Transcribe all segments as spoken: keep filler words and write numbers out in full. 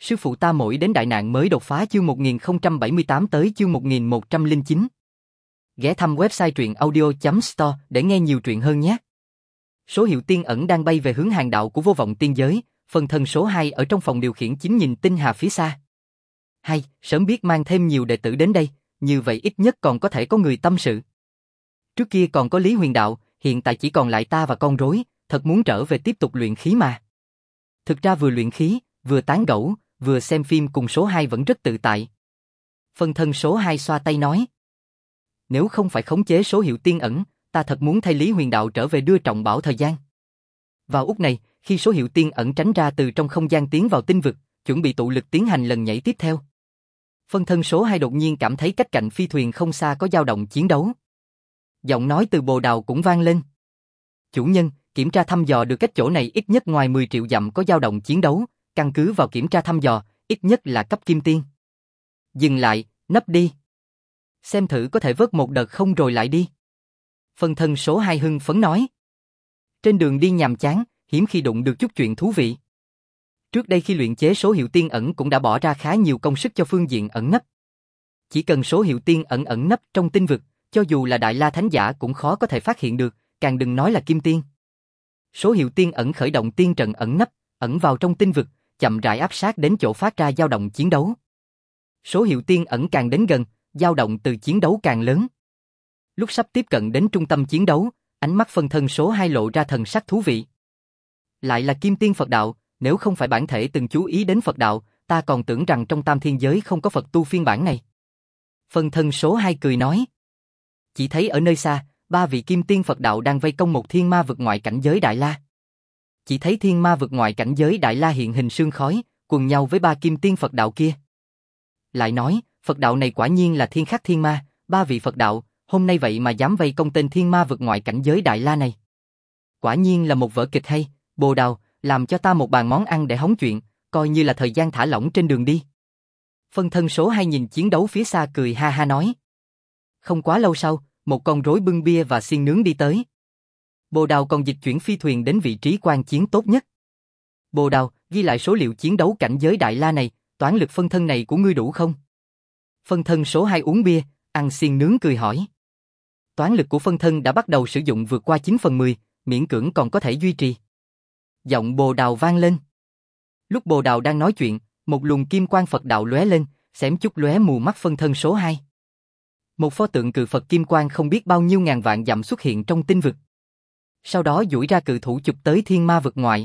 Sư phụ ta mỗi đến đại nạn mới đột phá chương một nghìn không trăm bảy mươi tám tới chương một nghìn một trăm lẻ chín. Ghé thăm website truyện audio chấm store để nghe nhiều truyện hơn nhé. Số hiệu tiên ẩn đang bay về hướng hàng đạo của vô vọng tiên giới, phần thân số hai ở trong phòng điều khiển chính nhìn tinh hà phía xa. Hay, sớm biết mang thêm nhiều đệ tử đến đây, như vậy ít nhất còn có thể có người tâm sự. Trước kia còn có Lý Huyền Đạo, hiện tại chỉ còn lại ta và con rối, thật muốn trở về tiếp tục luyện khí mà. Thực ra vừa luyện khí, vừa tán gẫu, vừa xem phim cùng số hai vẫn rất tự tại. Phân thân số hai xoa tay nói. Nếu không phải khống chế số hiệu tiên ẩn, ta thật muốn thay Lý Huyền Đạo trở về đưa trọng bảo thời gian. Vào út này, khi số hiệu tiên ẩn tránh ra từ trong không gian tiến vào tinh vực, chuẩn bị tụ lực tiến hành lần nhảy tiếp theo. Phân thân số hai đột nhiên cảm thấy cách cạnh phi thuyền không xa có dao động chiến đấu. Giọng nói từ Bồ Đào cũng vang lên. Chủ nhân, kiểm tra thăm dò được cách chỗ này ít nhất ngoài mười triệu dặm có dao động chiến đấu, căn cứ vào kiểm tra thăm dò, ít nhất là cấp kim tiên. Dừng lại, nấp đi. Xem thử có thể vớt một đợt không rồi lại đi. Phân thân số hai hưng phấn nói. Trên đường đi nhàm chán, hiếm khi đụng được chút chuyện thú vị. Trước đây khi luyện chế số hiệu tiên ẩn cũng đã bỏ ra khá nhiều công sức cho phương diện ẩn nấp. Chỉ cần số hiệu tiên ẩn ẩn nấp trong tinh vực, cho dù là Đại La Thánh Giả cũng khó có thể phát hiện được, càng đừng nói là kim tiên. Số hiệu tiên ẩn khởi động tiên trận ẩn nấp, ẩn vào trong tinh vực, chậm rãi áp sát đến chỗ phát ra dao động chiến đấu. Số hiệu tiên ẩn càng đến gần, dao động từ chiến đấu càng lớn. Lúc sắp tiếp cận đến trung tâm chiến đấu, ánh mắt phân thân số hai lộ ra thần sắc thú vị. Lại là kim tiên Phật đạo, nếu không phải bản thể từng chú ý đến Phật đạo, ta còn tưởng rằng trong tam thiên giới không có Phật tu phiên bản này. Phân thân số hai cười nói. Chỉ thấy ở nơi xa, ba vị kim tiên Phật đạo đang vây công một thiên ma vực ngoại cảnh giới Đại La. Chỉ thấy thiên ma vực ngoại cảnh giới Đại La hiện hình sương khói, quần nhau với ba kim tiên Phật đạo kia. Lại nói, Phật đạo này quả nhiên là thiên khắc thiên ma, ba vị Phật đạo, hôm nay vậy mà dám vây công tên thiên ma vực ngoại cảnh giới Đại La này. Quả nhiên là một vở kịch hay, Bồ Đào, làm cho ta một bàn món ăn để hóng chuyện, coi như là thời gian thả lỏng trên đường đi. Phân thân số hai nhìn chiến đấu phía xa cười ha ha nói. Không quá lâu sau, một con rối bưng bia và xiên nướng đi tới. Bồ Đào còn dịch chuyển phi thuyền đến vị trí quan chiến tốt nhất. Bồ Đào, ghi lại số liệu chiến đấu cảnh giới Đại La này, toán lực phân thân này của ngươi đủ không? Phân thân số hai uống bia, ăn xiên nướng cười hỏi. Toán lực của phân thân đã bắt đầu sử dụng vượt qua chín phần mười, miễn cưỡng còn có thể duy trì. Giọng Bồ Đào vang lên. Lúc Bồ Đào đang nói chuyện, một luồng kim quang Phật đạo lóe lên, xém chút lóe mù mắt phân thân số hai. Một pho tượng cự Phật kim quang không biết bao nhiêu ngàn vạn dặm xuất hiện trong tinh vực. Sau đó duỗi ra cự thủ chụp tới thiên ma vực ngoại.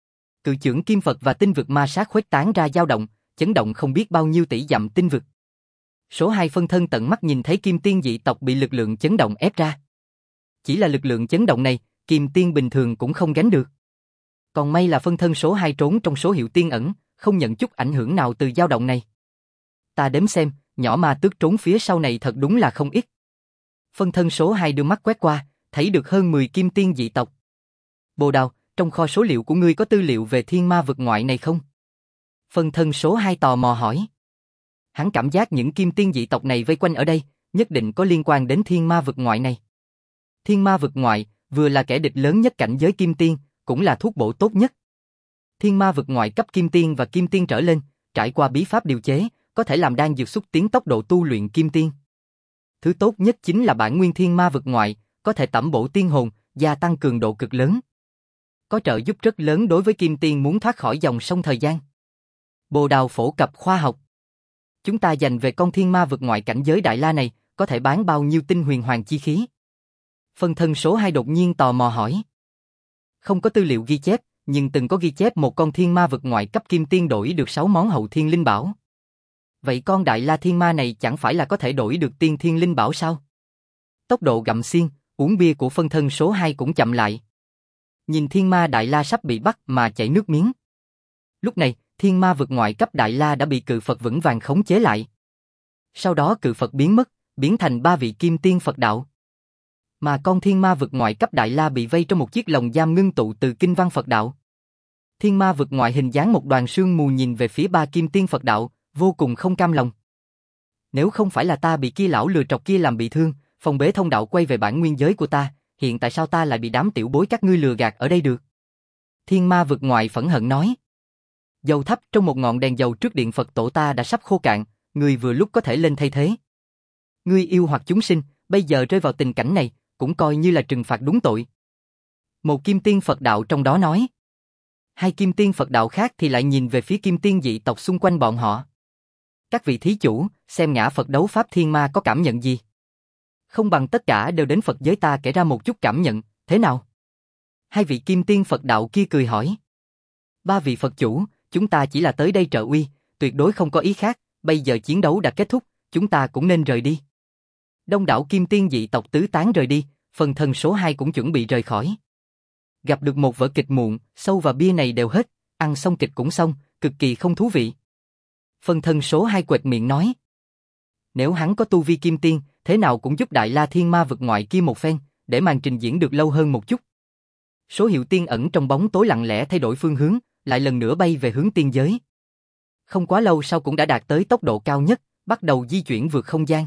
Cự chưởng kim Phật và tinh vực ma sát khuếch tán ra dao động, chấn động không biết bao nhiêu tỷ dặm tinh vực. Số hai phân thân tận mắt nhìn thấy kim tiên dị tộc bị lực lượng chấn động ép ra. Chỉ là lực lượng chấn động này, kim tiên bình thường cũng không gánh được. Còn may là phân thân số hai trốn trong số hiệu tiên ẩn, không nhận chút ảnh hưởng nào từ dao động này. Ta đếm xem, nhỏ ma tước trốn phía sau này thật đúng là không ít. Phân thân số hai đưa mắt quét qua, thấy được hơn mười kim tiên dị tộc. Bồ Đào, trong kho số liệu của ngươi có tư liệu về thiên ma vực ngoại này không? Phân thân số hai tò mò hỏi. Hắn cảm giác những kim tiên dị tộc này vây quanh ở đây, nhất định có liên quan đến thiên ma vực ngoại này. Thiên ma vực ngoại, vừa là kẻ địch lớn nhất cảnh giới kim tiên, cũng là thuốc bổ tốt nhất. Thiên ma vực ngoại cấp kim tiên và kim tiên trở lên, trải qua bí pháp điều chế, có thể làm đan dược xúc tiến tốc độ tu luyện kim tiên. Thứ tốt nhất chính là bản nguyên thiên ma vực ngoại, có thể tẩm bổ tiên hồn, gia tăng cường độ cực lớn. Có trợ giúp rất lớn đối với kim tiên muốn thoát khỏi dòng sông thời gian. Bồ Đào phổ cập khoa học. Chúng ta dành về con thiên ma vực ngoại cảnh giới Đại La này, có thể bán bao nhiêu tinh huyền hoàng chi khí? Phân thân số hai đột nhiên tò mò hỏi. Không có tư liệu ghi chép, nhưng từng có ghi chép một con thiên ma vực ngoại cấp kim tiên đổi được sáu món hậu thiên linh bảo. Vậy con Đại La thiên ma này chẳng phải là có thể đổi được tiên thiên linh bảo sao? Tốc độ gặm xiên, uống bia của phân thân số hai cũng chậm lại. Nhìn thiên ma Đại La sắp bị bắt mà chảy nước miếng. Lúc này, thiên ma vực ngoại cấp Đại La đã bị cự Phật vững vàng khống chế lại. Sau đó cự Phật biến mất, biến thành ba vị kim tiên Phật đạo. Mà con thiên ma vực ngoại cấp Đại La bị vây trong một chiếc lồng giam ngưng tụ từ kinh văn Phật đạo. Thiên ma vực ngoại hình dáng một đoàn sương mù nhìn về phía ba kim tiên Phật đạo, vô cùng không cam lòng. Nếu không phải là ta bị kia lão lừa trọc kia làm bị thương, phong bế thông đạo quay về bản nguyên giới của ta, hiện tại sao ta lại bị đám tiểu bối các ngươi lừa gạt ở đây được? Thiên ma vực ngoại phẫn hận nói. Dầu thắp trong một ngọn đèn dầu trước điện Phật tổ ta đã sắp khô cạn, ngươi vừa lúc có thể lên thay thế. Ngươi yêu hoặc chúng sinh, bây giờ rơi vào tình cảnh này, cũng coi như là trừng phạt đúng tội. Một kim tiên Phật đạo trong đó nói. Hai kim tiên Phật đạo khác thì lại nhìn về phía kim tiên dị tộc xung quanh bọn họ. Các vị thí chủ, xem ngã Phật đấu pháp thiên ma có cảm nhận gì? Không bằng tất cả đều đến Phật giới ta kể ra một chút cảm nhận, thế nào? Hai vị kim tiên Phật đạo kia cười hỏi. Ba vị Phật chủ, chúng ta chỉ là tới đây trợ uy, tuyệt đối không có ý khác, bây giờ chiến đấu đã kết thúc, chúng ta cũng nên rời đi. Đông đảo kim tiên dị tộc tứ tán rời đi, phần thân số hai cũng chuẩn bị rời khỏi. Gặp được một vở kịch muộn, sâu và bia này đều hết, ăn xong kịch cũng xong, cực kỳ không thú vị. Phần thân số hai quệt miệng nói. Nếu hắn có tu vi kim tiên, thế nào cũng giúp Đại La Thiên Ma vực ngoại kia một phen, để màn trình diễn được lâu hơn một chút. Số hiệu tiên ẩn trong bóng tối lặng lẽ thay đổi phương hướng, lại lần nữa bay về hướng tiên giới. Không quá lâu sau cũng đã đạt tới tốc độ cao nhất, bắt đầu di chuyển vượt không gian.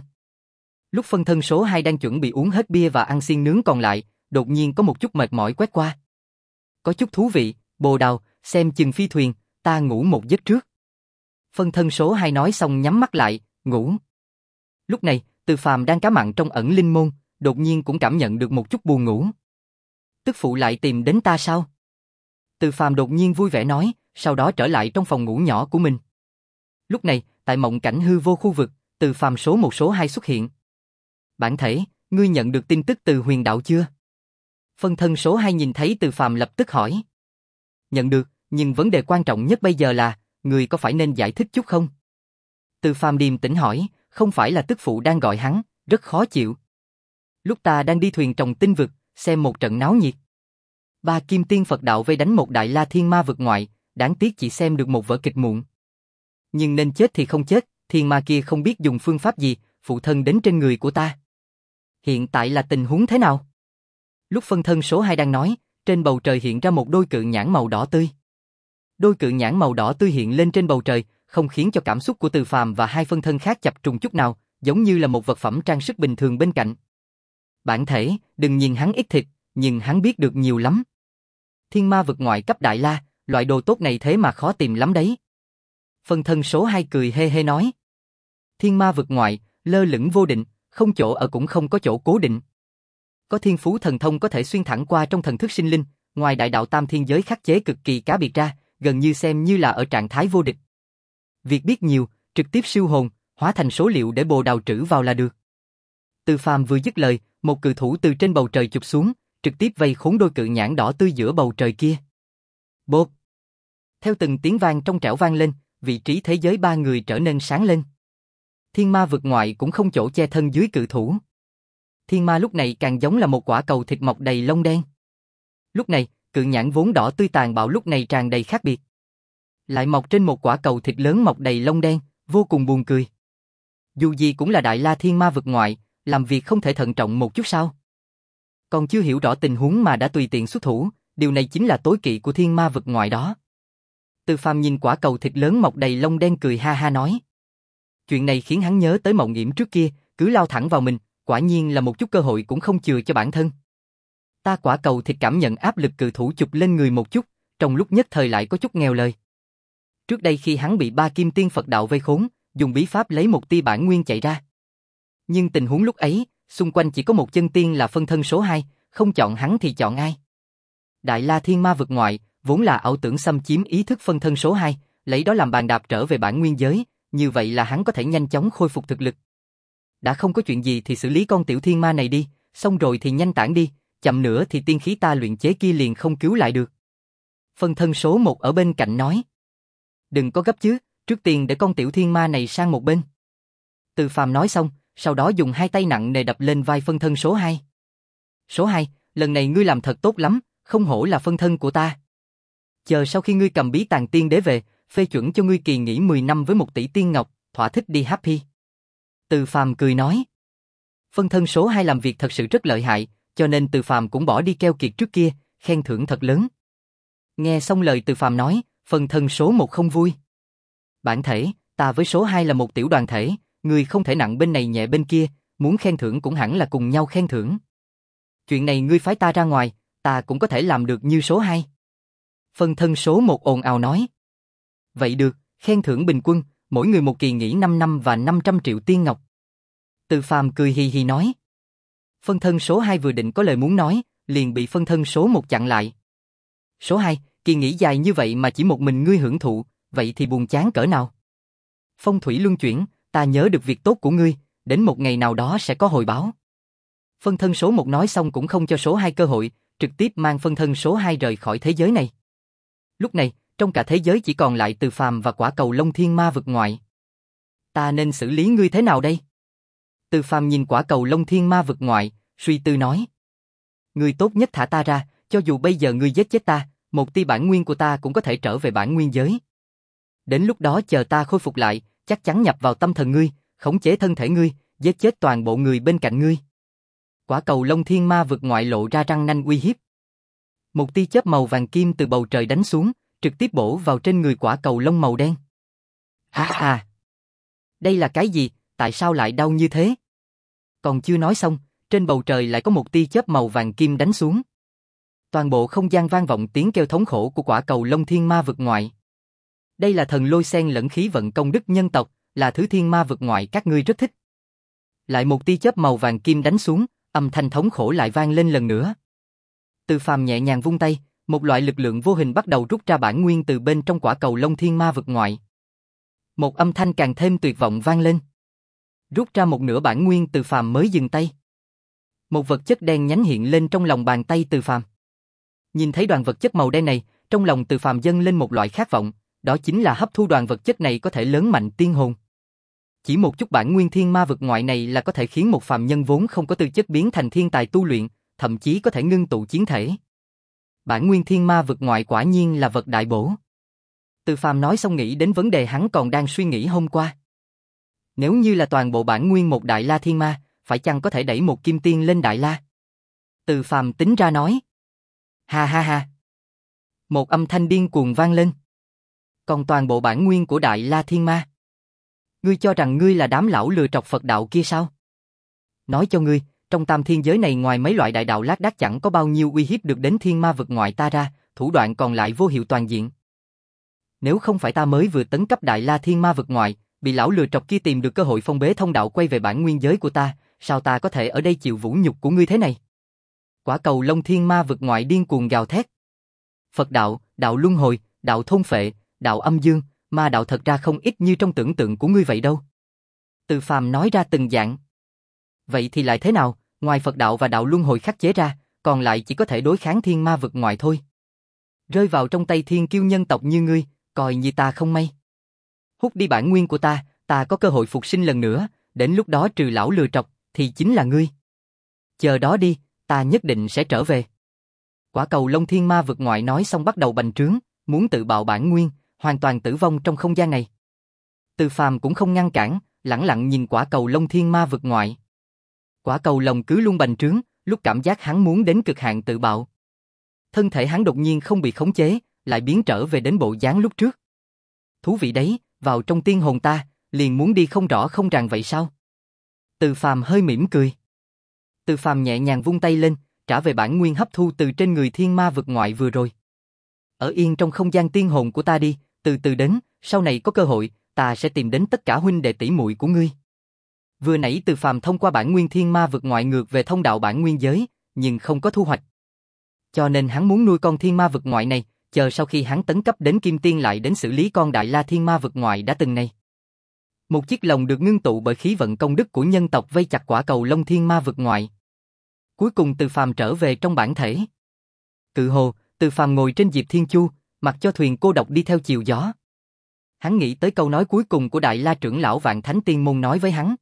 Lúc phân thân số hai đang chuẩn bị uống hết bia và ăn xiên nướng còn lại, đột nhiên có một chút mệt mỏi quét qua. Có chút thú vị, Bồ Đào, xem chừng phi thuyền, ta ngủ một giấc trước. Phân thân số hai nói xong nhắm mắt lại, ngủ. Lúc này, Từ Phàm đang cá mặn trong ẩn linh môn, đột nhiên cũng cảm nhận được một chút buồn ngủ. Tức phụ lại tìm đến ta sao? Từ Phàm đột nhiên vui vẻ nói, sau đó trở lại trong phòng ngủ nhỏ của mình. Lúc này, tại mộng cảnh hư vô khu vực, Từ Phàm số một số hai xuất hiện. Bản thể, ngươi nhận được tin tức từ huyền đạo chưa? Phân thân số hai nhìn thấy Từ Phàm lập tức hỏi. Nhận được, nhưng vấn đề quan trọng nhất bây giờ là, ngươi có phải nên giải thích chút không? Từ Phàm điềm tĩnh hỏi, không phải là tức phụ đang gọi hắn, rất khó chịu. Lúc ta đang đi thuyền trồng tinh vực, xem một trận náo nhiệt. Ba kim tiên Phật đạo vây đánh một Đại La Thiên Ma vực ngoại, đáng tiếc chỉ xem được một vở kịch muộn. Nhưng nên chết thì không chết, thiên ma kia không biết dùng phương pháp gì, phụ thân đến trên người của ta. Hiện tại là tình huống thế nào? Lúc phân thân số hai đang nói, trên bầu trời hiện ra một đôi cự nhãn màu đỏ tươi. Đôi cự nhãn màu đỏ tươi hiện lên trên bầu trời, không khiến cho cảm xúc của Từ Phàm và hai phân thân khác chập trùng chút nào, giống như là một vật phẩm trang sức bình thường bên cạnh. Bản thể, đừng nhìn hắn ít thịt, nhưng hắn biết được nhiều lắm. Thiên ma vực ngoại cấp Đại La, loại đồ tốt này thế mà khó tìm lắm đấy. Phân thân số hai cười hê hê nói. Thiên ma vực ngoại, lơ lửng vô định, không chỗ ở cũng không có chỗ cố định. Có thiên phú thần thông có thể xuyên thẳng qua trong thần thức sinh linh, ngoài đại đạo tam thiên giới khắc chế cực kỳ cá biệt ra, gần như xem như là ở trạng thái vô địch. Việc biết nhiều, trực tiếp siêu hồn, hóa thành số liệu để Bồ Đào trữ vào là được. Từ Phàm vừa dứt lời, một cự thủ từ trên bầu trời chụp xuống, trực tiếp vây khốn đôi cự nhãn đỏ tươi giữa bầu trời kia. Bộp! Theo từng tiếng vang trong trẻo vang lên, vị trí thế giới ba người trở nên sáng lên. Thiên ma vực ngoại cũng không chỗ che thân dưới cự thủ. Thiên ma lúc này càng giống là một quả cầu thịt mọc đầy lông đen. Lúc này, cự nhãn vốn đỏ tươi tàn bạo lúc này tràn đầy khác biệt. Lại mọc trên một quả cầu thịt lớn mọc đầy lông đen, vô cùng buồn cười. Dù gì cũng là Đại La Thiên Ma vực ngoại, làm việc không thể thận trọng một chút sao? Còn chưa hiểu rõ tình huống mà đã tùy tiện xuất thủ, điều này chính là tối kỵ của Thiên Ma vực ngoại đó. Từ Phàm nhìn quả cầu thịt lớn mọc đầy lông đen cười ha ha nói. Chuyện này khiến hắn nhớ tới mộng yểm trước kia, cứ lao thẳng vào mình, quả nhiên là một chút cơ hội cũng không chừa cho bản thân. Ta quả cầu thịt cảm nhận áp lực cự thủ chụp lên người một chút, trong lúc nhất thời lại có chút nghèo lời. Trước đây khi hắn bị ba kim tiên Phật đạo vây khốn, dùng bí pháp lấy một tia bản nguyên chạy ra. Nhưng tình huống lúc ấy, xung quanh chỉ có một chân tiên là phân thân số hai, không chọn hắn thì chọn ai? Đại La Thiên Ma vực ngoại, vốn là ảo tưởng xâm chiếm ý thức phân thân số hai, lấy đó làm bàn đạp trở về bản nguyên giới, như vậy là hắn có thể nhanh chóng khôi phục thực lực. Đã không có chuyện gì thì xử lý con tiểu thiên ma này đi, xong rồi thì nhanh tản đi, chậm nữa thì tiên khí ta luyện chế kia liền không cứu lại được. Phân thân số một ở bên cạnh nói. Đừng có gấp chứ, trước tiên để con tiểu thiên ma này sang một bên. Từ Phàm nói xong, sau đó dùng hai tay nặng nề đập lên vai phân thân số hai. Số hai, lần này ngươi làm thật tốt lắm, không hổ là phân thân của ta. Chờ sau khi ngươi cầm bí tàng tiên đế về, phê chuẩn cho ngươi kỳ nghỉ mười năm với một tỷ tiên ngọc, thỏa thích đi happy. Từ Phàm cười nói. Phân thân số hai làm việc thật sự rất lợi hại, cho nên Từ Phàm cũng bỏ đi keo kiệt trước kia, khen thưởng thật lớn. Nghe xong lời Từ Phàm nói, phân thân số một không vui. Bản thể, ta với số hai là một tiểu đoàn thể, ngươi không thể nặng bên này nhẹ bên kia, muốn khen thưởng cũng hẳn là cùng nhau khen thưởng. Chuyện này ngươi phái ta ra ngoài, ta cũng có thể làm được như số hai. Phân thân số một ồn ào nói. Vậy được, khen thưởng bình quân, mỗi người một kỳ nghỉ năm năm và năm trăm triệu tiên ngọc. Từ Phàm cười hì hì nói. Phân thân số hai vừa định có lời muốn nói, liền bị phân thân số một chặn lại. Số hai, kỳ nghỉ dài như vậy mà chỉ một mình ngươi hưởng thụ, vậy thì buồn chán cỡ nào? Phong thủy luân chuyển, ta nhớ được việc tốt của ngươi, đến một ngày nào đó sẽ có hồi báo. Phân thân số một nói xong cũng không cho số hai cơ hội, trực tiếp mang phân thân số hai rời khỏi thế giới này. Lúc này, trong cả thế giới chỉ còn lại Từ Phàm và quả cầu Long Thiên Ma vực ngoại. Ta nên xử lý ngươi thế nào đây? Từ Phàm nhìn quả cầu Long Thiên Ma vực ngoại, suy tư nói. Ngươi tốt nhất thả ta ra, cho dù bây giờ ngươi giết chết ta, một tia bản nguyên của ta cũng có thể trở về bản nguyên giới. Đến lúc đó chờ ta khôi phục lại, chắc chắn nhập vào tâm thần ngươi, khống chế thân thể ngươi, giết chết toàn bộ người bên cạnh ngươi. Quả cầu Long Thiên Ma vực ngoại lộ ra răng nanh uy hiếp. Một tia chớp màu vàng kim từ bầu trời đánh xuống, trực tiếp bổ vào trên người quả cầu lông màu đen. Ha ha! Đây là cái gì, tại sao lại đau như thế? Còn chưa nói xong, trên bầu trời lại có một tia chớp màu vàng kim đánh xuống. Toàn bộ không gian vang vọng tiếng kêu thống khổ của quả cầu Long Thiên Ma vực ngoại. Đây là thần lôi xen lẫn khí vận công đức nhân tộc, là thứ thiên ma vực ngoại các ngươi rất thích. Lại một tia chớp màu vàng kim đánh xuống, âm thanh thống khổ lại vang lên lần nữa. Từ Phàm nhẹ nhàng vung tay, một loại lực lượng vô hình bắt đầu rút ra bản nguyên từ bên trong quả cầu Long Thiên Ma vực ngoại. Một âm thanh càng thêm tuyệt vọng vang lên. Rút ra một nửa bản nguyên Từ Phàm mới dừng tay. Một vật chất đen nhánh hiện lên trong lòng bàn tay Từ Phàm. Nhìn thấy đoàn vật chất màu đen này, trong lòng Từ Phàm dâng lên một loại khát vọng, đó chính là hấp thu đoàn vật chất này có thể lớn mạnh tiên hồn. Chỉ một chút bản nguyên thiên ma vực ngoại này là có thể khiến một phàm nhân vốn không có tư chất biến thành thiên tài tu luyện, thậm chí có thể ngưng tụ chiến thể. Bản nguyên thiên ma vực ngoại quả nhiên là vật đại bổ. Từ Phàm nói xong nghĩ đến vấn đề hắn còn đang suy nghĩ hôm qua. Nếu như là toàn bộ bản nguyên một đại la thiên ma, phải chăng có thể đẩy một kim tiên lên đại la? Từ Phàm tính ra nói. Ha ha ha. Một âm thanh điên cuồng vang lên. Còn toàn bộ bản nguyên của đại la thiên ma? Ngươi cho rằng ngươi là đám lão lừa trọc Phật đạo kia sao? Nói cho ngươi, trong tam thiên giới này ngoài mấy loại đại đạo lác đác chẳng có bao nhiêu uy hiếp được đến thiên ma vực ngoại ta ra, thủ đoạn còn lại vô hiệu toàn diện. Nếu không phải ta mới vừa tấn cấp đại la thiên ma vực ngoại, bị lão lừa trọc kia tìm được cơ hội phong bế thông đạo quay về bản nguyên giới của ta, sao ta có thể ở đây chịu vũ nhục của ngươi thế này? Quả cầu Long Thiên Ma vực ngoại điên cuồng gào thét. Phật đạo, đạo luân hồi, đạo thôn phệ, đạo âm dương, ma đạo thật ra không ít như trong tưởng tượng của ngươi vậy đâu. Từ Phàm nói ra từng dạng. Vậy thì lại thế nào, ngoài Phật đạo và đạo luân hồi khắc chế ra, còn lại chỉ có thể đối kháng thiên ma vực ngoại thôi. Rơi vào trong tay thiên kiêu nhân tộc như ngươi, coi như ta không may. Hút đi bản nguyên của ta, ta có cơ hội phục sinh lần nữa, đến lúc đó trừ lão lừa trọc, thì chính là ngươi. Chờ đó đi, ta nhất định sẽ trở về. Quả cầu Long Thiên Ma vực ngoại nói xong bắt đầu bành trướng, muốn tự bạo bản nguyên, hoàn toàn tử vong trong không gian này. Từ Phàm cũng không ngăn cản, lẳng lặng nhìn quả cầu Long Thiên Ma vực ngoại. Quả cầu lòng cứ luôn bành trướng, lúc cảm giác hắn muốn đến cực hạn tự bạo. Thân thể hắn đột nhiên không bị khống chế, lại biến trở về đến bộ dáng lúc trước. Thú vị đấy, vào trong tiên hồn ta, liền muốn đi không rõ không ràng vậy sao? Từ Phàm hơi mỉm cười. Từ Phàm nhẹ nhàng vung tay lên, trả về bản nguyên hấp thu từ trên người thiên ma vực ngoại vừa rồi. Ở yên trong không gian tiên hồn của ta đi, từ từ đến, sau này có cơ hội, ta sẽ tìm đến tất cả huynh đệ tỷ muội của ngươi. Vừa nãy Từ Phàm thông qua bản nguyên thiên ma vực ngoại ngược về thông đạo bản nguyên giới, nhưng không có thu hoạch. Cho nên hắn muốn nuôi con thiên ma vực ngoại này, chờ sau khi hắn tấn cấp đến kim tiên lại đến xử lý con đại la thiên ma vực ngoại đã từng này. Một chiếc lồng được ngưng tụ bởi khí vận công đức của nhân tộc vây chặt quả cầu Long Thiên Ma vực ngoại. Cuối cùng Từ Phàm trở về trong bản thể. Cự hồ, Từ Phàm ngồi trên Diệp Thiên Chu, mặc cho thuyền cô độc đi theo chiều gió. Hắn nghĩ tới câu nói cuối cùng của Đại La trưởng lão Vạn Thánh Tiên Môn nói với hắn.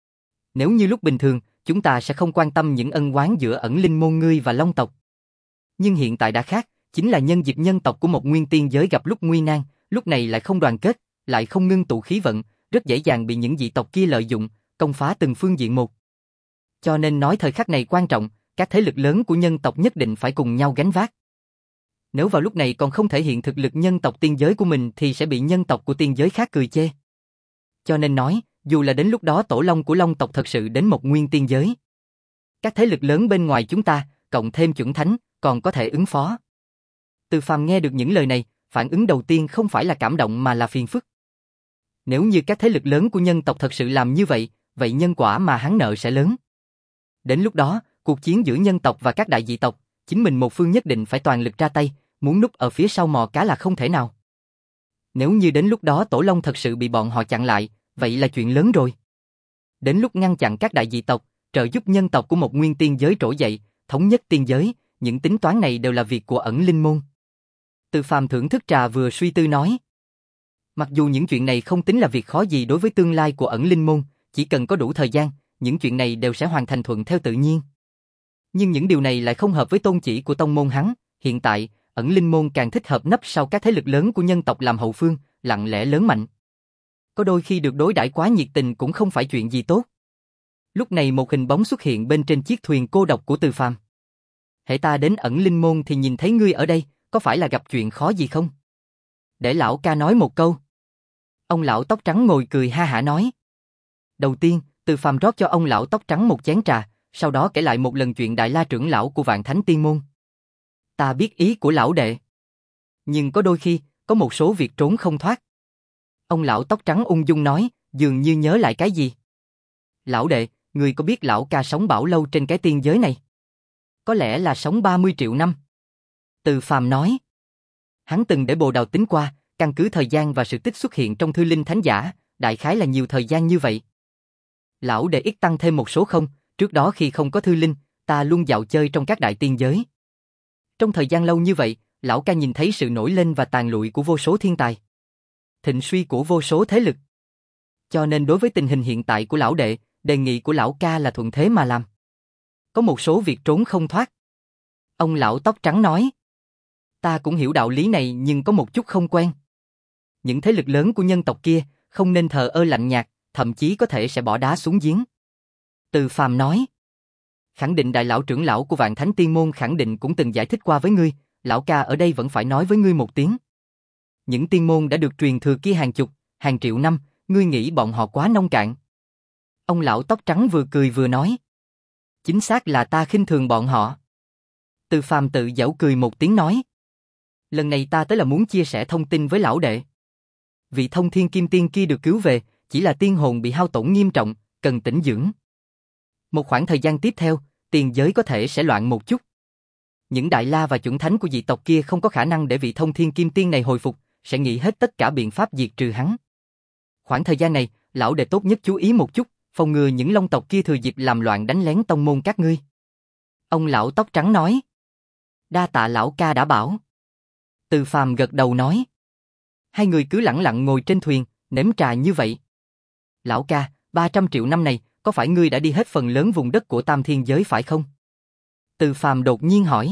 Nếu như lúc bình thường, chúng ta sẽ không quan tâm những ân oán giữa ẩn linh môn ngươi và Long tộc. Nhưng hiện tại đã khác, chính là nhân dịp nhân tộc của một nguyên tiên giới gặp lúc nguy nan, lúc này lại không đoàn kết, lại không ngưng tụ khí vận, rất dễ dàng bị những dị tộc kia lợi dụng, công phá từng phương diện một. Cho nên nói thời khắc này quan trọng, các thế lực lớn của nhân tộc nhất định phải cùng nhau gánh vác. Nếu vào lúc này còn không thể hiện thực lực nhân tộc tiên giới của mình thì sẽ bị nhân tộc của tiên giới khác cười chê. Cho nên nói, dù là đến lúc đó tổ long của Long tộc thật sự đến một nguyên tiên giới, các thế lực lớn bên ngoài chúng ta, cộng thêm chuẩn thánh, còn có thể ứng phó. Từ Phàm nghe được những lời này, phản ứng đầu tiên không phải là cảm động mà là phiền phức. Nếu như các thế lực lớn của nhân tộc thật sự làm như vậy, vậy nhân quả mà hắn nợ sẽ lớn. Đến lúc đó, cuộc chiến giữa nhân tộc và các đại dị tộc, chính mình một phương nhất định phải toàn lực ra tay, muốn núp ở phía sau mò cá là không thể nào. Nếu như đến lúc đó Tổ Long thật sự bị bọn họ chặn lại, vậy là chuyện lớn rồi. Đến lúc ngăn chặn các đại dị tộc, trợ giúp nhân tộc của một nguyên tiên giới trỗi dậy, thống nhất tiên giới, những tính toán này đều là việc của ẩn linh môn. Từ Phàm thưởng thức trà vừa suy tư nói. Mặc dù những chuyện này không tính là việc khó gì đối với tương lai của ẩn linh môn, chỉ cần có đủ thời gian, những chuyện này đều sẽ hoàn thành thuận theo tự nhiên. Nhưng những điều này lại không hợp với tôn chỉ của tông môn hắn, hiện tại, ẩn linh môn càng thích hợp nấp sau các thế lực lớn của nhân tộc làm hậu phương, lặng lẽ lớn mạnh. Có đôi khi được đối đãi quá nhiệt tình cũng không phải chuyện gì tốt. Lúc này một hình bóng xuất hiện bên trên chiếc thuyền cô độc của Từ Phàm. Hễ ta đến ẩn linh môn thì nhìn thấy ngươi ở đây, có phải là gặp chuyện khó gì không? Để lão ca nói một câu. Ông lão tóc trắng ngồi cười ha hả nói. Đầu tiên, Từ Phàm rót cho ông lão tóc trắng một chén trà, sau đó kể lại một lần chuyện Đại La trưởng lão của Vạn Thánh Tiên Môn. Ta biết ý của lão đệ. Nhưng có đôi khi, có một số việc trốn không thoát. Ông lão tóc trắng ung dung nói, dường như nhớ lại cái gì. Lão đệ, người có biết lão ca sống bao lâu trên cái tiên giới này? Có lẽ là sống ba mươi triệu năm. Từ Phàm nói. Hắn từng để Bồ Đào tính qua, căn cứ thời gian và sự tích xuất hiện trong thư linh thánh giả, đại khái là nhiều thời gian như vậy. Lão đệ ít tăng thêm một số không, trước đó khi không có thư linh, ta luôn dạo chơi trong các đại tiên giới. Trong thời gian lâu như vậy, lão ca nhìn thấy sự nổi lên và tàn lụi của vô số thiên tài. Thịnh suy của vô số thế lực. Cho nên đối với tình hình hiện tại của lão đệ, đề nghị của lão ca là thuận thế mà làm. Có một số việc trốn không thoát. Ông lão tóc trắng nói. Ta cũng hiểu đạo lý này nhưng có một chút không quen. Những thế lực lớn của nhân tộc kia không nên thờ ơ lạnh nhạt, thậm chí có thể sẽ bỏ đá xuống giếng. Từ Phàm nói. Khẳng định đại lão trưởng lão của Vạn Thánh Tiên Môn khẳng định cũng từng giải thích qua với ngươi, lão ca ở đây vẫn phải nói với ngươi một tiếng. Những tiên môn đã được truyền thừa kia hàng chục, hàng triệu năm, ngươi nghĩ bọn họ quá nông cạn. Ông lão tóc trắng vừa cười vừa nói. Chính xác là ta khinh thường bọn họ. Từ Phàm tự giễu cười một tiếng nói. Lần này ta tới là muốn chia sẻ thông tin với lão đệ. Vị thông thiên kim tiên kia được cứu về, chỉ là tiên hồn bị hao tổn nghiêm trọng, cần tĩnh dưỡng. Một khoảng thời gian tiếp theo, tiền giới có thể sẽ loạn một chút. Những đại la và chuẩn thánh của dị tộc kia không có khả năng để vị thông thiên kim tiên này hồi phục, sẽ nghĩ hết tất cả biện pháp diệt trừ hắn. Khoảng thời gian này, lão đệ tốt nhất chú ý một chút, phòng ngừa những long tộc kia thừa dịp làm loạn đánh lén tông môn các ngươi. Ông lão tóc trắng nói. Đa tạ lão ca đã bảo. Từ Phàm gật đầu nói. Hai người cứ lẳng lặng ngồi trên thuyền, nếm trà như vậy. Lão ca, ba trăm triệu năm này, có phải ngươi đã đi hết phần lớn vùng đất của Tam Thiên Giới phải không? Từ Phàm đột nhiên hỏi.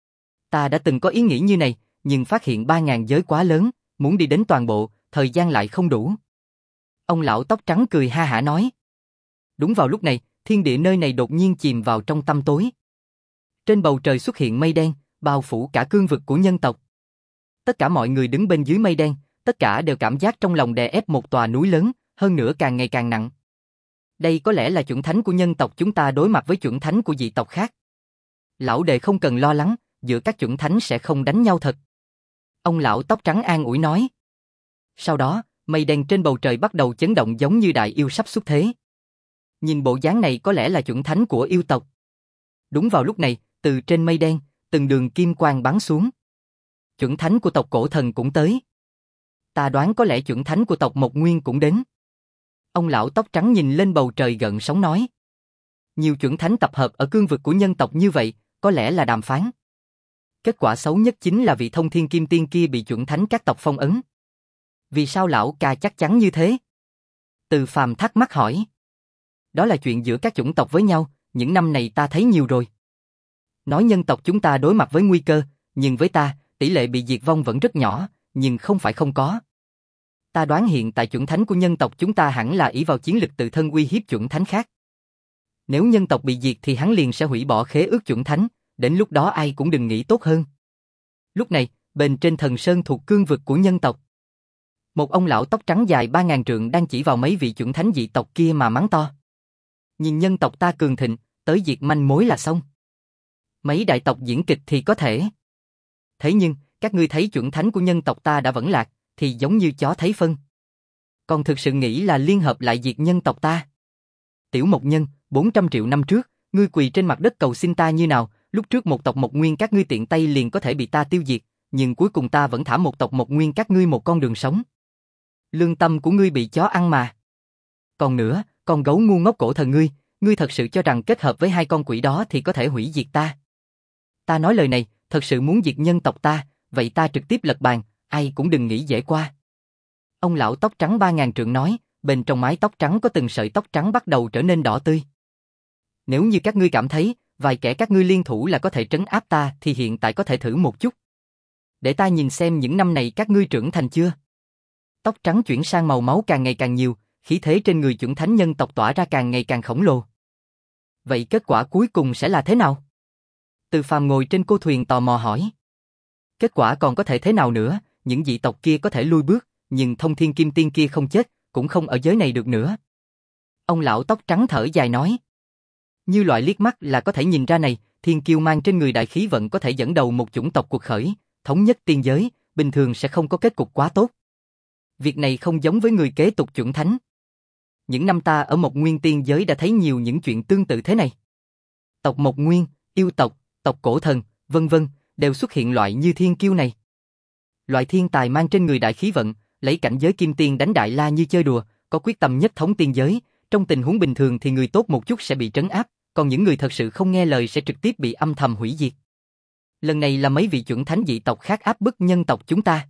Ta đã từng có ý nghĩ như này, nhưng phát hiện ba ngàn giới quá lớn, muốn đi đến toàn bộ, thời gian lại không đủ. Ông lão tóc trắng cười ha hả nói. Đúng vào lúc này, thiên địa nơi này đột nhiên chìm vào trong tăm tối. Trên bầu trời xuất hiện mây đen, bao phủ cả cương vực của nhân tộc. Tất cả mọi người đứng bên dưới mây đen, tất cả đều cảm giác trong lòng đè ép một tòa núi lớn, hơn nữa càng ngày càng nặng. Đây có lẽ là chuẩn thánh của nhân tộc chúng ta đối mặt với chuẩn thánh của dị tộc khác. Lão đệ không cần lo lắng, giữa các chuẩn thánh sẽ không đánh nhau thật. Ông lão tóc trắng an ủi nói. Sau đó, mây đen trên bầu trời bắt đầu chấn động giống như đại yêu sắp xuất thế. Nhìn bộ dáng này có lẽ là chuẩn thánh của yêu tộc. Đúng vào lúc này, từ trên mây đen, từng đường kim quang bắn xuống. Chuẩn thánh của tộc Cổ Thần cũng tới. Ta đoán có lẽ chuẩn thánh của tộc Mộc Nguyên cũng đến. Ông lão tóc trắng nhìn lên bầu trời gợn sóng nói. Nhiều chuẩn thánh tập hợp ở cương vực của nhân tộc như vậy, có lẽ là đàm phán. Kết quả xấu nhất chính là vị thông thiên kim tiên kia bị chuẩn thánh các tộc phong ấn. Vì sao lão ca chắc chắn như thế? Từ Phàm thắc mắc hỏi. Đó là chuyện giữa các chủng tộc với nhau, những năm này ta thấy nhiều rồi. Nói nhân tộc chúng ta đối mặt với nguy cơ, nhưng với ta, tỷ lệ bị diệt vong vẫn rất nhỏ, nhưng không phải không có. Ta đoán hiện tại chuẩn thánh của nhân tộc chúng ta hẳn là ỷ vào chiến lực tự thân uy hiếp chuẩn thánh khác. Nếu nhân tộc bị diệt thì hắn liền sẽ hủy bỏ khế ước chuẩn thánh, đến lúc đó ai cũng đừng nghĩ tốt hơn. Lúc này, bên trên thần sơn thuộc cương vực của nhân tộc, một ông lão tóc trắng dài ba ngàn trượng đang chỉ vào mấy vị chuẩn thánh dị tộc kia mà mắng to. Nhìn nhân tộc ta cường thịnh, tới diệt manh mối là xong. Mấy đại tộc diễn kịch thì có thể. Thế nhưng, các ngươi thấy chuẩn thánh của nhân tộc ta đã vẫn lạc, thì giống như chó thấy phân. Còn thực sự nghĩ là liên hợp lại diệt nhân tộc ta? Tiểu Mộc Nhân, bốn trăm triệu năm trước, ngươi quỳ trên mặt đất cầu xin ta như nào, lúc trước một tộc Mộc Nguyên các ngươi tiện tay liền có thể bị ta tiêu diệt, nhưng cuối cùng ta vẫn thả một tộc Mộc Nguyên các ngươi một con đường sống. Lương tâm của ngươi bị chó ăn mà. Còn nữa, con gấu ngu ngốc cổ thần ngươi, ngươi thật sự cho rằng kết hợp với hai con quỷ đó thì có thể hủy diệt ta? Ta nói lời này, thật sự muốn diệt nhân tộc ta, vậy ta trực tiếp lật bàn, ai cũng đừng nghĩ dễ qua. Ông lão tóc trắng ba ngàn trượng nói, bên trong mái tóc trắng có từng sợi tóc trắng bắt đầu trở nên đỏ tươi. Nếu như các ngươi cảm thấy, vài kẻ các ngươi liên thủ là có thể trấn áp ta thì hiện tại có thể thử một chút. Để ta nhìn xem những năm này các ngươi trưởng thành chưa. Tóc trắng chuyển sang màu máu càng ngày càng nhiều, khí thế trên người chuẩn thánh nhân tộc tỏa ra càng ngày càng khổng lồ. Vậy kết quả cuối cùng sẽ là thế nào? Từ Phàm ngồi trên cô thuyền tò mò hỏi. Kết quả còn có thể thế nào nữa, những dị tộc kia có thể lui bước, nhưng Thông Thiên Kim Tiên kia không chết, cũng không ở giới này được nữa. Ông lão tóc trắng thở dài nói. Như loại liếc mắt là có thể nhìn ra này, thiên kiêu mang trên người đại khí vận có thể dẫn đầu một chủng tộc cuộc khởi, thống nhất tiên giới, bình thường sẽ không có kết cục quá tốt. Việc này không giống với người kế tục chuẩn thánh. Những năm ta ở Mộc Nguyên tiên giới đã thấy nhiều những chuyện tương tự thế này. Tộc Mộc Nguyên, yêu tộc, tộc cổ thần, vân vân, đều xuất hiện loại như thiên kiêu này. Loại thiên tài mang trên người đại khí vận, lấy cảnh giới kim tiên đánh đại la như chơi đùa, có quyết tâm nhất thống tiên giới, trong tình huống bình thường thì người tốt một chút sẽ bị trấn áp, còn những người thật sự không nghe lời sẽ trực tiếp bị âm thầm hủy diệt. Lần này là mấy vị chuẩn thánh dị tộc khác áp bức nhân tộc chúng ta.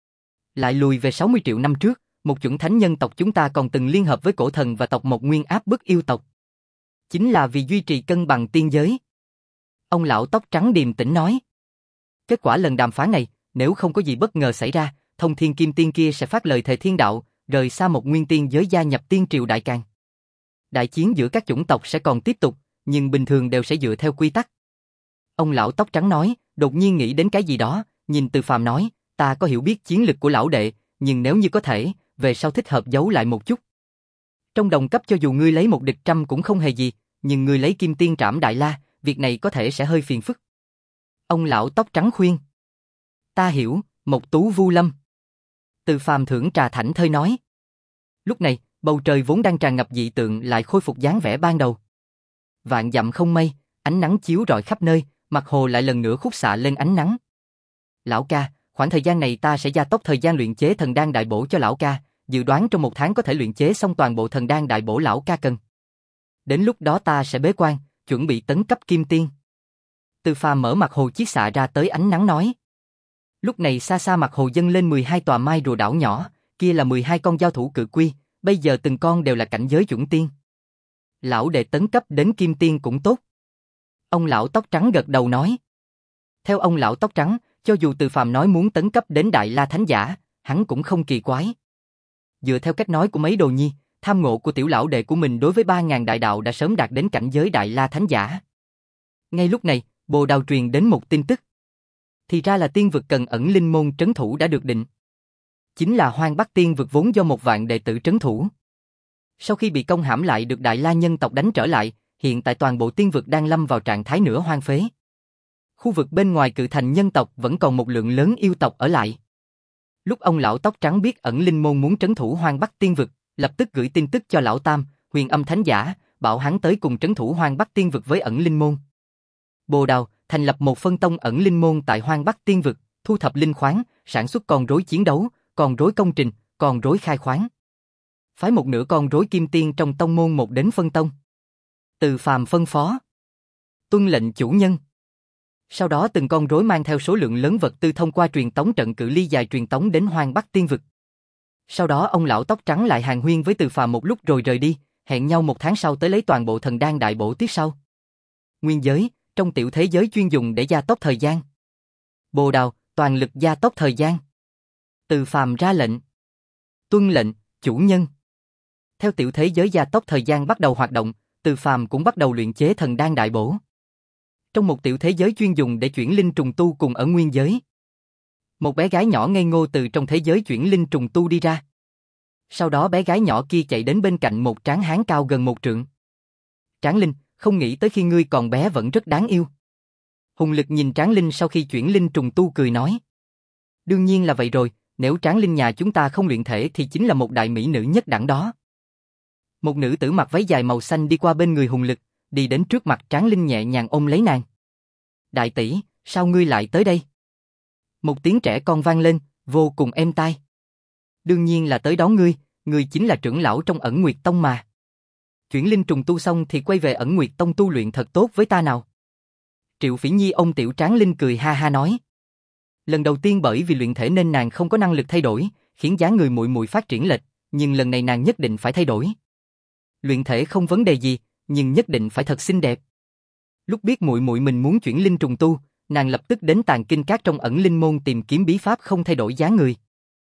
Lại lùi về sáu mươi triệu năm trước, một chuẩn thánh nhân tộc chúng ta còn từng liên hợp với cổ thần và tộc Mộc Nguyên áp bức yêu tộc. Chính là vì duy trì cân bằng tiên giới. Ông lão tóc trắng điềm tĩnh nói. Kết quả lần đàm phán này, nếu không có gì bất ngờ xảy ra, Thông Thiên Kim Tiên kia sẽ phát lời thề thiên đạo, rời xa Mộc Nguyên tiên giới gia nhập tiên triều Đại Càn. Đại chiến giữa các chủng tộc sẽ còn tiếp tục, nhưng bình thường đều sẽ dựa theo quy tắc. Ông lão tóc trắng nói, đột nhiên nghĩ đến cái gì đó, nhìn Từ Phàm nói, ta có hiểu biết chiến lực của lão đệ, nhưng nếu như có thể, về sau thích hợp giấu lại một chút. Trong đồng cấp cho dù ngươi lấy một địch trăm cũng không hề gì, nhưng ngươi lấy kim tiên trảm đại la, việc này có thể sẽ hơi phiền phức. Ông lão tóc trắng khuyên. Ta hiểu, Mộc Tú Vu Lâm. Từ Phàm thưởng trà thảnh thơi nói. Lúc này, bầu trời vốn đang tràn ngập dị tượng lại khôi phục dáng vẻ ban đầu. Vạn dặm không mây, ánh nắng chiếu rọi khắp nơi, mặt hồ lại lần nữa khúc xạ lên ánh nắng. Lão ca, khoảng thời gian này ta sẽ gia tốc thời gian luyện chế thần đan đại bổ cho lão ca, dự đoán trong một tháng có thể luyện chế xong toàn bộ thần đan đại bổ lão ca cần. Đến lúc đó ta sẽ bế quan, chuẩn bị tấn cấp kim tiên. Từ Phàm mở mặt hồ chiết xạ ra tới ánh nắng nói. Lúc này xa xa mặt hồ dâng lên mười hai tòa mai rùa đảo nhỏ, kia là mười hai con giao thủ cự quy, bây giờ từng con đều là cảnh giới chuẩn tiên. Lão đệ tấn cấp đến kim tiên cũng tốt. Ông lão tóc trắng gật đầu nói. Theo ông lão tóc trắng, cho dù Từ Phàm nói muốn tấn cấp đến Đại La Thánh Giả, hắn cũng không kỳ quái. Dựa theo cách nói của mấy đồ nhi, tham ngộ của tiểu lão đệ của mình đối với ba ngàn đại đạo đã sớm đạt đến cảnh giới Đại La Thánh Giả. Ngay lúc này, Bồ Đào truyền đến một tin tức. Thì ra là tiên vực cần ẩn linh môn trấn thủ đã được định. Chính là Hoang Bắc tiên vực vốn do một vạn đệ tử trấn thủ. Sau khi bị công hãm lại được Đại La nhân tộc đánh trở lại, hiện tại toàn bộ tiên vực đang lâm vào trạng thái nửa hoang phế. Khu vực bên ngoài cự thành nhân tộc vẫn còn một lượng lớn yêu tộc ở lại. Lúc ông lão tóc trắng biết ẩn linh môn muốn trấn thủ Hoang Bắc tiên vực, lập tức gửi tin tức cho lão Tam, Huyền Âm Thánh Giả, bảo hắn tới cùng trấn thủ Hoang Bắc tiên vực với ẩn linh môn. Bồ Đào thành lập một phân tông ẩn linh môn tại Hoang Bắc tiên vực, thu thập linh khoáng, sản xuất con rối chiến đấu, con rối công trình, con rối khai khoáng. Phái một nửa con rối kim tiên trong tông môn một đến phân tông. Từ Phàm phân phó. Tuân lệnh chủ nhân. Sau đó từng con rối mang theo số lượng lớn vật tư thông qua truyền tống trận cự ly dài truyền tống đến Hoang Bắc tiên vực. Sau đó ông lão tóc trắng lại hàn huyên với Từ Phàm một lúc rồi rời đi, hẹn nhau một tháng sau tới lấy toàn bộ thần đan đại bổ tiếp sau. Nguyên giới, trong tiểu thế giới chuyên dùng để gia tốc thời gian. Bồ Đào, toàn lực gia tốc thời gian. Từ Phàm ra lệnh. Tuân lệnh, chủ nhân. Theo tiểu thế giới gia tốc thời gian bắt đầu hoạt động, Từ Phàm cũng bắt đầu luyện chế thần đan đại bổ. Trong một tiểu thế giới chuyên dùng để chuyển linh trùng tu cùng ở nguyên giới. Một bé gái nhỏ ngây ngô từ trong thế giới chuyển linh trùng tu đi ra. Sau đó bé gái nhỏ kia chạy đến bên cạnh một tráng hán cao gần một trượng. Tráng Linh, không nghĩ tới khi ngươi còn bé vẫn rất đáng yêu. Hùng Lực nhìn Tráng Linh sau khi chuyển linh trùng tu cười nói. Đương nhiên là vậy rồi, nếu Tráng Linh nhà chúng ta không luyện thể thì chính là một đại mỹ nữ nhất đẳng đó. Một nữ tử mặc váy dài màu xanh đi qua bên người Hùng Lực, đi đến trước mặt Tráng Linh nhẹ nhàng ôm lấy nàng. Đại tỷ, sao ngươi lại tới đây? Một tiếng trẻ con vang lên, vô cùng êm tai. Đương nhiên là tới đón ngươi, ngươi chính là trưởng lão trong Ẩn Nguyệt Tông mà. Chuyển linh trùng tu xong thì quay về Ẩn Nguyệt Tông tu luyện thật tốt với ta nào. Triệu Phỉ Nhi ôm Tiểu Tráng Linh cười ha ha nói. Lần đầu tiên bởi vì luyện thể nên nàng không có năng lực thay đổi, khiến dáng người muội muội phát triển lệch, nhưng lần này nàng nhất định phải thay đổi. Luyện thể không vấn đề gì, nhưng nhất định phải thật xinh đẹp. Lúc biết muội muội mình muốn chuyển linh trùng tu, nàng lập tức đến Tàng Kinh Các trong Ẩn Linh môn tìm kiếm bí pháp không thay đổi dáng người.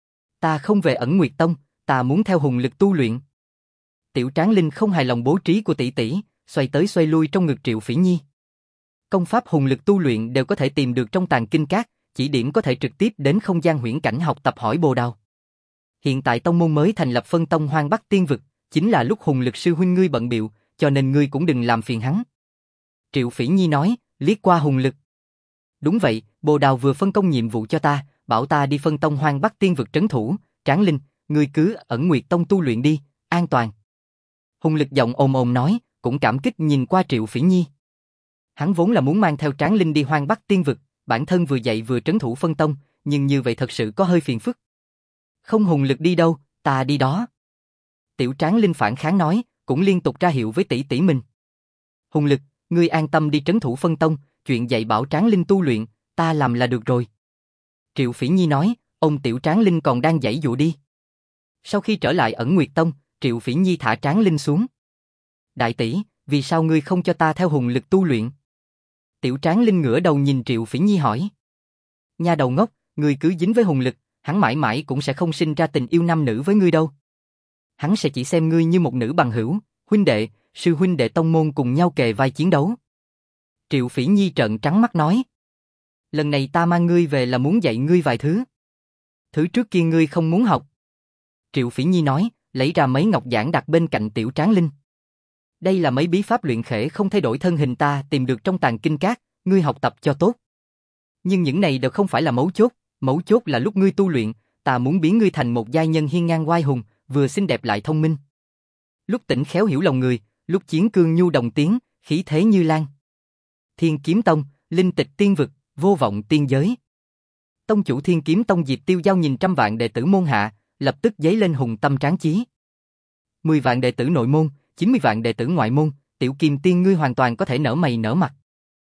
Ta không về Ẩn Nguyệt Tông, ta muốn theo Hùng Lực tu luyện. Tiểu Tráng Linh không hài lòng bố trí của tỷ tỷ, xoay tới xoay lui trong ngực Triệu Phỉ Nhi. Công pháp Hùng Lực tu luyện đều có thể tìm được trong Tàng Kinh Các, chỉ điểm có thể trực tiếp đến không gian huyễn cảnh học tập hỏi Bồ Đào. Hiện tại tông môn mới thành lập phân tông Hoang Bắc Tiên Vực, chính là lúc Hùng Lực sư huynh ngươi bận bịu, cho nên ngươi cũng đừng làm phiền hắn. Triệu Phỉ Nhi nói, liếc qua Hùng Lực. Đúng vậy, Bồ Đào vừa phân công nhiệm vụ cho ta, bảo ta đi phân tông Hoang Bắc Tiên Vực trấn thủ, Tráng Linh, ngươi cứ Ẩn Nguyệt Tông tu luyện đi, an toàn. Hùng Lực giọng ồm ồm nói, cũng cảm kích nhìn qua Triệu Phỉ Nhi. Hắn vốn là muốn mang theo Tráng Linh đi Hoang Bắc Tiên Vực, bản thân vừa dạy vừa trấn thủ phân tông, nhưng như vậy thật sự có hơi phiền phức. Không Hùng Lực đi đâu, ta đi đó. Tiểu Tráng Linh phản kháng nói, cũng liên tục ra hiệu với tỷ tỷ mình. Hùng Lực, ngươi an tâm đi trấn thủ phân tông, chuyện dạy bảo Tráng Linh tu luyện, ta làm là được rồi. Triệu Phỉ Nhi nói, ông Tiểu Tráng Linh còn đang giãy giụa đi. Sau khi trở lại Ẩn Nguyệt Tông, Triệu Phỉ Nhi thả Tráng Linh xuống. Đại tỷ, vì sao ngươi không cho ta theo Hùng Lực tu luyện? Tiểu Tráng Linh ngửa đầu nhìn Triệu Phỉ Nhi hỏi. Nha đầu ngốc, ngươi cứ dính với Hùng Lực, hắn mãi mãi cũng sẽ không sinh ra tình yêu nam nữ với ngươi đâu. Hắn sẽ chỉ xem ngươi như một nữ bằng hữu, huynh đệ, sư huynh đệ tông môn cùng nhau kề vai chiến đấu. Triệu Phỉ Nhi trợn trắng mắt nói. Lần này ta mang ngươi về là muốn dạy ngươi vài thứ. Thứ trước kia ngươi không muốn học. Triệu Phỉ Nhi nói, lấy ra mấy ngọc giản đặt bên cạnh Tiểu Tráng Linh. Đây là mấy bí pháp luyện khể không thay đổi thân hình ta tìm được trong Tàng Kinh Các, ngươi học tập cho tốt. Nhưng những này đều không phải là mấu chốt, mấu chốt là lúc ngươi tu luyện, ta muốn biến ngươi thành một giai nhân hiên ngang oai hùng, vừa xinh đẹp lại thông minh. Lúc tỉnh khéo hiểu lòng người, lúc chiến cương nhu đồng tiếng, khí thế như lan. Thiên Kiếm Tông, linh tịch tiên vực, vô vọng tiên giới. Tông chủ Thiên Kiếm Tông Diệp Tiêu Giao nhìn trăm vạn đệ tử môn hạ, lập tức dấy lên hùng tâm tráng chí. Mười vạn đệ tử nội môn, chín mươi vạn đệ tử ngoại môn, Tiểu Kim Tiên ngươi hoàn toàn có thể nở mày nở mặt.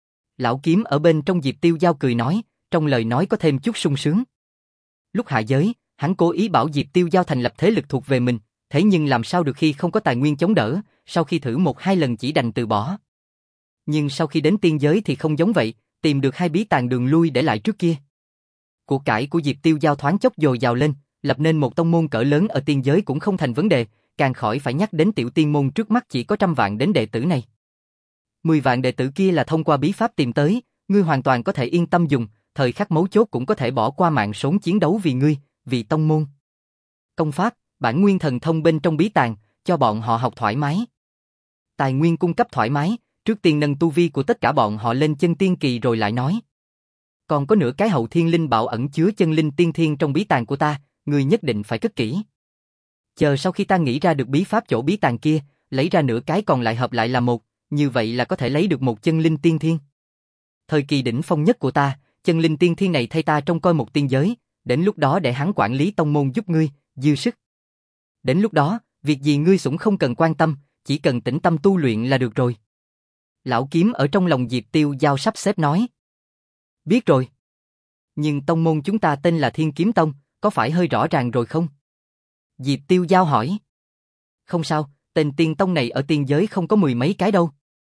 Lão Kiếm ở bên trong Diệp Tiêu Giao cười nói, trong lời nói có thêm chút sung sướng. Lúc hạ giới, hắn cố ý bảo Diệp Tiêu Giao thành lập thế lực thuộc về mình, thế nhưng làm sao được khi không có tài nguyên chống đỡ, sau khi thử một hai lần chỉ đành từ bỏ. Nhưng sau khi đến tiên giới thì không giống vậy, tìm được hai bí tàng đường lui để lại trước kia. Của cải của Diệp Tiêu Giao thoáng chốc dồi dào lên, lập nên một tông môn cỡ lớn ở tiên giới cũng không thành vấn đề, càng khỏi phải nhắc đến tiểu tiên môn trước mắt chỉ có trăm vạn đến đệ tử này. Mười vạn đệ tử kia là thông qua bí pháp tìm tới, ngươi hoàn toàn có thể yên tâm dùng, thời khắc mấu chốt cũng có thể bỏ qua mạng sống chiến đấu vì ngươi, vì tông môn. Công pháp, bản nguyên thần thông bên trong bí tàng, cho bọn họ học thoải mái. Tài nguyên cung cấp thoải mái, trước tiên nâng tu vi của tất cả bọn họ lên chân tiên kỳ rồi lại nói. Còn có nửa cái hậu thiên linh bảo ẩn chứa chân linh tiên thiên trong bí tàng của ta, ngươi nhất định phải cất kỹ. Chờ sau khi ta nghĩ ra được bí pháp chỗ bí tàng kia, lấy ra nửa cái còn lại hợp lại là một, như vậy là có thể lấy được một chân linh tiên thiên. Thời kỳ đỉnh phong nhất của ta, chân linh tiên thiên này thay ta trông coi một tiên giới, đến lúc đó để hắn quản lý tông môn giúp ngươi, dư sức. Đến lúc đó, việc gì ngươi cũng không cần quan tâm, chỉ cần tĩnh tâm tu luyện là được rồi. Lão Kiếm ở trong lòng Diệp Tiêu Giao sắp xếp nói. Biết rồi. Nhưng tông môn chúng ta tên là Thiên Kiếm Tông, có phải hơi rõ ràng rồi không? Diệp Tiêu Giao hỏi. Không sao, tên tiên tông này ở tiên giới không có mười mấy cái đâu.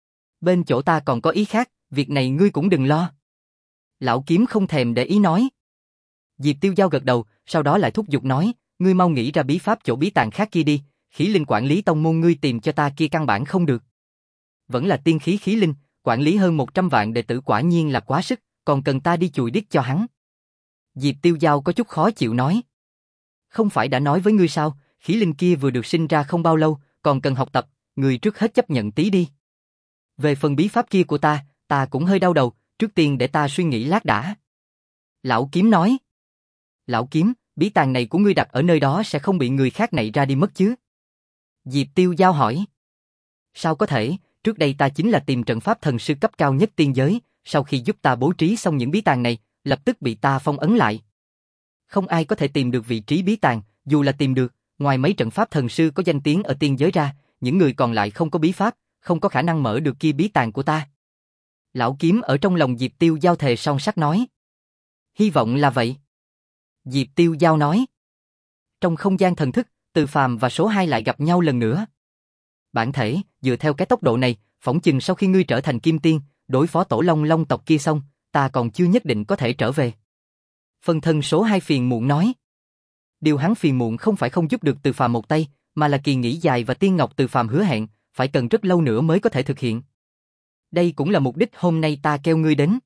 Bên chỗ ta còn có ý khác, việc này ngươi cũng đừng lo. Lão Kiếm không thèm để ý nói. Diệp Tiêu Giao gật đầu, sau đó lại thúc giục nói, ngươi mau nghĩ ra bí pháp chỗ bí tàng khác kia đi, khí linh quản lý tông môn ngươi tìm cho ta kia căn bản không được. Vẫn là tiên khí khí linh, quản lý hơn một trăm vạn đệ tử quả nhiên là quá sức, còn cần ta đi chùi đít cho hắn. Diệp Tiêu Giao có chút khó chịu nói. Không phải đã nói với ngươi sao, khí linh kia vừa được sinh ra không bao lâu, còn cần học tập, ngươi trước hết chấp nhận tí đi. Về phần bí pháp kia của ta, ta cũng hơi đau đầu, trước tiên để ta suy nghĩ lát đã. Lão Kiếm nói. Lão kiếm, bí tàng này của ngươi đặt ở nơi đó sẽ không bị người khác nảy ra đi mất chứ? Diệp Tiêu Giao hỏi. Sao có thể, trước đây ta chính là tìm trận pháp thần sư cấp cao nhất tiên giới, sau khi giúp ta bố trí xong những bí tàng này, lập tức bị ta phong ấn lại. Không ai có thể tìm được vị trí bí tàng, dù là tìm được, ngoài mấy trận pháp thần sư có danh tiếng ở tiên giới ra, những người còn lại không có bí pháp, không có khả năng mở được kia bí tàng của ta. Lão kiếm ở trong lòng Diệp Tiêu Giao thề son sắt nói. Hy vọng là vậy. Diệp Tiêu Giao nói. Trong không gian thần thức, Từ Phàm và số hai lại gặp nhau lần nữa. Bản thể, dựa theo cái tốc độ này, phỏng chừng sau khi ngươi trở thành kim tiên, đối phó tổ long long tộc kia xong, ta còn chưa nhất định có thể trở về. Phân thân số hai phiền muộn nói. Điều hắn phiền muộn không phải không giúp được Từ Phàm một tay, mà là kỳ nghỉ dài và Tiên Ngọc Từ Phàm hứa hẹn, phải cần rất lâu nữa mới có thể thực hiện. Đây cũng là mục đích hôm nay ta kêu ngươi đến.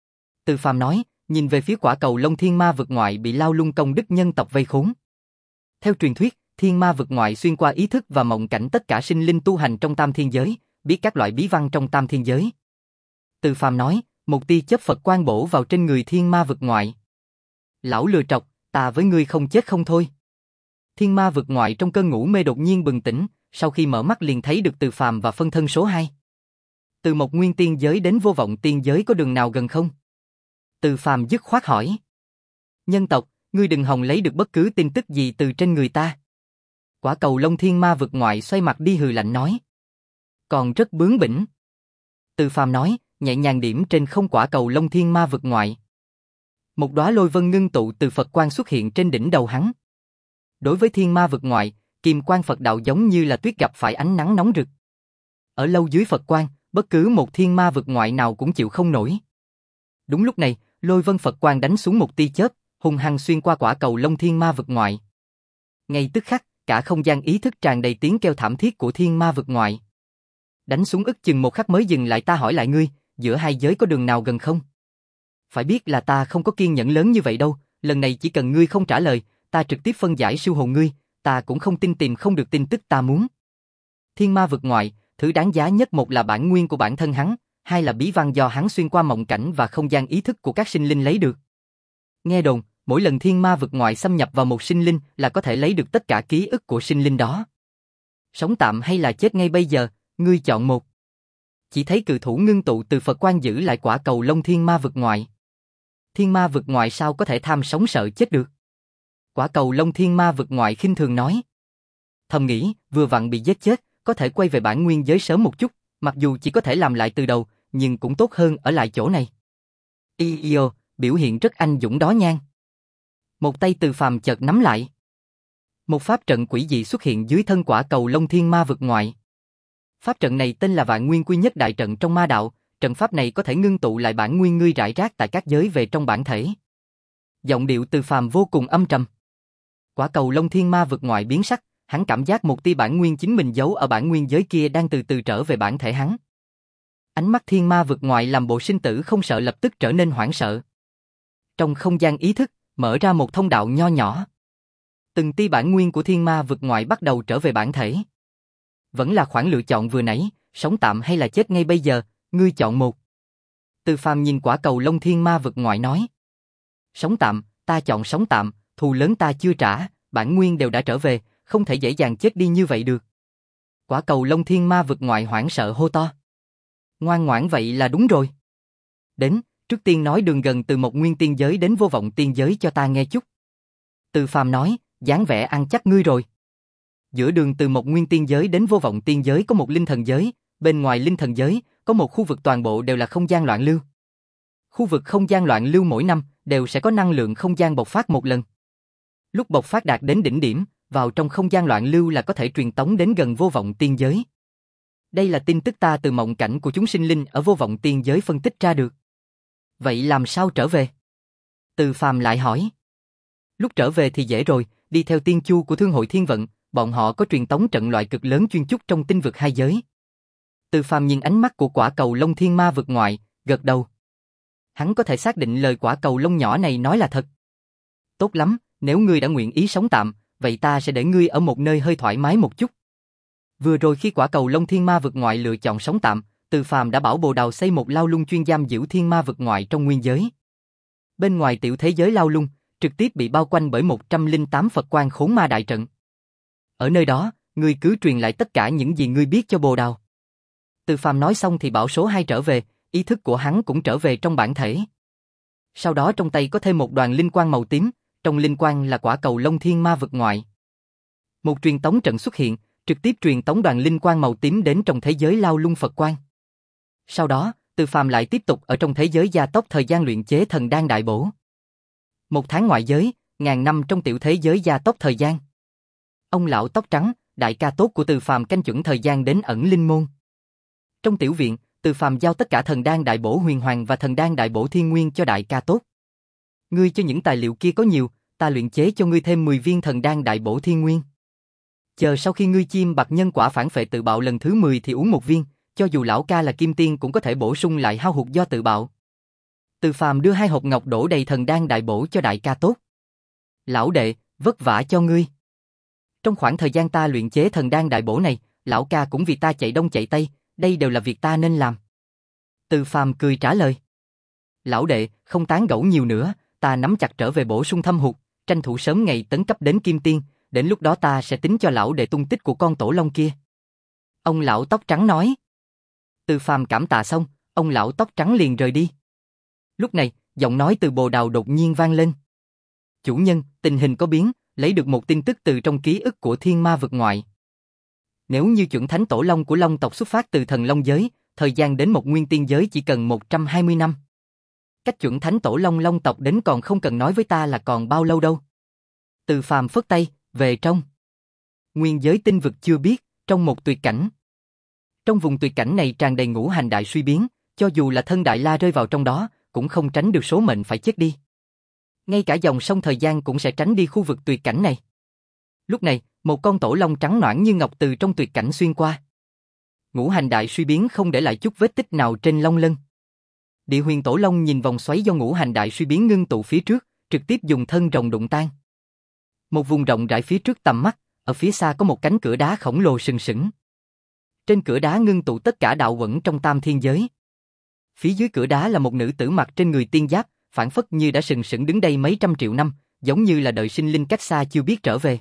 Từ Phàm nói, nhìn về phía quả cầu Long Thiên Ma vực ngoại bị Lao Lung công đức nhân tộc vây khốn. Theo truyền thuyết, Thiên Ma vực ngoại xuyên qua ý thức và mộng cảnh tất cả sinh linh tu hành trong Tam Thiên giới, biết các loại bí văn trong Tam Thiên giới. Từ Phàm nói, một tia chớp Phật quang bổ vào trên người Thiên Ma vực ngoại. Lão lừa trọc, ta với ngươi không chết không thôi. Thiên Ma vực ngoại trong cơn ngủ mê đột nhiên bừng tỉnh, sau khi mở mắt liền thấy được Từ Phàm và phân thân số hai. Từ một nguyên tiên giới đến vô vọng tiên giới có đường nào gần không? Từ Phàm dứt khoát hỏi. Nhân tộc, ngươi đừng hòng lấy được bất cứ tin tức gì từ trên người ta. Quả cầu Long Thiên Ma vực ngoại xoay mặt đi hừ lạnh nói. Còn rất bướng bỉnh. Từ Phàm nói, nhẹ nhàng điểm trên không quả cầu Long Thiên Ma vực ngoại. Một đóa lôi vân ngưng tụ từ Phật quang xuất hiện trên đỉnh đầu hắn. Đối với Thiên Ma vực ngoại, kim quang Phật đạo giống như là tuyết gặp phải ánh nắng nóng rực. Ở lâu dưới Phật quang, bất cứ một thiên ma vực ngoại nào cũng chịu không nổi. Đúng lúc này, lôi vân Phật quang đánh xuống một tia chớp, hung hăng xuyên qua quả cầu Long Thiên Ma vực ngoại. Ngay tức khắc, cả không gian ý thức tràn đầy tiếng kêu thảm thiết của thiên ma vực ngoại. Đánh xuống ức chừng một khắc mới dừng lại. Ta hỏi lại ngươi, giữa hai giới có đường nào gần không? Phải biết là ta không có kiên nhẫn lớn như vậy đâu, lần này chỉ cần ngươi không trả lời, ta trực tiếp phân giải siêu hồn ngươi, ta cũng không tin tìm không được tin tức ta muốn. Thiên ma vực ngoại, thứ đáng giá nhất một là bản nguyên của bản thân hắn, hai là bí văn do hắn xuyên qua mộng cảnh và không gian ý thức của các sinh linh lấy được. Nghe đồn, mỗi lần thiên ma vực ngoại xâm nhập vào một sinh linh là có thể lấy được tất cả ký ức của sinh linh đó. Sống tạm hay là chết ngay bây giờ, ngươi chọn một. Chỉ thấy cự thủ ngưng tụ từ Phật quang giữ lại quả cầu Long Thiên Ma vực ngoại. Thiên ma vực ngoại sao có thể tham sống sợ chết được? Quả cầu Long Thiên Ma vực ngoại khinh thường nói. Thầm nghĩ, vừa vặn bị giết chết, có thể quay về bản nguyên giới sớm một chút, mặc dù chỉ có thể làm lại từ đầu, nhưng cũng tốt hơn ở lại chỗ này. Io, biểu hiện rất anh dũng đó nhan. Một tay Từ Phàm chợt nắm lại. Một pháp trận quỷ dị xuất hiện dưới thân quả cầu Long Thiên Ma vực ngoại. Pháp trận này tên là Vạn Nguyên Quy Nhất Đại Trận trong ma đạo, trận pháp này có thể ngưng tụ lại bản nguyên ngươi rải rác tại các giới về trong bản thể. Giọng điệu Từ Phàm vô cùng âm trầm. Quả cầu Long Thiên Ma vực ngoại biến sắc, hắn cảm giác một tia bản nguyên chính mình giấu ở bản nguyên giới kia đang từ từ trở về bản thể hắn. Ánh mắt thiên ma vực ngoại làm bộ sinh tử không sợ lập tức trở nên hoảng sợ. Trong không gian ý thức, mở ra một thông đạo nho nhỏ. Từng tia bản nguyên của thiên ma vực ngoại bắt đầu trở về bản thể. Vẫn là khoản lựa chọn vừa nãy, sống tạm hay là chết ngay bây giờ, ngươi chọn một. Từ Phàm nhìn quả cầu Long Thiên Ma vực ngoại nói. Sống tạm, ta chọn sống tạm, thù lớn ta chưa trả, bản nguyên đều đã trở về, không thể dễ dàng chết đi như vậy được. Quả cầu Long Thiên Ma vực ngoại hoảng sợ hô to. Ngoan ngoãn vậy là đúng rồi. Đến, trước tiên nói đường gần từ một nguyên tiên giới đến vô vọng tiên giới cho ta nghe chút. Từ Phàm nói, dáng vẻ ăn chắc ngươi rồi. Giữa đường từ một nguyên tiên giới đến vô vọng tiên giới có một linh thần giới, bên ngoài linh thần giới có một khu vực toàn bộ đều là không gian loạn lưu. Khu vực không gian loạn lưu mỗi năm đều sẽ có năng lượng không gian bộc phát một lần. Lúc bộc phát đạt đến đỉnh điểm, vào trong không gian loạn lưu là có thể truyền tống đến gần vô vọng tiên giới. Đây là tin tức ta từ mộng cảnh của chúng sinh linh ở vô vọng tiên giới phân tích ra được. Vậy làm sao trở về? Từ Phàm lại hỏi. Lúc trở về thì dễ rồi, đi theo tiên chu của Thương hội Thiên Vận, bọn họ có truyền tống trận loại cực lớn chuyên chúc trong tinh vực hai giới. Từ Phàm nhìn ánh mắt của quả cầu Long Thiên Ma vực ngoại, gật đầu. Hắn có thể xác định lời quả cầu lông nhỏ này nói là thật. Tốt lắm, nếu ngươi đã nguyện ý sống tạm, vậy ta sẽ để ngươi ở một nơi hơi thoải mái một chút. Vừa rồi khi quả cầu Long Thiên Ma vực ngoại lựa chọn sống tạm, Từ Phàm đã bảo Bồ Đào xây một lao lung chuyên giam giữ thiên ma vực ngoại trong nguyên giới. Bên ngoài tiểu thế giới lao lung, trực tiếp bị bao quanh bởi một trăm lẻ tám Phật quan khốn ma đại trận. Ở nơi đó, ngươi cứ truyền lại tất cả những gì ngươi biết cho Bồ Đào. Từ Phàm nói xong thì bảo số hai trở về, ý thức của hắn cũng trở về trong bản thể. Sau đó trong tay có thêm một đoàn linh quang màu tím, trong linh quang là quả cầu Long Thiên Ma vực ngoại. Một truyền tống trận xuất hiện, trực tiếp truyền tống đoàn linh quang màu tím đến trong thế giới Lao Lung Phật Quan. Sau đó, Từ Phàm lại tiếp tục ở trong thế giới gia tốc thời gian luyện chế thần đan đại bổ. Một tháng ngoại giới, ngàn năm trong tiểu thế giới gia tốc thời gian. Ông lão tóc trắng, đại ca tốt của Từ Phàm canh chuẩn thời gian đến ẩn linh môn. Trong tiểu viện, Từ Phàm giao tất cả thần đan đại bổ huyền hoàng và thần đan đại bổ thiên nguyên cho đại ca tốt. Ngươi cho những tài liệu kia có nhiều, ta luyện chế cho ngươi thêm mười viên thần đan đại bổ thiên nguyên. Chờ sau khi ngươi chiêm bạc nhân quả phản phệ tự bạo lần thứ mười thì uống một viên, cho dù lão ca là kim tiên cũng có thể bổ sung lại hao hụt do tự bạo. Từ Phàm đưa hai hộp ngọc đổ đầy thần đan đại bổ cho đại ca tốt. Lão đệ, vất vả cho ngươi. Trong khoảng thời gian ta luyện chế thần đan đại bổ này, lão ca cũng vì ta chạy đông chạy tây, đây đều là việc ta nên làm. Từ Phàm cười trả lời. Lão đệ, không tán gẫu nhiều nữa, ta nắm chặt trở về bổ sung thâm hụt, tranh thủ sớm ngày tấn cấp đến kim tiên, đến lúc đó ta sẽ tính cho lão đệ tung tích của con tổ long kia. Ông lão tóc trắng nói. Từ Phàm cảm tạ xong, ông lão tóc trắng liền rời đi. Lúc này, giọng nói từ Bồ Đào đột nhiên vang lên. Chủ nhân, tình hình có biến, lấy được một tin tức từ trong ký ức của thiên ma vực ngoại. Nếu như chuẩn thánh tổ long của long tộc xuất phát từ thần long giới, thời gian đến một nguyên tiên giới chỉ cần một trăm hai mươi năm. Cách chuẩn thánh tổ long long tộc đến còn không cần nói với ta là còn bao lâu đâu. Từ Phàm phất tay, về trong. Nguyên giới tinh vực chưa biết, trong một tuyệt cảnh. Trong vùng tuyệt cảnh này tràn đầy ngũ hành đại suy biến, cho dù là thân đại la rơi vào trong đó, cũng không tránh được số mệnh phải chết đi. Ngay cả dòng sông thời gian cũng sẽ tránh đi khu vực tuyệt cảnh này. Lúc này, một con tổ long trắng nõn như ngọc từ trong tuyệt cảnh xuyên qua. Ngũ hành đại suy biến không để lại chút vết tích nào trên long lân. Địa huyền tổ long nhìn vòng xoáy do ngũ hành đại suy biến ngưng tụ phía trước, trực tiếp dùng thân rồng đụng tan. Một vùng rộng rãi phía trước tầm mắt, ở phía xa có một cánh cửa đá khổng lồ sừng sững. Trên cửa đá ngưng tụ tất cả đạo quẩn trong tam thiên giới. Phía dưới cửa đá là một nữ tử mặc trên người tiên giáp, phản phất như đã sừng sững đứng đây mấy trăm triệu năm, giống như là đợi sinh linh cách xa chưa biết trở về.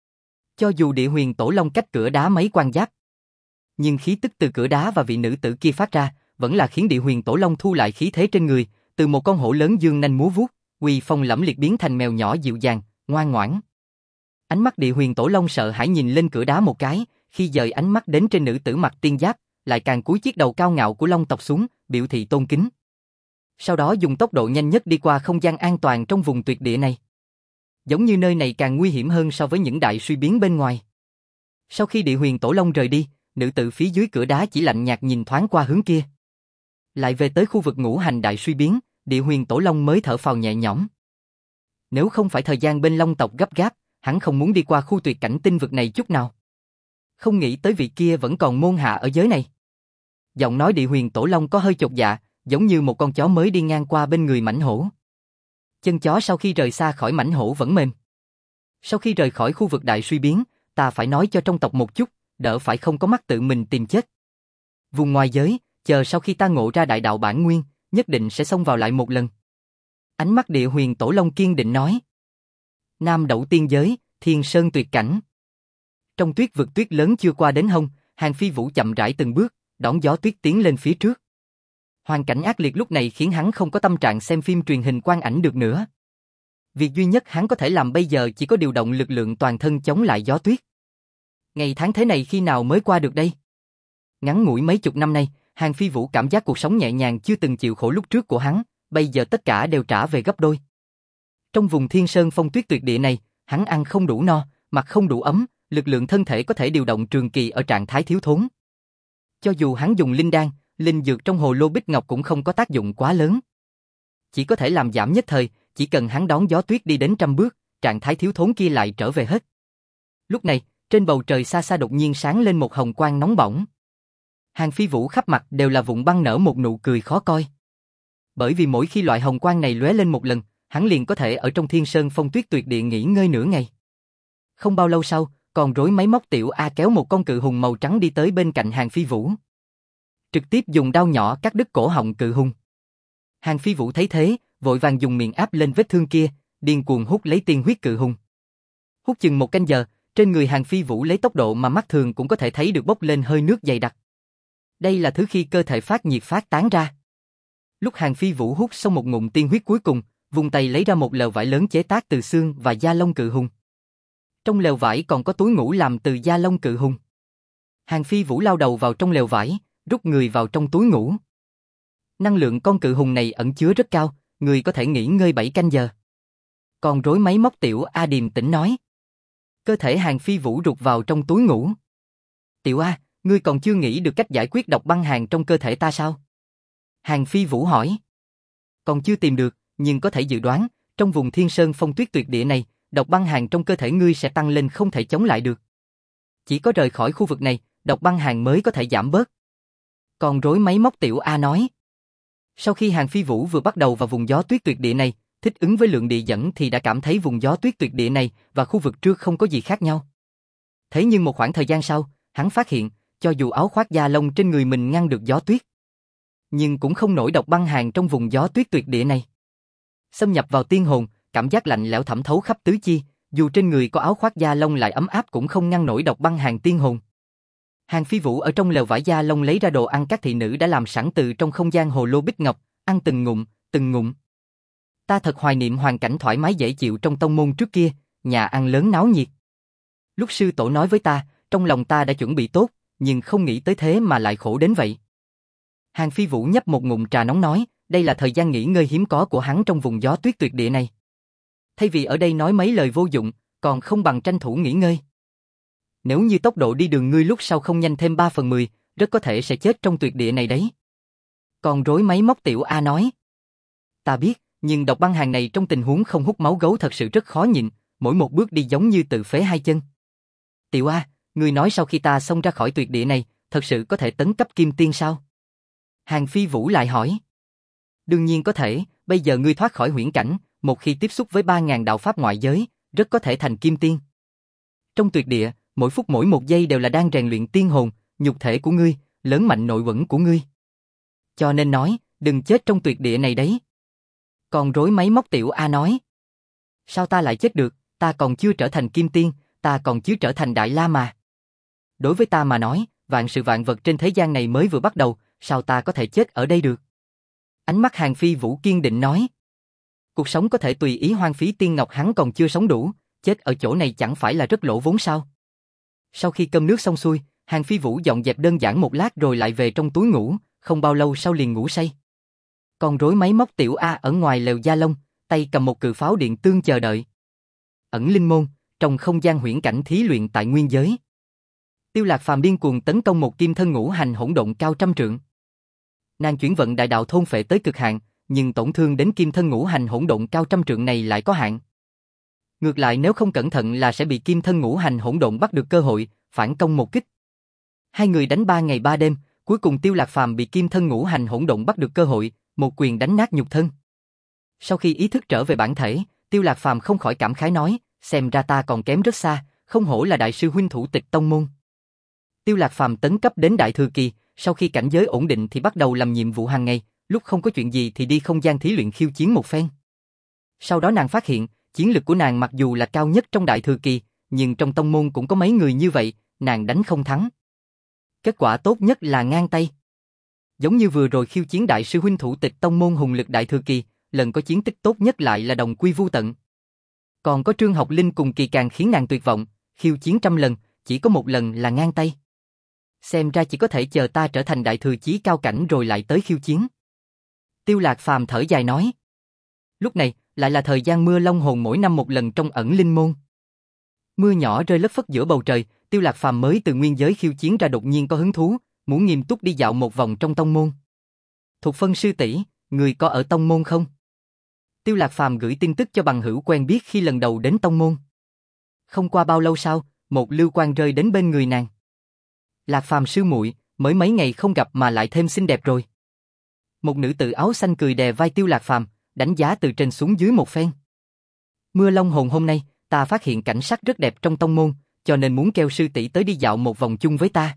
Cho dù địa huyền tổ long cách cửa đá mấy quan giáp, nhưng khí tức từ cửa đá và vị nữ tử kia phát ra, vẫn là khiến địa huyền tổ long thu lại khí thế trên người, từ một con hổ lớn dương nanh múa vuốt, uy phong lẫm liệt biến thành mèo nhỏ dịu dàng, ngoan ngoãn. Ánh mắt địa huyền tổ long sợ hãi nhìn lên cửa đá một cái, khi dời ánh mắt đến trên nữ tử mặc tiên giáp, lại càng cúi chiếc đầu cao ngạo của long tộc xuống, biểu thị tôn kính. Sau đó dùng tốc độ nhanh nhất đi qua không gian an toàn trong vùng tuyệt địa này. Giống như nơi này càng nguy hiểm hơn so với những đại suy biến bên ngoài. Sau khi địa huyền tổ long rời đi, nữ tử phía dưới cửa đá chỉ lạnh nhạt nhìn thoáng qua hướng kia. Lại về tới khu vực ngũ hành đại suy biến, địa huyền tổ long mới thở phào nhẹ nhõm. Nếu không phải thời gian bên long tộc gấp gáp, hắn không muốn đi qua khu tuyệt cảnh tinh vực này chút nào. Không nghĩ tới vị kia vẫn còn môn hạ ở giới này. Giọng nói địa huyền tổ long có hơi chột dạ, giống như một con chó mới đi ngang qua bên người mãnh hổ. Chân chó sau khi rời xa khỏi mãnh hổ vẫn mềm. Sau khi rời khỏi khu vực đại suy biến, ta phải nói cho trong tộc một chút, đỡ phải không có mắt tự mình tìm chết. Vùng ngoài giới, chờ sau khi ta ngộ ra đại đạo bản nguyên, nhất định sẽ xông vào lại một lần. Ánh mắt địa huyền tổ long kiên định nói. Nam đẩu tiên giới, thiên sơn tuyệt cảnh. Trong tuyết vực tuyết lớn chưa qua đến hông, Hàng Phi Vũ chậm rãi từng bước, đón gió tuyết tiến lên phía trước. Hoàn cảnh ác liệt lúc này khiến hắn không có tâm trạng xem phim truyền hình quang ảnh được nữa. Việc duy nhất hắn có thể làm bây giờ chỉ có điều động lực lượng toàn thân chống lại gió tuyết. Ngày tháng thế này khi nào mới qua được đây? Ngắn ngủi mấy chục năm nay, Hàng Phi Vũ cảm giác cuộc sống nhẹ nhàng chưa từng chịu khổ lúc trước của hắn, bây giờ tất cả đều trả về gấp đôi. Trong vùng thiên sơn phong tuyết tuyệt địa này, hắn ăn không đủ no, mặc không đủ ấm, lực lượng thân thể có thể điều động trường kỳ ở trạng thái thiếu thốn. Cho dù hắn dùng linh đan, linh dược trong hồ lô bích ngọc cũng không có tác dụng quá lớn. Chỉ có thể làm giảm nhất thời, chỉ cần hắn đón gió tuyết đi đến trăm bước, trạng thái thiếu thốn kia lại trở về hết. Lúc này, trên bầu trời xa xa đột nhiên sáng lên một hồng quang nóng bỏng. Hàng Phi Vũ khắp mặt đều là vụn băng nở một nụ cười khó coi. Bởi vì mỗi khi loại hồng quang này lóe lên một lần, hắn liền có thể ở trong thiên sơn phong tuyết tuyệt địa nghỉ ngơi nửa ngày. Không bao lâu sau, còn rối máy móc tiểu A kéo một con cự hùng màu trắng đi tới bên cạnh Hàng Phi Vũ. Trực tiếp dùng đao nhỏ cắt đứt cổ họng cự hùng. Hàng Phi Vũ thấy thế, vội vàng dùng miệng áp lên vết thương kia, điên cuồng hút lấy tiên huyết cự hùng. Hút chừng một canh giờ, trên người Hàn Phi Vũ lấy tốc độ mà mắt thường cũng có thể thấy được bốc lên hơi nước dày đặc. Đây là thứ khi cơ thể phát nhiệt phát tán ra. Lúc Hàn Phi Vũ hút xong một ngụm tiên huyết cuối cùng, vùng tay lấy ra một lều vải lớn chế tác từ xương và da lông cự hùng. Trong lều vải còn có túi ngủ làm từ da lông cự hùng. Hàn Phi Vũ lao đầu vào trong lều vải, rút người vào trong túi ngủ. Năng lượng con cự hùng này ẩn chứa rất cao, người có thể nghỉ ngơi bảy canh giờ. Còn rối máy móc Tiểu A điềm tĩnh nói. Cơ thể Hàn Phi Vũ rụt vào trong túi ngủ. Tiểu A, ngươi còn chưa nghĩ được cách giải quyết độc băng hàn trong cơ thể ta sao? Hàn Phi Vũ hỏi. Còn chưa tìm được, nhưng có thể dự đoán, trong vùng Thiên Sơn Phong Tuyết tuyệt địa này, độc băng hàn trong cơ thể ngươi sẽ tăng lên không thể chống lại được. Chỉ có rời khỏi khu vực này, độc băng hàn mới có thể giảm bớt. Còn rối máy móc Tiểu A nói. Sau khi Hàn Phi Vũ vừa bắt đầu vào vùng gió tuyết tuyệt địa này, thích ứng với lượng địa dẫn thì đã cảm thấy vùng gió tuyết tuyệt địa này và khu vực trước không có gì khác nhau. Thế nhưng một khoảng thời gian sau, hắn phát hiện, cho dù áo khoác da lông trên người mình ngăn được gió tuyết, nhưng cũng không nổi độc băng hàn trong vùng gió tuyết tuyệt địa này. Xâm nhập vào tiên hồn, cảm giác lạnh lẽo thẩm thấu khắp tứ chi, dù trên người có áo khoác da lông lại ấm áp cũng không ngăn nổi độc băng hàn tiên hồn. Hàn Phi Vũ ở trong lều vải da lông lấy ra đồ ăn các thị nữ đã làm sẵn từ trong không gian hồ lô bích ngọc, ăn từng ngụm, từng ngụm. Ta thật hoài niệm hoàn cảnh thoải mái dễ chịu trong tông môn trước kia, nhà ăn lớn náo nhiệt. Lúc sư tổ nói với ta, trong lòng ta đã chuẩn bị tốt, nhưng không nghĩ tới thế mà lại khổ đến vậy. Hàn Phi Vũ nhấp một ngụm trà nóng nói, đây là thời gian nghỉ ngơi hiếm có của hắn trong vùng gió tuyết tuyệt địa này. Thay vì ở đây nói mấy lời vô dụng, còn không bằng tranh thủ nghỉ ngơi. Nếu như tốc độ đi đường ngươi lúc sau không nhanh thêm ba phần mười, rất có thể sẽ chết trong tuyệt địa này đấy. Còn rối máy móc Tiểu A nói. Ta biết, nhưng độc băng hàn này trong tình huống không hút máu gấu thật sự rất khó nhịn, mỗi một bước đi giống như tự phế hai chân. Tiểu A, ngươi nói sau khi ta xông ra khỏi tuyệt địa này, thật sự có thể tấn cấp kim tiên sao? Hàn Phi Vũ lại hỏi. Đương nhiên có thể, bây giờ ngươi thoát khỏi huyễn cảnh, một khi tiếp xúc với ba ngàn đạo pháp ngoại giới, rất có thể thành kim tiên. Trong tuyệt địa, mỗi phút mỗi một giây đều là đang rèn luyện tiên hồn, nhục thể của ngươi, lớn mạnh nội uẩn của ngươi. Cho nên nói, đừng chết trong tuyệt địa này đấy. Còn rối máy móc Tiểu A nói. Sao ta lại chết được, ta còn chưa trở thành kim tiên, ta còn chưa trở thành đại la mà. Đối với ta mà nói, vạn sự vạn vật trên thế gian này mới vừa bắt đầu, sao ta có thể chết ở đây được? Ánh mắt Hàn Phi Vũ kiên định nói. Cuộc sống có thể tùy ý hoang phí tiên ngọc hắn còn chưa sống đủ, chết ở chỗ này chẳng phải là rất lỗ vốn sao? Sau khi cơm nước xong xuôi, Hàn Phi Vũ dọn dẹp đơn giản một lát rồi lại về trong túi ngủ, không bao lâu sau liền ngủ say. Còn rối máy móc Tiểu A ở ngoài lều da lông, tay cầm một cự pháo điện tương chờ đợi. Ẩn linh môn, trong không gian huyễn cảnh thí luyện tại nguyên giới. Tiêu Lạc Phàm điên cuồng tấn công một kim thân ngũ hành hỗn độn cao trăm trượng. Nàng chuyển vận đại đạo thôn phệ tới cực hạn, nhưng tổn thương đến kim thân ngũ hành hỗn độn cao trăm trượng này lại có hạn. Ngược lại nếu không cẩn thận là sẽ bị kim thân ngũ hành hỗn độn bắt được cơ hội, phản công một kích. Hai người đánh ba ngày ba đêm, cuối cùng Tiêu Lạc Phàm bị kim thân ngũ hành hỗn độn bắt được cơ hội, một quyền đánh nát nhục thân. Sau khi ý thức trở về bản thể, Tiêu Lạc Phàm không khỏi cảm khái nói, xem ra ta còn kém rất xa, không hổ là đại sư huynh thủ tịch tông môn. Tiêu Lạc Phàm tấn cấp đến đại thừa kỳ, sau khi cảnh giới ổn định thì bắt đầu làm nhiệm vụ hàng ngày, lúc không có chuyện gì thì đi không gian thí luyện khiêu chiến một phen. Sau đó nàng phát hiện, chiến lực của nàng mặc dù là cao nhất trong đại thừa kỳ, nhưng trong tông môn cũng có mấy người như vậy, nàng đánh không thắng. Kết quả tốt nhất là ngang tay. Giống như vừa rồi khiêu chiến đại sư huynh thủ tịch tông môn hùng lực đại thừa kỳ, lần có chiến tích tốt nhất lại là đồng quy vu tận. Còn có Trương Học Linh cùng kỳ càng khiến nàng tuyệt vọng, khiêu chiến trăm lần, chỉ có một lần là ngang tay. Xem ra chỉ có thể chờ ta trở thành đại thừa chí cao cảnh rồi lại tới khiêu chiến. Tiêu Lạc Phàm thở dài nói. Lúc này, lại là thời gian mưa long hồn mỗi năm một lần trong ẩn linh môn. Mưa nhỏ rơi lất phất giữa bầu trời, Tiêu Lạc Phàm mới từ nguyên giới khiêu chiến ra đột nhiên có hứng thú, muốn nghiêm túc đi dạo một vòng trong tông môn. Thục Phân sư tỷ, người có ở tông môn không? Tiêu Lạc Phàm gửi tin tức cho bằng hữu quen biết khi lần đầu đến tông môn. Không qua bao lâu sau, một lưu quang rơi đến bên người nàng. Lạc Phàm sư muội, mới mấy ngày không gặp mà lại thêm xinh đẹp rồi. Một nữ tử áo xanh cười đè vai Tiêu Lạc Phàm, đánh giá từ trên xuống dưới một phen. Mưa long hồn hôm nay, ta phát hiện cảnh sắc rất đẹp trong tông môn, cho nên muốn kêu sư tỷ tới đi dạo một vòng chung với ta.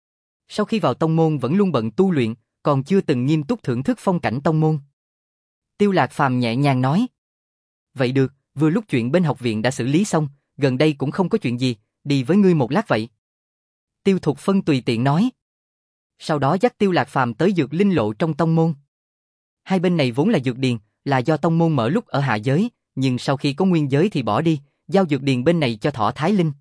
Sau khi vào tông môn vẫn luôn bận tu luyện, còn chưa từng nghiêm túc thưởng thức phong cảnh tông môn. Tiêu Lạc Phàm nhẹ nhàng nói. Vậy được, Vừa lúc chuyện bên học viện đã xử lý xong, gần đây cũng không có chuyện gì, đi với ngươi một lát vậy. Tiêu Thục Phân tùy tiện nói. Sau đó dắt Tiêu Lạc Phàm tới dược linh lộ trong tông môn. Hai bên này vốn là dược điền, là do tông môn mở lúc ở hạ giới, nhưng sau khi có nguyên giới thì bỏ đi, giao dược điền bên này cho Thỏ Thái Linh.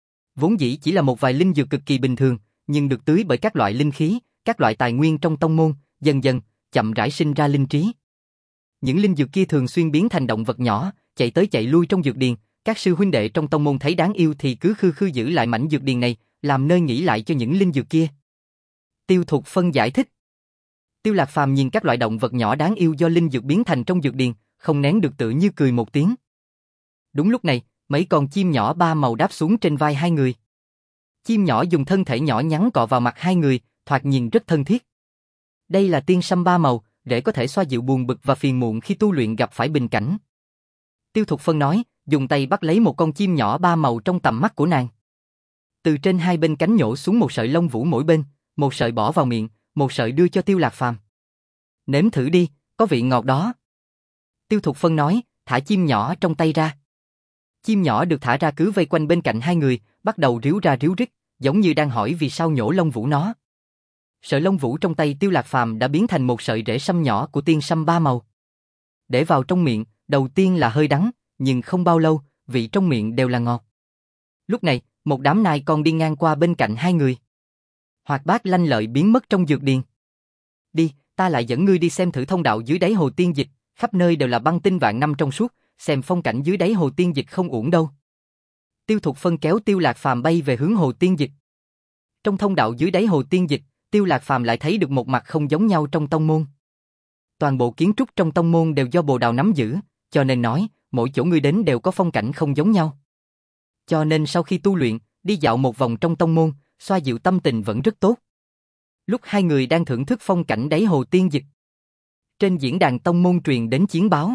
Vốn dĩ chỉ là một vài linh dược cực kỳ bình thường, nhưng được tưới bởi các loại linh khí, các loại tài nguyên trong tông môn, dần dần, chậm rãi sinh ra linh trí. Những linh dược kia thường xuyên biến thành động vật nhỏ, chạy tới chạy lui trong dược điền, các sư huynh đệ trong tông môn thấy đáng yêu thì cứ khư khư giữ lại mảnh dược điền này, làm nơi nghỉ lại cho những linh dược kia. Tiêu Thục Phân giải thích. Tiêu Lạc Phàm nhìn các loại động vật nhỏ đáng yêu do linh dược biến thành trong dược điền, không nén được tự như cười một tiếng. Đúng lúc này, mấy con chim nhỏ ba màu đáp xuống trên vai hai người. Chim nhỏ dùng thân thể nhỏ nhắn cọ vào mặt hai người, thoạt nhìn rất thân thiết. Đây là tiên sâm ba màu, để có thể xoa dịu buồn bực và phiền muộn khi tu luyện gặp phải bình cảnh. Tiêu Thục Phân nói, dùng tay bắt lấy một con chim nhỏ ba màu trong tầm mắt của nàng. Từ trên hai bên cánh nhổ xuống một sợi lông vũ mỗi bên, một sợi bỏ vào miệng, một sợi đưa cho Tiêu Lạc Phàm. Nếm thử đi, có vị ngọt đó. Tiêu Thục Phân nói, thả chim nhỏ trong tay ra. Chim nhỏ được thả ra cứ vây quanh bên cạnh hai người, bắt đầu ríu ra ríu rít, giống như đang hỏi vì sao nhổ lông vũ nó. Sợi lông vũ trong tay Tiêu Lạc Phàm đã biến thành một sợi rễ sâm nhỏ của tiên sâm ba màu. Để vào trong miệng, đầu tiên là hơi đắng, nhưng không bao lâu, vị trong miệng đều là ngọt. Lúc này, một đám nai con đi ngang qua bên cạnh hai người. Hoạt bát lanh lợi biến mất trong dược điền. Đi, ta lại dẫn ngươi đi xem thử thông đạo dưới đáy hồ tiên dịch, khắp nơi đều là băng tinh vạn năm trong suốt, xem phong cảnh dưới đáy hồ tiên dịch không uổng đâu. Tiêu Thục Phân kéo Tiêu Lạc Phàm bay về hướng hồ tiên dịch. Trong thông đạo dưới đáy hồ tiên dịch, Tiêu Lạc Phàm lại thấy được một mặt không giống nhau trong tông môn. Toàn bộ kiến trúc trong tông môn đều do Bồ Đào nắm giữ, cho nên nói, mỗi chỗ ngươi đến đều có phong cảnh không giống nhau. Cho nên sau khi tu luyện, đi dạo một vòng trong tông môn, xoa dịu tâm tình vẫn rất tốt. Lúc hai người đang thưởng thức phong cảnh đáy hồ tiên dịch, trên diễn đàn tông môn truyền đến chiến báo.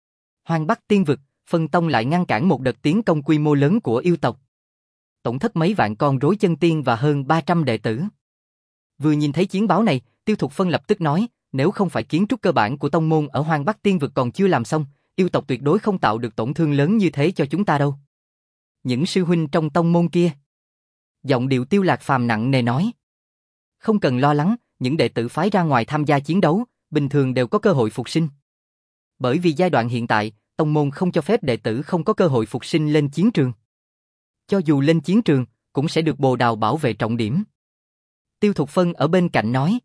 Hoang Bắc Tiên Vực, phân tông lại ngăn cản một đợt tiến công quy mô lớn của yêu tộc. Tổn thất mấy vạn con rối chân tiên và hơn ba trăm đệ tử. Vừa nhìn thấy chiến báo này, Tiêu Thục Phân lập tức nói, nếu không phải kiến trúc cơ bản của tông môn ở Hoang Bắc Tiên Vực còn chưa làm xong, yêu tộc tuyệt đối không tạo được tổn thương lớn như thế cho chúng ta đâu. Những sư huynh trong tông môn kia. Giọng điệu Tiêu Lạc Phàm nặng nề nói. Không cần lo lắng, những đệ tử phái ra ngoài tham gia chiến đấu, bình thường đều có cơ hội phục sinh. Bởi vì giai đoạn hiện tại, tông môn không cho phép đệ tử không có cơ hội phục sinh lên chiến trường. Cho dù lên chiến trường, cũng sẽ được Bồ Đào bảo vệ trọng điểm. Tiêu Thục Phân ở bên cạnh nói.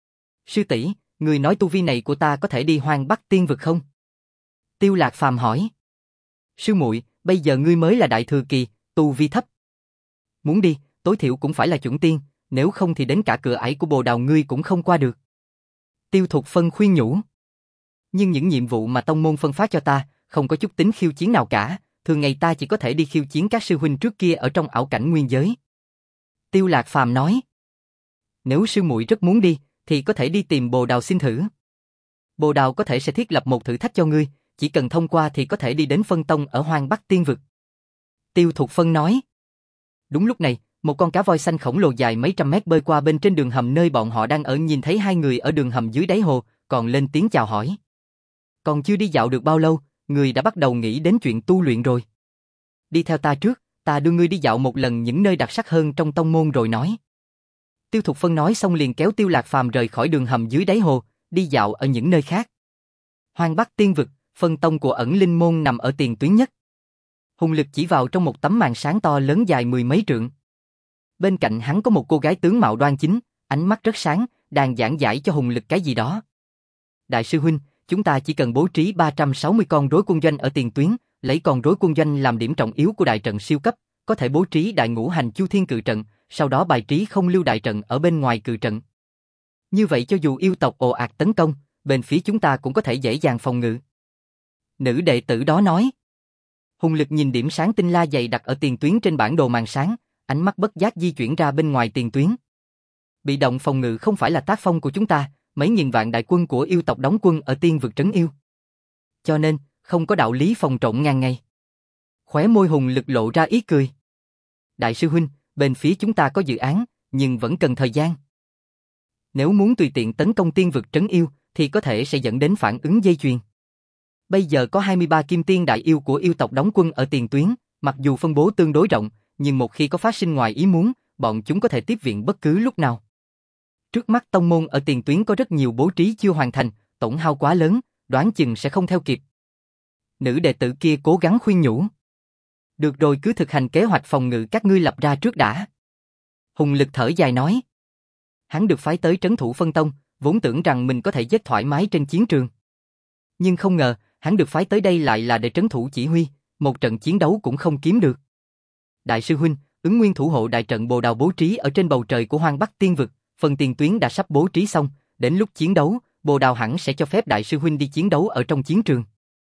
Sư tỷ, người nói tu vi này của ta có thể đi Hoang Bắc Tiên Vực không? Tiêu Lạc Phàm hỏi. Sư muội, bây giờ ngươi mới là đại thừa kỳ, tu vi thấp. Muốn đi, tối thiểu cũng phải là chuẩn tiên, nếu không thì đến cả cửa ải của Bồ Đào ngươi cũng không qua được. Tiêu Thục Phân khuyên nhủ. Nhưng những nhiệm vụ mà tông môn phân phát cho ta, không có chút tính khiêu chiến nào cả, thường ngày ta chỉ có thể đi khiêu chiến các sư huynh trước kia ở trong ảo cảnh nguyên giới. Tiêu Lạc Phàm nói. Nếu sư muội rất muốn đi, thì có thể đi tìm Bồ Đào xin thử. Bồ Đào có thể sẽ thiết lập một thử thách cho ngươi, chỉ cần thông qua thì có thể đi đến phân tông ở Hoang Bắc Tiên Vực. Tiêu Thục Phân nói. Đúng lúc này, một con cá voi xanh khổng lồ dài mấy trăm mét bơi qua bên trên đường hầm nơi bọn họ đang ở, nhìn thấy hai người ở đường hầm dưới đáy hồ, còn lên tiếng chào hỏi. Còn chưa đi dạo được bao lâu, người đã bắt đầu nghĩ đến chuyện tu luyện rồi. Đi theo ta trước, ta đưa ngươi đi dạo một lần những nơi đặc sắc hơn trong tông môn rồi nói. Tiêu Thục Phân nói xong liền kéo Tiêu Lạc Phàm rời khỏi đường hầm dưới đáy hồ, đi dạo ở những nơi khác. Hoang Bắc Tiên Vực, phân tông của ẩn linh môn nằm ở tiền tuyến nhất. Hùng Lực chỉ vào trong một tấm màn sáng to lớn dài mười mấy trượng. Bên cạnh hắn có một cô gái tướng mạo đoan chính, ánh mắt rất sáng, đang giảng giải cho Hùng Lực cái gì đó. Đại sư huynh, chúng ta chỉ cần bố trí ba trăm sáu mươi con rối quân doanh ở tiền tuyến, lấy con rối quân doanh làm điểm trọng yếu của đại trận siêu cấp, có thể bố trí đại ngũ hành chu thiên cự trận, sau đó bài trí không lưu đại trận ở bên ngoài cự trận. Như vậy cho dù yêu tộc ồ ạt tấn công, bên phía chúng ta cũng có thể dễ dàng phòng ngự. Nữ đệ tử đó nói. Hùng Lực nhìn điểm sáng tinh la dày đặt ở tiền tuyến trên bản đồ màn sáng, ánh mắt bất giác di chuyển ra bên ngoài tiền tuyến. Bị động phòng ngự không phải là tác phong của chúng ta, mấy nghìn vạn đại quân của yêu tộc đóng quân ở tiên vực trấn yêu. Cho nên, không có đạo lý phòng trộn ngàn ngày. Khóe môi Hùng Lực lộ ra ý cười. Đại sư huynh, bên phía chúng ta có dự án, nhưng vẫn cần thời gian. Nếu muốn tùy tiện tấn công tiên vực trấn yêu, thì có thể sẽ dẫn đến phản ứng dây chuyền. Bây giờ có hai mươi ba kim tiên đại yêu của yêu tộc đóng quân ở tiền tuyến, mặc dù phân bố tương đối rộng, nhưng một khi có phát sinh ngoài ý muốn, bọn chúng có thể tiếp viện bất cứ lúc nào. Trước mắt tông môn ở tiền tuyến có rất nhiều bố trí chưa hoàn thành, tổn hao quá lớn, đoán chừng sẽ không theo kịp. Nữ đệ tử kia cố gắng khuyên nhủ. Được rồi, cứ thực hành kế hoạch phòng ngự các ngươi lập ra trước đã. Hùng Lực thở dài nói. Hắn được phái tới trấn thủ phân tông, vốn tưởng rằng mình có thể giết thoải mái trên chiến trường. Nhưng không ngờ, hắn được phái tới đây lại là để trấn thủ chỉ huy, một trận chiến đấu cũng không kiếm được. Đại sư huynh, ứng nguyên thủ hộ đại trận Bồ Đào bố trí ở trên bầu trời của Hoang Bắc Tiên Vực, phần tiền tuyến đã sắp bố trí xong, đến lúc chiến đấu, Bồ Đào hẳn sẽ cho phép đại sư huynh đi chiến đấu ở trong chiến trường.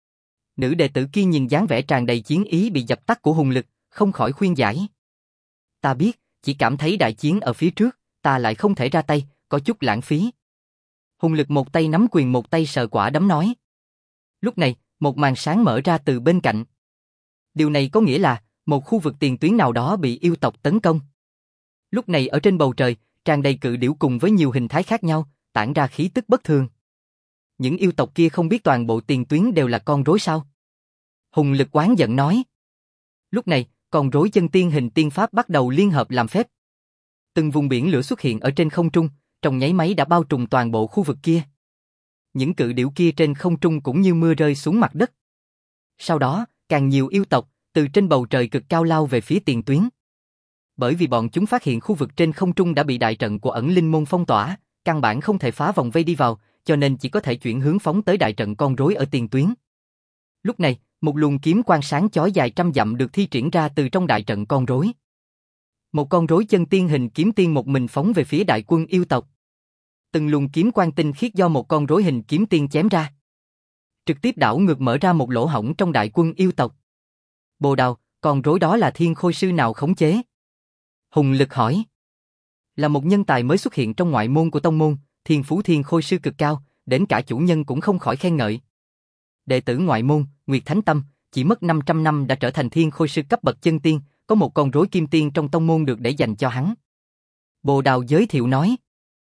Nữ đệ tử kia nhìn dáng vẻ tràn đầy chiến ý bị dập tắt của Hùng Lực, không khỏi khuyên giải. Ta biết, chỉ cảm thấy đại chiến ở phía trước, ta lại không thể ra tay, có chút lãng phí. Hùng Lực một tay nắm quyền một tay sờ quả đấm nói. Lúc này, một màn sáng mở ra từ bên cạnh. Điều này có nghĩa là, một khu vực tiền tuyến nào đó bị yêu tộc tấn công. Lúc này ở trên bầu trời, tràn đầy cự điểu cùng với nhiều hình thái khác nhau, tản ra khí tức bất thường. Những yêu tộc kia không biết toàn bộ tiền tuyến đều là con rối sao? Hùng Lực oán giận nói. Lúc này, con rối chân tiên hình tiên pháp bắt đầu liên hợp làm phép. Từng vùng biển lửa xuất hiện ở trên không trung, trong nháy máy đã bao trùm toàn bộ khu vực kia. Những cự điểu kia trên không trung cũng như mưa rơi xuống mặt đất. Sau đó, càng nhiều yêu tộc, từ trên bầu trời cực cao lao về phía tiền tuyến. Bởi vì bọn chúng phát hiện khu vực trên không trung đã bị đại trận của ẩn linh môn phong tỏa, căn bản không thể phá vòng vây đi vào, cho nên chỉ có thể chuyển hướng phóng tới đại trận con rối ở tiền tuyến. Lúc này, một luồng kiếm quang sáng chói dài trăm dặm được thi triển ra từ trong đại trận con rối. Một con rối chân tiên hình kiếm tiên một mình phóng về phía đại quân yêu tộc. Từng luồng kiếm quang tinh khiết do một con rối hình kiếm tiên chém ra, trực tiếp đảo ngược mở ra một lỗ hổng trong đại quân yêu tộc. Bồ Đào, con rối đó là thiên khôi sư nào khống chế? Hùng Lực hỏi. Là một nhân tài mới xuất hiện trong ngoại môn của tông môn, thiên phú thiên khôi sư cực cao, đến cả chủ nhân cũng không khỏi khen ngợi. Đệ tử ngoại môn, Nguyệt Thánh Tâm, chỉ mất năm trăm năm đã trở thành thiên khôi sư cấp bậc chân tiên, có một con rối kim tiên trong tông môn được để dành cho hắn. Bồ Đào giới thiệu nói.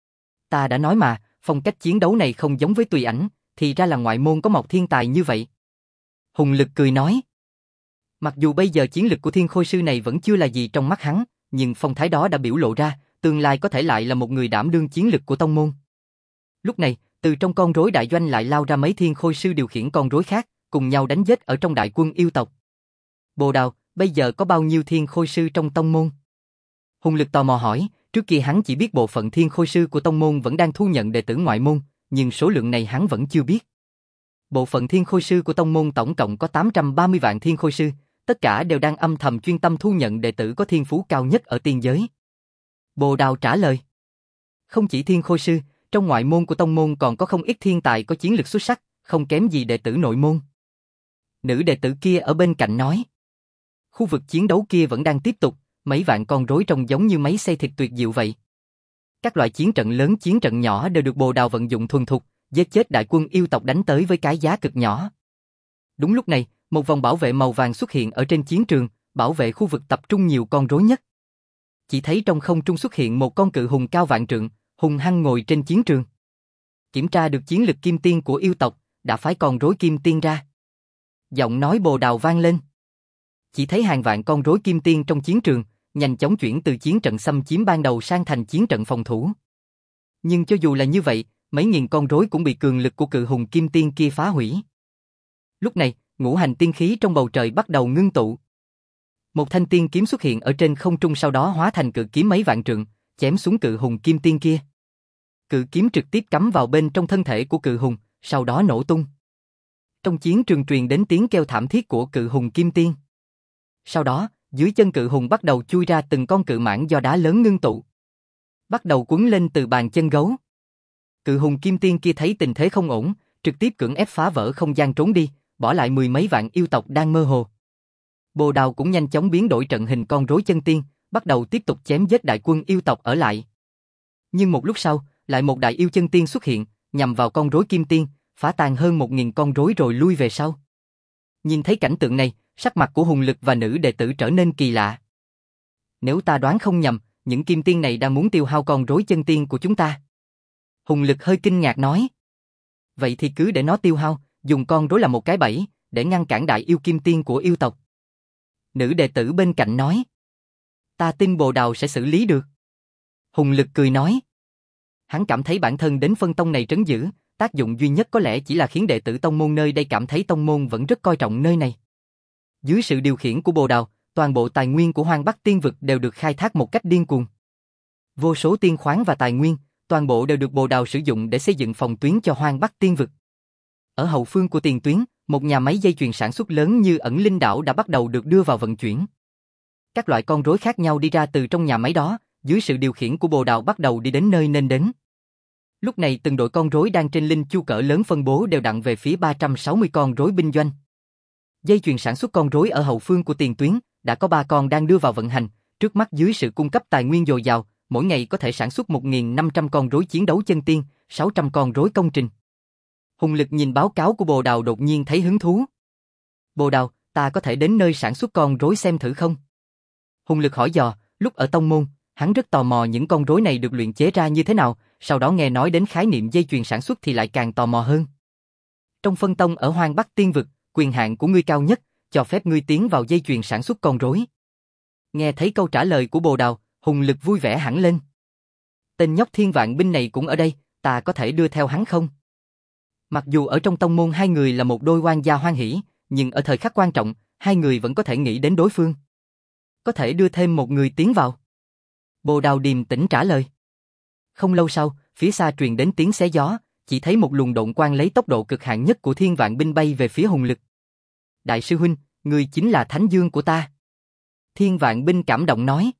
Ta đã nói mà, phong cách chiến đấu này không giống với Tùy Ảnh, thì ra là ngoại môn có một thiên tài như vậy. Hùng Lực cười nói. Mặc dù bây giờ chiến lực của thiên khôi sư này vẫn chưa là gì trong mắt hắn, nhưng phong thái đó đã biểu lộ ra, tương lai có thể lại là một người đảm đương chiến lực của tông môn. Lúc này, từ trong con rối đại doanh lại lao ra mấy thiên khôi sư điều khiển con rối khác, cùng nhau đánh giết ở trong đại quân yêu tộc. Bồ Đào, bây giờ có bao nhiêu thiên khôi sư trong tông môn? Hùng Lực tò mò hỏi, trước kia hắn chỉ biết bộ phận thiên khôi sư của tông môn vẫn đang thu nhận đệ tử ngoại môn, nhưng số lượng này hắn vẫn chưa biết. Bộ phận thiên khôi sư của tông môn tổng cộng có tám trăm ba mươi vạn thiên khôi sư, tất cả đều đang âm thầm chuyên tâm thu nhận đệ tử có thiên phú cao nhất ở tiên giới. Bồ Đào trả lời. Không chỉ thiên khôi sư, trong ngoại môn của tông môn còn có không ít thiên tài có chiến lược xuất sắc, không kém gì đệ tử nội môn. Nữ đệ tử kia ở bên cạnh nói. Khu vực chiến đấu kia vẫn đang tiếp tục, mấy vạn con rối trông giống như máy xay thịt tuyệt diệu vậy. Các loại chiến trận lớn chiến trận nhỏ đều được Bồ Đào vận dụng thuần thục, giết chết đại quân yêu tộc đánh tới với cái giá cực nhỏ. Đúng lúc này, một vòng bảo vệ màu vàng xuất hiện ở trên chiến trường, bảo vệ khu vực tập trung nhiều con rối nhất. Chỉ thấy trong không trung xuất hiện một con cự hùng cao vạn trượng, hùng hăng ngồi trên chiến trường. Kiểm tra được chiến lực kim tiên của yêu tộc, đã phái con rối kim tiên ra. Giọng nói Bồ Đào vang lên. Chỉ thấy hàng vạn con rối kim tiên trong chiến trường, nhanh chóng chuyển từ chiến trận xâm chiếm ban đầu sang thành chiến trận phòng thủ. Nhưng cho dù là như vậy, mấy nghìn con rối cũng bị cường lực của cự hùng kim tiên kia phá hủy. Lúc này, ngũ hành tiên khí trong bầu trời bắt đầu ngưng tụ. Một thanh tiên kiếm xuất hiện ở trên không trung, sau đó hóa thành cự kiếm mấy vạn trượng, chém xuống cự hùng kim tiên kia. Cự kiếm trực tiếp cắm vào bên trong thân thể của cự hùng, sau đó nổ tung. Trong chiến trường truyền đến tiếng kêu thảm thiết của cự hùng kim tiên. Sau đó, dưới chân cự hùng bắt đầu chui ra từng con cự mãng do đá lớn ngưng tụ, bắt đầu quấn lên từ bàn chân gấu. Cự hùng kim tiên kia thấy tình thế không ổn, trực tiếp cưỡng ép phá vỡ không gian trốn đi, bỏ lại mười mấy vạn yêu tộc đang mơ hồ. Bồ Đào cũng nhanh chóng biến đổi trận hình con rối chân tiên, bắt đầu tiếp tục chém giết đại quân yêu tộc ở lại. Nhưng một lúc sau, lại một đại yêu chân tiên xuất hiện, nhằm vào con rối kim tiên, phá tan hơn một nghìn con rối rồi lui về sau. Nhìn thấy cảnh tượng này, sắc mặt của Hùng Lực và nữ đệ tử trở nên kỳ lạ. Nếu ta đoán không nhầm, những kim tiên này đang muốn tiêu hao con rối chân tiên của chúng ta. Hùng Lực hơi kinh ngạc nói. Vậy thì cứ để nó tiêu hao, dùng con rối là một cái bẫy, để ngăn cản đại yêu kim tiên của yêu tộc. Nữ đệ tử bên cạnh nói. Ta tin Bồ Đào sẽ xử lý được. Hùng Lực cười nói. Hắn cảm thấy bản thân đến phân tông này trấn giữ, tác dụng duy nhất có lẽ chỉ là khiến đệ tử tông môn nơi đây cảm thấy tông môn vẫn rất coi trọng nơi này. Dưới sự điều khiển của Bồ Đào, toàn bộ tài nguyên của Hoang Bắc Tiên vực đều được khai thác một cách điên cuồng. Vô số tiên khoáng và tài nguyên, toàn bộ đều được Bồ Đào sử dụng để xây dựng phòng tuyến cho Hoang Bắc Tiên vực. Ở hậu phương của tiền tuyến, một nhà máy dây chuyền sản xuất lớn như Ẩn Linh Đảo đã bắt đầu được đưa vào vận chuyển. Các loại con rối khác nhau đi ra từ trong nhà máy đó, dưới sự điều khiển của Bồ Đào bắt đầu đi đến nơi nên đến. Lúc này từng đội con rối đang trên linh chu cỡ lớn phân bố đều đặn về phía ba trăm sáu mươi con rối binh doanh. Dây chuyền sản xuất con rối ở hậu phương của tiền tuyến đã có ba con đang đưa vào vận hành, trước mắt dưới sự cung cấp tài nguyên dồi dào, mỗi ngày có thể sản xuất một nghìn năm trăm con rối chiến đấu chân tiên, sáu trăm con rối công trình. Hùng Lực nhìn báo cáo của Bồ Đào đột nhiên thấy hứng thú. Bồ Đào, ta có thể đến nơi sản xuất con rối xem thử không? Hùng Lực hỏi dò, lúc ở tông môn, hắn rất tò mò những con rối này được luyện chế ra như thế nào, sau đó nghe nói đến khái niệm dây chuyền sản xuất thì lại càng tò mò hơn. Trong phân tông ở Hoang Bắc Tiên vực, quyền hạn của ngươi cao nhất, cho phép ngươi tiến vào dây chuyền sản xuất con rối. Nghe thấy câu trả lời của Bồ Đào, Hùng Lực vui vẻ hẳn lên. Tên nhóc Thiên Vạn Binh này cũng ở đây, ta có thể đưa theo hắn không? Mặc dù ở trong tông môn hai người là một đôi oan gia hoan hỷ, nhưng ở thời khắc quan trọng, hai người vẫn có thể nghĩ đến đối phương. Có thể đưa thêm một người tiến vào. Bồ Đào điềm tĩnh trả lời. Không lâu sau, phía xa truyền đến tiếng xé gió, chỉ thấy một luồng độn quang lấy tốc độ cực hạn nhất của Thiên Vạn Binh bay về phía Hùng Lực. Đại sư huynh, người chính là Thánh Dương của ta. Thiên Vạn Binh cảm động nói.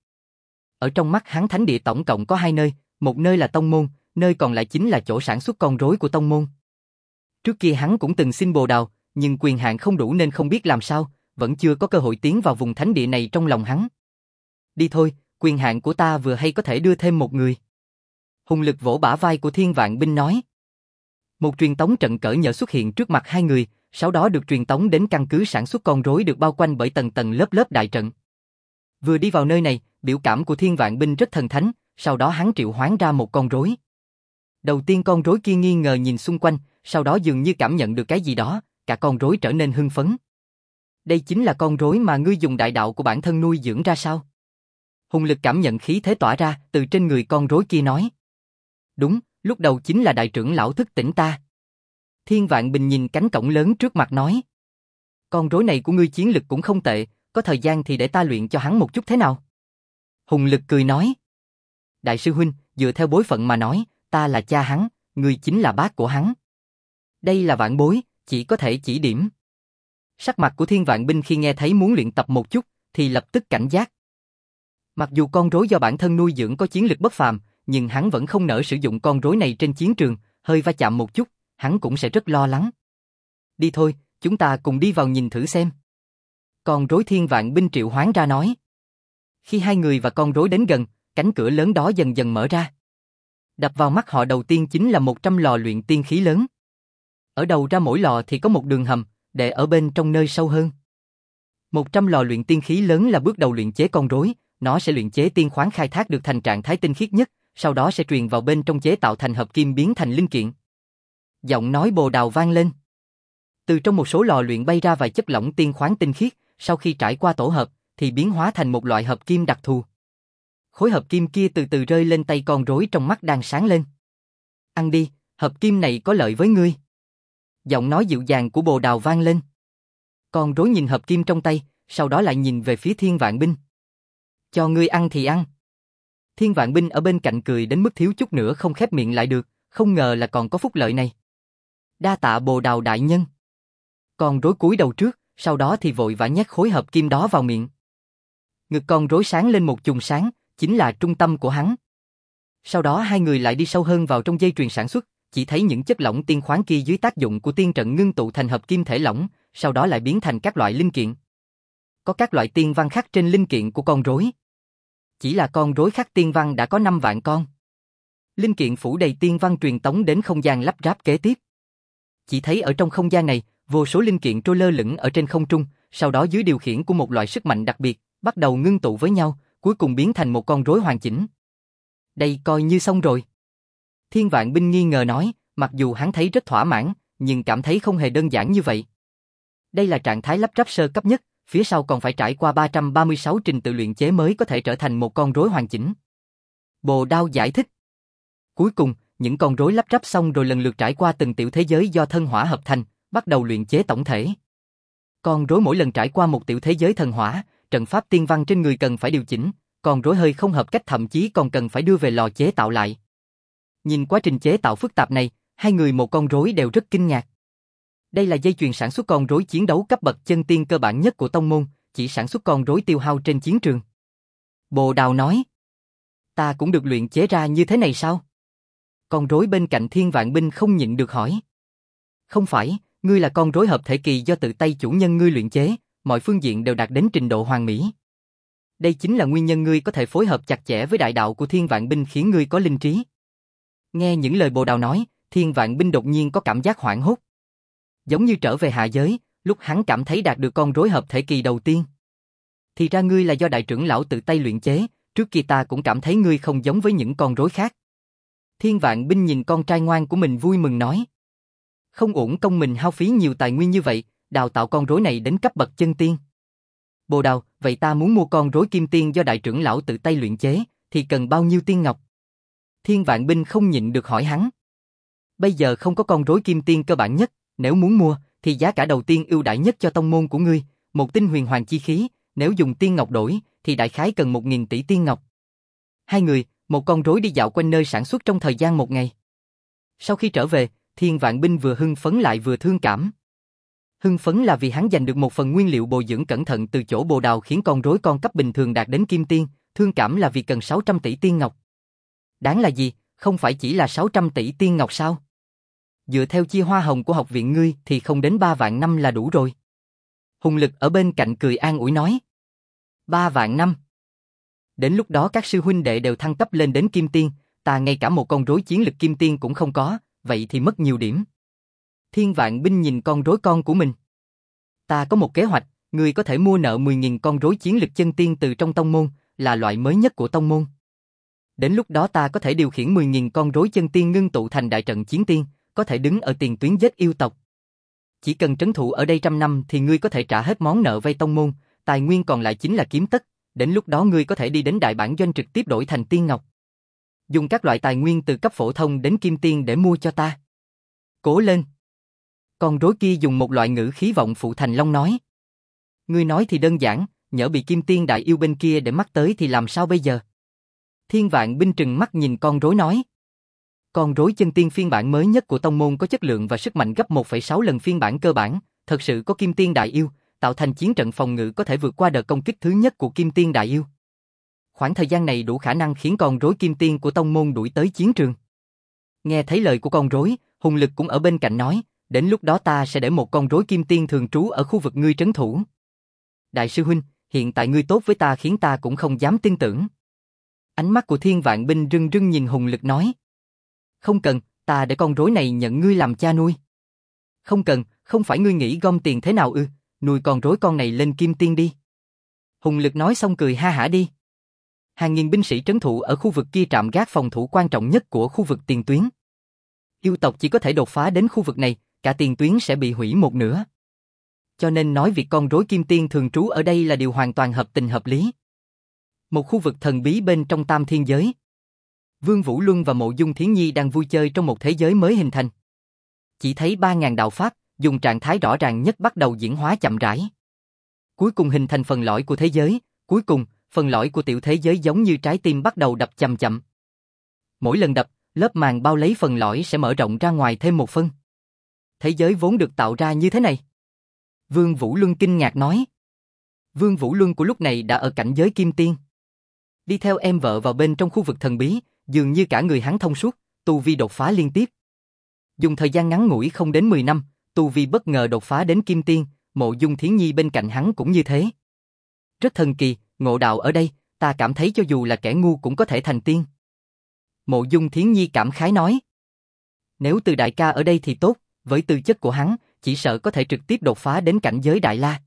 Ở trong mắt hắn thánh địa tổng cộng có hai nơi, một nơi là tông môn, nơi còn lại chính là chỗ sản xuất con rối của tông môn. Trước kia hắn cũng từng xin Bồ Đào, nhưng quyền hạn không đủ nên không biết làm sao, vẫn chưa có cơ hội tiến vào vùng thánh địa này trong lòng hắn. Đi thôi, quyền hạn của ta vừa hay có thể đưa thêm một người. Hùng Lực vỗ bả vai của Thiên Vạn Binh nói. Một truyền tống trận cỡ nhỏ xuất hiện trước mặt hai người, sau đó được truyền tống đến căn cứ sản xuất con rối được bao quanh bởi tầng tầng lớp lớp đại trận. Vừa đi vào nơi này, biểu cảm của Thiên Vạn Binh rất thần thánh, sau đó hắn triệu hoán ra một con rối. Đầu tiên con rối kia nghi ngờ nhìn xung quanh, sau đó dường như cảm nhận được cái gì đó, cả con rối trở nên hưng phấn. Đây chính là con rối mà ngươi dùng đại đạo của bản thân nuôi dưỡng ra sao? Hùng Lực cảm nhận khí thế tỏa ra từ trên người con rối kia nói. Đúng, lúc đầu chính là đại trưởng lão thức tỉnh ta. Thiên Vạn Binh nhìn cánh cổng lớn trước mặt nói. Con rối này của ngươi chiến lực cũng không tệ, có thời gian thì để ta luyện cho hắn một chút thế nào? Hùng Lực cười nói. Đại sư huynh, dựa theo bối phận mà nói, ta là cha hắn, ngươi chính là bác của hắn. Đây là vạn bối, chỉ có thể chỉ điểm. Sắc mặt của Thiên Vạn Binh khi nghe thấy muốn luyện tập một chút, thì lập tức cảnh giác. Mặc dù con rối do bản thân nuôi dưỡng có chiến lực bất phàm, nhưng hắn vẫn không nỡ sử dụng con rối này trên chiến trường, hơi va chạm một chút, hắn cũng sẽ rất lo lắng. Đi thôi, chúng ta cùng đi vào nhìn thử xem. Con rối Thiên Vạn Binh triệu hoán ra nói. Khi hai người và con rối đến gần, cánh cửa lớn đó dần dần mở ra. Đập vào mắt họ đầu tiên chính là một trăm lò luyện tiên khí lớn. Ở đầu ra mỗi lò thì có một đường hầm, để ở bên trong nơi sâu hơn. một trăm lò luyện tiên khí lớn là bước đầu luyện chế con rối, nó sẽ luyện chế tiên khoáng khai thác được thành trạng thái tinh khiết nhất, sau đó sẽ truyền vào bên trong chế tạo thành hợp kim biến thành linh kiện. Giọng nói Bồ Đào vang lên. Từ trong một số lò luyện bay ra vài chất lỏng tiên khoáng tinh khiết, sau khi trải qua tổ hợp, thì biến hóa thành một loại hợp kim đặc thù. Khối hợp kim kia từ từ rơi lên tay con rối trong mắt đang sáng lên. Ăn đi, hợp kim này có lợi với ngươi. Giọng nói dịu dàng của Bồ Đào vang lên. Con rối nhìn hợp kim trong tay, sau đó lại nhìn về phía Thiên Vạn Binh. Cho ngươi ăn thì ăn. Thiên Vạn Binh ở bên cạnh cười đến mức thiếu chút nữa không khép miệng lại được, không ngờ là còn có phúc lợi này. Đa tạ Bồ Đào đại nhân. Con rối cúi đầu trước, sau đó thì vội vã nhét khối hợp kim đó vào miệng. Ngực con rối sáng lên một chùm sáng, chính là trung tâm của hắn. Sau đó hai người lại đi sâu hơn vào trong dây chuyền sản xuất, chỉ thấy những chất lỏng tiên khoáng kia dưới tác dụng của tiên trận ngưng tụ thành hợp kim thể lỏng, sau đó lại biến thành các loại linh kiện. Có các loại tiên văn khắc trên linh kiện của con rối. Chỉ là con rối khắc tiên văn đã có năm vạn con. Linh kiện phủ đầy tiên văn truyền tống đến không gian lắp ráp kế tiếp. Chỉ thấy ở trong không gian này, vô số linh kiện trôi lơ lửng ở trên không trung, sau đó dưới điều khiển của một loại sức mạnh đặc biệt, bắt đầu ngưng tụ với nhau, cuối cùng biến thành một con rối hoàn chỉnh. Đây coi như xong rồi. Thiên Vạn Binh nghi ngờ nói, mặc dù hắn thấy rất thỏa mãn, nhưng cảm thấy không hề đơn giản như vậy. Đây là trạng thái lắp ráp sơ cấp nhất, phía sau còn phải trải qua ba trăm ba mươi sáu trình tự luyện chế mới có thể trở thành một con rối hoàn chỉnh. Bồ Đao giải thích. Cuối cùng, những con rối lắp ráp xong rồi lần lượt trải qua từng tiểu thế giới do thân hỏa hợp thành, bắt đầu luyện chế tổng thể. Con rối mỗi lần trải qua một tiểu thế giới thần hỏa, trận pháp tiên văn trên người cần phải điều chỉnh, con rối hơi không hợp cách thậm chí còn cần phải đưa về lò chế tạo lại. Nhìn quá trình chế tạo phức tạp này, hai người một con rối đều rất kinh ngạc. Đây là dây chuyền sản xuất con rối chiến đấu cấp bậc chân tiên cơ bản nhất của tông môn, chỉ sản xuất con rối tiêu hao trên chiến trường. Bồ Đào nói, ta cũng được luyện chế ra như thế này sao? Con rối bên cạnh Thiên Vạn Binh không nhịn được hỏi. Không phải, ngươi là con rối hợp thể kỳ do tự tay chủ nhân ngươi luyện chế, mọi phương diện đều đạt đến trình độ hoàn mỹ. Đây chính là nguyên nhân ngươi có thể phối hợp chặt chẽ với đại đạo của Thiên Vạn Binh khiến ngươi có linh trí. Nghe những lời Bồ Đào nói, Thiên Vạn Binh đột nhiên có cảm giác hoảng hốt. Giống như trở về hạ giới, lúc hắn cảm thấy đạt được con rối hợp thể kỳ đầu tiên. Thì ra ngươi là do đại trưởng lão tự tay luyện chế, trước kia ta cũng cảm thấy ngươi không giống với những con rối khác. Thiên Vạn Binh nhìn con trai ngoan của mình vui mừng nói. Không uổng công mình hao phí nhiều tài nguyên như vậy, đào tạo con rối này đến cấp bậc chân tiên. Bồ Đào, vậy ta muốn mua con rối kim tiên do đại trưởng lão tự tay luyện chế, thì cần bao nhiêu tiên ngọc? Thiên Vạn Binh không nhịn được hỏi hắn. Bây giờ không có con rối kim tiên cơ bản nhất, nếu muốn mua, thì giá cả đầu tiên ưu đãi nhất cho tông môn của ngươi, một tinh huyền hoàng chi khí, nếu dùng tiên ngọc đổi, thì đại khái cần một nghìn tỷ tiên ngọc. Hai người, một con rối đi dạo quanh nơi sản xuất trong thời gian một ngày. Sau khi trở về, Thiên Vạn Binh vừa hưng phấn lại vừa thương cảm. Hưng phấn là vì hắn giành được một phần nguyên liệu bồi dưỡng cẩn thận từ chỗ Bồ Đào khiến con rối con cấp bình thường đạt đến kim tiên, thương cảm là vì cần sáu trăm tỷ tiên ngọc. Đáng là gì, không phải chỉ là sáu trăm tỷ tiên ngọc sao? Dựa theo chia hoa hồng của học viện ngươi thì không đến ba vạn năm là đủ rồi. Hùng Lực ở bên cạnh cười an ủi nói. Ba vạn năm. Đến lúc đó các sư huynh đệ đều thăng cấp lên đến kim tiên, ta ngay cả một con rối chiến lực kim tiên cũng không có, vậy thì mất nhiều điểm. Thiên Vạn Binh nhìn con rối con của mình. Ta có một kế hoạch, ngươi có thể mua nợ mười nghìn con rối chiến lực chân tiên từ trong tông môn, là loại mới nhất của tông môn. Đến lúc đó ta có thể điều khiển mười nghìn con rối chân tiên ngưng tụ thành đại trận chiến tiên, có thể đứng ở tiền tuyến giết yêu tộc. Chỉ cần trấn thủ ở đây trăm năm thì ngươi có thể trả hết món nợ vay tông môn, tài nguyên còn lại chính là kiếm tất, đến lúc đó ngươi có thể đi đến đại bản doanh trực tiếp đổi thành tiên ngọc. Dùng các loại tài nguyên từ cấp phổ thông đến kim tiên để mua cho ta. Cố lên. Con rối kia dùng một loại ngữ khí vọng phụ thành long nói. Ngươi nói thì đơn giản, nhỡ bị kim tiên đại yêu bên kia để mắt tới thì làm sao bây giờ? Thiên Vạn Binh trừng mắt nhìn con rối nói. Con rối chân tiên phiên bản mới nhất của tông môn có chất lượng và sức mạnh gấp một phẩy sáu lần phiên bản cơ bản, thật sự có kim tiên đại yêu, tạo thành chiến trận phòng ngự có thể vượt qua đợt công kích thứ nhất của kim tiên đại yêu. Khoảng thời gian này đủ khả năng khiến con rối kim tiên của tông môn đuổi tới chiến trường. Nghe thấy lời của con rối, Hùng Lực cũng ở bên cạnh nói, đến lúc đó ta sẽ để một con rối kim tiên thường trú ở khu vực ngươi trấn thủ. Đại sư huynh, hiện tại ngươi tốt với ta khiến ta cũng không dám tin tưởng. Ánh mắt của Thiên Vạn Binh rưng rưng nhìn Hùng Lực nói. Không cần, ta để con rối này nhận ngươi làm cha nuôi. Không cần, không phải ngươi nghĩ gom tiền thế nào ư, nuôi con rối con này lên kim tiên đi. Hùng Lực nói xong cười ha hả đi. Hàng nghìn binh sĩ trấn thủ ở khu vực kia trạm gác phòng thủ quan trọng nhất của khu vực tiền tuyến. Yêu tộc chỉ có thể đột phá đến khu vực này, cả tiền tuyến sẽ bị hủy một nửa. Cho nên nói việc con rối kim tiên thường trú ở đây là điều hoàn toàn hợp tình hợp lý. Một khu vực thần bí bên trong tam thiên giới. Vương Vũ Luân và Mộ Dung Thiến Nhi đang vui chơi trong một thế giới mới hình thành. Chỉ thấy ba ngàn đạo pháp, dùng trạng thái rõ ràng nhất bắt đầu diễn hóa chậm rãi. Cuối cùng hình thành phần lõi của thế giới, cuối cùng, phần lõi của tiểu thế giới giống như trái tim bắt đầu đập chậm chậm. Mỗi lần đập, lớp màng bao lấy phần lõi sẽ mở rộng ra ngoài thêm một phân. Thế giới vốn được tạo ra như thế này. Vương Vũ Luân kinh ngạc nói. Vương Vũ Luân của lúc này đã ở cảnh giới kim tiên. Đi theo em vợ vào bên trong khu vực thần bí, dường như cả người hắn thông suốt, tu vi đột phá liên tiếp. Dùng thời gian ngắn ngủi không đến mười năm, tu vi bất ngờ đột phá đến kim tiên, Mộ Dung Thiến Nhi bên cạnh hắn cũng như thế. Rất thần kỳ, ngộ đạo ở đây, ta cảm thấy cho dù là kẻ ngu cũng có thể thành tiên. Mộ Dung Thiến Nhi cảm khái nói. Nếu Từ đại ca ở đây thì tốt, với tư chất của hắn, chỉ sợ có thể trực tiếp đột phá đến cảnh giới đại la.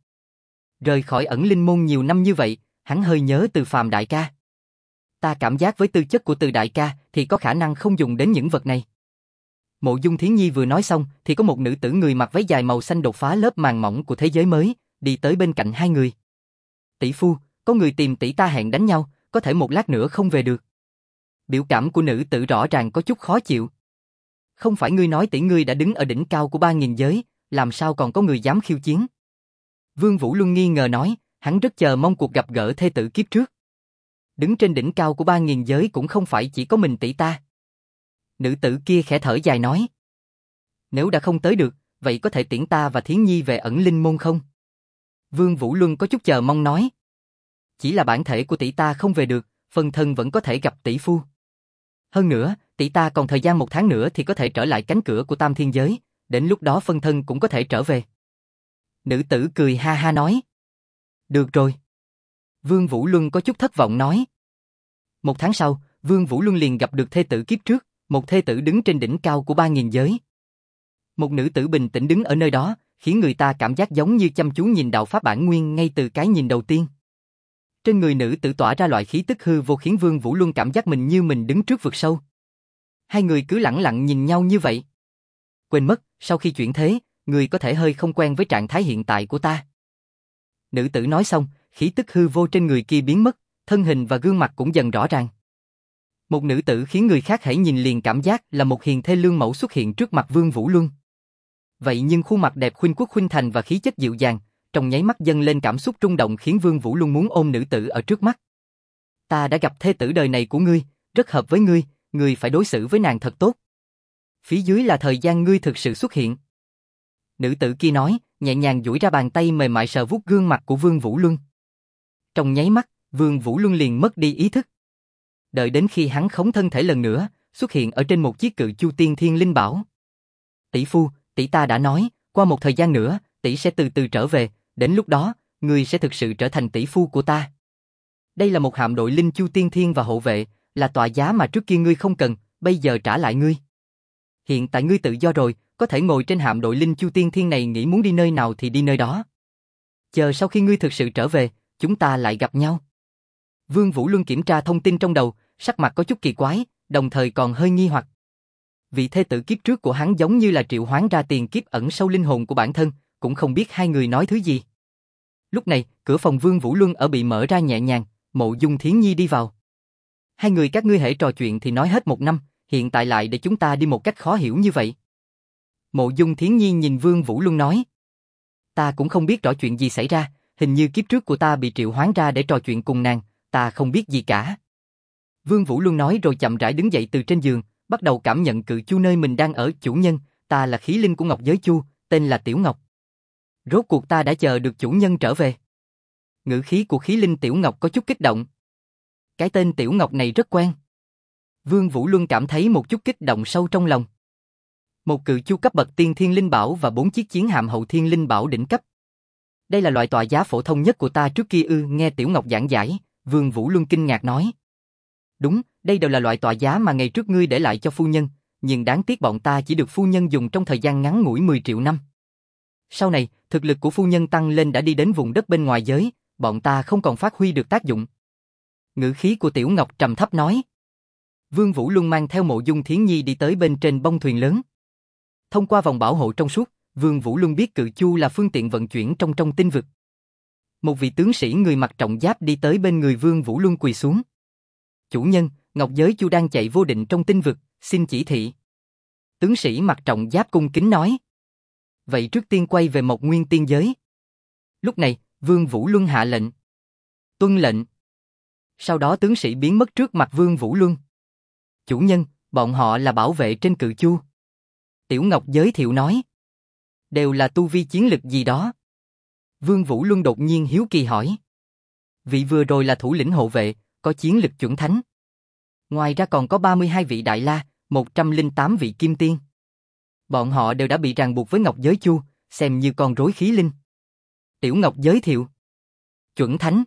Rời khỏi ẩn linh môn nhiều năm như vậy, hắn hơi nhớ Từ Phàm đại ca. Ta cảm giác với tư chất của Từ đại ca thì có khả năng không dùng đến những vật này. Mộ Dung Thiến Nhi vừa nói xong thì có một nữ tử người mặc váy dài màu xanh đột phá lớp màng mỏng của thế giới mới, đi tới bên cạnh hai người. Tỷ phu, có người tìm tỷ ta hẹn đánh nhau, có thể một lát nữa không về được. Biểu cảm của nữ tử rõ ràng có chút khó chịu. Không phải ngươi nói tỷ ngươi đã đứng ở đỉnh cao của ba nghìn giới, làm sao còn có người dám khiêu chiến? Vương Vũ Luân nghi ngờ nói, hắn rất chờ mong cuộc gặp gỡ thê tử kiếp trước. Đứng trên đỉnh cao của ba nghìn giới cũng không phải chỉ có mình tỷ ta. Nữ tử kia khẽ thở dài nói. Nếu đã không tới được, vậy có thể tiễn ta và Thiến Nhi về ẩn linh môn không? Vương Vũ Luân có chút chờ mong nói. Chỉ là bản thể của tỷ ta không về được, phần thân vẫn có thể gặp tỷ phu. Hơn nữa, tỷ ta còn thời gian một tháng nữa thì có thể trở lại cánh cửa của tam thiên giới, đến lúc đó phân thân cũng có thể trở về. Nữ tử cười ha ha nói. Được rồi. Vương Vũ Luân có chút thất vọng nói. Một tháng sau, Vương Vũ Luân liền gặp được thê tử kiếp trước, một thê tử đứng trên đỉnh cao của ba nghìn giới. Một nữ tử bình tĩnh đứng ở nơi đó, khiến người ta cảm giác giống như chăm chú nhìn đạo pháp bản nguyên ngay từ cái nhìn đầu tiên. Trên người nữ tử tỏa ra loại khí tức hư vô khiến Vương Vũ Luân cảm giác mình như mình đứng trước vực sâu. Hai người cứ lẳng lặng nhìn nhau như vậy. Quên mất, sau khi chuyển thế, người có thể hơi không quen với trạng thái hiện tại của ta. Nữ tử nói xong, khí tức hư vô trên người kia biến mất, thân hình và gương mặt cũng dần rõ ràng. Một nữ tử khiến người khác hãy nhìn liền cảm giác là một hiền thê lương mẫu xuất hiện trước mặt Vương Vũ Luân. Vậy nhưng khuôn mặt đẹp khuynh quốc khuynh thành và khí chất dịu dàng, trong nháy mắt dâng lên cảm xúc rung động khiến Vương Vũ Luân muốn ôm nữ tử ở trước mắt. Ta đã gặp thê tử đời này của ngươi, rất hợp với ngươi, ngươi phải đối xử với nàng thật tốt. Phía dưới là thời gian ngươi thực sự xuất hiện. Nữ tử kia nói, nhẹ nhàng duỗi ra bàn tay mềm mại sờ vuốt gương mặt của Vương Vũ Luân. Trong nháy mắt, Vương Vũ Luân liền mất đi ý thức. Đợi đến khi hắn khống thân thể lần nữa, xuất hiện ở trên một chiếc cự chu tiên thiên linh bảo. Tỷ phu, tỷ ta đã nói, qua một thời gian nữa, tỷ sẽ từ từ trở về, đến lúc đó, ngươi sẽ thực sự trở thành tỷ phu của ta. Đây là một hạm đội linh chu tiên thiên và hộ vệ, là tòa giá mà trước kia ngươi không cần, bây giờ trả lại ngươi. Hiện tại ngươi tự do rồi, có thể ngồi trên hạm đội linh chu tiên thiên này nghĩ muốn đi nơi nào thì đi nơi đó. Chờ sau khi ngươi thực sự trở về, chúng ta lại gặp nhau. Vương Vũ Luân kiểm tra thông tin trong đầu, sắc mặt có chút kỳ quái, đồng thời còn hơi nghi hoặc. Vị thê tử kiếp trước của hắn giống như là triệu hoán ra tiền kiếp ẩn sâu linh hồn của bản thân, cũng không biết hai người nói thứ gì. Lúc này, cửa phòng Vương Vũ Luân ở bị mở ra nhẹ nhàng, Mộ Dung Thiến Nhi đi vào. Hai người các ngươi hễ trò chuyện thì nói hết một năm, hiện tại lại để chúng ta đi một cách khó hiểu như vậy. Mộ Dung Thiến Nhi nhìn Vương Vũ Luân nói. Ta cũng không biết rõ chuyện gì xảy ra, hình như kiếp trước của ta bị triệu hoán ra để trò chuyện cùng nàng, ta không biết gì cả. Vương Vũ Luân nói rồi chậm rãi đứng dậy từ trên giường, bắt đầu cảm nhận cự chu nơi mình đang ở. Chủ nhân, ta là khí linh của Ngọc Giới Chu, tên là Tiểu Ngọc. Rốt cuộc ta đã chờ được chủ nhân trở về. Ngữ khí của khí linh Tiểu Ngọc có chút kích động. Cái tên Tiểu Ngọc này rất quen. Vương Vũ Luân cảm thấy một chút kích động sâu trong lòng. Một cự chu cấp bậc tiên thiên linh bảo và bốn chiếc chiến hạm hậu thiên linh bảo đỉnh cấp. Đây là loại tòa giá phổ thông nhất của ta trước kia ư? Nghe Tiểu Ngọc giảng giải, Vương Vũ Luân kinh ngạc nói. Đúng, đây đều là loại tòa giá mà ngày trước ngươi để lại cho phu nhân, nhưng đáng tiếc bọn ta chỉ được phu nhân dùng trong thời gian ngắn ngủi mười triệu năm. Sau này, thực lực của phu nhân tăng lên đã đi đến vùng đất bên ngoài giới, bọn ta không còn phát huy được tác dụng. Ngữ khí của Tiểu Ngọc trầm thấp nói. Vương Vũ Luân mang theo Mộ Dung Thiến Nhi đi tới bên trên bông thuyền lớn. Thông qua vòng bảo hộ trong suốt, Vương Vũ Luân biết cự chu là phương tiện vận chuyển trong trong tinh vực. Một vị tướng sĩ người mặc trọng giáp đi tới bên người Vương Vũ Luân quỳ xuống. Chủ nhân, Ngọc Giới Chu đang chạy vô định trong tinh vực, xin chỉ thị. Tướng sĩ mặc trọng giáp cung kính nói. Vậy trước tiên quay về Mộc Nguyên Tiên Giới. Lúc này, Vương Vũ Luân hạ lệnh. Tuân lệnh. Sau đó tướng sĩ biến mất trước mặt Vương Vũ Luân. Chủ nhân, bọn họ là bảo vệ trên cự chu. Tiểu Ngọc giới thiệu nói. Đều là tu vi chiến lực gì đó. Vương Vũ Luân đột nhiên hiếu kỳ hỏi. Vị vừa rồi là thủ lĩnh hộ vệ, có chiến lực chuẩn thánh. Ngoài ra còn có ba mươi hai vị đại la, một trăm lẻ tám vị kim tiên. Bọn họ đều đã bị ràng buộc với Ngọc Giới Chu, xem như con rối khí linh. Tiểu Ngọc giới thiệu. Chuẩn thánh.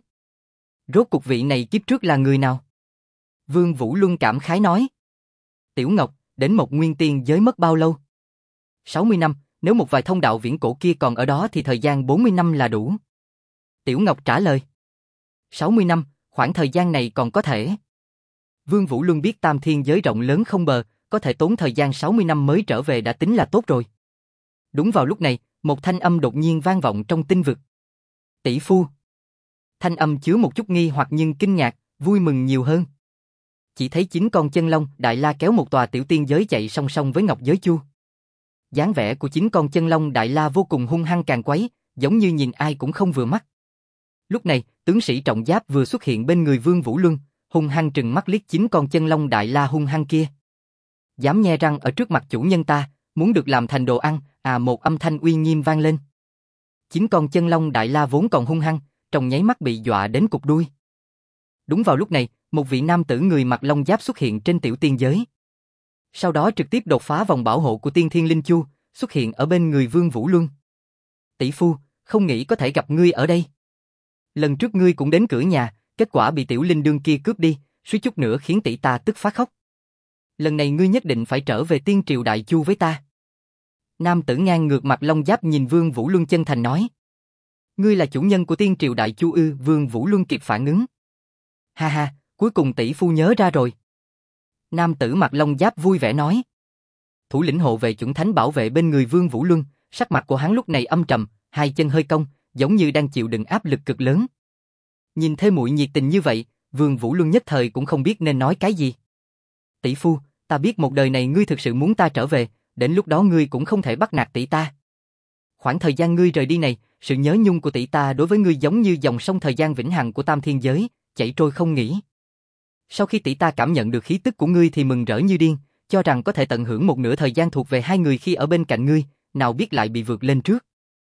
Rốt cuộc vị này kiếp trước là người nào? Vương Vũ Luân cảm khái nói. Tiểu Ngọc, đến một nguyên tiên giới mất bao lâu? sáu mươi năm, nếu một vài thông đạo viễn cổ kia còn ở đó thì thời gian bốn mươi năm là đủ. Tiểu Ngọc trả lời. sáu mươi năm, khoảng thời gian này còn có thể. Vương Vũ Luân biết tam thiên giới rộng lớn không bờ, có có thể tốn thời gian sáu mươi năm mới trở về đã tính là tốt rồi. Đúng vào lúc này, một thanh âm đột nhiên vang vọng trong tinh vực. Tỷ phu. Thanh âm chứa một chút nghi hoặc nhưng kinh ngạc, vui mừng nhiều hơn. Chỉ thấy chín con chân long đại la kéo một tòa tiểu tiên giới chạy song song với ngọc giới chu. Dáng vẻ của chín con chân long đại la vô cùng hung hăng càng quấy, giống như nhìn ai cũng không vừa mắt. Lúc này, tướng sĩ trọng giáp vừa xuất hiện bên người Vương Vũ Luân, hung hăng trừng mắt liếc chín con chân long đại la hung hăng kia. Dám nhe răng ở trước mặt chủ nhân ta, muốn được làm thành đồ ăn, à một âm thanh uy nghiêm vang lên. Chín con chân long đại la vốn còn hung hăng, trong nháy mắt bị dọa đến cụp đuôi. Đúng vào lúc này, một vị nam tử người mặc long giáp xuất hiện trên tiểu tiên giới. Sau đó trực tiếp đột phá vòng bảo hộ của Tiên Thiên Linh Chu, xuất hiện ở bên người Vương Vũ Luân. Tỷ phu, không nghĩ có thể gặp ngươi ở đây. Lần trước ngươi cũng đến cửa nhà, kết quả bị tiểu linh đương kia cướp đi, suýt chút nữa khiến tỷ ta tức phát khóc. Lần này ngươi nhất định phải trở về Tiên Triều Đại Chu với ta. Nam tử ngang ngược mặt long giáp nhìn Vương Vũ Luân chân thành nói. Ngươi là chủ nhân của Tiên Triều Đại Chu ư? Vương Vũ Luân kịp phản ứng. Ha ha, cuối cùng tỷ phu nhớ ra rồi. Nam tử mặt long giáp vui vẻ nói. Thủ lĩnh hộ vệ chuẩn thánh bảo vệ bên người Vương Vũ Luân, sắc mặt của hắn lúc này âm trầm, hai chân hơi cong, giống như đang chịu đựng áp lực cực lớn. Nhìn thê muội nhiệt tình như vậy, Vương Vũ Luân nhất thời cũng không biết nên nói cái gì. Tỷ phu, ta biết một đời này ngươi thực sự muốn ta trở về, đến lúc đó ngươi cũng không thể bắt nạt tỷ ta. Khoảng thời gian ngươi rời đi này, sự nhớ nhung của tỷ ta đối với ngươi giống như dòng sông thời gian vĩnh hằng của tam thiên giới, chảy trôi không nghỉ. Sau khi tỷ ta cảm nhận được khí tức của ngươi thì mừng rỡ như điên, cho rằng có thể tận hưởng một nửa thời gian thuộc về hai người khi ở bên cạnh ngươi, nào biết lại bị vượt lên trước.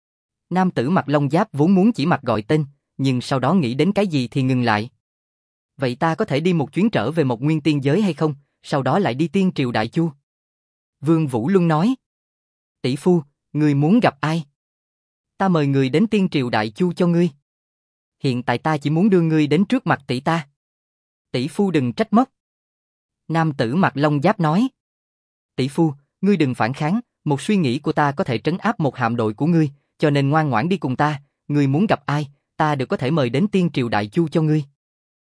Nam tử mặc long giáp vốn muốn chỉ mặt gọi tên, nhưng sau đó nghĩ đến cái gì thì ngừng lại. Vậy ta có thể đi một chuyến trở về một nguyên tiên giới hay không, sau đó lại đi Tiên Triều Đại Chu? Vương Vũ Luân nói. Tỷ phu, ngươi muốn gặp ai? Ta mời người đến Tiên Triều Đại Chu cho ngươi. Hiện tại ta chỉ muốn đưa ngươi đến trước mặt tỷ ta. Tỷ phu đừng trách móc. Nam tử mặc long giáp nói. Tỷ phu, ngươi đừng phản kháng, một suy nghĩ của ta có thể trấn áp một hạm đội của ngươi, cho nên ngoan ngoãn đi cùng ta, ngươi muốn gặp ai, ta đều có thể mời đến Tiên Triều Đại Chu cho ngươi.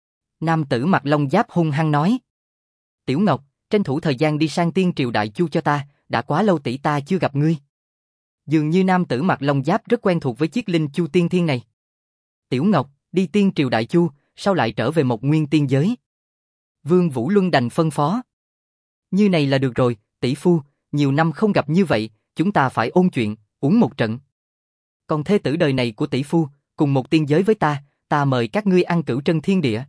Nam tử mặc long giáp hung hăng nói. Tiểu Ngọc, tranh thủ thời gian đi sang Tiên Triều Đại Chu cho ta, đã quá lâu tỷ ta chưa gặp ngươi. Dường như nam tử mặc long giáp rất quen thuộc với chiếc linh chu tiên thiên này. Tiểu Ngọc, đi Tiên Triều Đại Chu, sao lại trở về một nguyên tiên giới? Vương Vũ Luân đành phân phó. Như này là được rồi, tỷ phu, nhiều năm không gặp như vậy, chúng ta phải ôn chuyện, uống một trận. Còn thê tử đời này của tỷ phu, cùng một tiên giới với ta, ta mời các ngươi ăn cửu trân thiên địa.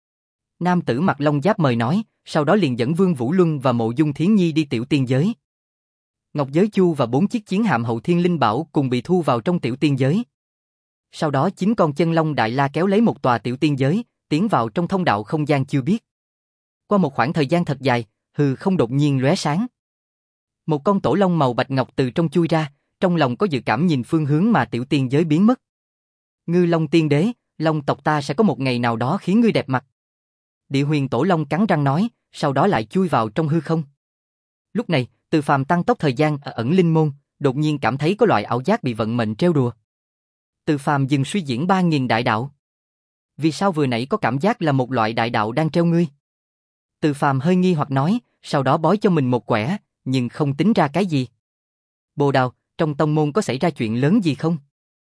Nam tử mặc long giáp mời nói, sau đó liền dẫn Vương Vũ Luân và Mộ Dung Thiến Nhi đi tiểu tiên giới. Ngọc giới chu và bốn chiếc chiến hạm hậu thiên linh bảo cùng bị thu vào trong tiểu tiên giới. Sau đó chín con chân long đại la kéo lấy một tòa tiểu tiên giới, tiến vào trong thông đạo không gian chưa biết. Qua một khoảng thời gian thật dài, hư không đột nhiên lóe sáng. Một con tổ long màu bạch ngọc từ trong chui ra, trong lòng có dự cảm nhìn phương hướng mà tiểu tiên giới biến mất. Ngư Long Tiên Đế, long tộc ta sẽ có một ngày nào đó khiến ngươi đẹp mặt. Địa huyền tổ long cắn răng nói, sau đó lại chui vào trong hư không. Lúc này, Từ Phàm tăng tốc thời gian ở ẩn linh môn, đột nhiên cảm thấy có loại ảo giác bị vận mệnh trêu đùa. Từ Phàm dừng suy diễn ba nghìn đại đạo. Vì sao vừa nãy có cảm giác là một loại đại đạo đang treo ngươi? Từ Phàm hơi nghi hoặc nói, sau đó bói cho mình một quẻ, nhưng không tính ra cái gì. Bồ Đào, trong tông môn có xảy ra chuyện lớn gì không?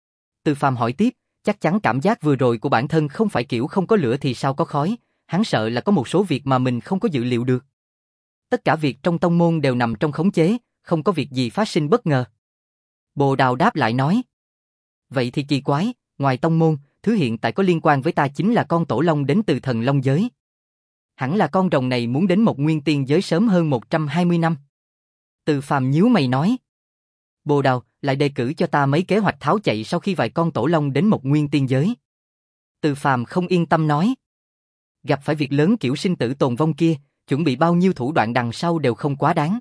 Từ Phàm hỏi tiếp, chắc chắn cảm giác vừa rồi của bản thân không phải kiểu không có lửa thì sao có khói, hắn sợ là có một số việc mà mình không có dự liệu được. Tất cả việc trong tông môn đều nằm trong khống chế, không có việc gì phát sinh bất ngờ. Bồ Đào đáp lại nói. Vậy thì kỳ quái, ngoài tông môn, thứ hiện tại có liên quan với ta chính là con tổ long đến từ thần long giới. Hẳn là con rồng này muốn đến một nguyên tiên giới sớm hơn một trăm hai mươi năm. Từ Phàm nhíu mày nói. Bồ Đào, lại đề cử cho ta mấy kế hoạch tháo chạy sau khi vài con tổ long đến một nguyên tiên giới. Từ Phàm không yên tâm nói. Gặp phải việc lớn kiểu sinh tử tồn vong kia, chuẩn bị bao nhiêu thủ đoạn đằng sau đều không quá đáng.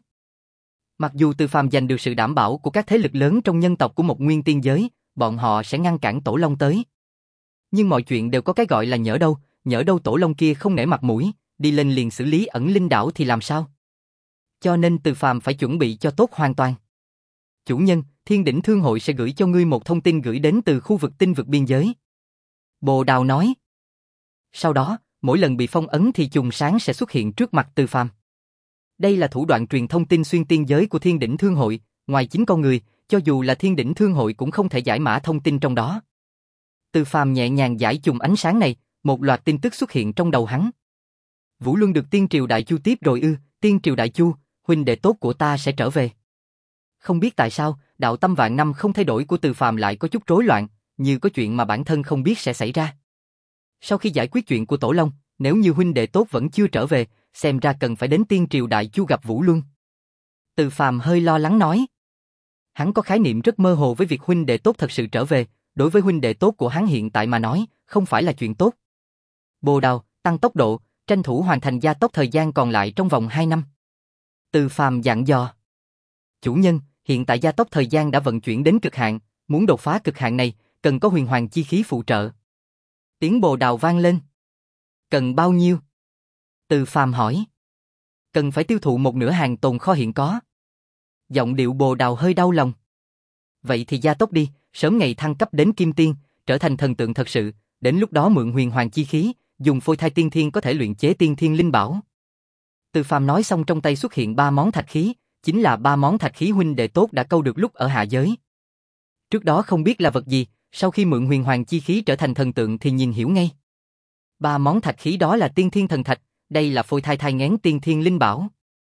Mặc dù Từ Phàm giành được sự đảm bảo của các thế lực lớn trong nhân tộc của một nguyên tiên giới, bọn họ sẽ ngăn cản tổ long tới. Nhưng mọi chuyện đều có cái gọi là nhỡ đâu, nhỡ đâu tổ long kia không nể mặt mũi, đi lên liền xử lý ẩn linh đảo thì làm sao? Cho nên Từ Phàm phải chuẩn bị cho tốt hoàn toàn. Chủ nhân, Thiên Đỉnh Thương hội sẽ gửi cho ngươi một thông tin gửi đến từ khu vực tinh vực biên giới. Bồ Đào nói. Sau đó, mỗi lần bị phong ấn thì chùm sáng sẽ xuất hiện trước mặt Từ Phàm. Đây là thủ đoạn truyền thông tin xuyên tiên giới của Thiên Đỉnh Thương Hội, ngoài chính con người, cho dù là Thiên Đỉnh Thương Hội cũng không thể giải mã thông tin trong đó. Từ Phàm nhẹ nhàng giải chùm ánh sáng này, một loạt tin tức xuất hiện trong đầu hắn. Vũ Luân được Tiên Triều Đại Chu tiếp rồi ư? Tiên Triều Đại Chu, huynh đệ tốt của ta sẽ trở về. Không biết tại sao, đạo tâm vạn năm không thay đổi của Từ Phàm lại có chút rối loạn, như có chuyện mà bản thân không biết sẽ xảy ra. Sau khi giải quyết chuyện của Tổ Long, nếu như huynh đệ tốt vẫn chưa trở về, xem ra cần phải đến Tiên Triều Đại Chu gặp Vũ Luân. Từ Phàm hơi lo lắng nói. Hắn có khái niệm rất mơ hồ với việc huynh đệ tốt thật sự trở về, đối với huynh đệ tốt của hắn hiện tại mà nói, không phải là chuyện tốt. Bồ Đào, tăng tốc độ, tranh thủ hoàn thành gia tốc thời gian còn lại trong vòng hai năm. Từ Phàm dặn dò. Chủ nhân, hiện tại gia tốc thời gian đã vận chuyển đến cực hạn, muốn đột phá cực hạn này, cần có huyền hoàng chi khí phụ trợ. Tiếng Bồ Đào vang lên. Cần bao nhiêu? Từ Phàm hỏi. Cần phải tiêu thụ một nửa hàng tồn kho hiện có. Giọng điệu Bồ Đào hơi đau lòng. Vậy thì gia tốc đi, sớm ngày thăng cấp đến Kim Tiên, trở thành thần tượng thật sự, đến lúc đó mượn huyền hoàng chi khí, dùng phôi thai tiên thiên có thể luyện chế tiên thiên linh bảo. Từ Phàm nói xong trong tay xuất hiện ba món thạch khí, chính là ba món thạch khí huynh đệ tốt đã câu được lúc ở hạ giới. Trước đó không biết là vật gì, sau khi mượn huyền hoàng chi khí trở thành thần tượng thì nhìn hiểu ngay. Ba món thạch khí đó là tiên thiên thần thạch, đây là phôi thai thai nghén tiên thiên linh bảo.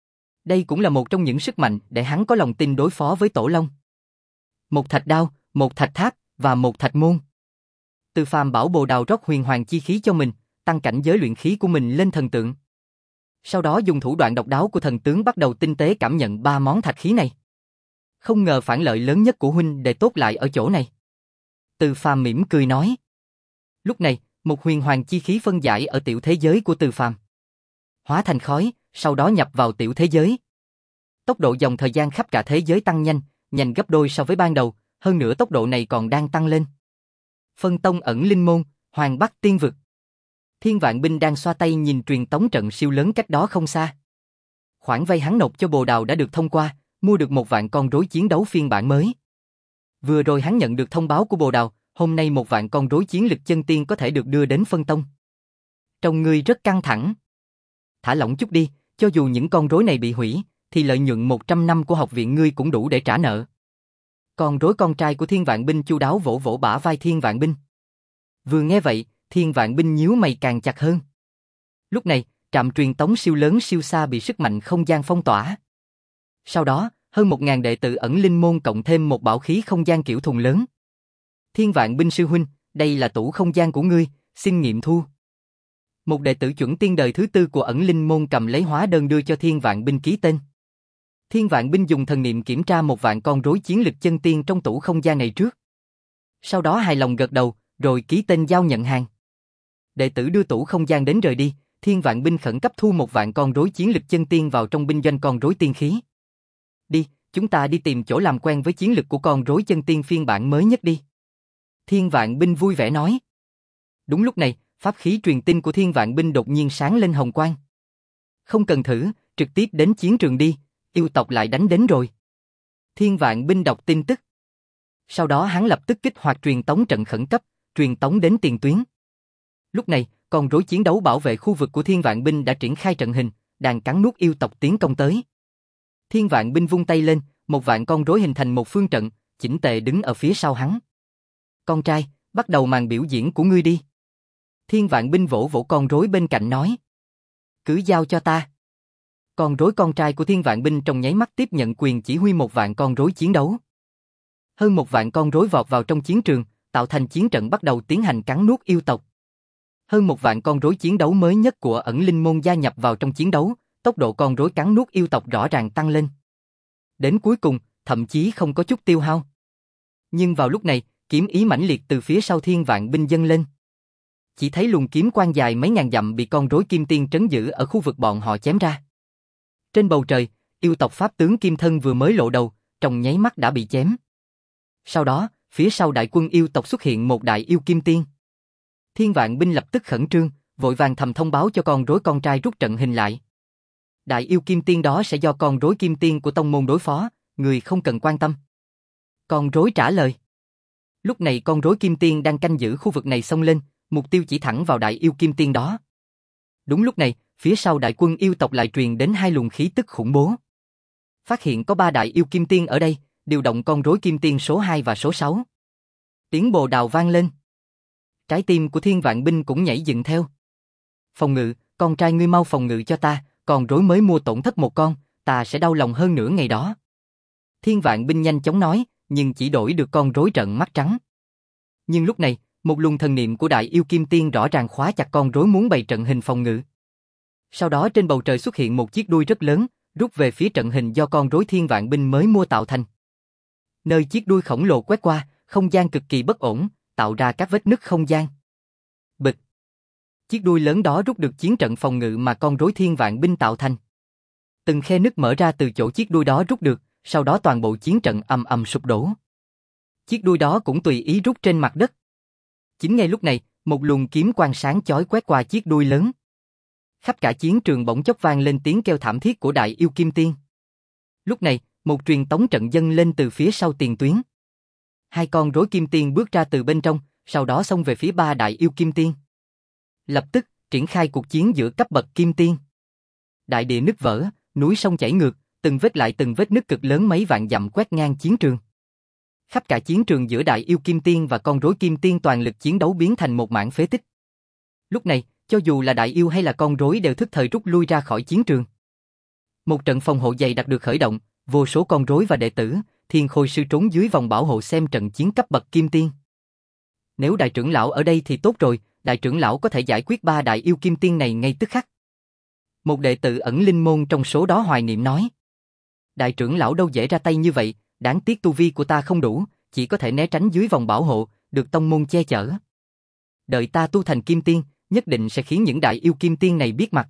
Đây cũng là một trong những sức mạnh để hắn có lòng tin đối phó với Tổ Long. Một thạch đao, một thạch tháp và một thạch môn. Từ Phàm bảo Bồ Đào rót huyền hoàng chi khí cho mình, tăng cảnh giới luyện khí của mình lên thần tượng. Sau đó dùng thủ đoạn độc đáo của thần tướng bắt đầu tinh tế cảm nhận ba món thạch khí này. Không ngờ phản lợi lớn nhất của huynh đệ tốt lại ở chỗ này. Từ Phàm mỉm cười nói. Lúc này, một huyền hoàng chi khí phân giải ở tiểu thế giới của Từ Phàm, hóa thành khói, sau đó nhập vào tiểu thế giới. Tốc độ dòng thời gian khắp cả thế giới tăng nhanh, nhanh gấp đôi so với ban đầu, hơn nữa tốc độ này còn đang tăng lên. Phân tông ẩn linh môn, Hoàng Bắc tiên vực. Thiên Vạn Binh đang xoa tay nhìn truyền tống trận siêu lớn cách đó không xa. Khoản vay hắn nộp cho Bồ Đào đã được thông qua, mua được một vạn con rối chiến đấu phiên bản mới. Vừa rồi hắn nhận được thông báo của Bồ Đào, hôm nay một vạn con rối chiến lực chân tiên có thể được đưa đến phân tông. Trông ngươi rất căng thẳng. Thả lỏng chút đi, cho dù những con rối này bị hủy, thì lợi nhuận một trăm năm của học viện ngươi cũng đủ để trả nợ. Con rối con trai của Thiên Vạn Binh chu đáo vỗ vỗ bả vai Thiên Vạn Binh. Vừa nghe vậy, Thiên Vạn Binh nhíu mày càng chặt hơn. Lúc này, trạm truyền tống siêu lớn siêu xa bị sức mạnh không gian phong tỏa. Sau đó, hơn một ngàn đệ tử ẩn linh môn cộng thêm một bảo khí không gian kiểu thùng lớn. Thiên Vạn Binh sư huynh, đây là tủ không gian của ngươi, xin nghiệm thu. Một đệ tử chuẩn tiên đời thứ tư của ẩn linh môn cầm lấy hóa đơn đưa cho Thiên Vạn Binh ký tên. Thiên Vạn Binh dùng thần niệm kiểm tra một vạn con rối chiến lực chân tiên trong tủ không gian này trước. Sau đó hài lòng gật đầu, rồi ký tên giao nhận hàng. Đệ tử đưa tủ không gian đến rời đi, Thiên Vạn Binh khẩn cấp thu một vạn con rối chiến lực chân tiên vào trong binh doanh con rối tiên khí. Đi, chúng ta đi tìm chỗ làm quen với chiến lực của con rối chân tiên phiên bản mới nhất đi. Thiên Vạn Binh vui vẻ nói. Đúng lúc này, pháp khí truyền tin của Thiên Vạn Binh đột nhiên sáng lên hồng quang. Không cần thử, trực tiếp đến chiến trường đi, yêu tộc lại đánh đến rồi. Thiên Vạn Binh đọc tin tức. Sau đó hắn lập tức kích hoạt truyền tống trận khẩn cấp, truyền tống đến tiền tuyến. Lúc này, con rối chiến đấu bảo vệ khu vực của Thiên Vạn Binh đã triển khai trận hình, đàn cắn nuốt yêu tộc tiến công tới. Thiên Vạn Binh vung tay lên, một vạn con rối hình thành một phương trận, chỉnh tề đứng ở phía sau hắn. Con trai, bắt đầu màn biểu diễn của ngươi đi. Thiên Vạn Binh vỗ vỗ con rối bên cạnh nói. Cứ giao cho ta. Con rối con trai của Thiên Vạn Binh trong nháy mắt tiếp nhận quyền chỉ huy một vạn con rối chiến đấu. Hơn một vạn con rối vọt vào trong chiến trường, tạo thành chiến trận bắt đầu tiến hành cắn nuốt yêu tộc. Hơn một vạn con rối chiến đấu mới nhất của ẩn linh môn gia nhập vào trong chiến đấu, tốc độ con rối cắn nuốt yêu tộc rõ ràng tăng lên. Đến cuối cùng, thậm chí không có chút tiêu hao. Nhưng vào lúc này, kiếm ý mãnh liệt từ phía sau Thiên Vạn Binh dâng lên. Chỉ thấy luồng kiếm quang dài mấy ngàn dặm bị con rối kim tiên trấn giữ ở khu vực bọn họ chém ra. Trên bầu trời, yêu tộc pháp tướng Kim Thân vừa mới lộ đầu, trong nháy mắt đã bị chém. Sau đó, phía sau đại quân yêu tộc xuất hiện một đại yêu kim tiên. Thiên Vạn Binh lập tức khẩn trương, vội vàng thầm thông báo cho con rối con trai rút trận hình lại. Đại yêu kim tiên đó sẽ do con rối kim tiên của tông môn đối phó, người không cần quan tâm. Con rối trả lời. Lúc này con rối kim tiên đang canh giữ khu vực này xông lên, mục tiêu chỉ thẳng vào đại yêu kim tiên đó. Đúng lúc này, phía sau đại quân yêu tộc lại truyền đến hai luồng khí tức khủng bố. Phát hiện có ba đại yêu kim tiên ở đây, điều động con rối kim tiên số hai và số sáu. Tiếng bồ đào vang lên. Trái tim của Thiên Vạn Binh cũng nhảy dựng theo. Phòng ngự, con trai ngươi mau phòng ngự cho ta, con rối mới mua tổn thất một con, ta sẽ đau lòng hơn nửa ngày đó. Thiên Vạn Binh nhanh chóng nói, nhưng chỉ đổi được con rối trợn mắt trắng. Nhưng lúc này, một luồng thần niệm của đại yêu kim tiên rõ ràng khóa chặt con rối muốn bày trận hình phòng ngự. Sau đó trên bầu trời xuất hiện một chiếc đuôi rất lớn, rút về phía trận hình do con rối Thiên Vạn Binh mới mua tạo thành. Nơi chiếc đuôi khổng lồ quét qua, không gian cực kỳ bất ổn, tạo ra các vết nứt không gian. Bịch. Chiếc đuôi lớn đó rút được chiến trận phòng ngự mà con rối Thiên Vạn Binh tạo thành. Từng khe nứt mở ra từ chỗ chiếc đuôi đó rút được, sau đó toàn bộ chiến trận ầm ầm sụp đổ. Chiếc đuôi đó cũng tùy ý rút trên mặt đất. Chính ngay lúc này, một luồng kiếm quang sáng chói quét qua chiếc đuôi lớn. Khắp cả chiến trường bỗng chốc vang lên tiếng kêu thảm thiết của đại yêu kim tiên. Lúc này, một truyền tống trận dâng lên từ phía sau tiền tuyến. Hai con rối kim tiên bước ra từ bên trong, sau đó xông về phía ba đại yêu kim tiên. Lập tức, triển khai cuộc chiến giữa cấp bậc kim tiên. Đại địa nứt vỡ, núi sông chảy ngược, từng vết lại từng vết nứt cực lớn mấy vạn dặm quét ngang chiến trường. Khắp cả chiến trường giữa đại yêu kim tiên và con rối kim tiên toàn lực chiến đấu biến thành một mảng phế tích. Lúc này, cho dù là đại yêu hay là con rối đều thức thời rút lui ra khỏi chiến trường. Một trận phòng hộ dày đặc được khởi động, vô số con rối và đệ tử, Thiên Khôi Sư trốn dưới vòng bảo hộ xem trận chiến cấp bậc kim tiên. Nếu đại trưởng lão ở đây thì tốt rồi, đại trưởng lão có thể giải quyết ba đại yêu kim tiên này ngay tức khắc. Một đệ tử ẩn linh môn trong số đó hoài niệm nói. Đại trưởng lão đâu dễ ra tay như vậy, đáng tiếc tu vi của ta không đủ, chỉ có thể né tránh dưới vòng bảo hộ, được tông môn che chở. Đợi ta tu thành kim tiên, nhất định sẽ khiến những đại yêu kim tiên này biết mặt.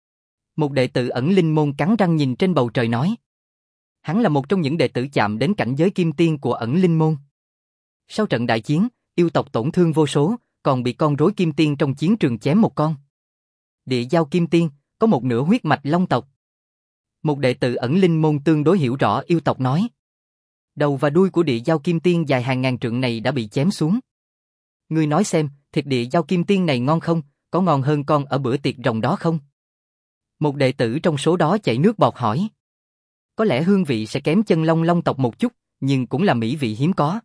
Một đệ tử ẩn linh môn cắn răng nhìn trên bầu trời nói. Hắn là một trong những đệ tử chạm đến cảnh giới kim tiên của ẩn linh môn. Sau trận đại chiến, yêu tộc tổn thương vô số, còn bị con rối kim tiên trong chiến trường chém một con. Địa giao kim tiên, có một nửa huyết mạch long tộc. Một đệ tử ẩn linh môn tương đối hiểu rõ yêu tộc nói. Đầu và đuôi của địa giao kim tiên dài hàng ngàn trượng này đã bị chém xuống. Ngươi nói xem, thịt địa giao kim tiên này ngon không, có ngon hơn con ở bữa tiệc rồng đó không? Một đệ tử trong số đó chảy nước bọt hỏi. Có lẽ hương vị sẽ kém chân long long tộc một chút, nhưng cũng là mỹ vị hiếm có.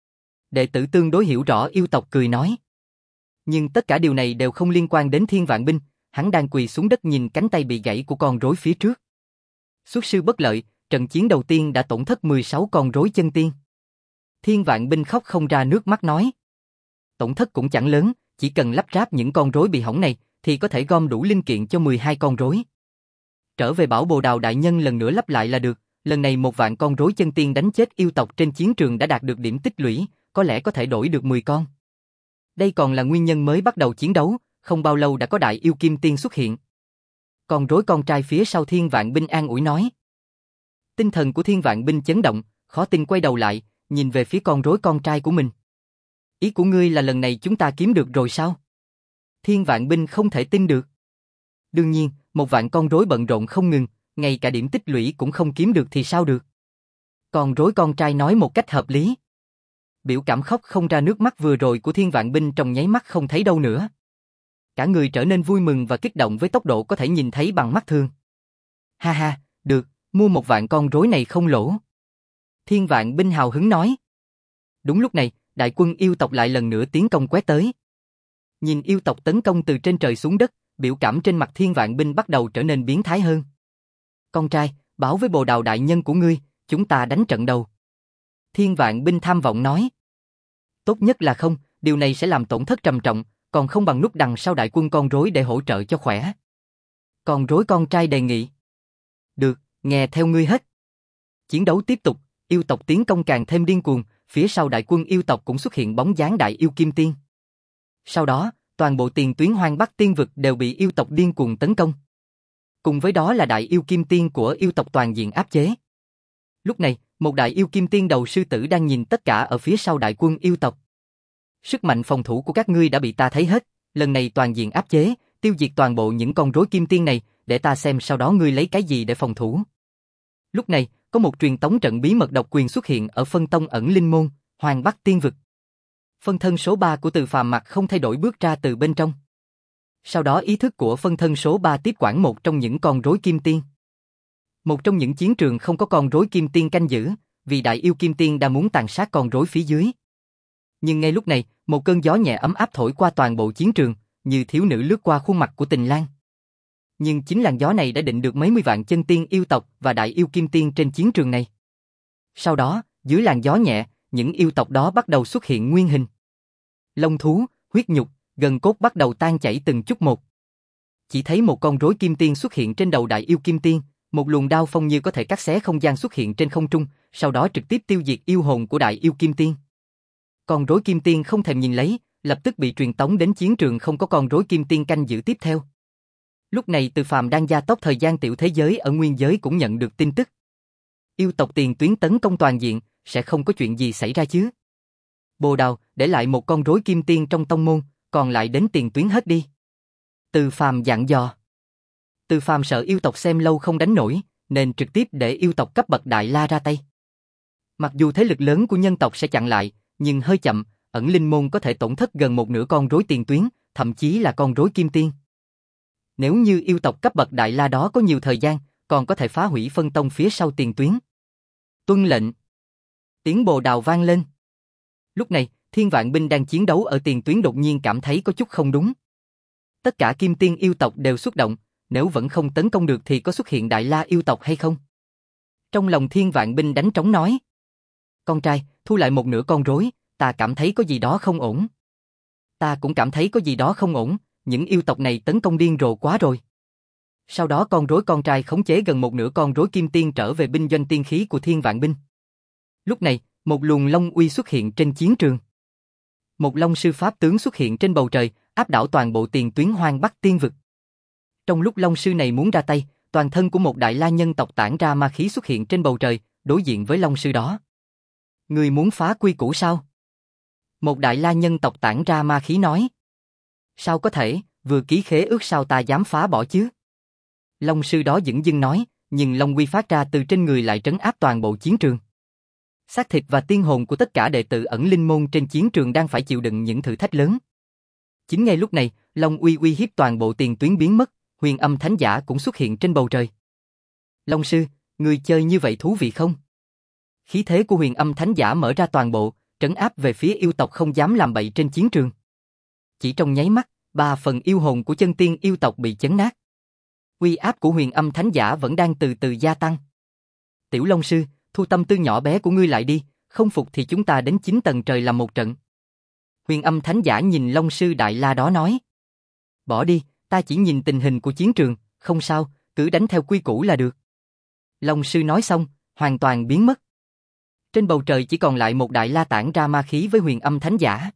Đệ tử tương đối hiểu rõ yêu tộc cười nói. Nhưng tất cả điều này đều không liên quan đến Thiên Vạn Binh, hắn đang quỳ xuống đất nhìn cánh tay bị gãy của con rối phía trước. Xuất sư bất lợi, trận chiến đầu tiên đã tổn thất mười sáu con rối chân tiên. Thiên Vạn Binh khóc không ra nước mắt nói. Tổn thất cũng chẳng lớn, chỉ cần lắp ráp những con rối bị hỏng này, thì có thể gom đủ linh kiện cho mười hai con rối. Trở về bảo Bồ Đào đại nhân lần nữa lắp lại là được, lần này một vạn con rối chân tiên đánh chết yêu tộc trên chiến trường đã đạt được điểm tích lũy, có lẽ có thể đổi được mười con. Đây còn là nguyên nhân mới bắt đầu chiến đấu, không bao lâu đã có đại yêu kim tiên xuất hiện. Con rối con trai phía sau Thiên Vạn Binh an ủi nói. Tinh thần của Thiên Vạn Binh chấn động, khó tin quay đầu lại, nhìn về phía con rối con trai của mình. Ý của ngươi là lần này chúng ta kiếm được rồi sao? Thiên Vạn Binh không thể tin được. Đương nhiên, một vạn con rối bận rộn không ngừng, ngay cả điểm tích lũy cũng không kiếm được thì sao được? Con rối con trai nói một cách hợp lý. Biểu cảm khóc không ra nước mắt vừa rồi của Thiên Vạn Binh trong nháy mắt không thấy đâu nữa. Cả người trở nên vui mừng và kích động với tốc độ có thể nhìn thấy bằng mắt thường. Ha ha, được, mua một vạn con rối này không lỗ. Thiên Vạn Binh hào hứng nói. Đúng lúc này, đại quân yêu tộc lại lần nữa tiến công quét tới. Nhìn yêu tộc tấn công từ trên trời xuống đất, biểu cảm trên mặt Thiên Vạn Binh bắt đầu trở nên biến thái hơn. Con trai, báo với Bồ Đào đại nhân của ngươi, chúng ta đánh trận đầu. Thiên Vạn Binh tham vọng nói. Tốt nhất là không, điều này sẽ làm tổn thất trầm trọng, còn không bằng núp đằng sau đại quân con rối để hỗ trợ cho khỏe. Con rối con trai đề nghị. Được, nghe theo ngươi hết. Chiến đấu tiếp tục, yêu tộc tiến công càng thêm điên cuồng, phía sau đại quân yêu tộc cũng xuất hiện bóng dáng đại yêu kim tiên. Sau đó, toàn bộ tiền tuyến Hoang Bắc Tiên vực đều bị yêu tộc điên cuồng tấn công. Cùng với đó là đại yêu kim tiên của yêu tộc toàn diện áp chế. Lúc này, một đại yêu kim tiên đầu sư tử đang nhìn tất cả ở phía sau đại quân yêu tộc. Sức mạnh phòng thủ của các ngươi đã bị ta thấy hết, lần này toàn diện áp chế, tiêu diệt toàn bộ những con rối kim tiên này, để ta xem sau đó ngươi lấy cái gì để phòng thủ. Lúc này, có một truyền tống trận bí mật độc quyền xuất hiện ở phân tông ẩn linh môn, Hoang Bắc Tiên vực. Phân thân số ba của Từ Phàm mặt không thay đổi bước ra từ bên trong. Sau đó ý thức của phân thân số ba tiếp quản một trong những con rối kim tiên. Một trong những chiến trường không có con rối kim tiên canh giữ, vì đại yêu kim tiên đã muốn tàn sát con rối phía dưới. Nhưng ngay lúc này, một cơn gió nhẹ ấm áp thổi qua toàn bộ chiến trường, như thiếu nữ lướt qua khuôn mặt của Tình Lang. Nhưng chính làn gió này đã định được mấy mươi vạn chân tiên yêu tộc và đại yêu kim tiên trên chiến trường này. Sau đó, dưới làn gió nhẹ, những yêu tộc đó bắt đầu xuất hiện nguyên hình. Lông thú, huyết nhục, gân cốt bắt đầu tan chảy từng chút một. Chỉ thấy một con rối kim tiên xuất hiện trên đầu đại yêu kim tiên, một luồng đao phong như có thể cắt xé không gian xuất hiện trên không trung, sau đó trực tiếp tiêu diệt yêu hồn của đại yêu kim tiên. Con rối kim tiên không thèm nhìn lấy, lập tức bị truyền tống đến chiến trường không có con rối kim tiên canh giữ tiếp theo. Lúc này Từ Phàm đang gia tốc thời gian tiểu thế giới ở nguyên giới cũng nhận được tin tức. Yêu tộc tiền tuyến tấn công toàn diện, sẽ không có chuyện gì xảy ra chứ. Bồ Đào để lại một con rối kim tiên trong tông môn, còn lại đến tiền tuyến hết đi. Từ Phàm dặn dò. Từ Phàm sợ yêu tộc xem lâu không đánh nổi, nên trực tiếp để yêu tộc cấp bậc Đại La ra tay. Mặc dù thế lực lớn của nhân tộc sẽ chặn lại, nhưng hơi chậm, ẩn linh môn có thể tổn thất gần một nửa con rối tiền tuyến, thậm chí là con rối kim tiên. Nếu như yêu tộc cấp bậc Đại La đó có nhiều thời gian, còn có thể phá hủy phân tông phía sau tiền tuyến. Tuân lệnh. Tiếng Bồ Đào vang lên. Lúc này, Thiên Vạn binh đang chiến đấu ở tiền tuyến đột nhiên cảm thấy có chút không đúng. Tất cả kim tiên yêu tộc đều xuất động, nếu vẫn không tấn công được thì có xuất hiện Đại La yêu tộc hay không? Trong lòng Thiên Vạn binh đánh trống nói. Con trai, thu lại một nửa con rối, ta cảm thấy có gì đó không ổn. Ta cũng cảm thấy có gì đó không ổn, những yêu tộc này tấn công điên rồ quá rồi. Sau đó con rối con trai khống chế gần một nửa con rối kim tiên trở về binh doanh tiên khí của Thiên Vạn binh. Lúc này, một luồng long uy xuất hiện trên chiến trường. Một long sư pháp tướng xuất hiện trên bầu trời, áp đảo toàn bộ tiền tuyến Hoang Bắc tiên vực. Trong lúc long sư này muốn ra tay, toàn thân của một đại la nhân tộc tản ra ma khí xuất hiện trên bầu trời, đối diện với long sư đó. Người muốn phá quy củ sao? Một đại la nhân tộc tản ra ma khí nói. Sao có thể, vừa ký khế ước sao ta dám phá bỏ chứ? Long sư đó dửng dưng nói, nhưng long uy phát ra từ trên người lại trấn áp toàn bộ chiến trường. Xác thịt và tiên hồn của tất cả đệ tử ẩn linh môn trên chiến trường đang phải chịu đựng những thử thách lớn. Chính ngay lúc này, long uy uy hiếp toàn bộ tiền tuyến biến mất, huyền âm thánh giả cũng xuất hiện trên bầu trời. Long sư, người chơi như vậy thú vị không? Khí thế của huyền âm thánh giả mở ra toàn bộ, trấn áp về phía yêu tộc không dám làm bậy trên chiến trường. Chỉ trong nháy mắt, ba phần yêu hồn của chân tiên yêu tộc bị chấn nát. Uy áp của huyền âm thánh giả vẫn đang từ từ gia tăng. Tiểu Long sư, thu tâm tư nhỏ bé của ngươi lại đi, không phục thì chúng ta đến chín tầng trời làm một trận. Huyền âm thánh giả nhìn Long sư Đại La đó nói. Bỏ đi, ta chỉ nhìn tình hình của chiến trường, không sao, cứ đánh theo quy củ là được. Long sư nói xong, hoàn toàn biến mất. Trên bầu trời chỉ còn lại một Đại La tản ra ma khí với huyền âm thánh giả.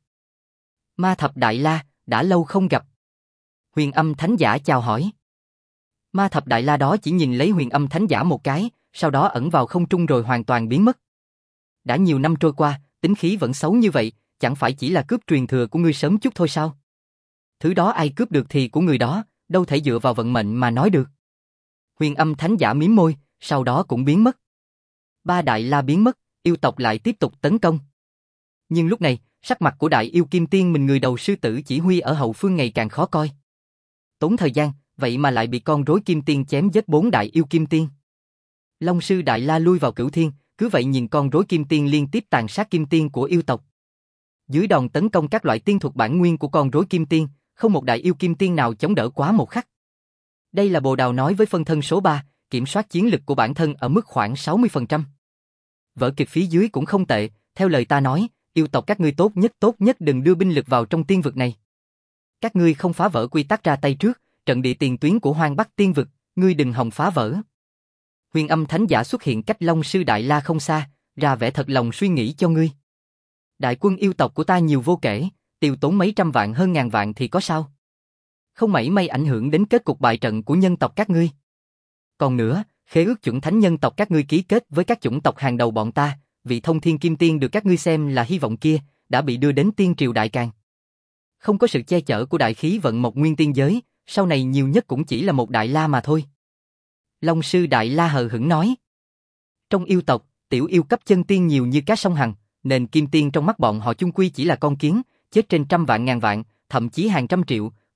Ma thập Đại La, đã lâu không gặp. Huyền âm thánh giả chào hỏi. Ma thập Đại La đó chỉ nhìn lấy huyền âm thánh giả một cái, sau đó ẩn vào không trung rồi hoàn toàn biến mất. Đã nhiều năm trôi qua, tính khí vẫn xấu như vậy, chẳng phải chỉ là cướp truyền thừa của ngươi sớm chút thôi sao? Thứ đó ai cướp được thì của người đó, đâu thể dựa vào vận mệnh mà nói được. Huyền âm thánh giả mím môi, sau đó cũng biến mất. Ba Đại La biến mất, yêu tộc lại tiếp tục tấn công. Nhưng lúc này, sắc mặt của đại yêu kim tiên mình người đầu sư tử chỉ huy ở hậu phương ngày càng khó coi. Tốn thời gian, vậy mà lại bị con rối kim tiên chém giết bốn đại yêu kim tiên. Long sư Đại La lui vào cửu thiên, cứ vậy nhìn con rối kim tiên liên tiếp tàn sát kim tiên của yêu tộc. Dưới đòn tấn công các loại tiên thuật bản nguyên của con rối kim tiên, không một đại yêu kim tiên nào chống đỡ quá một khắc. Đây là Bồ Đào nói với phân thân số ba, kiểm soát chiến lực của bản thân ở mức khoảng sáu mươi phần trăm. Vở kịch phía dưới cũng không tệ, theo lời ta nói, yêu tộc các ngươi tốt nhất tốt nhất đừng đưa binh lực vào trong tiên vực này. Các ngươi không phá vỡ quy tắc ra tay trước, trận địa tiền tuyến của Hoang Bắc tiên vực, ngươi đừng hòng phá vỡ. Huyền âm thánh giả xuất hiện cách Long sư Đại La không xa, ra vẻ thật lòng suy nghĩ cho ngươi. Đại quân yêu tộc của ta nhiều vô kể, tiêu tốn mấy trăm vạn hơn ngàn vạn thì có sao? Không mảy may ảnh hưởng đến kết cục bại trận của nhân tộc các ngươi. Còn nữa, khế ước chuẩn thánh nhân tộc các ngươi ký kết với các chủng tộc hàng đầu bọn ta, vị thông thiên kim tiên được các ngươi xem là hy vọng kia, đã bị đưa đến tiên triều đại càn. Không có sự che chở của đại khí vận mộc nguyên tiên giới, sau này nhiều nhất cũng chỉ là một Đại La mà thôi. Long sư Đại La hờ hững nói. Trong yêu tộc, tiểu yêu cấp chân tiên nhiều như cá sông Hằng, nên kim tiên trong mắt bọn họ chung quy chỉ là con kiến, chết trên trăm vạn ngàn vạn, thậm chí hàng trăm triệu,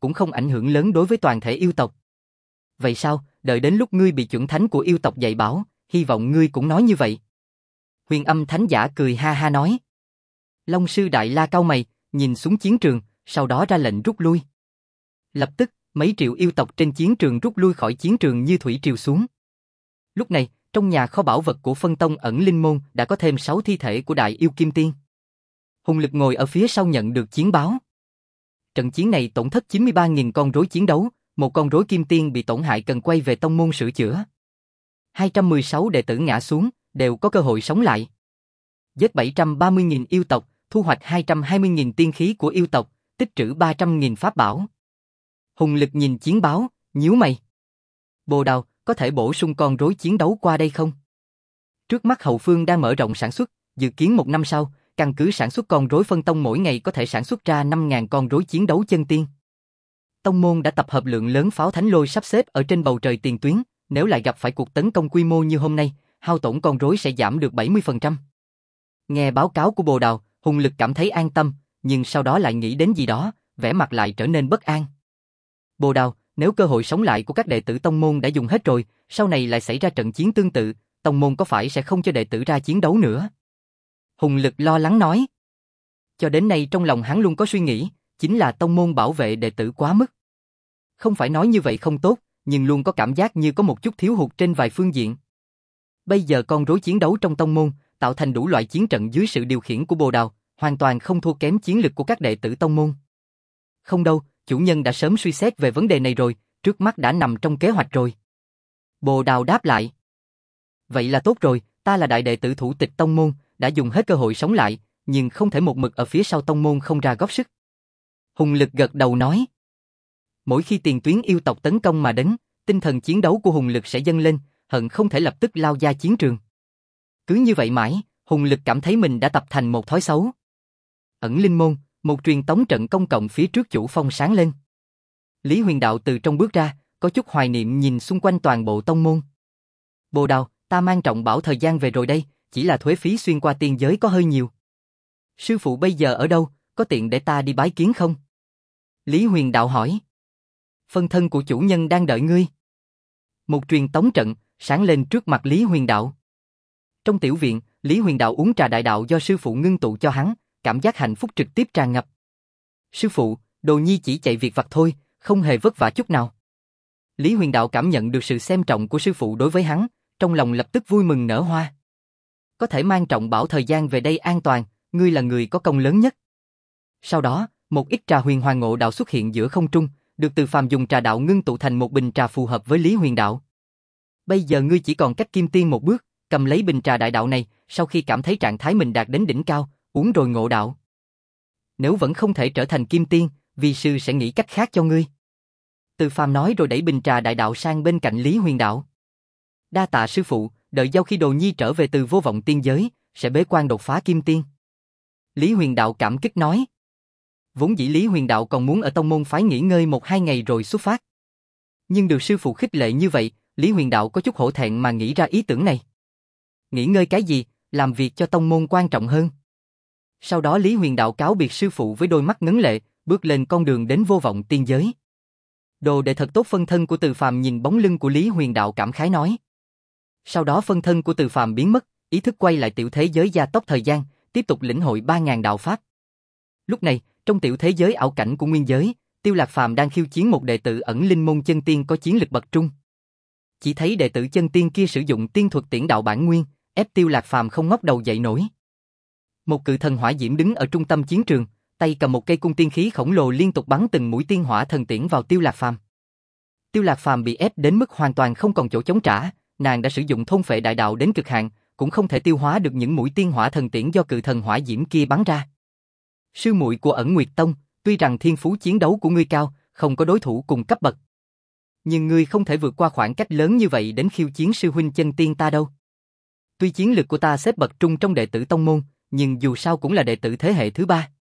cũng không ảnh hưởng lớn đối với toàn thể yêu tộc. Vậy sao, đợi đến lúc ngươi bị chuẩn thánh của yêu tộc dạy bảo, hy vọng ngươi cũng nói như vậy. Huyền Âm Thánh Giả cười ha ha nói. Long sư Đại La cau mày, nhìn xuống chiến trường, sau đó ra lệnh rút lui. Lập tức, mấy triệu yêu tộc trên chiến trường rút lui khỏi chiến trường như thủy triều xuống. Lúc này, trong nhà kho bảo vật của phân tông Ẩn Linh Môn đã có thêm sáu thi thể của Đại Yêu Kim Tiên. Hùng Lực ngồi ở phía sau nhận được chiến báo. Trận chiến này tổn thất chín mươi ba nghìn con rối chiến đấu, một con rối Kim Tiên bị tổn hại cần quay về tông môn sửa chữa. hai trăm mười sáu đệ tử ngã xuống, đều có cơ hội sống lại. Giết bảy trăm ba mươi nghìn yêu tộc, thu hoạch hai trăm hai mươi nghìn tiên khí của yêu tộc, tích trữ ba trăm nghìn pháp bảo. Hùng Lực nhìn chiến báo, nhíu mày. Bồ Đào, có thể bổ sung con rối chiến đấu qua đây không? Trước mắt hậu phương đang mở rộng sản xuất, dự kiến một năm sau, căn cứ sản xuất con rối phân tông mỗi ngày có thể sản xuất ra năm nghìn con rối chiến đấu chân tiên. Tông môn đã tập hợp lượng lớn pháo thánh lôi sắp xếp ở trên bầu trời tiền tuyến, nếu lại gặp phải cuộc tấn công quy mô như hôm nay, hao tổn con rối sẽ giảm được bảy mươi phần trăm. Nghe báo cáo của Bồ Đào, Hùng Lực cảm thấy an tâm, nhưng sau đó lại nghĩ đến gì đó, vẻ mặt lại trở nên bất an. Bồ Đào, nếu cơ hội sống lại của các đệ tử tông môn đã dùng hết rồi, sau này lại xảy ra trận chiến tương tự, tông môn có phải sẽ không cho đệ tử ra chiến đấu nữa? Hùng Lực lo lắng nói. Cho đến nay trong lòng hắn luôn có suy nghĩ, chính là tông môn bảo vệ đệ tử quá mức. Không phải nói như vậy không tốt, nhưng luôn có cảm giác như có một chút thiếu hụt trên vài phương diện. Bây giờ con rối chiến đấu trong tông môn, tạo thành đủ loại chiến trận dưới sự điều khiển của Bồ Đào, hoàn toàn không thua kém chiến lực của các đệ tử tông môn. Không đâu, chủ nhân đã sớm suy xét về vấn đề này rồi, trước mắt đã nằm trong kế hoạch rồi. Bồ Đào đáp lại. Vậy là tốt rồi, ta là đại đệ tử thủ tịch tông môn, đã dùng hết cơ hội sống lại, nhưng không thể một mực ở phía sau tông môn không ra góp sức. Hùng Lực gật đầu nói. Mỗi khi tiền tuyến yêu tộc tấn công mà đến, tinh thần chiến đấu của Hùng Lực sẽ dâng lên, hận không thể lập tức lao ra chiến trường. Cứ như vậy mãi, Hùng Lực cảm thấy mình đã tập thành một thói xấu. Ẩn Linh Môn, một truyền tống trận công cộng phía trước chủ phong sáng lên. Lý Huyền Đạo từ trong bước ra, có chút hoài niệm nhìn xung quanh toàn bộ tông môn. Bồ Đào, ta mang trọng bảo thời gian về rồi đây, chỉ là thuế phí xuyên qua tiên giới có hơi nhiều. Sư phụ bây giờ ở đâu, có tiện để ta đi bái kiến không? Lý Huyền Đạo hỏi. Phân thân của chủ nhân đang đợi ngươi. Một truyền tống trận, sáng lên trước mặt Lý Huyền Đạo. Trong tiểu viện, Lý Huyền Đạo uống trà đại đạo do sư phụ ngưng tụ cho hắn, cảm giác hạnh phúc trực tiếp tràn ngập. Sư phụ, Đồ Nhi chỉ chạy việc vặt thôi, không hề vất vả chút nào. Lý Huyền Đạo cảm nhận được sự xem trọng của sư phụ đối với hắn, trong lòng lập tức vui mừng nở hoa. Có thể mang trọng bảo thời gian về đây an toàn, ngươi là người có công lớn nhất. Sau đó, một ít trà huyền hoàng ngộ đạo xuất hiện giữa không trung, được Từ Phàm dùng trà đạo ngưng tụ thành một bình trà phù hợp với Lý Huyền Đạo. Bây giờ ngươi chỉ còn cách kim tiên một bước, cầm lấy bình trà đại đạo này, sau khi cảm thấy trạng thái mình đạt đến đỉnh cao, uống rồi ngộ đạo. Nếu vẫn không thể trở thành kim tiên, vi sư sẽ nghĩ cách khác cho ngươi. Từ Phàm nói rồi đẩy bình trà đại đạo sang bên cạnh Lý Huyền Đạo. Đa tạ sư phụ, đợi giao khi Đồ Nhi trở về từ vô vọng tiên giới, sẽ bế quan đột phá kim tiên. Lý Huyền Đạo cảm kích nói. Vốn dĩ Lý Huyền Đạo còn muốn ở tông môn phái nghỉ ngơi một hai ngày rồi xuất phát. Nhưng được sư phụ khích lệ như vậy, Lý Huyền Đạo có chút hổ thẹn mà nghĩ ra ý tưởng này. Nghỉ ngơi cái gì, làm việc cho tông môn quan trọng hơn. Sau đó Lý Huyền Đạo cáo biệt sư phụ với đôi mắt ngấn lệ, bước lên con đường đến vô vọng tiên giới. Đồ đệ thật tốt. Phân thân của Từ Phàm nhìn bóng lưng của Lý Huyền Đạo cảm khái nói. Sau đó phân thân của Từ Phàm biến mất, ý thức quay lại tiểu thế giới gia tốc thời gian, tiếp tục lĩnh hội ba nghìn đạo pháp. Lúc này, trong tiểu thế giới ảo cảnh của nguyên giới, Tiêu Lạc Phàm đang khiêu chiến một đệ tử Ẩn Linh Môn chân tiên có chiến lực bậc trung. Chỉ thấy đệ tử chân tiên kia sử dụng tiên thuật tiễn đạo bản nguyên, ép Tiêu Lạc Phàm không ngóc đầu dậy nổi. Một cự thần hỏa diễm đứng ở trung tâm chiến trường, tay cầm một cây cung tiên khí khổng lồ liên tục bắn từng mũi tiên hỏa thần tiễn vào Tiêu Lạc Phàm. Tiêu Lạc Phàm bị ép đến mức hoàn toàn không còn chỗ chống trả, nàng đã sử dụng thôn phệ đại đạo đến cực hạn, cũng không thể tiêu hóa được những mũi tiên hỏa thần tiễn do cự thần hỏa diễm kia bắn ra. Sư muội của Ẩn Nguyệt Tông, tuy rằng thiên phú chiến đấu của ngươi cao, không có đối thủ cùng cấp bậc, nhưng ngươi không thể vượt qua khoảng cách lớn như vậy đến khiêu chiến sư huynh chân tiên ta đâu. Tuy chiến lực của ta xếp bậc trung trong đệ tử tông môn, nhưng dù sao cũng là đệ tử thế hệ thứ ba.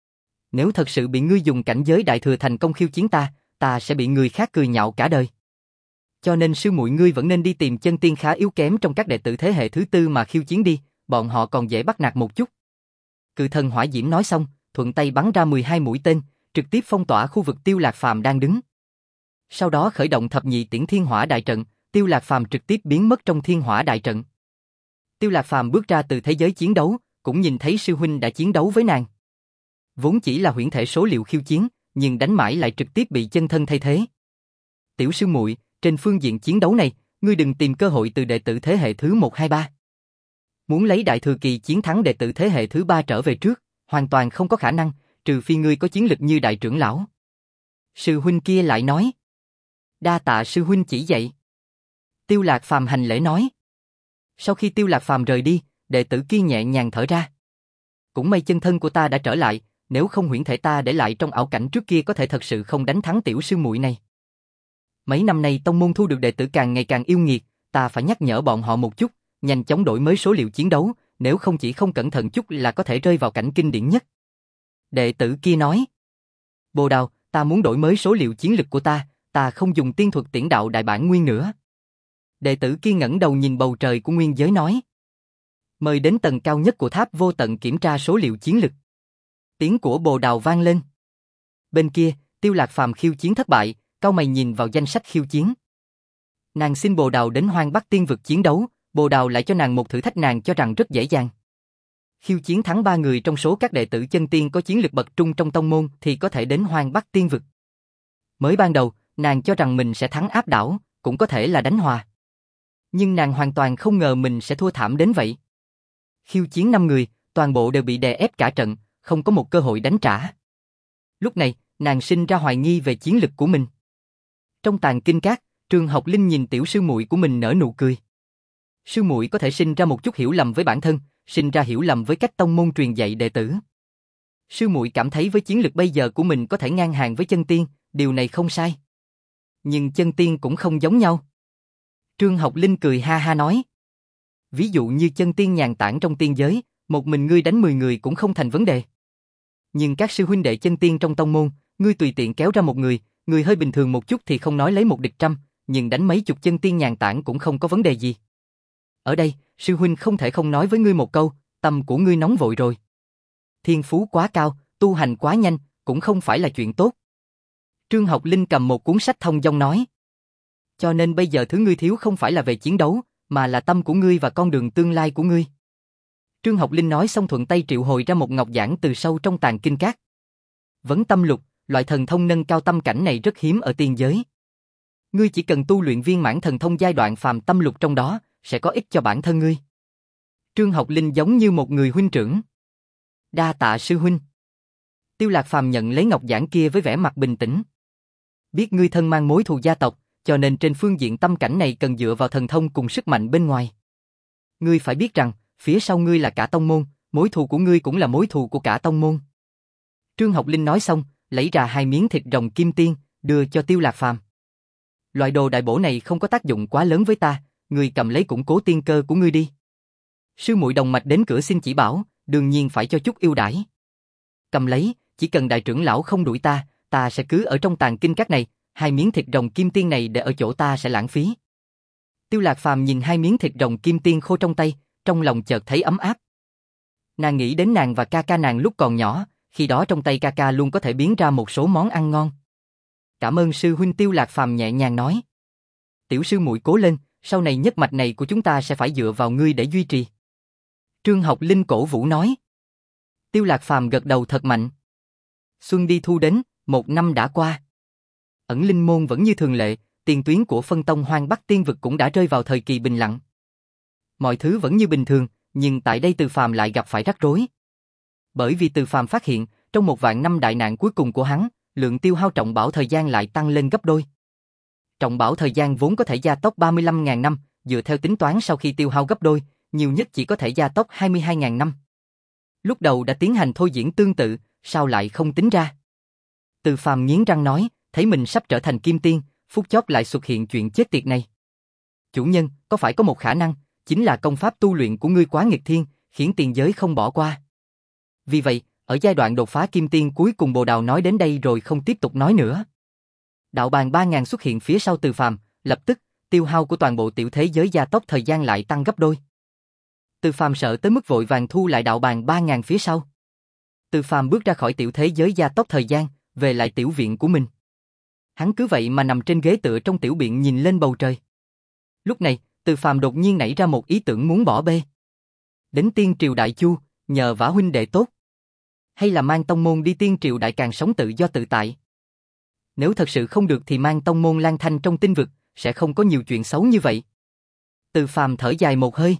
Nếu thật sự bị ngươi dùng cảnh giới đại thừa thành công khiêu chiến ta, ta sẽ bị người khác cười nhạo cả đời. Cho nên sư muội ngươi vẫn nên đi tìm chân tiên khá yếu kém trong các đệ tử thế hệ thứ tư mà khiêu chiến đi, bọn họ còn dễ bắt nạt một chút. Cự thần hỏa diễm nói xong, thuận tay bắn ra mười hai mũi tên, trực tiếp phong tỏa khu vực Tiêu Lạc Phàm đang đứng. Sau đó khởi động thập nhị tiễn thiên hỏa đại trận, Tiêu Lạc Phàm trực tiếp biến mất trong thiên hỏa đại trận. Tiêu Lạc Phàm bước ra từ thế giới chiến đấu, cũng nhìn thấy sư huynh đã chiến đấu với nàng. Vốn chỉ là huyễn thể số liệu khiêu chiến, nhưng đánh mãi lại trực tiếp bị chân thân thay thế. Tiểu sư muội, trên phương diện chiến đấu này, ngươi đừng tìm cơ hội từ đệ tử thế hệ thứ một hai ba. Muốn lấy đại thừa kỳ chiến thắng đệ tử thế hệ thứ ba trở về trước, hoàn toàn không có khả năng, trừ phi ngươi có chiến lực như đại trưởng lão. Sư huynh kia lại nói. Đa tạ sư huynh chỉ dạy. Tiêu Lạc Phàm hành lễ nói. Sau khi Tiêu Lạc Phàm rời đi, đệ tử kia nhẹ nhàng thở ra. Cũng may chân thân của ta đã trở lại, nếu không huyễn thể ta để lại trong ảo cảnh trước kia có thể thật sự không đánh thắng tiểu sư muội này. Mấy năm nay tông môn thu được đệ tử càng ngày càng yêu nghiệt, ta phải nhắc nhở bọn họ một chút, nhanh chóng đổi mới số liệu chiến đấu, nếu không chỉ không cẩn thận chút là có thể rơi vào cảnh kinh điển nhất. Đệ tử kia nói. Bồ Đào, ta muốn đổi mới số liệu chiến lực của ta, ta không dùng tiên thuật tiễn đạo đại bản nguyên nữa. Đệ tử kia ngẩng đầu nhìn bầu trời của nguyên giới nói. Mời đến tầng cao nhất của tháp vô tận kiểm tra số liệu chiến lực. Tiếng của Bồ Đào vang lên. Bên kia, Tiêu Lạc Phàm khiêu chiến thất bại, cau mày nhìn vào danh sách khiêu chiến. Nàng xin Bồ Đào đến Hoang Bắc Tiên vực chiến đấu, Bồ Đào lại cho nàng một thử thách nàng cho rằng rất dễ dàng. Khiêu chiến thắng ba người trong số các đệ tử chân tiên có chiến lực bậc trung trong tông môn thì có thể đến Hoang Bắc Tiên vực. Mới ban đầu, nàng cho rằng mình sẽ thắng áp đảo, cũng có thể là đánh hòa. Nhưng nàng hoàn toàn không ngờ mình sẽ thua thảm đến vậy. Khiêu chiến năm người, toàn bộ đều bị đè ép cả trận, không có một cơ hội đánh trả. Lúc này, nàng sinh ra hoài nghi về chiến lực của mình. Trong tàng kinh các, Trường Học Linh nhìn tiểu sư muội của mình nở nụ cười. Sư muội có thể sinh ra một chút hiểu lầm với bản thân, sinh ra hiểu lầm với cách tông môn truyền dạy đệ tử. Sư muội cảm thấy với chiến lực bây giờ của mình có thể ngang hàng với chân tiên, điều này không sai. Nhưng chân tiên cũng không giống nhau. Trương Học Linh cười ha ha nói. Ví dụ như chân tiên nhàn tản trong tiên giới, một mình ngươi đánh mười người cũng không thành vấn đề. Nhưng các sư huynh đệ chân tiên trong tông môn, ngươi tùy tiện kéo ra một người, người hơi bình thường một chút thì không nói lấy một địch trăm, nhưng đánh mấy chục chân tiên nhàn tản cũng không có vấn đề gì. Ở đây, sư huynh không thể không nói với ngươi một câu, tâm của ngươi nóng vội rồi. Thiên phú quá cao, tu hành quá nhanh, cũng không phải là chuyện tốt. Trương Học Linh cầm một cuốn sách thông dong nói. Cho nên bây giờ thứ ngươi thiếu không phải là về chiến đấu, mà là tâm của ngươi và con đường tương lai của ngươi. Trương Học Linh nói xong thuận tay triệu hồi ra một ngọc giản từ sâu trong tàng kinh các. Vấn tâm lục, loại thần thông nâng cao tâm cảnh này rất hiếm ở tiên giới. Ngươi chỉ cần tu luyện viên mãn thần thông giai đoạn phàm tâm lục trong đó, sẽ có ích cho bản thân ngươi. Trương Học Linh giống như một người huynh trưởng. Đa tạ sư huynh. Tiêu Lạc Phàm nhận lấy ngọc giản kia với vẻ mặt bình tĩnh. Biết ngươi thân mang mối thù gia tộc, cho nên trên phương diện tâm cảnh này cần dựa vào thần thông cùng sức mạnh bên ngoài. Ngươi phải biết rằng, phía sau ngươi là cả tông môn, mối thù của ngươi cũng là mối thù của cả tông môn. Trương Học Linh nói xong, lấy ra hai miếng thịt rồng kim tiên, đưa cho Tiêu Lạc Phàm. Loại đồ đại bổ này không có tác dụng quá lớn với ta, ngươi cầm lấy củng cố tiên cơ của ngươi đi. Sư muội đồng mạch đến cửa xin chỉ bảo, đương nhiên phải cho chút ưu đãi. Cầm lấy, chỉ cần đại trưởng lão không đuổi ta, ta sẽ cứ ở trong tàng kinh các này, hai miếng thịt rồng kim tiên này để ở chỗ ta sẽ lãng phí. Tiêu Lạc Phàm nhìn hai miếng thịt rồng kim tiên khô trong tay, trong lòng chợt thấy ấm áp. Nàng nghĩ đến nàng và ca ca nàng lúc còn nhỏ, khi đó trong tay ca ca luôn có thể biến ra một số món ăn ngon. Cảm ơn sư huynh. Tiêu Lạc Phàm nhẹ nhàng nói. Tiểu sư muội cố lên, sau này nhất mạch này của chúng ta sẽ phải dựa vào ngươi để duy trì. Trương Học Linh cổ vũ nói. Tiêu Lạc Phàm gật đầu thật mạnh. Xuân đi thu đến, một năm đã qua. Ẩn Linh môn vẫn như thường lệ, tiền tuyến của phân tông Hoang Bắc Tiên vực cũng đã rơi vào thời kỳ bình lặng. Mọi thứ vẫn như bình thường, nhưng tại đây Từ Phàm lại gặp phải rắc rối. Bởi vì Từ Phàm phát hiện, trong một vạn năm đại nạn cuối cùng của hắn, lượng tiêu hao trọng bảo thời gian lại tăng lên gấp đôi. Trọng bảo thời gian vốn có thể gia tốc ba mươi lăm nghìn năm, dựa theo tính toán sau khi tiêu hao gấp đôi, nhiều nhất chỉ có thể gia tốc hai mươi hai nghìn năm. Lúc đầu đã tiến hành thôi diễn tương tự, sao lại không tính ra? Từ Phàm nghiến răng nói, thấy mình sắp trở thành kim tiên, phút chót lại xuất hiện chuyện chết tiệt này. Chủ nhân, có phải có một khả năng, chính là công pháp tu luyện của ngươi quá nghịch thiên, khiến tiền giới không bỏ qua. Vì vậy, ở giai đoạn đột phá kim tiên cuối cùng Bồ Đào nói đến đây rồi không tiếp tục nói nữa. Đạo bàn ba ngàn xuất hiện phía sau Từ Phàm, lập tức, tiêu hao của toàn bộ tiểu thế giới gia tốc thời gian lại tăng gấp đôi. Từ Phàm sợ tới mức vội vàng thu lại đạo bàn ba ngàn phía sau. Từ Phàm bước ra khỏi tiểu thế giới gia tốc thời gian, về lại tiểu viện của mình. Hắn cứ vậy mà nằm trên ghế tựa trong tiểu viện nhìn lên bầu trời. Lúc này, Từ Phàm đột nhiên nảy ra một ý tưởng muốn bỏ bê. Đến tiên triều Đại Chu, nhờ vả huynh đệ tốt. Hay là mang tông môn đi tiên triều Đại Càn sống tự do tự tại. Nếu thật sự không được thì mang tông môn lang thanh trong tinh vực, sẽ không có nhiều chuyện xấu như vậy. Từ Phàm thở dài một hơi.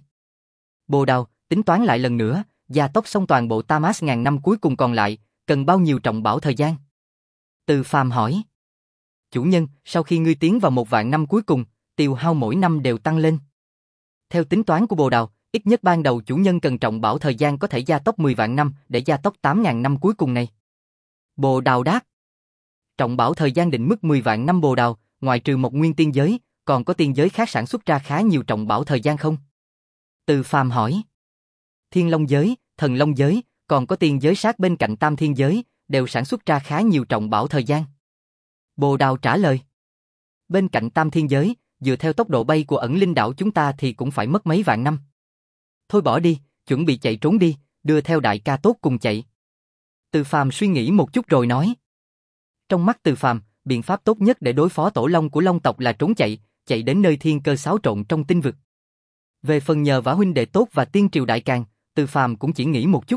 Bồ Đào, tính toán lại lần nữa, gia tốc xong toàn bộ Tamas ngàn năm cuối cùng còn lại, cần bao nhiêu trọng bảo thời gian? Từ Phàm hỏi. Chủ nhân, sau khi ngươi tiến vào một vạn năm cuối cùng, tiêu hao mỗi năm đều tăng lên. Theo tính toán của Bồ Đào, ít nhất ban đầu chủ nhân cần trọng bảo thời gian có thể gia tốc mười vạn năm để gia tốc tám ngàn năm cuối cùng này. Bồ Đào đáp. Trọng bảo thời gian định mức mười vạn năm. Bồ Đào, ngoài trừ một nguyên tiên giới, còn có tiên giới khác sản xuất ra khá nhiều trọng bảo thời gian không? Từ Phàm hỏi. Thiên Long giới, Thần Long giới, còn có tiên giới sát bên cạnh Tam Thiên giới, đều sản xuất ra khá nhiều trọng bảo thời gian. Bồ Đào trả lời. Bên cạnh Tam Thiên giới, dựa theo tốc độ bay của ẩn linh đảo chúng ta thì cũng phải mất mấy vạn năm. Thôi bỏ đi, chuẩn bị chạy trốn đi, đưa theo đại ca tốt cùng chạy. Từ Phàm suy nghĩ một chút rồi nói. Trong mắt Từ Phàm, biện pháp tốt nhất để đối phó tổ long của Long tộc là trốn chạy, chạy đến nơi thiên cơ xáo trộn trong tinh vực. Về phần nhờ vả huynh đệ tốt và tiên triều Đại Càn, Từ Phàm cũng chỉ nghĩ một chút.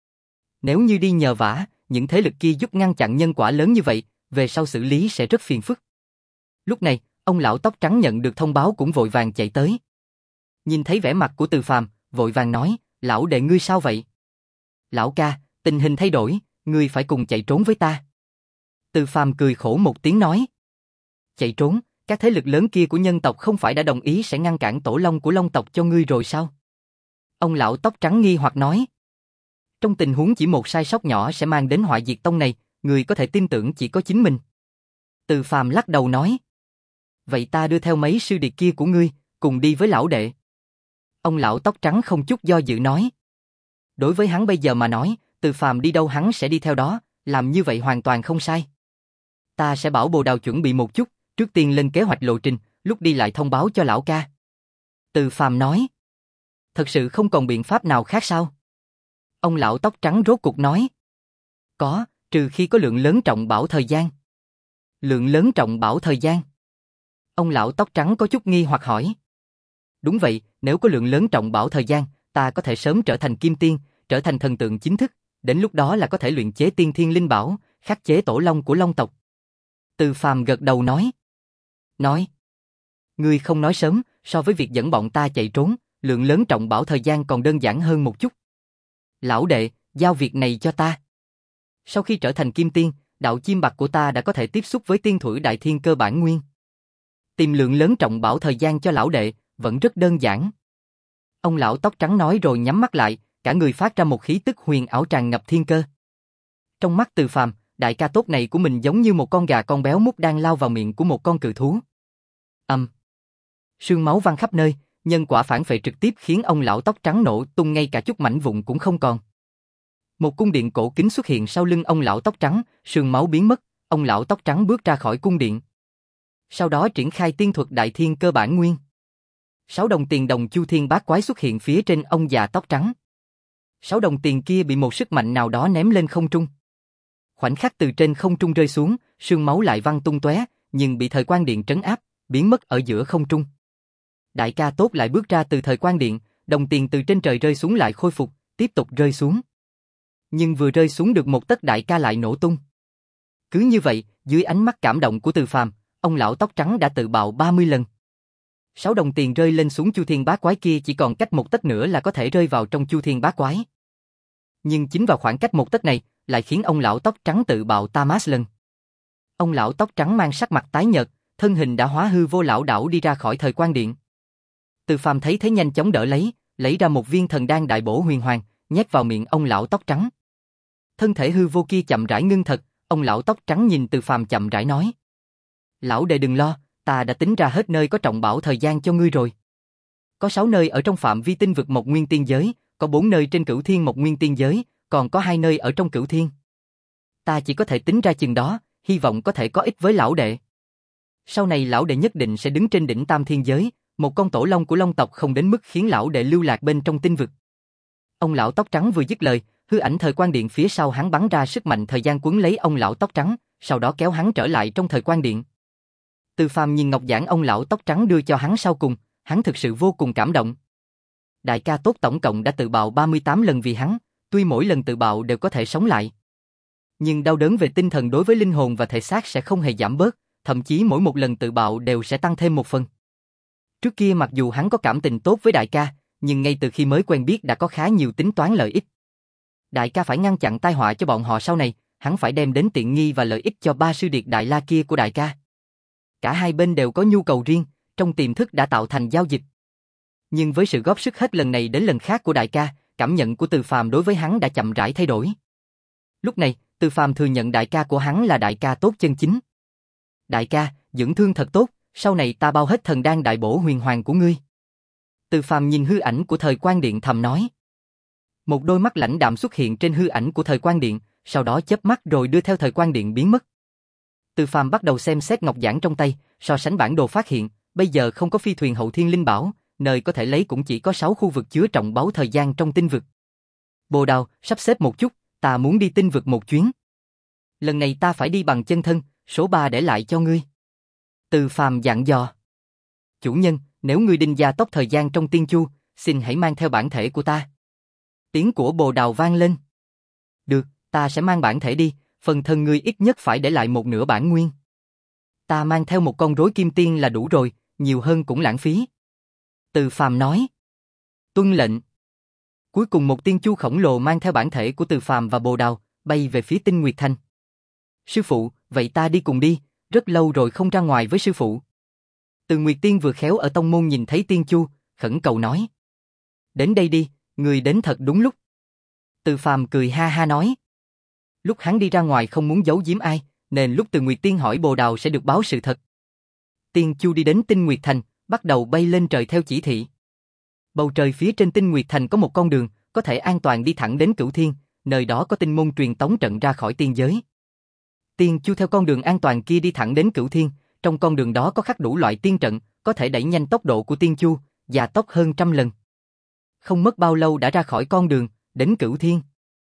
Nếu như đi nhờ vả, những thế lực kia giúp ngăn chặn nhân quả lớn như vậy, về sau xử lý sẽ rất phiền phức. Lúc này, ông lão tóc trắng nhận được thông báo cũng vội vàng chạy tới. Nhìn thấy vẻ mặt của Từ Phàm, vội vàng nói, lão đệ ngươi sao vậy? Lão ca, tình hình thay đổi, ngươi phải cùng chạy trốn với ta. Từ Phàm cười khổ một tiếng nói. Chạy trốn, các thế lực lớn kia của nhân tộc không phải đã đồng ý sẽ ngăn cản tổ long của Long tộc cho ngươi rồi sao? Ông lão tóc trắng nghi hoặc nói. Trong tình huống chỉ một sai sót nhỏ sẽ mang đến họa diệt tông này, người có thể tin tưởng chỉ có chính mình. Từ Phàm lắc đầu nói. Vậy ta đưa theo mấy sư điệt kia của ngươi, cùng đi với lão đệ. Ông lão tóc trắng không chút do dự nói. Đối với hắn bây giờ mà nói, Từ Phàm đi đâu hắn sẽ đi theo đó, làm như vậy hoàn toàn không sai. Ta sẽ bảo Bồ Đào chuẩn bị một chút, trước tiên lên kế hoạch lộ trình, lúc đi lại thông báo cho lão ca. Từ Phàm nói. Thật sự không còn biện pháp nào khác sao? Ông lão tóc trắng rốt cục nói. Có, trừ khi có lượng lớn trọng bảo thời gian. Lượng lớn trọng bảo thời gian. Ông lão tóc trắng có chút nghi hoặc hỏi. Đúng vậy, nếu có lượng lớn trọng bảo thời gian, ta có thể sớm trở thành kim tiên, trở thành thần tượng chính thức, đến lúc đó là có thể luyện chế tiên thiên linh bảo, khắc chế tổ long của Long tộc. Từ Phàm gật đầu nói. Nói. Ngươi không nói sớm, so với việc dẫn bọn ta chạy trốn, lượng lớn trọng bảo thời gian còn đơn giản hơn một chút. Lão đệ, giao việc này cho ta. Sau khi trở thành kim tiên, đạo chim bạc của ta đã có thể tiếp xúc với tiên thủy đại thiên cơ bản nguyên. Tìm lượng lớn trọng bảo thời gian cho lão đệ, vẫn rất đơn giản. Ông lão tóc trắng nói rồi nhắm mắt lại, cả người phát ra một khí tức huyền ảo tràn ngập thiên cơ. Trong mắt Từ Phàm, đại ca tốt này của mình giống như một con gà con béo mút đang lao vào miệng của một con cự thú. Âm. Um. Sương máu văng khắp nơi, nhân quả phản phệ trực tiếp khiến ông lão tóc trắng nổ tung ngay cả chút mảnh vụn cũng không còn. Một cung điện cổ kính xuất hiện sau lưng ông lão tóc trắng, sương máu biến mất, ông lão tóc trắng bước ra khỏi cung điện. Sau đó triển khai tiên thuật đại thiên cơ bản nguyên. Sáu đồng tiền đồng chu thiên bát quái xuất hiện phía trên ông già tóc trắng. Sáu đồng tiền kia bị một sức mạnh nào đó ném lên không trung. Khoảnh khắc từ trên không trung rơi xuống, sương máu lại văng tung tóe, nhưng bị thời quang điện trấn áp, biến mất ở giữa không trung. Đại ca tốt lại bước ra từ thời quang điện, đồng tiền từ trên trời rơi xuống lại khôi phục, tiếp tục rơi xuống. Nhưng vừa rơi xuống được một tấc đại ca lại nổ tung. Cứ như vậy, dưới ánh mắt cảm động của Từ Phàm, ông lão tóc trắng đã tự bạo ba mươi lần. Sáu đồng tiền rơi lên xuống chu thiên bá quái kia chỉ còn cách một tấc nữa là có thể rơi vào trong chu thiên bá quái. Nhưng chính vào khoảng cách một tấc này, lại khiến ông lão tóc trắng tự bạo Tamas lần. Ông lão tóc trắng mang sắc mặt tái nhợt, thân hình đã hóa hư vô lão đảo đi ra khỏi thời quang điện. Từ Phàm thấy thế nhanh chóng đỡ lấy, lấy ra một viên thần đan đại bổ huyền hoàng, nhét vào miệng ông lão tóc trắng. Thân thể hư vô kia chậm rãi ngưng thật, ông lão tóc trắng nhìn Từ Phàm chậm rãi nói: "Lão đệ đừng lo, ta đã tính ra hết nơi có trọng bảo thời gian cho ngươi rồi. Có sáu nơi ở trong phạm vi tinh vực một nguyên tiên giới, có bốn nơi trên cửu thiên một nguyên tiên giới, còn có hai nơi ở trong cửu thiên. Ta chỉ có thể tính ra chừng đó, hy vọng có thể có ích với lão đệ. Sau này lão đệ nhất định sẽ đứng trên đỉnh tam thiên giới, một con tổ long của long tộc không đến mức khiến lão đệ lưu lạc bên trong tinh vực." Ông lão tóc trắng vừa dứt lời, hư ảnh thời quang điện phía sau hắn bắn ra sức mạnh thời gian quấn lấy ông lão tóc trắng, sau đó kéo hắn trở lại trong thời quan điện. Từ Phàm nhìn ngọc giản ông lão tóc trắng đưa cho hắn sau cùng, hắn thực sự vô cùng cảm động. Đại ca tốt tổng cộng đã tự bạo ba mươi tám lần vì hắn, tuy mỗi lần tự bạo đều có thể sống lại. Nhưng đau đớn về tinh thần đối với linh hồn và thể xác sẽ không hề giảm bớt, thậm chí mỗi một lần tự bạo đều sẽ tăng thêm một phần. Trước kia mặc dù hắn có cảm tình tốt với đại ca, nhưng ngay từ khi mới quen biết đã có khá nhiều tính toán lợi ích. Đại ca phải ngăn chặn tai họa cho bọn họ sau này, hắn phải đem đến tiện nghi và lợi ích cho ba sư điệt Đại La kia của đại ca. Cả hai bên đều có nhu cầu riêng, trong tiềm thức đã tạo thành giao dịch. Nhưng với sự góp sức hết lần này đến lần khác của đại ca, cảm nhận của Từ Phàm đối với hắn đã chậm rãi thay đổi. Lúc này, Từ Phàm thừa nhận đại ca của hắn là đại ca tốt chân chính. Đại ca, dưỡng thương thật tốt, sau này ta bao hết thần đan đại bổ huyền hoàng của ngươi. Từ Phàm nhìn hư ảnh của thời quan điện thầm nói. Một đôi mắt lãnh đạm xuất hiện trên hư ảnh của thời quan điện, sau đó chớp mắt rồi đưa theo thời quan điện biến mất. Từ Phàm bắt đầu xem xét ngọc giản trong tay, so sánh bản đồ phát hiện, bây giờ không có phi thuyền hậu thiên linh bảo, nơi có thể lấy cũng chỉ có sáu khu vực chứa trọng báu thời gian trong tinh vực. Bồ Đào, sắp xếp một chút, ta muốn đi tinh vực một chuyến. Lần này ta phải đi bằng chân thân, số ba để lại cho ngươi. Từ Phàm dặn dò. Chủ nhân, nếu ngươi định gia tốc thời gian trong tiên chu, xin hãy mang theo bản thể của ta. Tiếng của Bồ Đào vang lên. Được, ta sẽ mang bản thể đi, phần thân ngươi ít nhất phải để lại một nửa bản nguyên. Ta mang theo một con rối kim tiên là đủ rồi, nhiều hơn cũng lãng phí. Từ Phàm nói. Tuân lệnh. Cuối cùng một tiên chu khổng lồ mang theo bản thể của Từ Phàm và Bồ Đào, bay về phía Tinh Nguyệt Thành. Sư phụ, vậy ta đi cùng đi, rất lâu rồi không ra ngoài với sư phụ. Từ Nguyệt Tiên vừa khéo ở tông môn nhìn thấy tiên chu, khẩn cầu nói. Đến đây đi, người đến thật đúng lúc. Từ Phàm cười ha ha nói. Lúc hắn đi ra ngoài không muốn giấu giếm ai, nên lúc Từ Nguyệt Tiên hỏi Bồ Đào sẽ được báo sự thật. Tiên chu đi đến Tinh Nguyệt Thành, bắt đầu bay lên trời theo chỉ thị. Bầu trời phía trên Tinh Nguyệt Thành có một con đường, có thể an toàn đi thẳng đến Cửu Thiên, nơi đó có tinh môn truyền tống trận ra khỏi tiên giới. Tiên chu theo con đường an toàn kia đi thẳng đến Cửu Thiên, trong con đường đó có khắc đủ loại tiên trận, có thể đẩy nhanh tốc độ của tiên chu, gia tốc hơn trăm lần. Không mất bao lâu đã ra khỏi con đường, đến Cửu Thiên.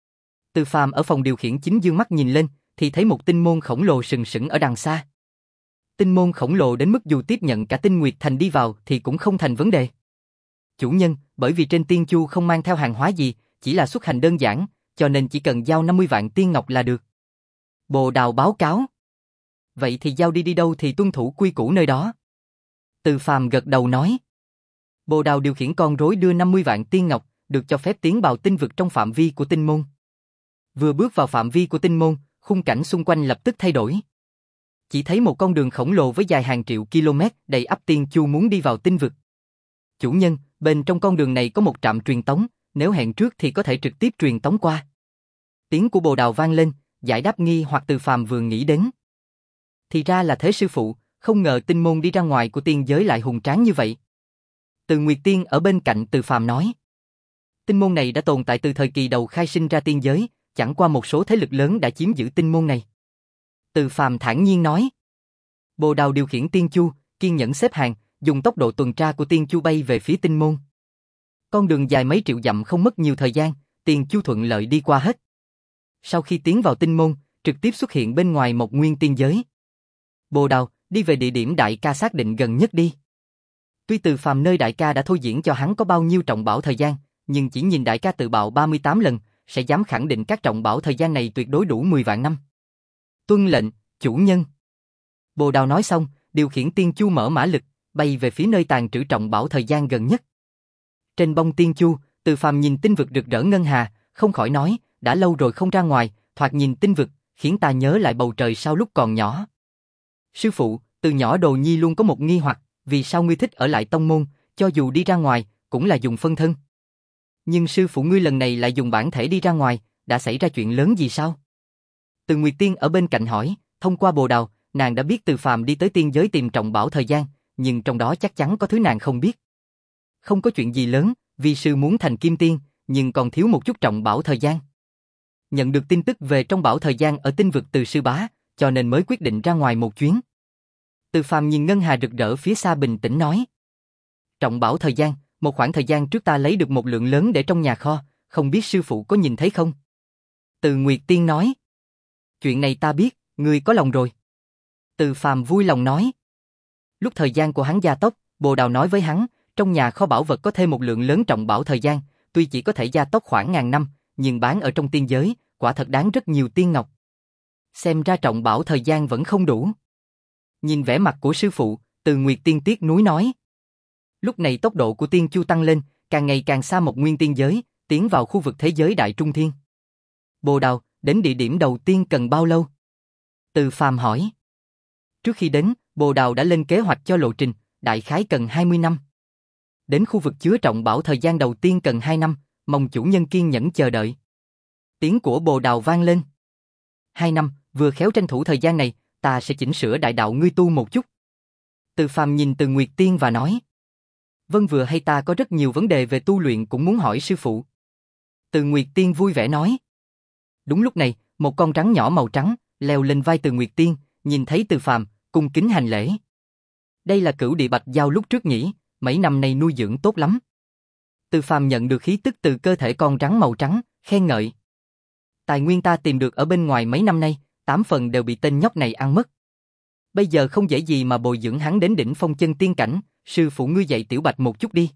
Từ Phàm ở phòng điều khiển chính dương mắt nhìn lên, thì thấy một tinh môn khổng lồ sừng sững ở đằng xa. Tinh môn khổng lồ đến mức dù tiếp nhận cả Tinh Nguyệt Thành đi vào thì cũng không thành vấn đề. Chủ nhân, bởi vì trên tiên chu không mang theo hàng hóa gì, chỉ là xuất hành đơn giản, cho nên chỉ cần giao năm mươi vạn tiên ngọc là được. Bồ Đào báo cáo. Vậy thì giao đi đi đâu thì tuân thủ quy củ nơi đó. Từ Phàm gật đầu nói. Bồ Đào điều khiển con rối đưa năm mươi vạn tiên ngọc, được cho phép tiến vào tinh vực trong phạm vi của tinh môn. Vừa bước vào phạm vi của tinh môn, khung cảnh xung quanh lập tức thay đổi. Chỉ thấy một con đường khổng lồ với dài hàng triệu km đầy ắp tiên chu muốn đi vào tinh vực. Chủ nhân, bên trong con đường này có một trạm truyền tống, nếu hẹn trước thì có thể trực tiếp truyền tống qua. Tiếng của Bồ Đào vang lên, giải đáp nghi hoặc Từ Phàm vừa nghĩ đến. Thì ra là thế sư phụ, không ngờ tinh môn đi ra ngoài của tiên giới lại hùng tráng như vậy. Từ Nguyệt Tiên ở bên cạnh Từ Phàm nói. Tinh môn này đã tồn tại từ thời kỳ đầu khai sinh ra tiên giới, chẳng qua một số thế lực lớn đã chiếm giữ tinh môn này. Từ Phàm thản nhiên nói. Bồ Đào điều khiển tiên chu, kiên nhẫn xếp hàng, dùng tốc độ tuần tra của tiên chu bay về phía tinh môn. Con đường dài mấy triệu dặm không mất nhiều thời gian, tiên chu thuận lợi đi qua hết. Sau khi tiến vào tinh môn, trực tiếp xuất hiện bên ngoài một nguyên tiên giới. Bồ Đào, đi về địa điểm đại ca xác định gần nhất đi. Tuy Từ Phàm nơi đại ca đã thôi diễn cho hắn có bao nhiêu trọng bảo thời gian, nhưng chỉ nhìn đại ca tự bạo ba mươi tám lần, sẽ dám khẳng định các trọng bảo thời gian này tuyệt đối đủ mười vạn năm. Tuân lệnh, chủ nhân. Bồ Đào nói xong, điều khiển tiên chu mở mã lực, bay về phía nơi tàn trữ trọng bảo thời gian gần nhất. Trên bông tiên chu, Từ Phàm nhìn tinh vực rực rỡ ngân hà, không khỏi nói, đã lâu rồi không ra ngoài, thoạt nhìn tinh vực, khiến ta nhớ lại bầu trời sau lúc còn nhỏ. Sư phụ, từ nhỏ Đồ Nhi luôn có một nghi hoặc, vì sao ngươi thích ở lại tông môn, cho dù đi ra ngoài, cũng là dùng phân thân. Nhưng sư phụ ngươi lần này lại dùng bản thể đi ra ngoài, đã xảy ra chuyện lớn gì sao? Từ Nguyệt Tiên ở bên cạnh hỏi, thông qua Bồ Đào, nàng đã biết Từ Phàm đi tới tiên giới tìm trọng bảo thời gian, nhưng trong đó chắc chắn có thứ nàng không biết. Không có chuyện gì lớn, vi sư muốn thành kim tiên, nhưng còn thiếu một chút trọng bảo thời gian. Nhận được tin tức về trong bảo thời gian ở tinh vực từ sư bá, cho nên mới quyết định ra ngoài một chuyến. Từ Phàm nhìn ngân hà rực rỡ phía xa bình tĩnh nói. Trọng bảo thời gian, một khoảng thời gian trước ta lấy được một lượng lớn để trong nhà kho, không biết sư phụ có nhìn thấy không? Từ Nguyệt Tiên nói. Chuyện này ta biết, Ngươi có lòng rồi. Từ Phàm vui lòng nói. Lúc thời gian của hắn gia tốc, Bồ Đào nói với hắn, trong nhà kho bảo vật có thêm một lượng lớn trọng bảo thời gian, tuy chỉ có thể gia tốc khoảng ngàn năm, nhưng bán ở trong tiên giới, quả thật đáng rất nhiều tiên ngọc. Xem ra trọng bảo thời gian vẫn không đủ. Nhìn vẻ mặt của sư phụ, Từ Nguyệt Tiên tiếc nuối nói. Lúc này tốc độ của Tiên Chu tăng lên, càng ngày càng xa một nguyên tiên giới, tiến vào khu vực thế giới Đại Trung Thiên. Bồ Đào, đến địa điểm đầu tiên cần bao lâu? Từ Phàm hỏi. Trước khi đến, Bồ Đào đã lên kế hoạch cho lộ trình, đại khái cần hai mươi năm. Đến khu vực chứa trọng bảo thời gian đầu tiên cần hai năm, mong chủ nhân kiên nhẫn chờ đợi. Tiếng của Bồ Đào vang lên. Hai năm, vừa khéo tranh thủ thời gian này, ta sẽ chỉnh sửa đại đạo ngươi tu một chút. Từ Phàm nhìn Từ Nguyệt Tiên và nói. Vâng, vừa hay ta có rất nhiều vấn đề về tu luyện cũng muốn hỏi sư phụ. Từ Nguyệt Tiên vui vẻ nói. Đúng lúc này, một con rắn nhỏ màu trắng leo lên vai Từ Nguyệt Tiên, nhìn thấy Từ Phàm, cung kính hành lễ. Đây là Cửu Địa Bạch Dao lúc trước nhỉ, mấy năm nay nuôi dưỡng tốt lắm. Từ Phàm nhận được khí tức từ cơ thể con rắn màu trắng, khen ngợi. Tài nguyên ta tìm được ở bên ngoài mấy năm nay, tám phần đều bị tên nhóc này ăn mất. Bây giờ không dễ gì mà bồi dưỡng hắn đến đỉnh phong chân tiên cảnh, sư phụ ngươi dạy Tiểu Bạch một chút đi.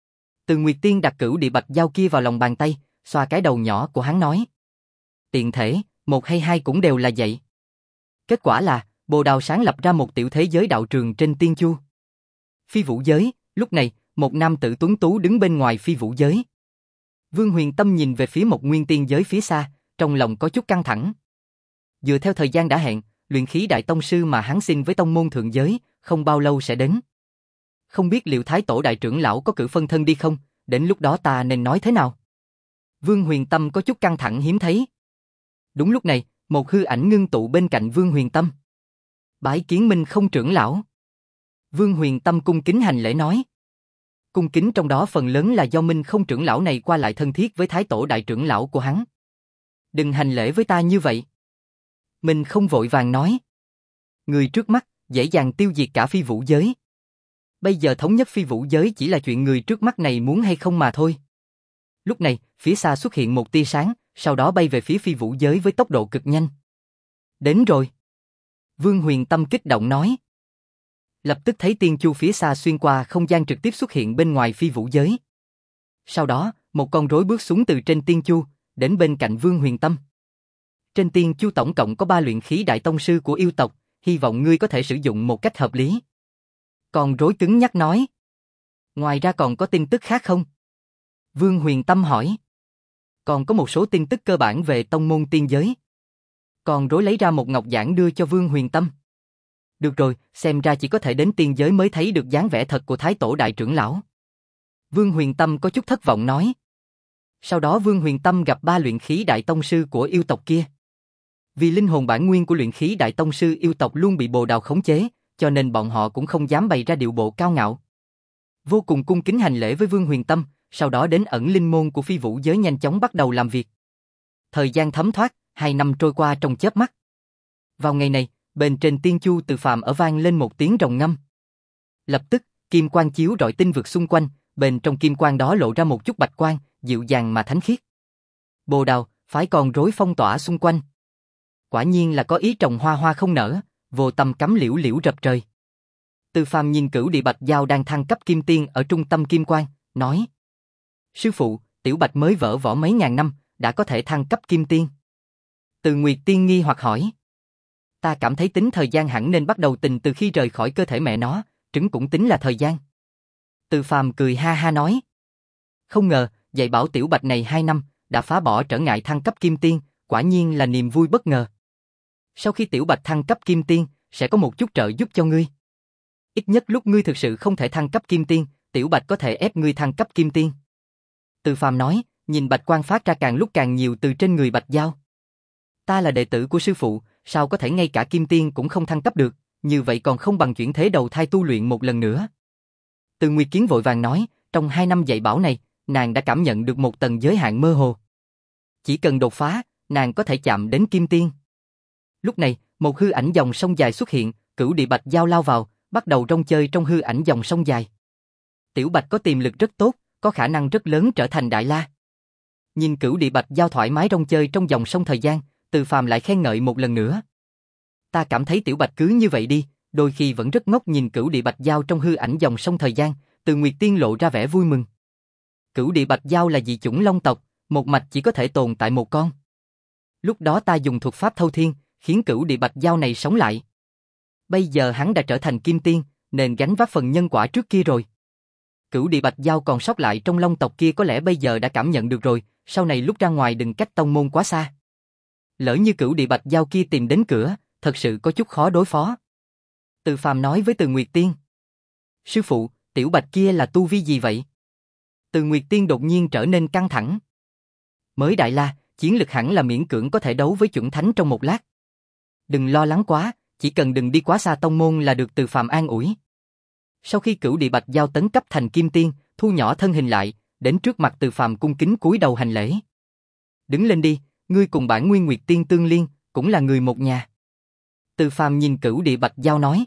Từ Nguyệt Tiên đặt Cửu Địa Bạch Dao kia vào lòng bàn tay, xoa cái đầu nhỏ của hắn nói. Tiện thể, một hay hai cũng đều là vậy. Kết quả là, Bồ Đào sáng lập ra một tiểu thế giới đạo trường trên Tiên Chu. Phi vũ giới, lúc này, một nam tử tuấn tú đứng bên ngoài phi vũ giới. Vương Huyền Tâm nhìn về phía một nguyên tiên giới phía xa, trong lòng có chút căng thẳng. Dựa theo thời gian đã hẹn, luyện khí đại tông sư mà hắn xin với tông môn thượng giới, không bao lâu sẽ đến. Không biết liệu Thái Tổ đại trưởng lão có cử phân thân đi không, đến lúc đó ta nên nói thế nào? Vương Huyền Tâm có chút căng thẳng hiếm thấy. Đúng lúc này, một hư ảnh ngưng tụ bên cạnh Vương Huyền Tâm. Bái kiến Minh Không trưởng lão. Vương Huyền Tâm cung kính hành lễ nói. Cung kính trong đó phần lớn là do Minh Không trưởng lão này qua lại thân thiết với Thái Tổ đại trưởng lão của hắn. Đừng hành lễ với ta như vậy. Minh Không vội vàng nói. Người trước mắt, dễ dàng tiêu diệt cả phi vũ giới. Bây giờ thống nhất phi vũ giới chỉ là chuyện người trước mắt này muốn hay không mà thôi. Lúc này, phía xa xuất hiện một tia sáng, sau đó bay về phía phi vũ giới với tốc độ cực nhanh. Đến rồi. Vương Huyền Tâm kích động nói. Lập tức thấy Tiên Chu phía xa xuyên qua không gian trực tiếp xuất hiện bên ngoài phi vũ giới. Sau đó, một con rối bước xuống từ trên Tiên Chu, đến bên cạnh Vương Huyền Tâm. Trên Tiên Chu tổng cộng có ba luyện khí đại tông sư của yêu tộc, hy vọng ngươi có thể sử dụng một cách hợp lý. Con rối cứng nhắc nói. Ngoài ra còn có tin tức khác không? Vương Huyền Tâm hỏi. Còn có một số tin tức cơ bản về tông môn tiên giới. Con rối lấy ra một ngọc giản đưa cho Vương Huyền Tâm. Được rồi, xem ra chỉ có thể đến tiên giới mới thấy được dáng vẻ thật của Thái Tổ đại trưởng lão. Vương Huyền Tâm có chút thất vọng nói. Sau đó Vương Huyền Tâm gặp ba luyện khí đại tông sư của yêu tộc kia. Vì linh hồn bản nguyên của luyện khí đại tông sư yêu tộc luôn bị Bồ Đào khống chế, cho nên bọn họ cũng không dám bày ra điệu bộ cao ngạo. Vô cùng cung kính hành lễ với Vương Huyền Tâm, sau đó đến ẩn linh môn của phi vũ giới nhanh chóng bắt đầu làm việc. Thời gian thấm thoát, hai năm trôi qua trong chớp mắt. Vào ngày này, bên trên Tiên Chu Từ Phàm ở vang lên một tiếng rồng ngâm. Lập tức, kim quang chiếu rọi tinh vực xung quanh, bên trong kim quang đó lộ ra một chút bạch quang, dịu dàng mà thánh khiết. Bồ Đào, phái con rối phong tỏa xung quanh. Quả nhiên là có ý trồng hoa hoa không nở, vô tâm cắm liễu liễu rập trời. Từ Phàm nhìn Cửu Địa Bạch Dao đang thăng cấp kim tiên ở trung tâm kim quang, nói: Sư phụ, Tiểu Bạch mới vỡ vỏ mấy ngàn năm, đã có thể thăng cấp kim tiên. Từ Nguyệt Tiên nghi hoặc hỏi: Ta cảm thấy tính thời gian hẳn nên bắt đầu tình từ khi rời khỏi cơ thể mẹ nó, trứng cũng tính là thời gian. Từ Phàm cười ha ha nói: Không ngờ, dạy bảo Tiểu Bạch này hai năm, đã phá bỏ trở ngại thăng cấp kim tiên, quả nhiên là niềm vui bất ngờ. Sau khi Tiểu Bạch thăng cấp kim tiên, sẽ có một chút trợ giúp cho ngươi. Ít nhất lúc ngươi thực sự không thể thăng cấp kim tiên, Tiểu Bạch có thể ép ngươi thăng cấp kim tiên. Từ Phàm nói, nhìn bạch quang phát ra càng lúc càng nhiều từ trên người Bạch Dao. Ta là đệ tử của sư phụ, sao có thể ngay cả kim tiên cũng không thăng cấp được, như vậy còn không bằng chuyển thế đầu thai tu luyện một lần nữa. Từ Nguyệt Kiến vội vàng nói, trong hai năm dạy bảo này, nàng đã cảm nhận được một tầng giới hạn mơ hồ. Chỉ cần đột phá, nàng có thể chạm đến kim tiên. Lúc này, một hư ảnh dòng sông dài xuất hiện, Cửu Địa Bạch Dao lao vào, bắt đầu rong chơi trong hư ảnh dòng sông dài. Tiểu Bạch có tiềm lực rất tốt, có khả năng rất lớn trở thành đại la. Nhìn Cửu Địa Bạch Dao thoải mái rong chơi trong dòng sông thời gian, Từ Phàm lại khen ngợi một lần nữa. Ta cảm thấy Tiểu Bạch cứ như vậy đi, đôi khi vẫn rất ngốc nhìn Cửu Địa Bạch Giao trong hư ảnh dòng sông thời gian, Từ Nguyệt Tiên lộ ra vẻ vui mừng. Cửu Địa Bạch Giao là dị chủng long tộc, một mạch chỉ có thể tồn tại một con. Lúc đó ta dùng thuật pháp thâu thiên, khiến Cửu Địa Bạch Giao này sống lại. Bây giờ hắn đã trở thành Kim Tiên, nên gánh vác phần nhân quả trước kia rồi. Cửu Địa Bạch Giao còn sót lại trong long tộc kia có lẽ bây giờ đã cảm nhận được rồi, sau này lúc ra ngoài đừng cách tông môn quá xa. Lỡ như Cửu Địa Bạch Giao kia tìm đến cửa, thật sự có chút khó đối phó. Từ Phàm nói với Từ Nguyệt Tiên. Sư phụ, Tiểu Bạch kia là tu vi gì vậy? Từ Nguyệt Tiên đột nhiên trở nên căng thẳng. Mới Đại La, chiến lực hẳn là miễn cưỡng có thể đấu với chuẩn thánh trong một lát. Đừng lo lắng quá, chỉ cần đừng đi quá xa tông môn là được, Từ Phàm an ủi. Sau khi Cửu Địa Bạch Giao tấn cấp thành Kim Tiên, thu nhỏ thân hình lại, đến trước mặt Từ Phàm cung kính cúi đầu hành lễ. Đứng lên đi, ngươi cùng bản Nguyên Nguyệt Tiên tương liên, cũng là người một nhà. Từ Phàm nhìn Cửu Địa Bạch Giao nói.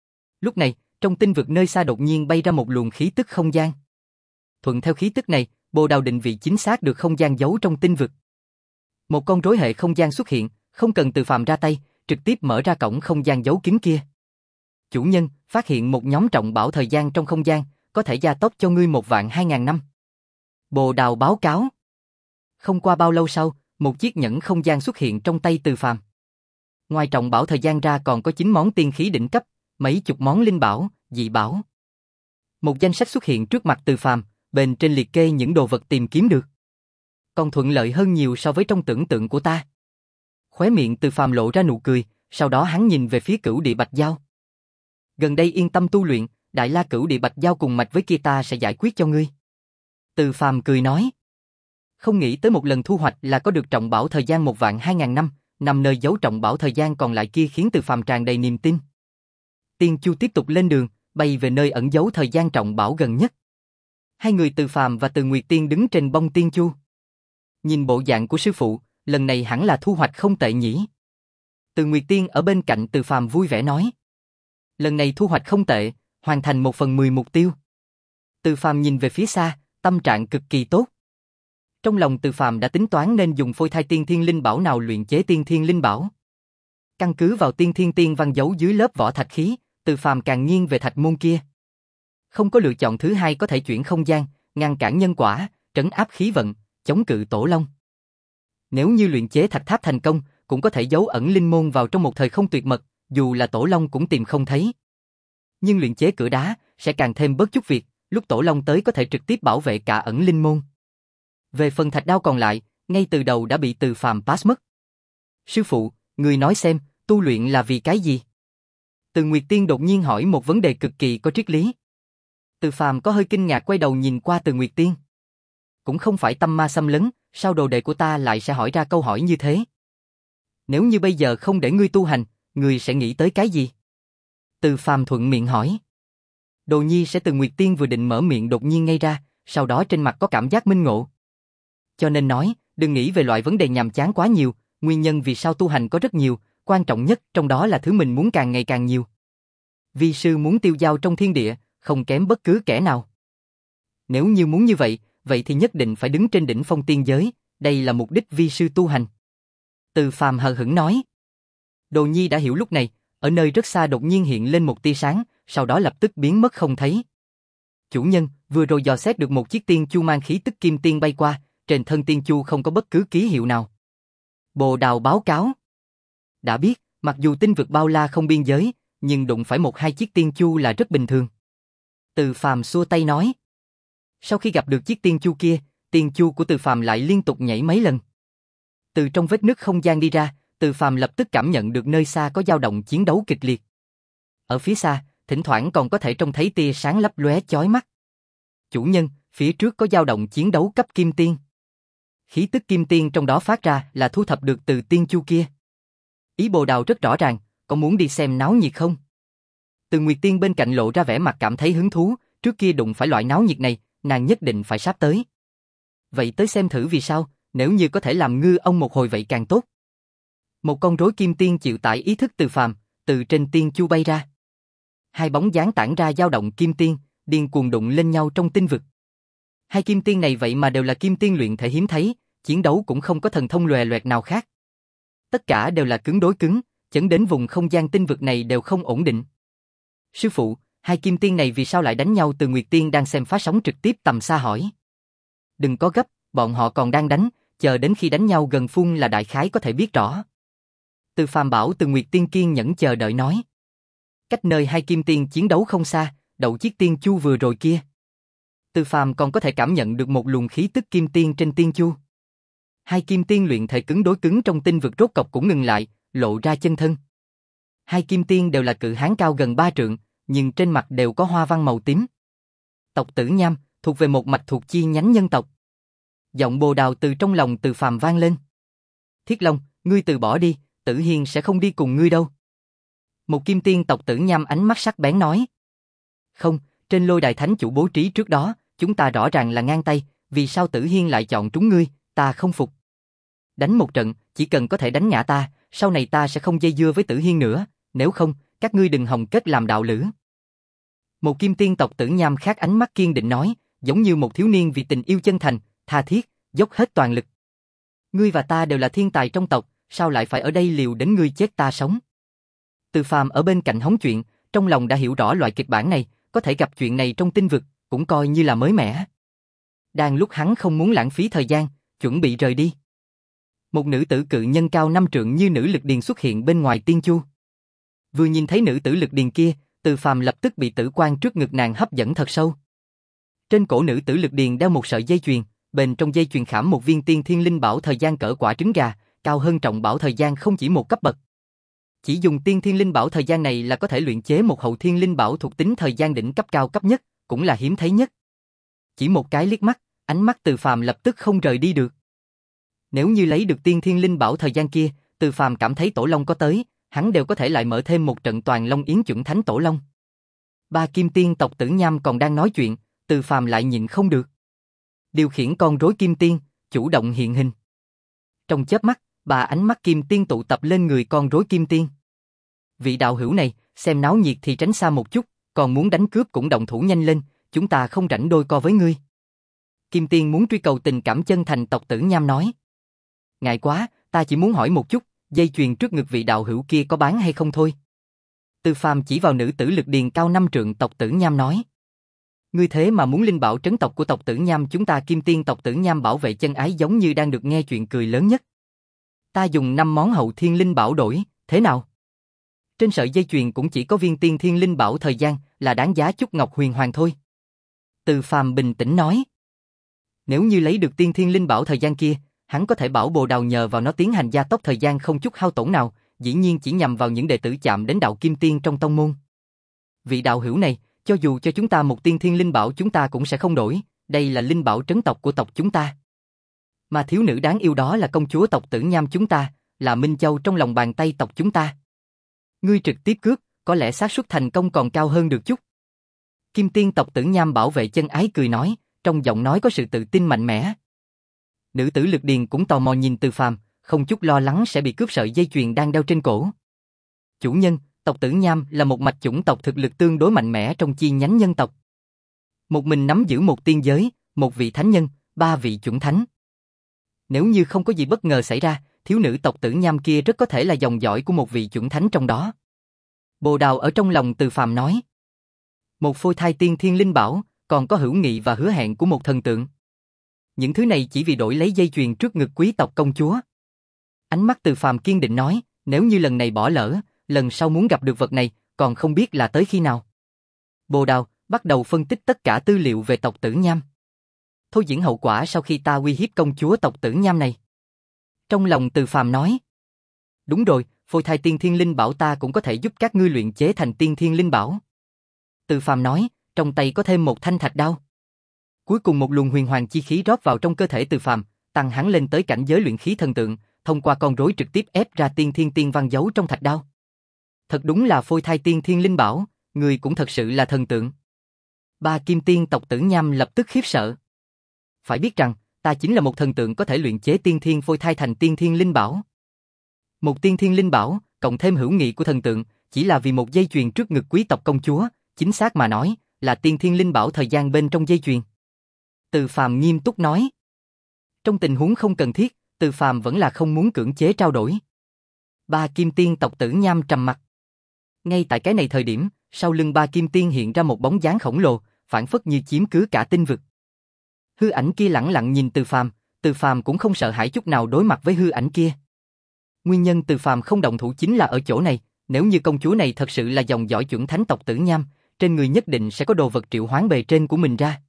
Lúc này, trong tinh vực nơi xa đột nhiên bay ra một luồng khí tức không gian. Thuận theo khí tức này, Bồ Đào định vị chính xác được không gian giấu trong tinh vực. Một con rối hệ không gian xuất hiện, không cần Từ Phàm ra tay, trực tiếp mở ra cổng không gian giấu kín kia. Chủ nhân, phát hiện một nhóm trọng bảo thời gian trong không gian, có thể gia tốc cho ngươi một vạn hai ngàn năm. Bồ Đào báo cáo. Không qua bao lâu sau, một chiếc nhẫn không gian xuất hiện trong tay Từ Phàm. Ngoài trọng bảo thời gian ra còn có chín món tiên khí đỉnh cấp, mấy chục món linh bảo, dị bảo. Một danh sách xuất hiện trước mặt Từ Phàm, bên trên liệt kê những đồ vật tìm kiếm được. Còn thuận lợi hơn nhiều so với trong tưởng tượng của ta. Khóe miệng Từ Phàm lộ ra nụ cười, sau đó hắn nhìn về phía Cửu Địa Bạch Giao. Gần đây yên tâm tu luyện, Đại La Cửu Địa Bạch Giao cùng mạch với kia ta sẽ giải quyết cho ngươi. Từ Phàm cười nói. Không nghĩ tới một lần thu hoạch là có được trọng bảo thời gian một vạn hai ngàn năm, nằm nơi giấu trọng bảo thời gian còn lại kia khiến Từ Phàm tràn đầy niềm tin. Tiên Chu tiếp tục lên đường, bay về nơi ẩn giấu thời gian trọng bảo gần nhất. Hai người Từ Phàm và Từ Nguyệt Tiên đứng trên bông Tiên Chu. Nhìn bộ dạng của sư phụ, lần này hẳn là thu hoạch không tệ nhỉ. Từ Nguyệt Tiên ở bên cạnh Từ Phàm vui vẻ nói. Lần này thu hoạch không tệ, hoàn thành một phần mười mục tiêu. Từ Phàm nhìn về phía xa, tâm trạng cực kỳ tốt. Trong lòng Từ Phàm đã tính toán nên dùng phôi thai tiên thiên linh bảo nào luyện chế tiên thiên linh bảo. Căn cứ vào tiên thiên tiên văn giấu dưới lớp vỏ thạch khí, Từ Phàm càng nghiêng về thạch môn kia. Không có lựa chọn thứ hai có thể chuyển không gian, ngăn cản nhân quả, trấn áp khí vận, chống cự tổ long. Nếu như luyện chế thạch tháp thành công, cũng có thể giấu ẩn linh môn vào trong một thời không tuyệt mật, dù là tổ long cũng tìm không thấy. Nhưng luyện chế cửa đá sẽ càng thêm bớt chút việc, lúc tổ long tới có thể trực tiếp bảo vệ cả ẩn linh môn. Về phần thạch đao còn lại, ngay từ đầu đã bị Từ Phàm pass mất. Sư phụ, người nói xem, tu luyện là vì cái gì? Từ Nguyệt Tiên đột nhiên hỏi một vấn đề cực kỳ có triết lý. Từ Phàm có hơi kinh ngạc quay đầu nhìn qua Từ Nguyệt Tiên. Cũng không phải tâm ma xâm lấn, sao đồ đệ của ta lại sẽ hỏi ra câu hỏi như thế? Nếu như bây giờ không để ngươi tu hành, ngươi sẽ nghĩ tới cái gì? Từ Phàm thuận miệng hỏi. Đồ nhi sẽ Từ Nguyệt Tiên vừa định mở miệng đột nhiên ngây ra, sau đó trên mặt có cảm giác minh ngộ. Cho nên nói, đừng nghĩ về loại vấn đề nhàm chán quá nhiều, nguyên nhân vì sao tu hành có rất nhiều, quan trọng nhất trong đó là thứ mình muốn càng ngày càng nhiều. Vi sư muốn tiêu dao trong thiên địa, không kém bất cứ kẻ nào. Nếu như muốn như vậy, vậy thì nhất định phải đứng trên đỉnh phong tiên giới, đây là mục đích vi sư tu hành. Từ Phàm hờ hững nói. Đồ nhi đã hiểu lúc này, ở nơi rất xa đột nhiên hiện lên một tia sáng, sau đó lập tức biến mất không thấy. Chủ nhân, vừa rồi dò xét được một chiếc tiên chu mang khí tức kim tiên bay qua, trên thân tiên chu không có bất cứ ký hiệu nào. Bồ Đào báo cáo. Đã biết, mặc dù tinh vực bao la không biên giới, nhưng đụng phải một hai chiếc tiên chu là rất bình thường. Từ Phàm xua tay nói. Sau khi gặp được chiếc tiên chu kia, tiên chu của Từ Phàm lại liên tục nhảy mấy lần. Từ trong vết nứt không gian đi ra, Từ Phàm lập tức cảm nhận được nơi xa có dao động chiến đấu kịch liệt. Ở phía xa, thỉnh thoảng còn có thể trông thấy tia sáng lấp lóe chói mắt. Chủ nhân, phía trước có dao động chiến đấu cấp kim tiên. Khí tức kim tiên trong đó phát ra là thu thập được từ tiên chu kia. Ý Bồ Đào rất rõ ràng, có muốn đi xem náo nhiệt không? Từ Nguyệt Tiên bên cạnh lộ ra vẻ mặt cảm thấy hứng thú, trước kia đụng phải loại náo nhiệt này, nàng nhất định phải sắp tới. Vậy tới xem thử vì sao, nếu như có thể làm ngư ông một hồi vậy càng tốt. Một con rối kim tiên chịu tải ý thức Từ Phàm, từ trên tiên chu bay ra. Hai bóng dáng tản ra dao động kim tiên, điên cuồng đụng lên nhau trong tinh vực. Hai kim tiên này vậy mà đều là kim tiên luyện thể hiếm thấy, chiến đấu cũng không có thần thông lòe loẹt nào khác. Tất cả đều là cứng đối cứng, chấn đến vùng không gian tinh vực này đều không ổn định. Sư phụ, hai kim tiên này vì sao lại đánh nhau? Từ Nguyệt Tiên đang xem phát sóng trực tiếp tầm xa hỏi. Đừng có gấp, bọn họ còn đang đánh, chờ đến khi đánh nhau gần phun là đại khái có thể biết rõ. Từ Phàm bảo. Từ Nguyệt Tiên kiên nhẫn chờ đợi nói. Cách nơi hai kim tiên chiến đấu không xa, đậu chiếc tiên chu vừa rồi kia. Từ Phàm còn có thể cảm nhận được một luồng khí tức kim tiên trên tiên chu. Hai kim tiên luyện thể cứng đối cứng trong tinh vực rốt cọc cũng ngừng lại, lộ ra chân thân. Hai kim tiên đều là cự hán cao gần ba trượng, nhưng trên mặt đều có hoa văn màu tím. Tộc Tử Nham, thuộc về một mạch thuộc chi nhánh nhân tộc. Giọng Bồ Đào từ trong lòng Từ Phàm vang lên. Thiết Long, ngươi từ bỏ đi, Tử Hiên sẽ không đi cùng ngươi đâu. Một kim tiên tộc Tử Nham ánh mắt sắc bén nói. Không, trên lôi đài thánh chủ bố trí trước đó, chúng ta rõ ràng là ngang tay, vì sao Tử Hiên lại chọn trúng ngươi, ta không phục. Đánh một trận, chỉ cần có thể đánh ngã ta, sau này ta sẽ không dây dưa với Tử Hiên nữa, nếu không, các ngươi đừng hòng kết làm đạo lữ. Một kim tiên tộc Tử Nham khác ánh mắt kiên định nói, giống như một thiếu niên vì tình yêu chân thành, tha thiết, dốc hết toàn lực. Ngươi và ta đều là thiên tài trong tộc, sao lại phải ở đây liều đến ngươi chết ta sống? Từ Phàm ở bên cạnh hóng chuyện, trong lòng đã hiểu rõ loại kịch bản này, có thể gặp chuyện này trong tinh vực, cũng coi như là mới mẻ. Đang lúc hắn không muốn lãng phí thời gian, chuẩn bị rời đi. Một nữ tử cự nhân cao năm trượng như nữ lực điền xuất hiện bên ngoài tiên chu. Vừa nhìn thấy nữ tử lực điền kia, Từ Phàm lập tức bị tử quan trước ngực nàng hấp dẫn thật sâu. Trên cổ nữ tử lực điền đeo một sợi dây chuyền, bên trong dây chuyền khảm một viên tiên thiên linh bảo thời gian cỡ quả trứng gà, cao hơn trọng bảo thời gian không chỉ một cấp bậc. Chỉ dùng tiên thiên linh bảo thời gian này là có thể luyện chế một hậu thiên linh bảo thuộc tính thời gian đỉnh cấp cao cấp nhất, cũng là hiếm thấy nhất. Chỉ một cái liếc mắt, ánh mắt Từ Phàm lập tức không rời đi được. Nếu như lấy được tiên thiên linh bảo thời gian kia, Từ Phàm cảm thấy Tổ Long có tới, hắn đều có thể lại mở thêm một trận toàn Long Yến chuẩn thánh Tổ Long. Ba kim tiên tộc Tử Nham còn đang nói chuyện, Từ Phàm lại nhịn không được. Điều khiển con rối kim tiên, chủ động hiện hình. Trong chớp mắt, ba ánh mắt kim tiên tụ tập lên người con rối kim tiên. Vị đạo hữu này, xem náo nhiệt thì tránh xa một chút, còn muốn đánh cướp cũng động thủ nhanh lên, chúng ta không rảnh đôi co với ngươi. Kim tiên muốn truy cầu tình cảm chân thành tộc Tử Nham nói. Ngại quá, ta chỉ muốn hỏi một chút, dây chuyền trước ngực vị đạo hữu kia có bán hay không thôi. Từ Phàm chỉ vào nữ tử lực điền cao năm trượng tộc Tử Nham nói. Ngươi thế mà muốn linh bảo trấn tộc của tộc Tử Nham, chúng ta kim tiên tộc Tử Nham bảo vệ chân ái giống như đang được nghe chuyện cười lớn nhất. Ta dùng năm món hậu thiên linh bảo đổi, thế nào? Trên sợi dây chuyền cũng chỉ có viên tiên thiên linh bảo thời gian, là đáng giá chút ngọc huyền hoàng thôi. Từ Phàm bình tĩnh nói. Nếu như lấy được tiên thiên linh bảo thời gian kia, hắn có thể bảo Bồ Đào nhờ vào nó tiến hành gia tốc thời gian không chút hao tổn nào, dĩ nhiên chỉ nhằm vào những đệ tử chạm đến đạo kim tiên trong tông môn. Vị đạo hữu này, cho dù cho chúng ta một tiên thiên linh bảo chúng ta cũng sẽ không đổi, đây là linh bảo trấn tộc của tộc chúng ta. Mà thiếu nữ đáng yêu đó là công chúa tộc Tử Nham chúng ta, là Minh Châu trong lòng bàn tay tộc chúng ta. Ngươi trực tiếp cướp, có lẽ xác suất thành công còn cao hơn được chút. Kim tiên tộc Tử Nham bảo vệ chân ái cười nói, trong giọng nói có sự tự tin mạnh mẽ. Nữ tử lực điền cũng tò mò nhìn Từ Phàm, không chút lo lắng sẽ bị cướp sợi dây chuyền đang đeo trên cổ. Chủ nhân, tộc Tử Nham là một mạch chủng tộc thực lực tương đối mạnh mẽ trong chi nhánh nhân tộc. Một mình nắm giữ một tiên giới, một vị thánh nhân, ba vị chuẩn thánh. Nếu như không có gì bất ngờ xảy ra, thiếu nữ tộc Tử Nham kia rất có thể là dòng dõi của một vị chuẩn thánh trong đó. Bồ Đào ở trong lòng Từ Phàm nói. Một phôi thai tiên thiên linh bảo, còn có hữu nghị và hứa hẹn của một thần tượng. Những thứ này chỉ vì đổi lấy dây chuyền trước ngực quý tộc công chúa. Ánh mắt Từ Phàm kiên định nói, nếu như lần này bỏ lỡ, lần sau muốn gặp được vật này, còn không biết là tới khi nào. Bồ Đào bắt đầu phân tích tất cả tư liệu về tộc Tử Nham. Thôi diễn hậu quả sau khi ta uy hiếp công chúa tộc Tử Nham này. Trong lòng Từ Phàm nói. Đúng rồi, phôi thai tiên thiên linh bảo ta cũng có thể giúp các ngươi luyện chế thành tiên thiên linh bảo. Từ Phàm nói, trong tay có thêm một thanh thạch đao. Cuối cùng một luồng huyền hoàng chi khí rót vào trong cơ thể Từ Phàm, tăng hắn lên tới cảnh giới luyện khí thần tượng, thông qua con rối trực tiếp ép ra tiên thiên tiên văn giấu trong thạch đao. Thật đúng là phôi thai tiên thiên linh bảo, người cũng thật sự là thần tượng. Ba kim tiên tộc Tử Nham lập tức khiếp sợ. Phải biết rằng, ta chính là một thần tượng có thể luyện chế tiên thiên phôi thai thành tiên thiên linh bảo. Một tiên thiên linh bảo, cộng thêm hữu nghị của thần tượng, chỉ là vì một dây chuyền trước ngực quý tộc công chúa, chính xác mà nói, là tiên thiên linh bảo thời gian bên trong dây chuyền. Từ Phàm nghiêm túc nói. Trong tình huống không cần thiết, Từ Phàm vẫn là không muốn cưỡng chế trao đổi. Ba kim tiên tộc Tử Nham trầm mặt. Ngay tại cái này thời điểm, sau lưng ba kim tiên hiện ra một bóng dáng khổng lồ, phản phất như chiếm cứ cả tinh vực. Hư ảnh kia lẳng lặng nhìn Từ Phàm, Từ Phàm cũng không sợ hãi chút nào đối mặt với hư ảnh kia. Nguyên nhân Từ Phàm không động thủ chính là ở chỗ này, nếu như công chúa này thật sự là dòng dõi chuẩn thánh tộc Tử Nham, trên người nhất định sẽ có đồ vật triệu hoán bề trên của mình ra.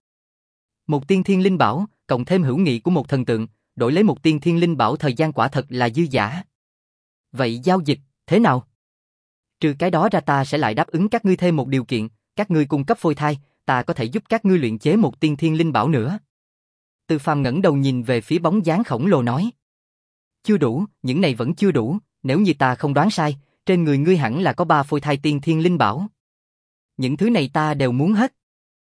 Một tiên thiên linh bảo, cộng thêm hữu nghị của một thần tượng, đổi lấy một tiên thiên linh bảo thời gian quả thật là dư giả. Vậy giao dịch, thế nào? Trừ cái đó ra ta sẽ lại đáp ứng các ngươi thêm một điều kiện, các ngươi cung cấp phôi thai, ta có thể giúp các ngươi luyện chế một tiên thiên linh bảo nữa. Từ Phàm ngẩng đầu nhìn về phía bóng dáng khổng lồ nói. Chưa đủ, những này vẫn chưa đủ, nếu như ta không đoán sai, trên người ngươi hẳn là có ba phôi thai tiên thiên linh bảo. Những thứ này ta đều muốn hết.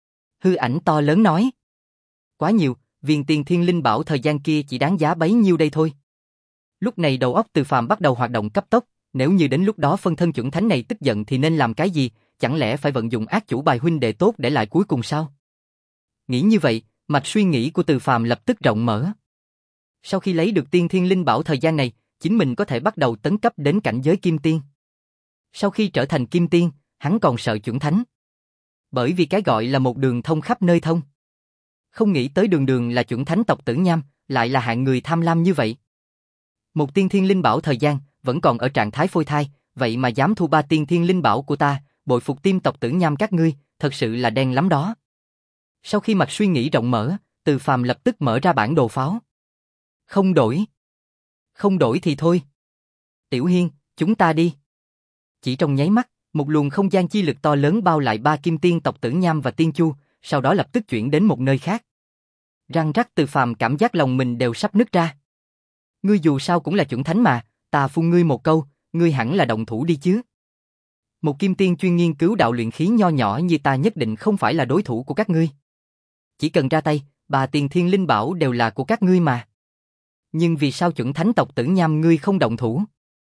Hư ảnh to lớn nói. Quá nhiều, viên tiên thiên linh bảo thời gian kia chỉ đáng giá bấy nhiêu đây thôi. Lúc này đầu óc Từ Phàm bắt đầu hoạt động cấp tốc, nếu như đến lúc đó phân thân chuẩn thánh này tức giận thì nên làm cái gì, chẳng lẽ phải vận dụng ác chủ bài huynh đệ tốt để lại cuối cùng sao? Nghĩ như vậy, mạch suy nghĩ của Từ Phàm lập tức rộng mở. Sau khi lấy được tiên thiên linh bảo thời gian này, chính mình có thể bắt đầu tấn cấp đến cảnh giới kim tiên. Sau khi trở thành kim tiên, hắn còn sợ chuẩn thánh. Bởi vì cái gọi là một đường thông khắp nơi thông. Không nghĩ tới đường đường là chuẩn thánh tộc Tử Nham, lại là hạng người tham lam như vậy. Một tiên thiên linh bảo thời gian, vẫn còn ở trạng thái phôi thai, vậy mà dám thu ba tiên thiên linh bảo của ta, bội phục tim tộc Tử Nham các ngươi, thật sự là đen lắm đó. Sau khi mạch suy nghĩ rộng mở, Từ Phàm lập tức mở ra bản đồ pháo. Không đổi. Không đổi thì thôi. Tiểu Hiên, chúng ta đi. Chỉ trong nháy mắt, một luồng không gian chi lực to lớn bao lại ba kim tiên tộc Tử Nham và Tiên Chu, sau đó lập tức chuyển đến một nơi khác. Răng rắc Từ Phàm cảm giác lòng mình đều sắp nứt ra. Ngươi dù sao cũng là chuẩn thánh mà, ta phun ngươi một câu, ngươi hẳn là động thủ đi chứ. Một kim tiên chuyên nghiên cứu đạo luyện khí nho nhỏ như ta nhất định không phải là đối thủ của các ngươi. Chỉ cần ra tay, ba tiền thiên linh bảo đều là của các ngươi mà. Nhưng vì sao chuẩn thánh tộc Tử Nham ngươi không động thủ?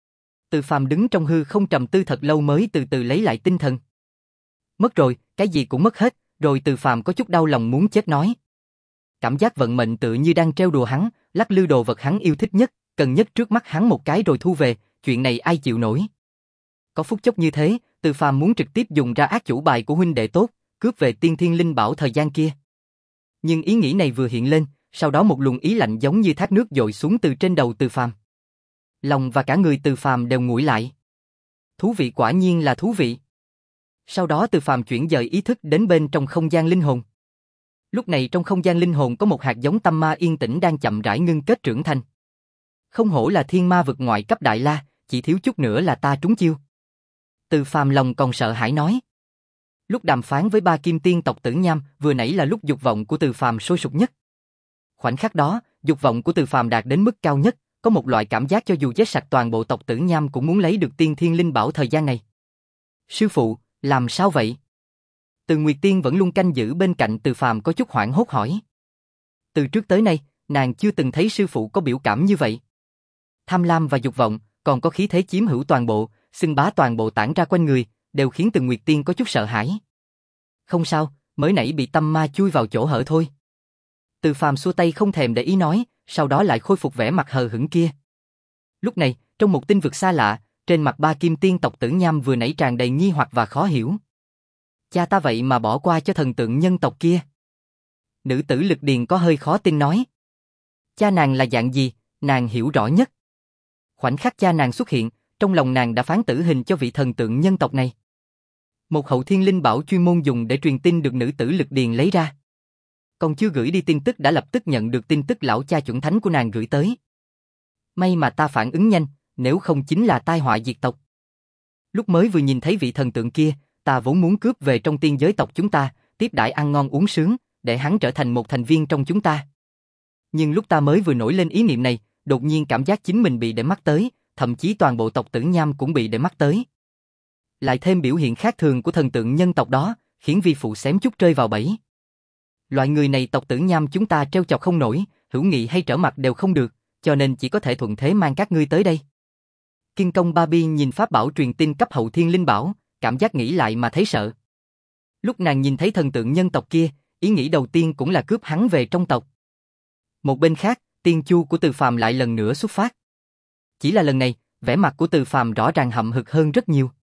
Từ Phàm đứng trong hư không trầm tư thật lâu mới từ từ lấy lại tinh thần. Mất rồi, cái gì cũng mất hết, rồi Từ Phàm có chút đau lòng muốn chết nói. Cảm giác vận mệnh tự như đang trêu đùa hắn, lắc lư đồ vật hắn yêu thích nhất, cần nhất trước mắt hắn một cái rồi thu về, chuyện này ai chịu nổi. Có phút chốc như thế, Từ Phàm muốn trực tiếp dùng ra ác chủ bài của huynh đệ tốt, cướp về tiên thiên linh bảo thời gian kia. Nhưng ý nghĩ này vừa hiện lên, sau đó một luồng ý lạnh giống như thác nước dội xuống từ trên đầu Từ Phàm. Lòng và cả người Từ Phàm đều nguội lại. Thú vị, quả nhiên là thú vị. Sau đó Từ Phàm chuyển dời ý thức đến bên trong không gian linh hồn. Lúc này trong không gian linh hồn có một hạt giống tâm ma yên tĩnh đang chậm rãi ngưng kết trưởng thành. Không hổ là thiên ma vực ngoại cấp đại la, chỉ thiếu chút nữa là ta trúng chiêu. Từ Phàm lòng còn sợ hãi nói. Lúc đàm phán với ba kim tiên tộc Tử Nham, vừa nãy là lúc dục vọng của Từ Phàm sôi sục nhất. Khoảnh khắc đó, dục vọng của Từ Phàm đạt đến mức cao nhất, có một loại cảm giác cho dù giết sạch toàn bộ tộc Tử Nham cũng muốn lấy được tiên thiên linh bảo thời gian này. Sư phụ, làm sao vậy? Từ Nguyệt Tiên vẫn luôn canh giữ bên cạnh Từ Phàm có chút hoảng hốt hỏi. Từ trước tới nay, nàng chưa từng thấy sư phụ có biểu cảm như vậy. Tham lam và dục vọng, còn có khí thế chiếm hữu toàn bộ, xưng bá toàn bộ tản ra quanh người, đều khiến Từ Nguyệt Tiên có chút sợ hãi. Không sao, mới nãy bị tâm ma chui vào chỗ hở thôi. Từ Phàm xua tay không thèm để ý nói, sau đó lại khôi phục vẻ mặt hờ hững kia. Lúc này, trong một tinh vực xa lạ, trên mặt ba kim tiên tộc Tử Nham vừa nãy tràn đầy nghi hoặc và khó hiểu. Cha ta vậy mà bỏ qua cho thần tượng nhân tộc kia. Nữ tử Lực Điền có hơi khó tin nói. Cha nàng là dạng gì, nàng hiểu rõ nhất. Khoảnh khắc cha nàng xuất hiện, trong lòng nàng đã phán tử hình cho vị thần tượng nhân tộc này. Một hậu thiên linh bảo chuyên môn dùng để truyền tin được nữ tử Lực Điền lấy ra. Còn chưa gửi đi tin tức đã lập tức nhận được tin tức lão cha chuẩn thánh của nàng gửi tới. May mà ta phản ứng nhanh, nếu không chính là tai họa diệt tộc. Lúc mới vừa nhìn thấy vị thần tượng kia, ta vốn muốn cướp về trong tiên giới tộc chúng ta, tiếp đãi ăn ngon uống sướng, để hắn trở thành một thành viên trong chúng ta. Nhưng lúc ta mới vừa nổi lên ý niệm này, đột nhiên cảm giác chính mình bị để mắt tới, thậm chí toàn bộ tộc Tử Nham cũng bị để mắt tới. Lại thêm biểu hiện khác thường của thần tượng nhân tộc đó, khiến vi phụ xém chút rơi vào bẫy. Loại người này tộc Tử Nham chúng ta trêu chọc không nổi, hữu nghị hay trở mặt đều không được, cho nên chỉ có thể thuận thế mang các ngươi tới đây. Kiên Công Ba Bi nhìn pháp bảo truyền tin cấp hậu thiên linh bảo, cảm giác nghĩ lại mà thấy sợ. Lúc nàng nhìn thấy thần tượng nhân tộc kia, ý nghĩ đầu tiên cũng là cướp hắn về trong tộc. Một bên khác, Tiên Chu của Từ Phàm lại lần nữa xuất phát. Chỉ là lần này, vẻ mặt của Từ Phàm rõ ràng hậm hực hơn rất nhiều.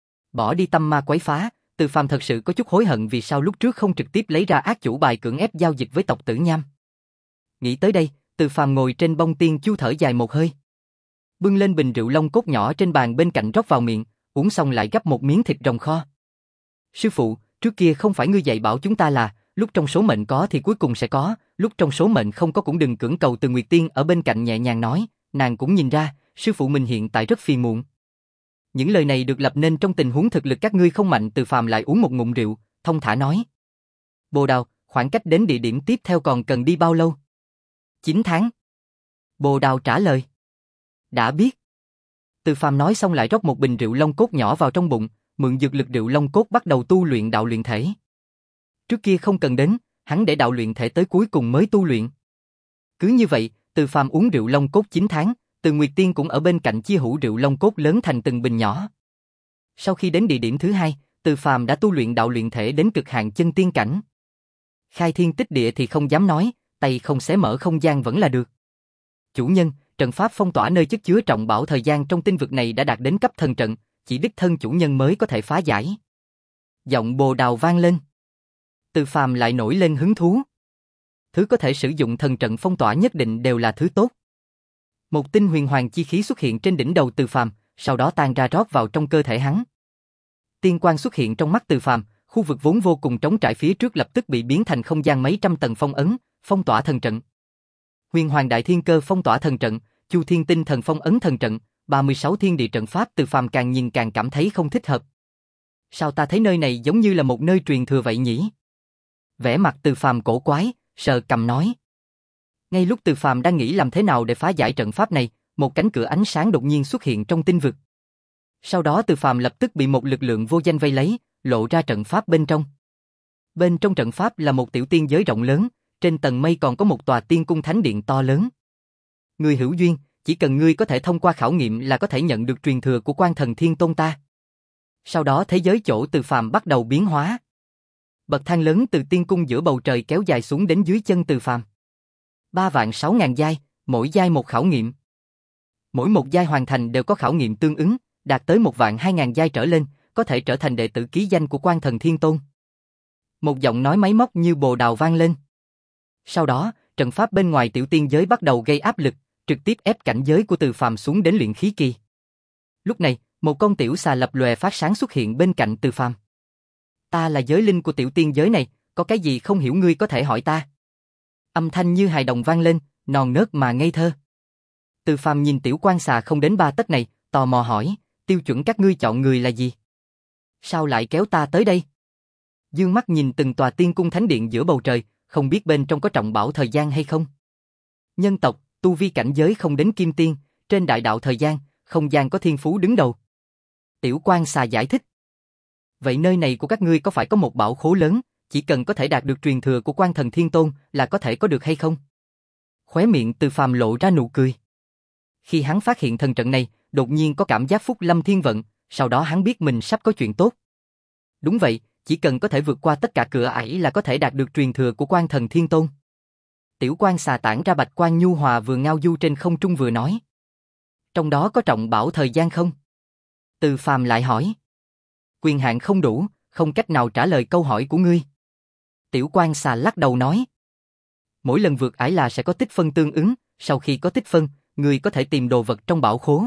Bỏ đi tâm ma quấy phá, Từ Phàm thật sự có chút hối hận vì sao lúc trước không trực tiếp lấy ra ác chủ bài cưỡng ép giao dịch với tộc Tử Nham. Nghĩ tới đây, Từ Phàm ngồi trên bông tiên chu thở dài một hơi. Bưng lên bình rượu long cốt nhỏ trên bàn bên cạnh rót vào miệng, uống xong lại gắp một miếng thịt rồng kho. Sư phụ, trước kia không phải ngươi dạy bảo chúng ta là, lúc trong số mệnh có thì cuối cùng sẽ có, lúc trong số mệnh không có cũng đừng cưỡng cầu. Từ Nguyệt Tiên ở bên cạnh nhẹ nhàng nói, nàng cũng nhìn ra, sư phụ mình hiện tại rất phiền muộn. Những lời này được lập nên trong tình huống thực lực các ngươi không mạnh. Từ Phàm lại uống một ngụm rượu, thông thả nói. Bồ Đào, khoảng cách đến địa điểm tiếp theo còn cần đi bao lâu? chín tháng. Bồ Đào trả lời. Đã biết. Từ Phàm nói xong lại rót một bình rượu long cốt nhỏ vào trong bụng, mượn dược lực rượu long cốt bắt đầu tu luyện đạo luyện thể. Trước kia không cần đến, hắn để đạo luyện thể tới cuối cùng mới tu luyện. Cứ như vậy, Từ Phàm uống rượu long cốt chín tháng, Từ Nguyệt Tiên cũng ở bên cạnh chia hũ rượu long cốt lớn thành từng bình nhỏ. Sau khi đến địa điểm thứ hai, Từ Phàm đã tu luyện đạo luyện thể đến cực hạn chân tiên cảnh. Khai thiên tích địa thì không dám nói, tay không xé mở không gian vẫn là được. Chủ nhân, trận pháp phong tỏa nơi chất chứa trọng bảo thời gian trong tinh vực này đã đạt đến cấp thần trận, chỉ đích thân chủ nhân mới có thể phá giải. Giọng Bồ Đào vang lên. Từ Phàm lại nổi lên hứng thú. Thứ có thể sử dụng thần trận phong tỏa nhất định đều là thứ tốt. Một tinh huyền hoàng chi khí xuất hiện trên đỉnh đầu Từ Phàm, sau đó tan ra rót vào trong cơ thể hắn. Tiên quang xuất hiện trong mắt Từ Phàm, khu vực vốn vô cùng trống trải phía trước lập tức bị biến thành không gian mấy trăm tầng phong ấn, phong tỏa thần trận. Huyền Hoàng Đại Thiên Cơ phong tỏa thần trận, Chu Thiên Tinh Thần phong ấn thần trận, ba mươi sáu thiên địa trận pháp. Từ Phàm càng nhìn càng cảm thấy không thích hợp. Sao ta thấy nơi này giống như là một nơi truyền thừa vậy nhỉ? Vẻ mặt Từ Phàm cổ quái, sờ cằm nói. Ngay lúc Từ Phàm đang nghĩ làm thế nào để phá giải trận pháp này, một cánh cửa ánh sáng đột nhiên xuất hiện trong tinh vực. Sau đó Từ Phàm lập tức bị một lực lượng vô danh vây lấy, lộ ra trận pháp bên trong. Bên trong trận pháp là một tiểu tiên giới rộng lớn, trên tầng mây còn có một tòa tiên cung thánh điện to lớn. Người hữu duyên, chỉ cần ngươi có thể thông qua khảo nghiệm là có thể nhận được truyền thừa của Quan Thần Thiên Tôn ta. Sau đó thế giới chỗ Từ Phàm bắt đầu biến hóa. Bậc thang lớn từ tiên cung giữa bầu trời kéo dài xuống đến dưới chân Từ Phàm. Ba vạn sáu ngàn giai, mỗi giai một khảo nghiệm. Mỗi một giai hoàn thành đều có khảo nghiệm tương ứng, đạt tới một vạn hai ngàn giai trở lên, có thể trở thành đệ tử ký danh của Quan Thần Thiên Tôn. Một giọng nói máy móc như Bồ Đào vang lên. Sau đó, trận pháp bên ngoài tiểu tiên giới bắt đầu gây áp lực, trực tiếp ép cảnh giới của Từ Phàm xuống đến luyện khí kỳ. Lúc này, một con tiểu xà lập lòe phát sáng xuất hiện bên cạnh Từ Phàm. Ta là giới linh của tiểu tiên giới này, có cái gì không hiểu ngươi có thể hỏi ta. Âm thanh như hài đồng vang lên, non nớt mà ngây thơ. Từ Phàm nhìn tiểu quan xà không đến ba tấc này, tò mò hỏi, tiêu chuẩn các ngươi chọn người là gì? Sao lại kéo ta tới đây? Dương mắt nhìn từng tòa tiên cung thánh điện giữa bầu trời, không biết bên trong có trọng bảo thời gian hay không. Nhân tộc, tu vi cảnh giới không đến kim tiên, trên đại đạo thời gian, không gian có thiên phú đứng đầu. Tiểu quan xà giải thích. Vậy nơi này của các ngươi có phải có một bảo khố lớn, chỉ cần có thể đạt được truyền thừa của Quan Thần Thiên Tôn là có thể có được hay không? Khóe miệng Từ Phàm lộ ra nụ cười. Khi hắn phát hiện thần trận này, đột nhiên có cảm giác phúc lâm thiên vận, sau đó hắn biết mình sắp có chuyện tốt. Đúng vậy, chỉ cần có thể vượt qua tất cả cửa ải là có thể đạt được truyền thừa của Quan Thần Thiên Tôn. Tiểu quan xà tản ra bạch quang nhu hòa vừa ngao du trên không trung vừa nói. Trong đó có trọng bảo thời gian không? Từ Phàm lại hỏi. Quyền hạn không đủ, không cách nào trả lời câu hỏi của ngươi. Tiểu quan xà lắc đầu nói. Mỗi lần vượt ải là sẽ có tích phân tương ứng, sau khi có tích phân, ngươi có thể tìm đồ vật trong bảo khố.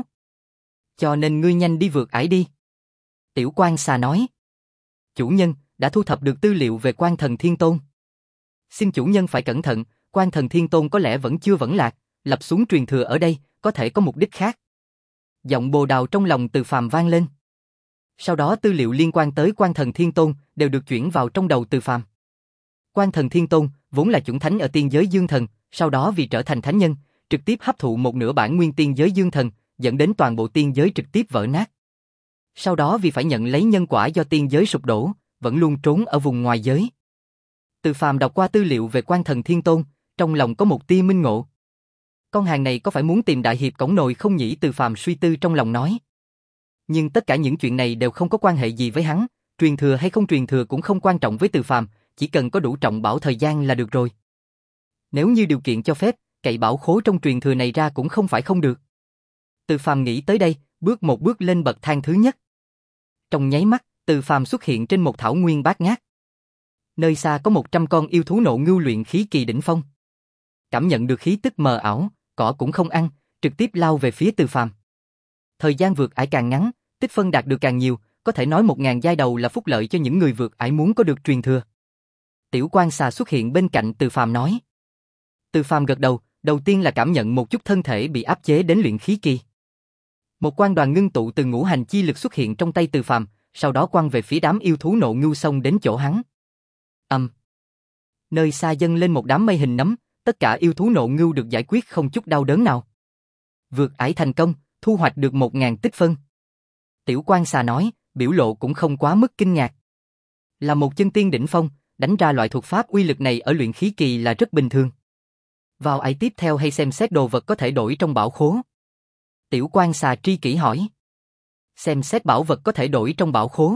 Cho nên ngươi nhanh đi vượt ải đi. Tiểu quan xà nói. Chủ nhân, đã thu thập được tư liệu về Quan Thần Thiên Tôn. Xin chủ nhân phải cẩn thận, Quan Thần Thiên Tôn có lẽ vẫn chưa vẫn lạc, lập xuống truyền thừa ở đây, có thể có mục đích khác. Giọng Bồ Đào trong lòng Từ Phàm vang lên. Sau đó tư liệu liên quan tới Quan Thần Thiên Tôn đều được chuyển vào trong đầu Từ Phàm. Quan Thần Thiên Tôn vốn là chủng thánh ở tiên giới Dương Thần, sau đó vì trở thành thánh nhân, trực tiếp hấp thụ một nửa bản nguyên tiên giới Dương Thần, dẫn đến toàn bộ tiên giới trực tiếp vỡ nát. Sau đó vì phải nhận lấy nhân quả do tiên giới sụp đổ, vẫn luôn trốn ở vùng ngoài giới. Từ Phàm đọc qua tư liệu về Quan Thần Thiên Tôn, trong lòng có một tia minh ngộ. Con hàng này có phải muốn tìm đại hiệp cổng nồi không nhỉ? Từ Phàm suy tư trong lòng nói. Nhưng tất cả những chuyện này đều không có quan hệ gì với hắn, truyền thừa hay không truyền thừa cũng không quan trọng với Từ Phàm, chỉ cần có đủ trọng bảo thời gian là được rồi. Nếu như điều kiện cho phép, cậy bảo khố trong truyền thừa này ra cũng không phải không được. Từ Phàm nghĩ tới đây, bước một bước lên bậc thang thứ nhất. Trong nháy mắt, Từ Phàm xuất hiện trên một thảo nguyên bát ngát. Nơi xa có một trăm con yêu thú nộ ngưu luyện khí kỳ đỉnh phong. Cảm nhận được khí tức mờ ảo, cỏ cũng không ăn, trực tiếp lao về phía Từ Phàm. Thời gian vượt ải càng ngắn, tích phân đạt được càng nhiều, có thể nói một ngàn giai đầu là phúc lợi cho những người vượt ải muốn có được truyền thừa. Tiểu Quan Xà xuất hiện bên cạnh Từ Phàm nói. Từ Phàm gật đầu, đầu tiên là cảm nhận một chút thân thể bị áp chế đến luyện khí kỳ. Một quan đoàn ngưng tụ từ ngũ hành chi lực xuất hiện trong tay Từ Phàm, sau đó quăng về phía đám yêu thú nộ ngưu xông đến chỗ hắn. Ầm. Um. Nơi xa dâng lên một đám mây hình nấm, tất cả yêu thú nộ ngưu được giải quyết không chút đau đớn nào. Vượt ải thành công, thu hoạch được một ngàn tích phân. Tiểu Quan Xà nói, biểu lộ cũng không quá mức kinh ngạc. Là một chân tiên đỉnh phong, đánh ra loại thuật pháp uy lực này ở luyện khí kỳ là rất bình thường. Vào ải tiếp theo hay xem xét đồ vật có thể đổi trong bảo khố? Tiểu Quan Xà tri kỷ hỏi. Xem xét bảo vật có thể đổi trong bảo khố.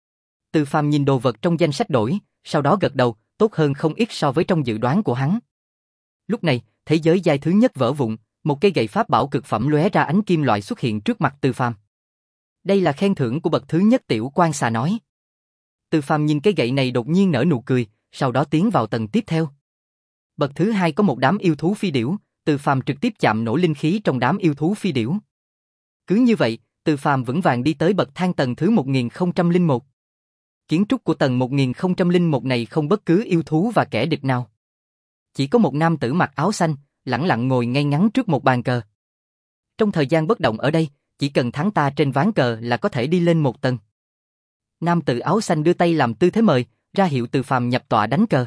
Từ Phàm nhìn đồ vật trong danh sách đổi, sau đó gật đầu, tốt hơn không ít so với trong dự đoán của hắn. Lúc này, thế giới giai thứ nhất vỡ vụn, một cây gậy pháp bảo cực phẩm lóe ra ánh kim loại xuất hiện trước mặt Từ Phàm. Đây là khen thưởng của bậc thứ nhất, Tiểu Quan Xà nói. Từ Phàm nhìn cái gậy này đột nhiên nở nụ cười, sau đó tiến vào tầng tiếp theo. Bậc thứ hai có một đám yêu thú phi điểu, Từ Phàm trực tiếp chạm nổ linh khí trong đám yêu thú phi điểu. Cứ như vậy, Từ Phàm vững vàng đi tới bậc thang tầng thứ một nghìn không trăm lẻ một. Kiến trúc của tầng một nghìn không trăm lẻ một này không bất cứ yêu thú và kẻ địch nào. Chỉ có một nam tử mặc áo xanh, lẳng lặng ngồi ngay ngắn trước một bàn cờ. Trong thời gian bất động ở đây, chỉ cần thắng ta trên ván cờ là có thể đi lên một tầng. Nam tử áo xanh đưa tay làm tư thế mời, ra hiệu Từ Phàm nhập tọa đánh cờ.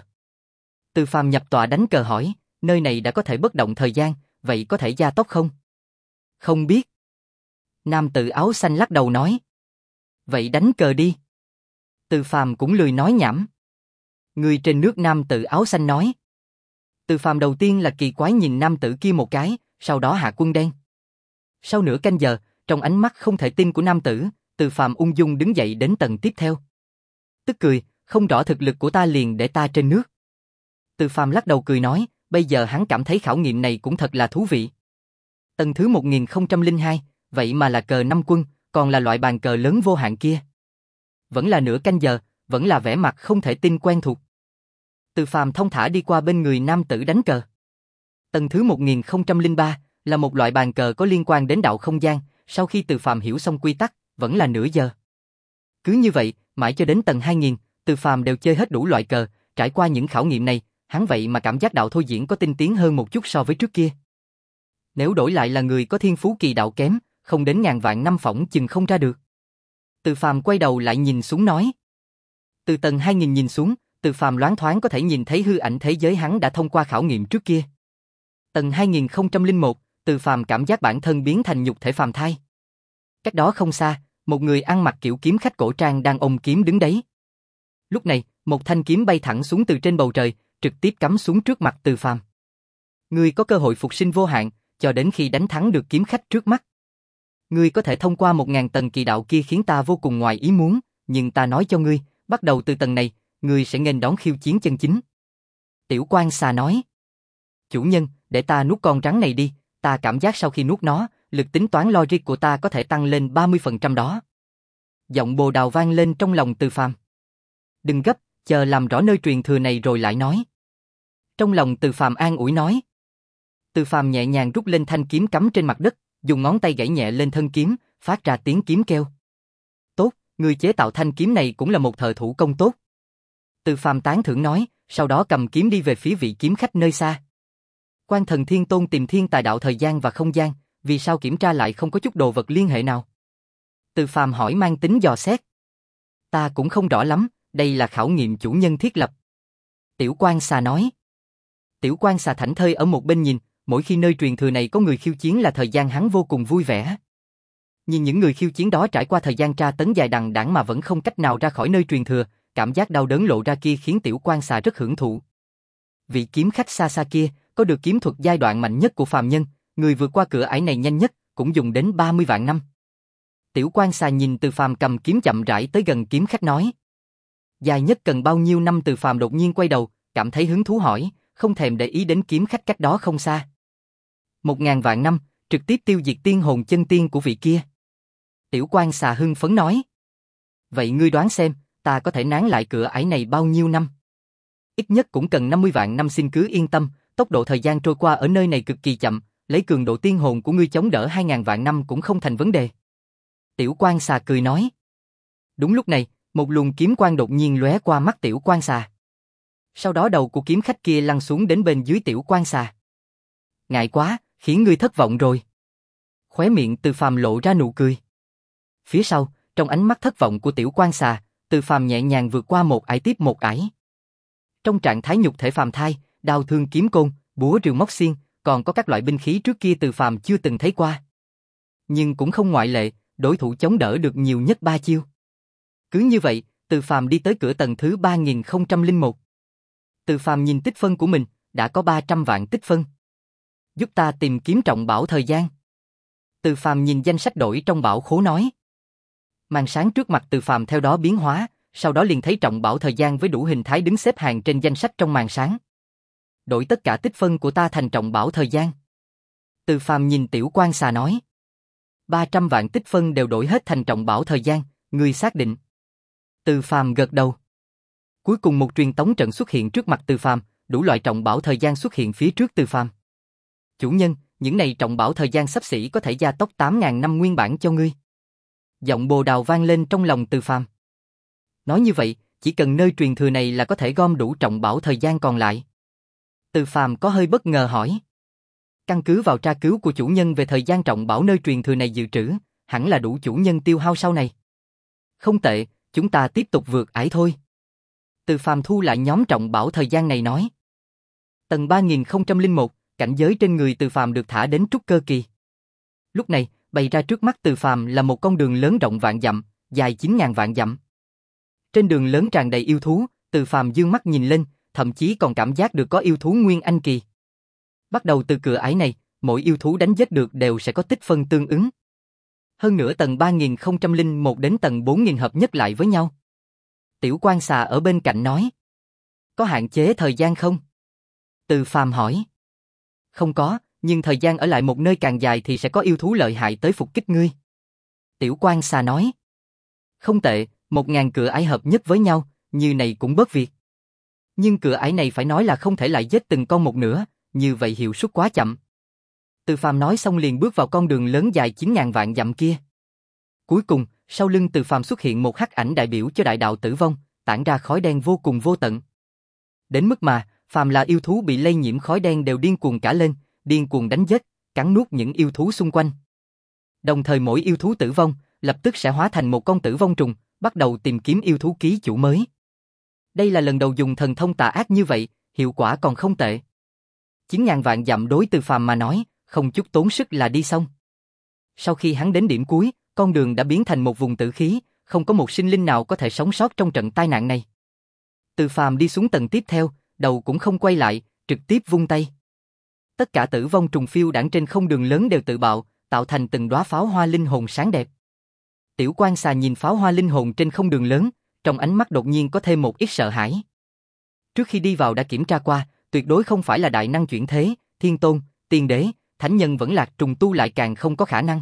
Từ Phàm nhập tọa đánh cờ hỏi, nơi này đã có thể bất động thời gian, vậy có thể gia tốc không? Không biết. Nam tử áo xanh lắc đầu nói. Vậy đánh cờ đi. Từ Phàm cũng lười nói nhảm. Người trên nước, nam tử áo xanh nói. Từ Phàm đầu tiên là kỳ quái nhìn nam tử kia một cái, sau đó hạ quân đen. Sau nửa canh giờ, trong ánh mắt không thể tin của nam tử, Từ Phàm ung dung đứng dậy đến tầng tiếp theo. Tức cười, không rõ thực lực của ta liền để ta trên nước. Từ Phàm lắc đầu cười nói, bây giờ hắn cảm thấy khảo nghiệm này cũng thật là thú vị. Tầng thứ một nghìn không trăm lẻ hai, vậy mà là cờ năm quân, còn là loại bàn cờ lớn vô hạn kia. Vẫn là nửa canh giờ, vẫn là vẻ mặt không thể tin quen thuộc. Từ Phàm thông thả đi qua bên người nam tử đánh cờ. Tầng thứ một nghìn không trăm lẻ ba là một loại bàn cờ có liên quan đến đạo không gian, sau khi Từ Phàm hiểu xong quy tắc, vẫn là nửa giờ. Cứ như vậy, mãi cho đến tầng hai nghìn, Từ Phàm đều chơi hết đủ loại cờ, trải qua những khảo nghiệm này, hắn vậy mà cảm giác đạo thôi diễn có tinh tiến hơn một chút so với trước kia. Nếu đổi lại là người có thiên phú kỳ đạo kém, không đến ngàn vạn năm phỏng chừng không ra được. Từ Phàm quay đầu lại nhìn xuống nói. Từ tầng hai nghìn nhìn xuống, Từ Phàm loáng thoáng có thể nhìn thấy hư ảnh thế giới hắn đã thông qua khảo nghiệm trước kia. Tầng hai nghìn không trăm lẻ một, Từ Phàm cảm giác bản thân biến thành nhục thể phàm thai. Cách đó không xa, một người ăn mặc kiểu kiếm khách cổ trang đang ôm kiếm đứng đấy. Lúc này, một thanh kiếm bay thẳng xuống từ trên bầu trời, trực tiếp cắm xuống trước mặt Từ Phàm. Ngươi có cơ hội phục sinh vô hạn, cho đến khi đánh thắng được kiếm khách trước mắt. Ngươi có thể thông qua một ngàn tầng kỳ đạo kia khiến ta vô cùng ngoài ý muốn, nhưng ta nói cho ngươi, bắt đầu từ tầng này, ngươi sẽ nghênh đón khiêu chiến chân chính. Tiểu Quan Xà nói. Chủ nhân, để ta nuốt con rắn này đi, ta cảm giác sau khi nuốt nó, lực tính toán logic của ta có thể tăng lên ba mươi phần trăm đó. Giọng bồ đào vang lên trong lòng Từ Phàm. Đừng gấp, chờ làm rõ nơi truyền thừa này rồi lại nói. Trong lòng Từ Phàm an ủi nói. Từ Phàm nhẹ nhàng rút lên thanh kiếm cắm trên mặt đất, dùng ngón tay gảy nhẹ lên thân kiếm, phát ra tiếng kiếm kêu. Tốt, người chế tạo thanh kiếm này cũng là một thợ thủ công tốt. Từ Phàm tán thưởng nói, sau đó cầm kiếm đi về phía vị kiếm khách nơi xa. Quan Thần Thiên Tôn tìm thiên tài đạo thời gian và không gian, vì sao kiểm tra lại không có chút đồ vật liên hệ nào? Từ Phàm hỏi mang tính dò xét. Ta cũng không rõ lắm, đây là khảo nghiệm chủ nhân thiết lập. Tiểu Quan Xà nói. Tiểu Quan Xà thảnh thơi ở một bên nhìn, mỗi khi nơi truyền thừa này có người khiêu chiến là thời gian hắn vô cùng vui vẻ. Nhìn những người khiêu chiến đó trải qua thời gian tra tấn dài đằng đẵng mà vẫn không cách nào ra khỏi nơi truyền thừa, cảm giác đau đớn lộ ra kia khiến Tiểu Quan Xà rất hưởng thụ. Vị kiếm khách xa xa kia, có được kiếm thuật giai đoạn mạnh nhất của phàm nhân, người vượt qua cửa ải này nhanh nhất, cũng dùng đến ba mươi vạn năm. Tiểu Quan Xà nhìn Từ Phàm cầm kiếm chậm rãi tới gần kiếm khách nói. Dài nhất cần bao nhiêu năm? Từ Phàm đột nhiên quay đầu, cảm thấy hứng thú hỏi, không thèm để ý đến kiếm khách cách đó không xa. Một ngàn vạn năm, trực tiếp tiêu diệt tiên hồn chân tiên của vị kia. Tiểu quan xà hưng phấn nói. Vậy ngươi đoán xem, ta có thể nán lại cửa ải này bao nhiêu năm? Ít nhất cũng cần năm mươi vạn năm, xin cứ yên tâm, tốc độ thời gian trôi qua ở nơi này cực kỳ chậm, lấy cường độ tiên hồn của ngươi chống đỡ hai ngàn vạn năm cũng không thành vấn đề. Tiểu quan xà cười nói. Đúng lúc này, một luồng kiếm quang đột nhiên lóe qua mắt tiểu quan xà. Sau đó đầu của kiếm khách kia lăn xuống đến bên dưới tiểu quan xà. Ngại quá, khiến ngươi thất vọng rồi. Khóe miệng Từ Phàm lộ ra nụ cười. Phía sau, trong ánh mắt thất vọng của tiểu quan xà, Từ Phàm nhẹ nhàng vượt qua một ải tiếp một ải. Trong trạng thái nhục thể phàm thai, đao thương kiếm côn, búa rìu móc xiên, còn có các loại binh khí trước kia Từ Phàm chưa từng thấy qua. Nhưng cũng không ngoại lệ, đối thủ chống đỡ được nhiều nhất ba chiêu. Cứ như vậy, Từ Phàm đi tới cửa tầng thứ ba nghìn không trăm lẻ một. Từ Phàm nhìn tích phân của mình, đã có ba trăm vạn tích phân. Giúp ta tìm kiếm trọng bảo thời gian. Từ Phàm nhìn danh sách đổi trong bảo khố nói. Màn sáng trước mặt Từ Phàm theo đó biến hóa, sau đó liền thấy trọng bảo thời gian với đủ hình thái đứng xếp hàng trên danh sách trong màn sáng. Đổi tất cả tích phân của ta thành trọng bảo thời gian. Từ Phàm nhìn tiểu quan xà nói. ba trăm vạn tích phân đều đổi hết thành trọng bảo thời gian, ngươi xác định. Từ Phàm gật đầu. Cuối cùng một truyền tống trận xuất hiện trước mặt Từ Phàm, đủ loại trọng bảo thời gian xuất hiện phía trước Từ Phàm. Chủ nhân, những này trọng bảo thời gian xấp xỉ có thể gia tốc tám ngàn năm nguyên bản cho ngươi. Giọng bồ đào vang lên trong lòng Từ Phàm. Nói như vậy, chỉ cần nơi truyền thừa này là có thể gom đủ trọng bảo thời gian còn lại. Từ Phàm có hơi bất ngờ hỏi. Căn cứ vào tra cứu của chủ nhân về thời gian trọng bảo nơi truyền thừa này dự trữ, hẳn là đủ chủ nhân tiêu hao sau này. Không tệ, chúng ta tiếp tục vượt ải thôi. Từ Phàm thu lại nhóm trọng bảo thời gian này nói. Tầng ba nghìn không trăm lẻ một, cảnh giới trên người Từ Phàm được thả đến trúc cơ kỳ. Lúc này, bày ra trước mắt Từ Phàm là một con đường lớn rộng vạn dặm, dài chín ngàn vạn dặm. Trên đường lớn tràn đầy yêu thú, Từ Phàm dương mắt nhìn lên, thậm chí còn cảm giác được có yêu thú nguyên anh kỳ. Bắt đầu từ cửa ải này, mỗi yêu thú đánh giết được đều sẽ có tích phân tương ứng. Hơn nữa tầng ba nghìn không trăm lẻ một đến tầng bốn nghìn hợp nhất lại với nhau. Tiểu quan xà ở bên cạnh nói. Có hạn chế thời gian không? Từ Phàm hỏi. Không có, nhưng thời gian ở lại một nơi càng dài thì sẽ có yêu thú lợi hại tới phục kích ngươi. Tiểu quan xà nói. Không tệ, một ngàn cửa ải hợp nhất với nhau, như này cũng bớt việc. Nhưng cửa ải này phải nói là không thể lại giết từng con một nữa, như vậy hiệu suất quá chậm. Từ Phàm nói xong liền bước vào con đường lớn dài chín ngàn vạn dặm kia. Cuối cùng, sau lưng Từ Phàm xuất hiện một hắc ảnh đại biểu cho đại đạo tử vong, tản ra khói đen vô cùng vô tận. Đến mức mà, phàm là yêu thú bị lây nhiễm khói đen đều điên cuồng cả lên, điên cuồng đánh giết, cắn nuốt những yêu thú xung quanh. Đồng thời mỗi yêu thú tử vong, lập tức sẽ hóa thành một con tử vong trùng, bắt đầu tìm kiếm yêu thú ký chủ mới. Đây là lần đầu dùng thần thông tà ác như vậy, hiệu quả còn không tệ. chín ngàn vạn dặm đối Từ Phàm mà nói, không chút tốn sức là đi xong. Sau khi hắn đến điểm cuối, con đường đã biến thành một vùng tử khí, không có một sinh linh nào có thể sống sót trong trận tai nạn này. Từ Phàm đi xuống tầng tiếp theo, đầu cũng không quay lại, trực tiếp vung tay. Tất cả tử vong trùng phiêu đãng trên không đường lớn đều tự bạo, tạo thành từng đóa pháo hoa linh hồn sáng đẹp. Tiểu quan xà nhìn pháo hoa linh hồn trên không đường lớn, trong ánh mắt đột nhiên có thêm một ít sợ hãi. Trước khi đi vào đã kiểm tra qua, tuyệt đối không phải là đại năng chuyển thế, thiên tôn, tiên đế, thánh nhân vẫn lạc trùng tu lại càng không có khả năng.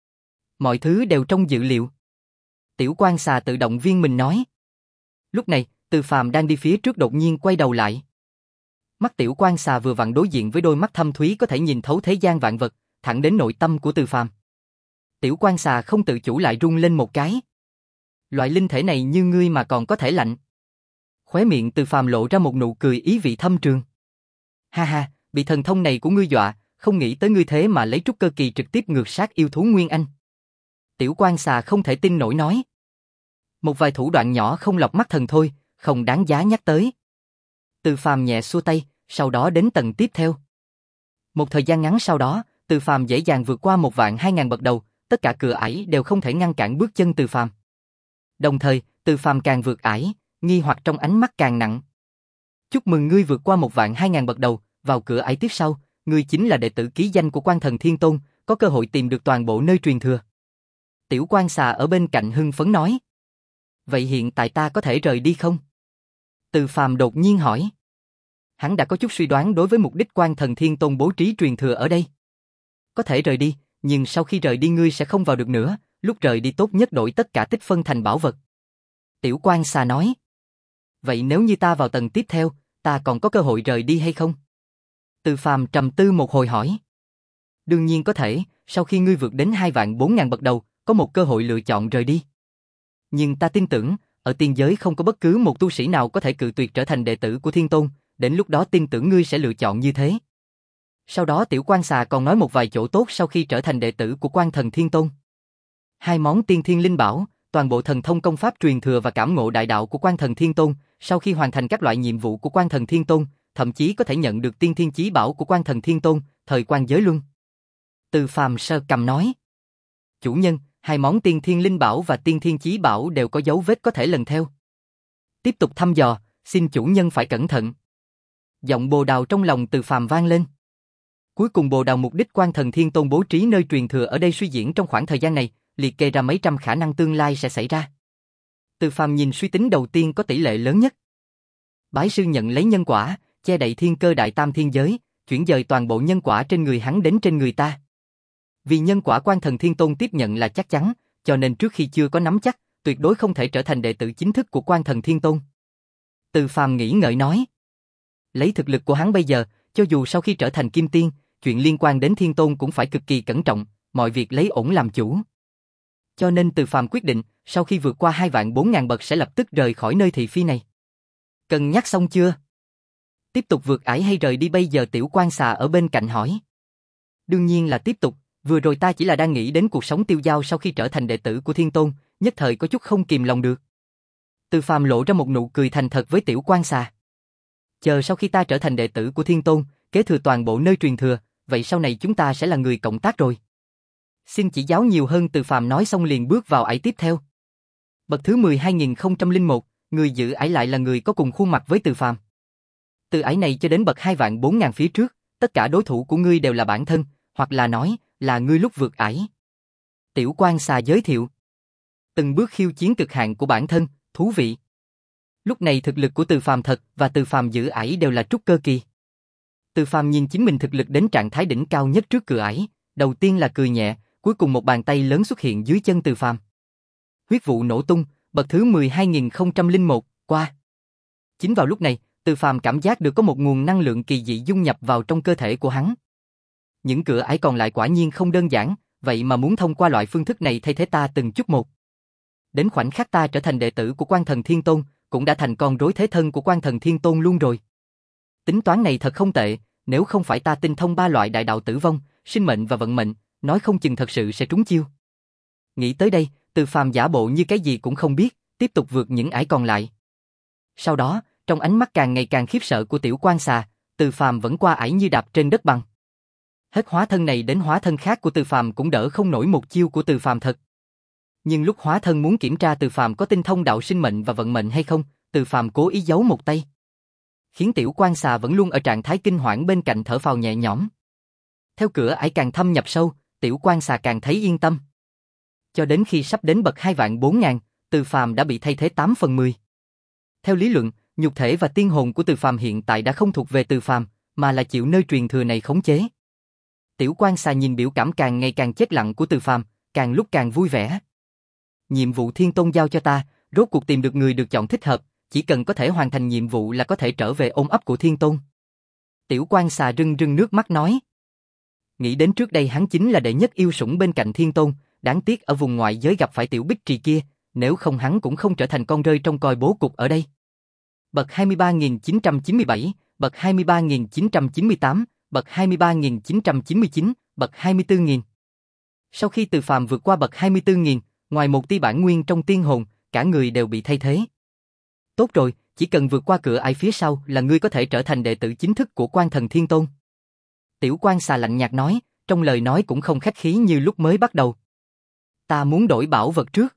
Mọi thứ đều trong dự liệu. Tiểu quan xà tự động viên mình nói. Lúc này, Từ Phàm đang đi phía trước đột nhiên quay đầu lại. Mắt tiểu quan xà vừa vặn đối diện với đôi mắt thâm thúy có thể nhìn thấu thế gian vạn vật, thẳng đến nội tâm của Từ Phàm. Tiểu quan xà không tự chủ lại rung lên một cái. Loại linh thể này như ngươi mà còn có thể lạnh. Khóe miệng Từ Phàm lộ ra một nụ cười ý vị thâm trường. Ha ha, bị thần thông này của ngươi dọa, không nghĩ tới ngươi thế mà lấy trúc cơ kỳ trực tiếp ngược sát yêu thú nguyên anh. Tiểu quan xà không thể tin nổi nói. Một vài thủ đoạn nhỏ không lọc mắt thần thôi, không đáng giá nhắc tới. Từ Phàm nhẹ xua tay, sau đó đến tầng tiếp theo. Một thời gian ngắn sau đó, Từ Phàm dễ dàng vượt qua một vạn hai ngàn bậc đầu, tất cả cửa ải đều không thể ngăn cản bước chân Từ Phàm. Đồng thời, Từ Phàm càng vượt ải, nghi hoặc trong ánh mắt càng nặng. Chúc mừng ngươi vượt qua một vạn hai ngàn bậc đầu, vào cửa ải tiếp sau, ngươi chính là đệ tử ký danh của Quan Thần Thiên Tôn, có cơ hội tìm được toàn bộ nơi truyền thừa. Tiểu quan xà ở bên cạnh hưng phấn nói. Vậy hiện tại ta có thể rời đi không? Từ Phàm đột nhiên hỏi. Hắn đã có chút suy đoán đối với mục đích Quan Thần Thiên Tôn bố trí truyền thừa ở đây. có thể rời đi, nhưng sau khi rời đi ngươi sẽ không vào được nữa, lúc rời đi tốt nhất đổi tất cả tích phân thành bảo vật. Tiểu Quan Xà nói. Vậy nếu như ta vào tầng tiếp theo, ta còn có cơ hội rời đi hay không? Từ Phàm trầm tư một hồi hỏi. Đương nhiên có thể, sau khi ngươi vượt đến hai vạn bốn ngàn bậc đầu, có một cơ hội lựa chọn rời đi. Nhưng ta tin tưởng, ở tiên giới không có bất cứ một tu sĩ nào có thể cự tuyệt trở thành đệ tử của Thiên Tôn, đến lúc đó tin tưởng ngươi sẽ lựa chọn như thế. Sau đó Tiểu Quan Xà còn nói một vài chỗ tốt sau khi trở thành đệ tử của Quan Thần Thiên Tôn. Hai món tiên thiên linh bảo, toàn bộ thần thông công pháp truyền thừa và cảm ngộ đại đạo của Quan Thần Thiên Tôn, sau khi hoàn thành các loại nhiệm vụ của Quan Thần Thiên Tôn, thậm chí có thể nhận được tiên thiên chí bảo của Quan Thần Thiên Tôn, thời quan giới luân. Từ Phàm sơ cầm nói. Chủ nhân, hai món tiên thiên linh bảo và tiên thiên chí bảo đều có dấu vết có thể lần theo. Tiếp tục thăm dò, xin chủ nhân phải cẩn thận. Giọng bồ đào trong lòng Từ Phàm vang lên. Cuối cùng bồ đào mục đích Quan Thần Thiên Tôn bố trí nơi truyền thừa ở đây suy diễn trong khoảng thời gian này, liệt kê ra mấy trăm khả năng tương lai sẽ xảy ra. Từ Phàm nhìn suy tính đầu tiên có tỷ lệ lớn nhất. Bái sư nhận lấy nhân quả, che đậy thiên cơ đại tam thiên giới, chuyển dời toàn bộ nhân quả trên người hắn đến trên người ta. Vì nhân quả Quan Thần Thiên Tôn tiếp nhận là chắc chắn, cho nên trước khi chưa có nắm chắc, tuyệt đối không thể trở thành đệ tử chính thức của Quan Thần Thiên Tôn. Từ Phàm nghĩ ngợi nói. Lấy thực lực của hắn bây giờ, cho dù sau khi trở thành Kim Tiên, chuyện liên quan đến Thiên Tôn cũng phải cực kỳ cẩn trọng, mọi việc lấy ổn làm chủ. Cho nên Từ Phàm quyết định, sau khi vượt qua hai vạn bốn ngàn bậc sẽ lập tức rời khỏi nơi thị phi này. Cân nhắc xong chưa? Tiếp tục vượt ải hay rời đi bây giờ? Tiểu Quan Xà ở bên cạnh hỏi. Đương nhiên là tiếp tục, vừa rồi ta chỉ là đang nghĩ đến cuộc sống tiêu dao sau khi trở thành đệ tử của Thiên Tôn, nhất thời có chút không kìm lòng được. Từ Phàm lộ ra một nụ cười thành thật với Tiểu Quan Xà. Chờ sau khi ta trở thành đệ tử của Thiên Tôn, kế thừa toàn bộ nơi truyền thừa, vậy sau này chúng ta sẽ là người cộng tác rồi. Xin chỉ giáo nhiều hơn. Từ Phàm nói xong liền bước vào ải tiếp theo. Bậc thứ mười hai nghìn không trăm lẻ một, người giữ ải lại là người có cùng khuôn mặt với Từ Phàm. Từ ải này cho đến bậc hai vạn bốn ngàn phía trước, tất cả đối thủ của ngươi đều là bản thân, hoặc là nói, là ngươi lúc vượt ải. Tiểu Quan Xà giới thiệu. Từng bước khiêu chiến cực hạn của bản thân, thú vị. Lúc này thực lực của Từ Phàm thật và Từ Phàm giữ ải đều là trúc cơ kỳ. Từ Phàm nhìn chính mình thực lực đến trạng thái đỉnh cao nhất trước cửa ải, đầu tiên là cười nhẹ, cuối cùng một bàn tay lớn xuất hiện dưới chân Từ Phàm. Huyết vụ nổ tung, bậc thứ mười hai nghìn không trăm lẻ một, qua. Chính vào lúc này, Từ Phàm cảm giác được có một nguồn năng lượng kỳ dị dung nhập vào trong cơ thể của hắn. Những cửa ải còn lại quả nhiên không đơn giản, vậy mà muốn thông qua loại phương thức này thay thế ta từng chút một. Đến khoảnh khắc ta trở thành đệ tử của Quan Thần Thiên Tôn, cũng đã thành con rối thế thân của Quan Thần Thiên Tôn luôn rồi. Tính toán này thật không tệ, nếu không phải ta tinh thông ba loại đại đạo tử vong, sinh mệnh và vận mệnh, nói không chừng thật sự sẽ trúng chiêu. Nghĩ tới đây, Từ Phàm giả bộ như cái gì cũng không biết, tiếp tục vượt những ải còn lại. Sau đó, trong ánh mắt càng ngày càng khiếp sợ của Tiểu Quan Xà, Từ Phàm vẫn qua ải như đạp trên đất bằng. Hết hóa thân này đến hóa thân khác của Từ Phàm cũng đỡ không nổi một chiêu của Từ Phàm thật. Nhưng lúc hóa thân muốn kiểm tra Từ Phàm có tinh thông đạo sinh mệnh và vận mệnh hay không, Từ Phàm cố ý giấu một tay, khiến Tiểu Quan Xà vẫn luôn ở trạng thái kinh hoảng bên cạnh thở phào nhẹ nhõm. Theo cửa ải càng thâm nhập sâu, Tiểu Quan Xà càng thấy yên tâm. Cho đến khi sắp đến bậc hai vạn bốn ngàn, Từ Phàm đã bị thay thế tám phần mười. Theo lý luận, nhục thể và tiên hồn của Từ Phàm hiện tại đã không thuộc về Từ Phàm, mà là chịu nơi truyền thừa này khống chế. Tiểu Quan Xà nhìn biểu cảm càng ngày càng chết lặng của Từ Phàm, càng lúc càng vui vẻ. Nhiệm vụ Thiên Tôn giao cho ta, rốt cuộc tìm được người được chọn thích hợp, chỉ cần có thể hoàn thành nhiệm vụ là có thể trở về ôm ấp của Thiên Tôn. Tiểu Quan Xà rưng rưng nước mắt nói. Nghĩ đến trước đây hắn chính là đệ nhất yêu sủng bên cạnh Thiên Tôn, đáng tiếc ở vùng ngoại giới gặp phải Tiểu Bích Trì kia, nếu không hắn cũng không trở thành con rơi trong coi bố cục ở đây. Bậc hai mươi ba nghìn chín trăm chín mươi bảy, bậc hai mươi ba nghìn chín trăm chín mươi tám, bậc hai mươi ba nghìn chín trăm chín mươi chín, bậc hai mươi tư nghìn. Sau khi Từ Phàm vượt qua bậc hai mươi tư nghìn, ngoài một tia bản nguyên trong tiên hồn, cả người đều bị thay thế. Tốt rồi, chỉ cần vượt qua cửa ải phía sau là ngươi có thể trở thành đệ tử chính thức của Quan Thần Thiên Tôn. Tiểu Quan Xà lạnh nhạt nói, trong lời nói cũng không khách khí như lúc mới bắt đầu. Ta muốn đổi bảo vật trước.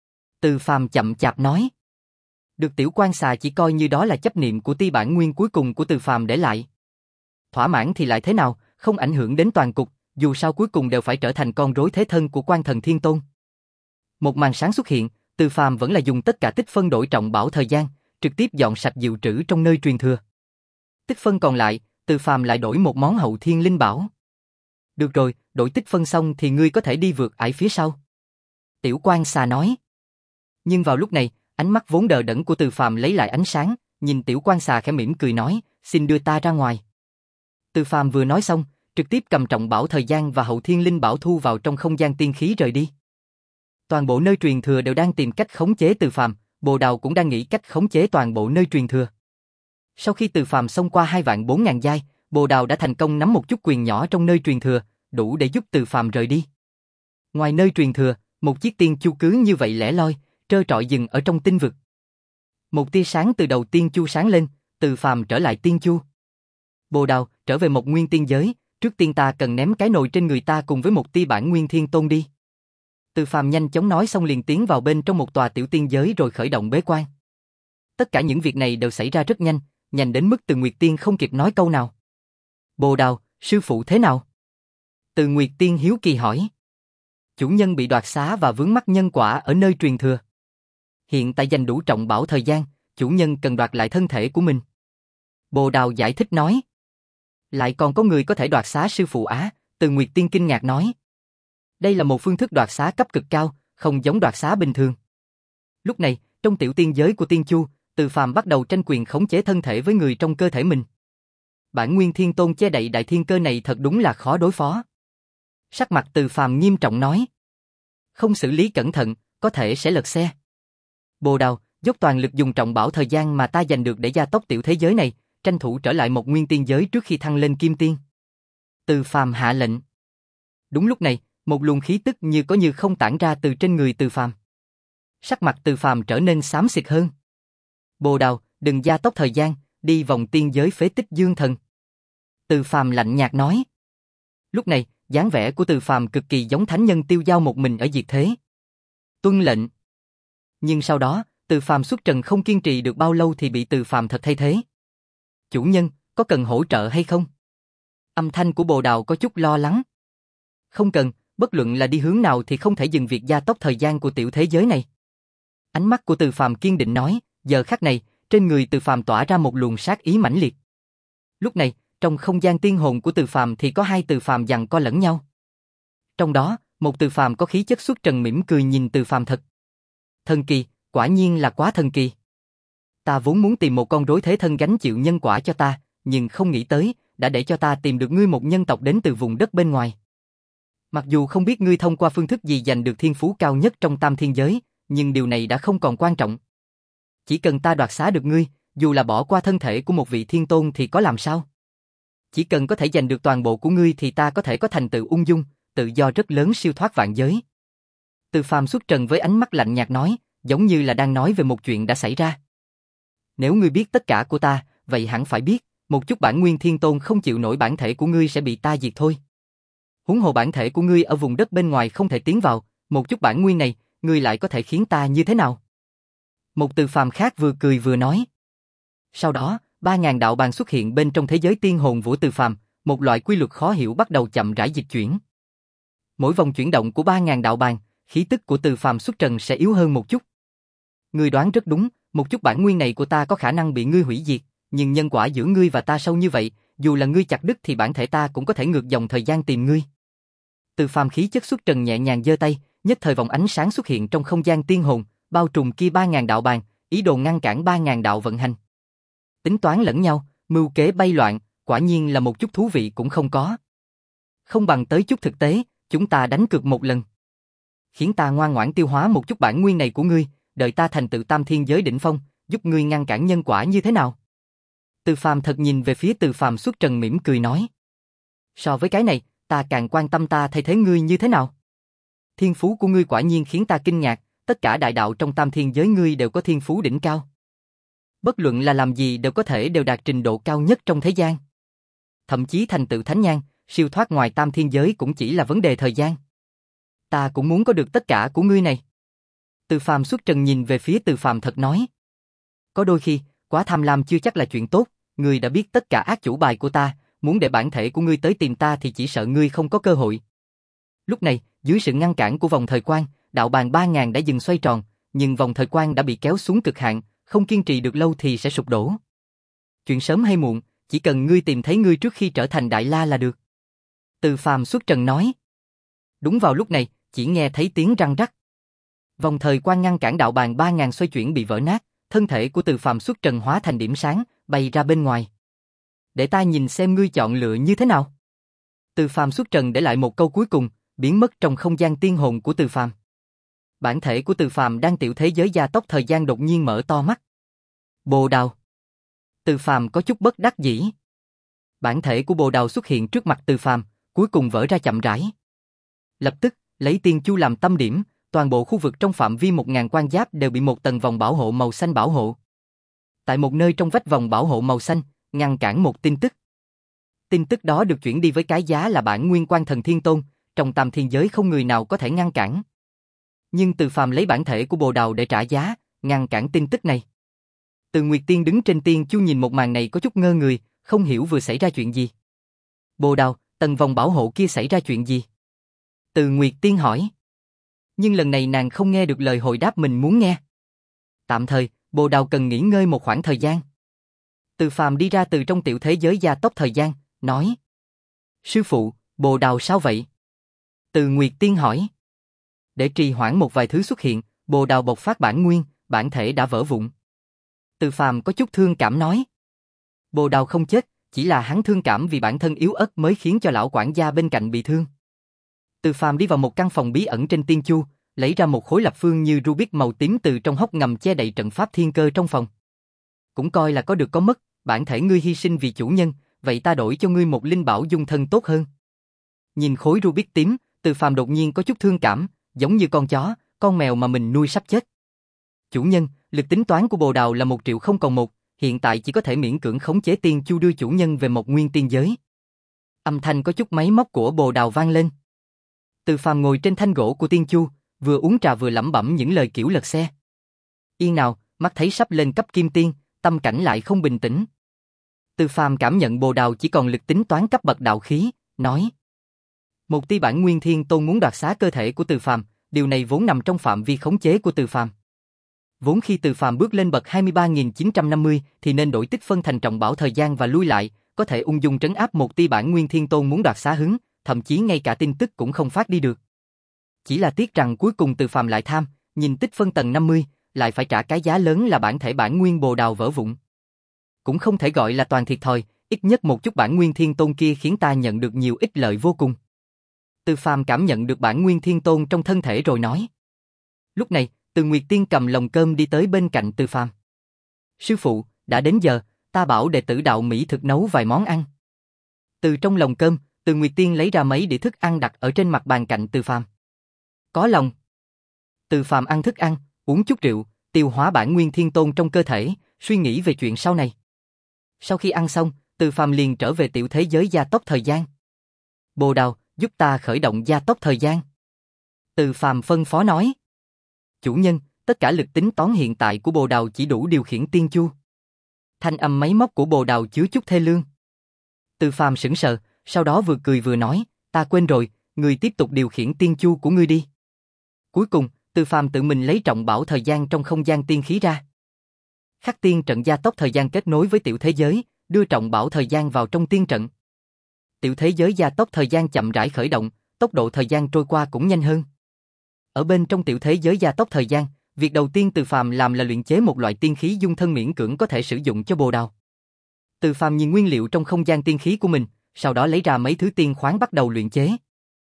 Từ Phàm chậm chạp nói. Được. Tiểu Quan Xà chỉ coi như đó là chấp niệm của tia bản nguyên cuối cùng của Từ Phàm để lại. Thỏa mãn thì lại thế nào, không ảnh hưởng đến toàn cục, dù sao cuối cùng đều phải trở thành con rối thế thân của Quan Thần Thiên Tôn. Một màn sáng xuất hiện, Từ Phàm vẫn là dùng tất cả tích phân đổi trọng bảo thời gian, trực tiếp dọn sạch dự trữ trong nơi truyền thừa. Tích phân còn lại, Từ Phàm lại đổi một món hậu thiên linh bảo. Được rồi, đổi tích phân xong thì ngươi có thể đi vượt ải phía sau. Tiểu Quan Xà nói. Nhưng vào lúc này, ánh mắt vốn đờ đẫn của Từ Phàm lấy lại ánh sáng, nhìn Tiểu Quan Xà khẽ mỉm cười nói, xin đưa ta ra ngoài. Từ Phàm vừa nói xong, trực tiếp cầm trọng bảo thời gian và hậu thiên linh bảo thu vào trong không gian tiên khí rời đi. Toàn bộ nơi truyền thừa đều đang tìm cách khống chế Từ Phàm, Bồ Đào cũng đang nghĩ cách khống chế toàn bộ nơi truyền thừa. Sau khi Từ Phàm xông qua hai vạn bốn ngàn giai, Bồ Đào đã thành công nắm một chút quyền nhỏ trong nơi truyền thừa, đủ để giúp Từ Phàm rời đi. Ngoài nơi truyền thừa, một chiếc tiên chu cứ như vậy lẻ loi, trơ trọi dừng ở trong tinh vực. Một tia sáng từ đầu tiên chu sáng lên, Từ Phàm trở lại tiên chu. Bồ Đào, trở về một nguyên tiên giới, trước tiên ta cần ném cái nồi trên người ta cùng với một tia bản nguyên thiên tôn đi. Từ Phàm nhanh chóng nói xong liền tiến vào bên trong một tòa tiểu tiên giới rồi khởi động bế quan. Tất cả những việc này đều xảy ra rất nhanh, nhanh đến mức Từ Nguyệt Tiên không kịp nói câu nào. Bồ Đào, sư phụ thế nào? Từ Nguyệt Tiên hiếu kỳ hỏi. Chủ nhân bị đoạt xá và vướng mắc nhân quả ở nơi truyền thừa. Hiện tại giành đủ trọng bảo thời gian, chủ nhân cần đoạt lại thân thể của mình. Bồ Đào giải thích nói. Lại còn có người có thể đoạt xá sư phụ á? Từ Nguyệt Tiên kinh ngạc nói. Đây là một phương thức đoạt xá cấp cực cao, không giống đoạt xá bình thường. Lúc này, trong tiểu tiên giới của Tiên Chu, Từ Phàm bắt đầu tranh quyền khống chế thân thể với người trong cơ thể mình. Bản nguyên thiên tôn che đậy đại thiên cơ này thật đúng là khó đối phó. Sắc mặt Từ Phàm nghiêm trọng nói. Không xử lý cẩn thận, có thể sẽ lật xe. Bồ Đào, dốc toàn lực dùng trọng bảo thời gian mà ta giành được để gia tốc tiểu thế giới này, tranh thủ trở lại một nguyên tiên giới trước khi thăng lên kim tiên. Từ Phàm hạ lệnh. Đúng lúc này, một luồng khí tức như có như không tản ra từ trên người Từ Phàm. Sắc mặt Từ Phàm trở nên xám xịt hơn. Bồ Đào, đừng gia tốc thời gian, đi vòng tiên giới phế tích dương thần. Từ Phàm lạnh nhạt nói. Lúc này, dáng vẻ của Từ Phàm cực kỳ giống thánh nhân tiêu dao một mình ở diệt thế. Tuân lệnh. Nhưng sau đó, Từ Phàm xuất trần không kiên trì được bao lâu thì bị Từ Phàm thật thay thế. Chủ nhân, có cần hỗ trợ hay không? Âm thanh của Bồ Đào có chút lo lắng. Không cần, bất luận là đi hướng nào thì không thể dừng việc gia tốc thời gian của tiểu thế giới này. Ánh mắt của Từ Phàm kiên định nói, giờ khắc này, trên người Từ Phàm tỏa ra một luồng sát ý mãnh liệt. Lúc này, trong không gian tiên hồn của Từ Phàm thì có hai Từ Phàm giằng co lẫn nhau. Trong đó, một Từ Phàm có khí chất xuất trần mỉm cười nhìn Từ Phàm thật. Thần kỳ, quả nhiên là quá thần kỳ. Ta vốn muốn tìm một con rối thế thân gánh chịu nhân quả cho ta, nhưng không nghĩ tới, đã để cho ta tìm được ngươi một nhân tộc đến từ vùng đất bên ngoài. Mặc dù không biết ngươi thông qua phương thức gì giành được thiên phú cao nhất trong tam thiên giới, nhưng điều này đã không còn quan trọng. Chỉ cần ta đoạt xá được ngươi, dù là bỏ qua thân thể của một vị thiên tôn thì có làm sao? Chỉ cần có thể giành được toàn bộ của ngươi thì ta có thể có thành tựu ung dung, tự do rất lớn siêu thoát vạn giới. Từ Phàm xuất trần với ánh mắt lạnh nhạt nói, giống như là đang nói về một chuyện đã xảy ra. Nếu ngươi biết tất cả của ta, vậy hẳn phải biết, một chút bản nguyên thiên tôn không chịu nổi bản thể của ngươi sẽ bị ta diệt thôi. Huống hồ bản thể của ngươi ở vùng đất bên ngoài không thể tiến vào, một chút bản nguyên này, ngươi lại có thể khiến ta như thế nào? Một Từ Phàm khác vừa cười vừa nói. Sau đó, ba ngàn đạo bàn xuất hiện bên trong thế giới tiên hồn của Từ Phàm, một loại quy luật khó hiểu bắt đầu chậm rãi dịch chuyển. Mỗi vòng chuyển động của ba ngàn đạo bàn, khí tức của Từ Phàm xuất trần sẽ yếu hơn một chút. Ngươi đoán rất đúng, một chút bản nguyên này của ta có khả năng bị ngươi hủy diệt, nhưng nhân quả giữa ngươi và ta sâu như vậy, dù là ngươi chặt đứt thì bản thể ta cũng có thể ngược dòng thời gian tìm ngươi. Từ Phàm khí chất xuất trần nhẹ nhàng giơ tay, nhất thời vòng ánh sáng xuất hiện trong không gian tiên hồn, bao trùm kia ba ngàn đạo bàn, ý đồ ngăn cản ba ngàn đạo vận hành. Tính toán lẫn nhau, mưu kế bay loạn, quả nhiên là một chút thú vị cũng không có. Không bằng tới chút thực tế, chúng ta đánh cược một lần. Khiến ta ngoan ngoãn tiêu hóa một chút bản nguyên này của ngươi, đợi ta thành tựu tam thiên giới đỉnh phong, giúp ngươi ngăn cản nhân quả như thế nào? Từ Phàm thật nhìn về phía Từ Phàm xuất trần mỉm cười nói. So với cái này, ta càng quan tâm ta thay thế ngươi như thế nào? Thiên phú của ngươi quả nhiên khiến ta kinh ngạc, tất cả đại đạo trong tam thiên giới ngươi đều có thiên phú đỉnh cao. Bất luận là làm gì đều có thể đều đạt trình độ cao nhất trong thế gian. Thậm chí thành tựu thánh nhang, siêu thoát ngoài tam thiên giới cũng chỉ là vấn đề thời gian. Ta cũng muốn có được tất cả của ngươi này. Từ Phàm xuất trần nhìn về phía Từ Phàm thật nói. Có đôi khi, quá tham lam chưa chắc là chuyện tốt, ngươi đã biết tất cả ác chủ bài của ta, muốn để bản thể của ngươi tới tìm ta thì chỉ sợ ngươi không có cơ hội. Lúc này, dưới sự ngăn cản của vòng thời quang, đạo bàn ba ngàn đã dừng xoay tròn, nhưng vòng thời quang đã bị kéo xuống cực hạn, không kiên trì được lâu thì sẽ sụp đổ. Chuyện sớm hay muộn, chỉ cần ngươi tìm thấy ngươi trước khi trở thành Đại La là được. Từ Phàm xuất trần nói. Đúng vào lúc này, chỉ nghe thấy tiếng răng rắc. Vòng thời quan ngăn cản đạo bàn ba ngàn xoay chuyển bị vỡ nát, thân thể của Từ Phàm xuất trần hóa thành điểm sáng, bay ra bên ngoài. Để ta nhìn xem ngươi chọn lựa như thế nào. Từ Phàm xuất trần để lại một câu cuối cùng, biến mất trong không gian tiên hồn của Từ Phàm. Bản thể của Từ Phàm đang tiểu thế giới gia tốc thời gian đột nhiên mở to mắt. Bồ Đào. Từ Phàm có chút bất đắc dĩ. Bản thể của Bồ Đào xuất hiện trước mặt Từ Phàm, cuối cùng vỡ ra chậm rãi. Lập tức, lấy Tiên Chu làm tâm điểm, toàn bộ khu vực trong phạm vi một ngàn quan giáp đều bị một tầng vòng bảo hộ màu xanh bảo hộ. Tại một nơi trong vách vòng bảo hộ màu xanh, ngăn cản một tin tức. Tin tức đó được chuyển đi với cái giá là bản nguyên quan thần thiên tôn, trong tam thiên giới không người nào có thể ngăn cản. Nhưng Từ Phàm lấy bản thể của Bồ Đào để trả giá, ngăn cản tin tức này. Từ Nguyệt Tiên đứng trên Tiên Chu nhìn một màn này có chút ngơ người, không hiểu vừa xảy ra chuyện gì. Bồ Đào, tầng vòng bảo hộ kia xảy ra chuyện gì? Từ Nguyệt Tiên hỏi. Nhưng lần này nàng không nghe được lời hồi đáp mình muốn nghe. Tạm thời, Bồ Đào cần nghỉ ngơi một khoảng thời gian. Từ Phàm đi ra từ trong tiểu thế giới gia tốc thời gian, nói. Sư phụ, Bồ Đào sao vậy? Từ Nguyệt Tiên hỏi. Để trì hoãn một vài thứ xuất hiện, Bồ Đào bộc phát bản nguyên, bản thể đã vỡ vụn. Từ Phàm có chút thương cảm nói. Bồ Đào không chết, chỉ là hắn thương cảm vì bản thân yếu ớt mới khiến cho lão quản gia bên cạnh bị thương. Từ Phàm đi vào một căn phòng bí ẩn trên Tiên Chu, lấy ra một khối lập phương như Rubik màu tím từ trong hốc ngầm che đậy trận pháp thiên cơ trong phòng. Cũng coi là có được có mất, bản thể ngươi hy sinh vì chủ nhân, vậy ta đổi cho ngươi một linh bảo dung thân tốt hơn. Nhìn khối Rubik tím, Từ Phàm đột nhiên có chút thương cảm, giống như con chó, con mèo mà mình nuôi sắp chết. Chủ nhân, lực tính toán của Bồ Đào là một triệu không còn một, hiện tại chỉ có thể miễn cưỡng khống chế Tiên Chu đưa chủ nhân về một nguyên tiên giới. Âm thanh có chút máy móc của Bồ Đào vang lên. Từ Phàm ngồi trên thanh gỗ của Tiên Chu, vừa uống trà vừa lẩm bẩm những lời kiểu lật xe. Yên nào, mắt thấy sắp lên cấp kim tiên, tâm cảnh lại không bình tĩnh. Từ Phàm cảm nhận Bồ Đào chỉ còn lực tính toán cấp bậc đạo khí, nói. Một tia bản nguyên thiên tôn muốn đoạt xá cơ thể của Từ Phàm, điều này vốn nằm trong phạm vi khống chế của Từ Phàm. Vốn khi Từ Phàm bước lên bậc hai mươi ba nghìn chín trăm năm mươi thì nên đổi tích phân thành trọng bảo thời gian và lui lại, có thể ung dung trấn áp một tia bản nguyên thiên tôn muốn đoạt xá hứng, thậm chí ngay cả tin tức cũng không phát đi được. Chỉ là tiếc rằng cuối cùng Từ Phàm lại tham, nhìn tích phân tầng năm mươi, lại phải trả cái giá lớn là bản thể bản nguyên Bồ Đào vỡ vụn. Cũng không thể gọi là toàn thiệt thòi, ít nhất một chút bản nguyên thiên tôn kia khiến ta nhận được nhiều ích lợi vô cùng. Từ Phàm cảm nhận được bản nguyên thiên tôn trong thân thể rồi nói. Lúc này, Từ Nguyệt Tiên cầm lồng cơm đi tới bên cạnh Từ Phàm. Sư phụ, đã đến giờ, ta bảo đệ tử đạo mỹ thực nấu vài món ăn. Từ trong lồng cơm, Từ Nguyệt Tiên lấy ra mấy đĩa thức ăn đặt ở trên mặt bàn cạnh Từ Phàm. Có lòng. Từ Phàm ăn thức ăn, uống chút rượu, tiêu hóa bản nguyên thiên tôn trong cơ thể, suy nghĩ về chuyện sau này. Sau khi ăn xong, Từ Phàm liền trở về tiểu thế giới gia tốc thời gian. Bồ Đào, giúp ta khởi động gia tốc thời gian. Từ Phàm phân phó nói. Chủ nhân, tất cả lực tính toán hiện tại của Bồ Đào chỉ đủ điều khiển Tiên Chu. Thanh âm máy móc của Bồ Đào chứa chút thê lương. Từ Phàm sững sờ, sau đó vừa cười vừa nói, ta quên rồi, ngươi tiếp tục điều khiển Tiên Chu của ngươi đi. Cuối cùng, Từ Phàm tự mình lấy trọng bảo thời gian trong không gian tiên khí ra. Khắc tiên trận gia tốc thời gian kết nối với tiểu thế giới, đưa trọng bảo thời gian vào trong tiên trận. Tiểu thế giới gia tốc thời gian chậm rãi khởi động, tốc độ thời gian trôi qua cũng nhanh hơn. Ở bên trong tiểu thế giới gia tốc thời gian, việc đầu tiên Từ Phàm làm là luyện chế một loại tiên khí dung thân miễn cưỡng có thể sử dụng cho Bồ Đào. Từ Phàm nhìn nguyên liệu trong không gian tiên khí của mình, sau đó lấy ra mấy thứ tiên khoáng bắt đầu luyện chế.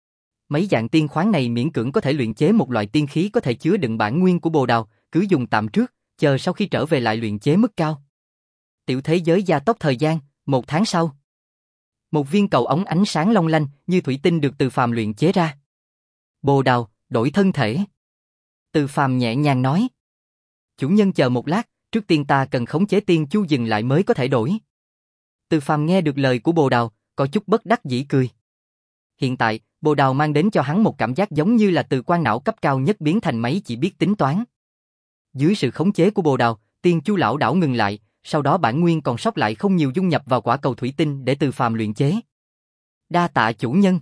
Mấy dạng tiên khoáng này miễn cưỡng có thể luyện chế một loại tiên khí có thể chứa đựng bản nguyên của Bồ Đào, cứ dùng tạm trước, chờ sau khi trở về lại luyện chế mức cao. Tiểu thế giới gia tốc thời gian, một tháng sau. Một viên cầu ống ánh sáng long lanh như thủy tinh được Từ Phàm luyện chế ra. Bồ Đào, đổi thân thể. Từ Phàm nhẹ nhàng nói. Chủ nhân chờ một lát, trước tiên ta cần khống chế Tiên Chu dừng lại mới có thể đổi. Từ Phàm nghe được lời của Bồ Đào, có chút bất đắc dĩ cười. Hiện tại, Bồ Đào mang đến cho hắn một cảm giác giống như là từ quan não cấp cao nhất biến thành máy chỉ biết tính toán. Dưới sự khống chế của Bồ Đào, Tiên Chu lão đảo ngừng lại, sau đó bản nguyên còn sót lại không nhiều dung nhập vào quả cầu thủy tinh để Từ Phàm luyện chế. Đa tạ chủ nhân.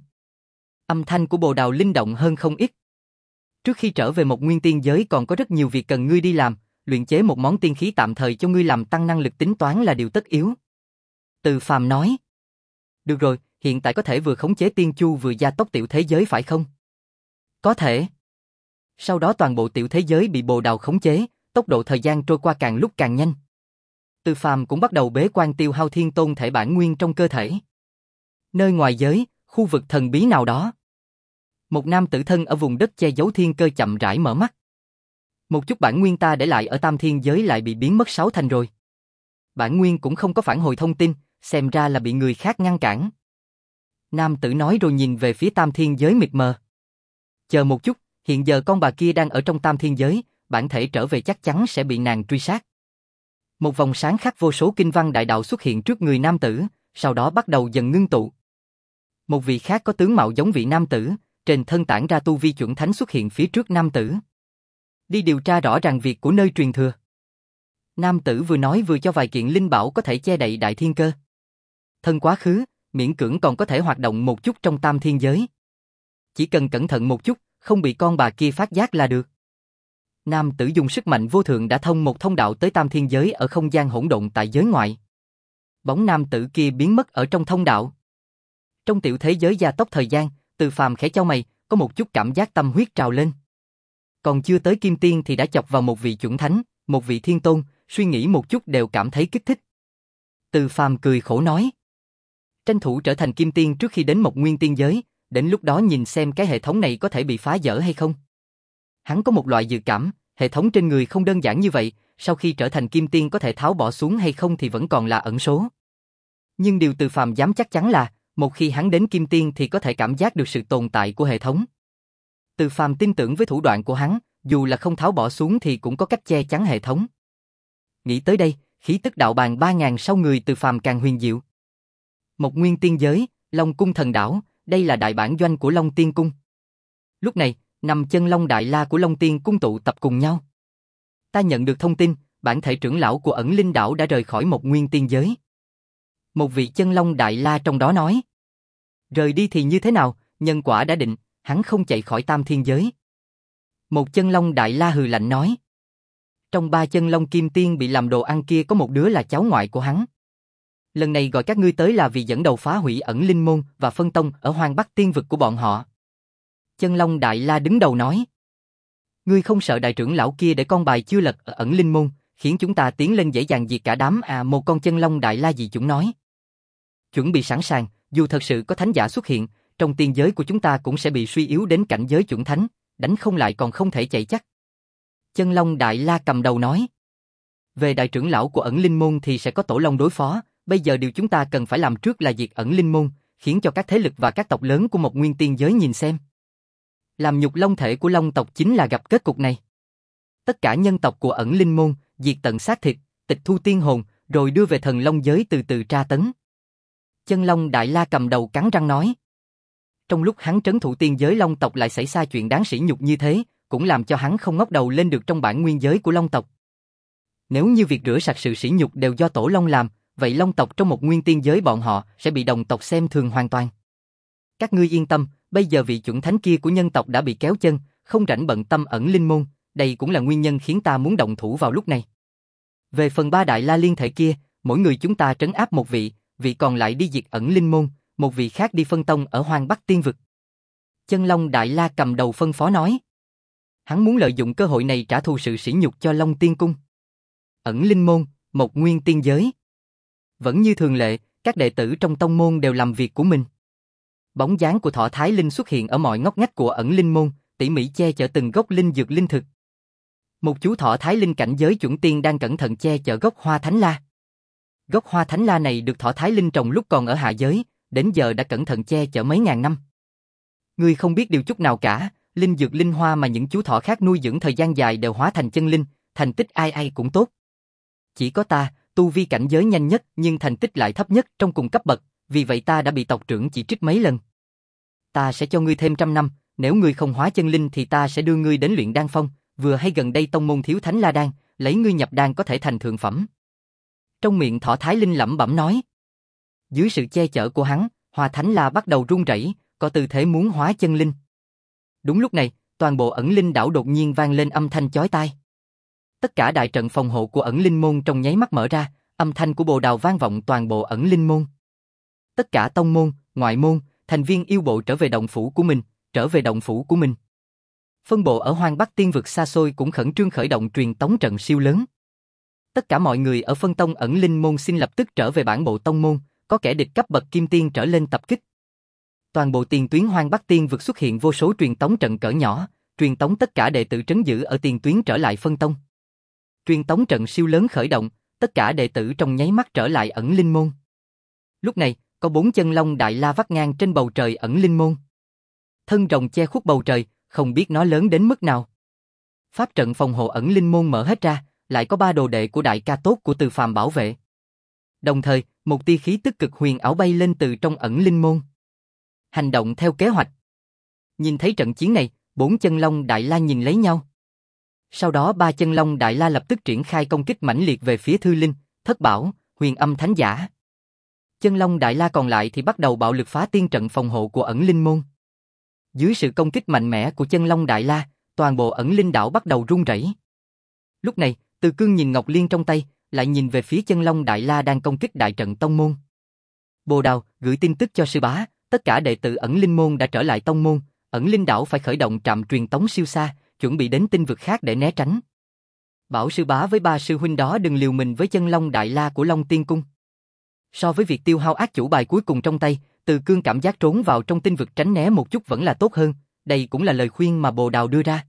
Âm thanh của Bồ Đào linh động hơn không ít. Trước khi trở về một nguyên tiên giới còn có rất nhiều việc cần ngươi đi làm, luyện chế một món tiên khí tạm thời cho ngươi làm tăng năng lực tính toán là điều tất yếu. Từ Phàm nói. Được rồi, hiện tại có thể vừa khống chế tiên chu vừa gia tốc tiểu thế giới phải không? Có thể. Sau đó toàn bộ tiểu thế giới bị bồ đào khống chế, tốc độ thời gian trôi qua càng lúc càng nhanh. Từ Phàm cũng bắt đầu bế quan tiêu hao thiên tôn thể bản nguyên trong cơ thể. Nơi ngoài giới, khu vực thần bí nào đó. Một nam tử thân ở vùng đất che giấu thiên cơ chậm rãi mở mắt. Một chút bản nguyên ta để lại ở tam thiên giới lại bị biến mất sáu thành rồi. Bản nguyên cũng không có phản hồi thông tin, xem ra là bị người khác ngăn cản. Nam tử nói rồi nhìn về phía tam thiên giới mịt mờ. Chờ một chút, hiện giờ con bà kia đang ở trong tam thiên giới, bản thể trở về chắc chắn sẽ bị nàng truy sát. Một vòng sáng khắc vô số kinh văn đại đạo xuất hiện trước người nam tử, sau đó bắt đầu dần ngưng tụ. Một vị khác có tướng mạo giống vị nam tử, trên thân tản ra tu vi chuẩn thánh xuất hiện phía trước nam tử. Đi điều tra rõ ràng việc của nơi truyền thừa. Nam tử vừa nói vừa cho vài kiện linh bảo có thể che đậy đại thiên cơ. Thân quá khứ, miễn cưỡng còn có thể hoạt động một chút trong tam thiên giới. Chỉ cần cẩn thận một chút, không bị con bà kia phát giác là được. Nam tử dùng sức mạnh vô thượng đã thông một thông đạo tới tam thiên giới ở không gian hỗn độn tại giới ngoại. Bóng nam tử kia biến mất ở trong thông đạo. Trong tiểu thế giới gia tốc thời gian, Từ Phàm khẽ chau mày, có một chút cảm giác tâm huyết trào lên. Còn chưa tới kim tiên thì đã chọc vào một vị chuẩn thánh, một vị thiên tôn, suy nghĩ một chút đều cảm thấy kích thích. Từ Phàm cười khổ nói. Tranh thủ trở thành kim tiên trước khi đến một nguyên tiên giới, đến lúc đó nhìn xem cái hệ thống này có thể bị phá vỡ hay không. Hắn có một loại dự cảm, hệ thống trên người không đơn giản như vậy, sau khi trở thành kim tiên có thể tháo bỏ xuống hay không thì vẫn còn là ẩn số. Nhưng điều Từ Phàm dám chắc chắn là, một khi hắn đến kim tiên thì có thể cảm giác được sự tồn tại của hệ thống. Từ Phàm tin tưởng với thủ đoạn của hắn, dù là không tháo bỏ xuống thì cũng có cách che chắn hệ thống. Nghĩ tới đây, khí tức đạo bàn ba ngàn sau người Từ Phàm càng huyền diệu. Một nguyên tiên giới, Long Cung Thần Đảo, đây là đại bản doanh của Long Tiên Cung. Lúc này, năm chân Long Đại La của Long Tiên Cung tụ tập cùng nhau. Ta nhận được thông tin, bản thể trưởng lão của Ẩn Linh Đảo đã rời khỏi một nguyên tiên giới. Một vị chân Long Đại La trong đó nói. Rời đi thì như thế nào, nhân quả đã định, hắn không chạy khỏi tam thiên giới. Một chân Long Đại La hừ lạnh nói. Trong ba chân Long Kim Tiên bị làm đồ ăn kia có một đứa là cháu ngoại của hắn. Lần này gọi các ngươi tới là vì dẫn đầu phá hủy Ẩn Linh Môn và phân tông ở Hoang Bắc Tiên vực của bọn họ. Chân Long Đại La đứng đầu nói. Ngươi không sợ đại trưởng lão kia để con bài chưa lật ở Ẩn Linh Môn, khiến chúng ta tiến lên dễ dàng diệt cả đám à? Một con Chân Long Đại La dị chúng nói. Chuẩn bị sẵn sàng, dù thật sự có thánh giả xuất hiện, trong tiên giới của chúng ta cũng sẽ bị suy yếu đến cảnh giới chuẩn thánh, đánh không lại còn không thể chạy chắc. Chân Long Đại La cầm đầu nói. Về đại trưởng lão của Ẩn Linh Môn thì sẽ có Tổ Long đối phó, bây giờ điều chúng ta cần phải làm trước là diệt Ẩn Linh Môn, khiến cho các thế lực và các tộc lớn của một nguyên tiên giới nhìn xem. Làm nhục long thể của Long tộc chính là gặp kết cục này. Tất cả nhân tộc của Ẩn Linh Môn, diệt tận xác thịt, tịch thu tiên hồn, rồi đưa về thần long giới từ từ tra tấn. Chân Long Đại La cầm đầu cắn răng nói. Trong lúc hắn trấn thủ tiên giới Long tộc lại xảy ra chuyện đáng sỉ nhục như thế, cũng làm cho hắn không ngóc đầu lên được trong bản nguyên giới của Long tộc. Nếu như việc rửa sạch sự sỉ nhục đều do Tổ Long làm, vậy Long tộc trong một nguyên tiên giới bọn họ sẽ bị đồng tộc xem thường hoàn toàn. Các ngươi yên tâm, bây giờ vị chuẩn thánh kia của nhân tộc đã bị kéo chân, không rảnh bận tâm Ẩn Linh Môn, đây cũng là nguyên nhân khiến ta muốn động thủ vào lúc này. Về phần ba đại la liên thể kia, mỗi người chúng ta trấn áp một vị, vị còn lại đi diệt Ẩn Linh Môn, một vị khác đi phân tông ở Hoang Bắc Tiên vực. Chân Long Đại La cầm đầu phân phó nói. Hắn muốn lợi dụng cơ hội này trả thù sự sỉ nhục cho Long Tiên Cung. Ẩn Linh Môn, một nguyên tiên giới. Vẫn như thường lệ, các đệ tử trong tông môn đều làm việc của mình. Bóng dáng của Thỏ Thái Linh xuất hiện ở mọi ngóc ngách của Ẩn Linh Môn, tỉ mỉ che chở từng gốc linh dược linh thực. Một chú Thỏ Thái Linh cảnh giới chuẩn tiên đang cẩn thận che chở gốc Hoa Thánh La. Gốc Hoa Thánh La này được Thỏ Thái Linh trồng lúc còn ở hạ giới, đến giờ đã cẩn thận che chở mấy ngàn năm. Ngươi không biết điều chút nào cả, linh dược linh hoa mà những chú thỏ khác nuôi dưỡng thời gian dài đều hóa thành chân linh, thành tích ai ai cũng tốt. Chỉ có ta, tu vi cảnh giới nhanh nhất nhưng thành tích lại thấp nhất trong cùng cấp bậc, vì vậy ta đã bị tộc trưởng chỉ trích mấy lần. Ta sẽ cho ngươi thêm trăm năm, nếu ngươi không hóa chân linh thì ta sẽ đưa ngươi đến luyện đan phong, vừa hay gần đây tông môn thiếu thánh La Đan, lấy ngươi nhập đan có thể thành thượng phẩm. Trong miệng Thỏ Thái Linh lẩm bẩm nói. Dưới sự che chở của hắn, Hoa Thánh La bắt đầu run rẩy, có tư thế muốn hóa chân linh. Đúng lúc này, toàn bộ Ẩn Linh đảo đột nhiên vang lên âm thanh chói tai. Tất cả đại trận phòng hộ của Ẩn Linh môn trong nháy mắt mở ra, âm thanh của bồ đào vang vọng toàn bộ Ẩn Linh môn. Tất cả tông môn, ngoại môn, thành viên yêu bộ trở về động phủ của mình, trở về động phủ của mình. Phân bộ ở Hoang Bắc Tiên vực xa xôi cũng khẩn trương khởi động truyền tống trận siêu lớn. Tất cả mọi người ở phân tông ẩn linh môn xin lập tức trở về bản bộ tông môn, có kẻ địch cấp bậc kim tiên trở lên tập kích. Toàn bộ tiền tuyến Hoang Bắc Tiên vực xuất hiện vô số truyền tống trận cỡ nhỏ, truyền tống tất cả đệ tử trấn giữ ở tiền tuyến trở lại phân tông. Truyền tống trận siêu lớn khởi động, tất cả đệ tử trong nháy mắt trở lại ẩn linh môn. Lúc này, có bốn chân long đại la vắt ngang trên bầu trời ẩn linh môn. Thân rồng che khuất bầu trời, không biết nó lớn đến mức nào. Pháp trận phòng hộ ẩn linh môn mở hết ra, lại có ba đồ đệ của đại ca tốt của Từ Phàm bảo vệ. Đồng thời, một tia khí tức cực huyền ảo bay lên từ trong ẩn linh môn. Hành động theo kế hoạch. Nhìn thấy trận chiến này, bốn chân long đại la nhìn lấy nhau. Sau đó ba chân long đại la lập tức triển khai công kích mãnh liệt về phía Thư Linh, Thất Bảo, Huyền Âm Thánh Giả. Chân long đại la còn lại thì bắt đầu bạo lực phá tiên trận phòng hộ của ẩn linh môn. Dưới sự công kích mạnh mẽ của chân long đại la, toàn bộ ẩn linh đảo bắt đầu rung rẩy. Lúc này, Từ Cương nhìn Ngọc Liên trong tay, lại nhìn về phía chân long đại la đang công kích đại trận tông môn. Bồ Đào gửi tin tức cho sư bá, tất cả đệ tử ẩn linh môn đã trở lại tông môn, ẩn linh đảo phải khởi động trạm truyền tống siêu xa, chuẩn bị đến tinh vực khác để né tránh. Bảo sư bá với ba sư huynh đó đừng liều mình với chân long đại la của Long Tiên Cung. So với việc tiêu hao ác chủ bài cuối cùng trong tay, Từ Cương cảm giác trốn vào trong tinh vực tránh né một chút vẫn là tốt hơn, đây cũng là lời khuyên mà Bồ Đào đưa ra.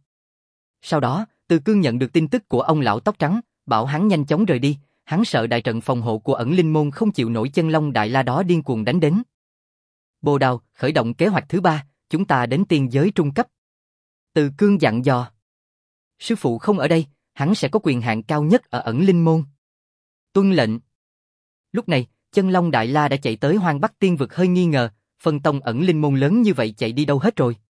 Sau đó, Từ Cương nhận được tin tức của ông lão tóc trắng, bảo hắn nhanh chóng rời đi, hắn sợ đại trận phòng hộ của ẩn linh môn không chịu nổi chân long đại la đó điên cuồng đánh đến. Bồ Đào, khởi động kế hoạch thứ ba, chúng ta đến tiên giới trung cấp. Từ Cương dặn dò. Sư phụ không ở đây, hắn sẽ có quyền hạn cao nhất ở ẩn linh môn. Tuân lệnh. Lúc này, chân long đại la đã chạy tới Hoang Bắc Tiên vực hơi nghi ngờ, phân tông ẩn linh môn lớn như vậy chạy đi đâu hết rồi.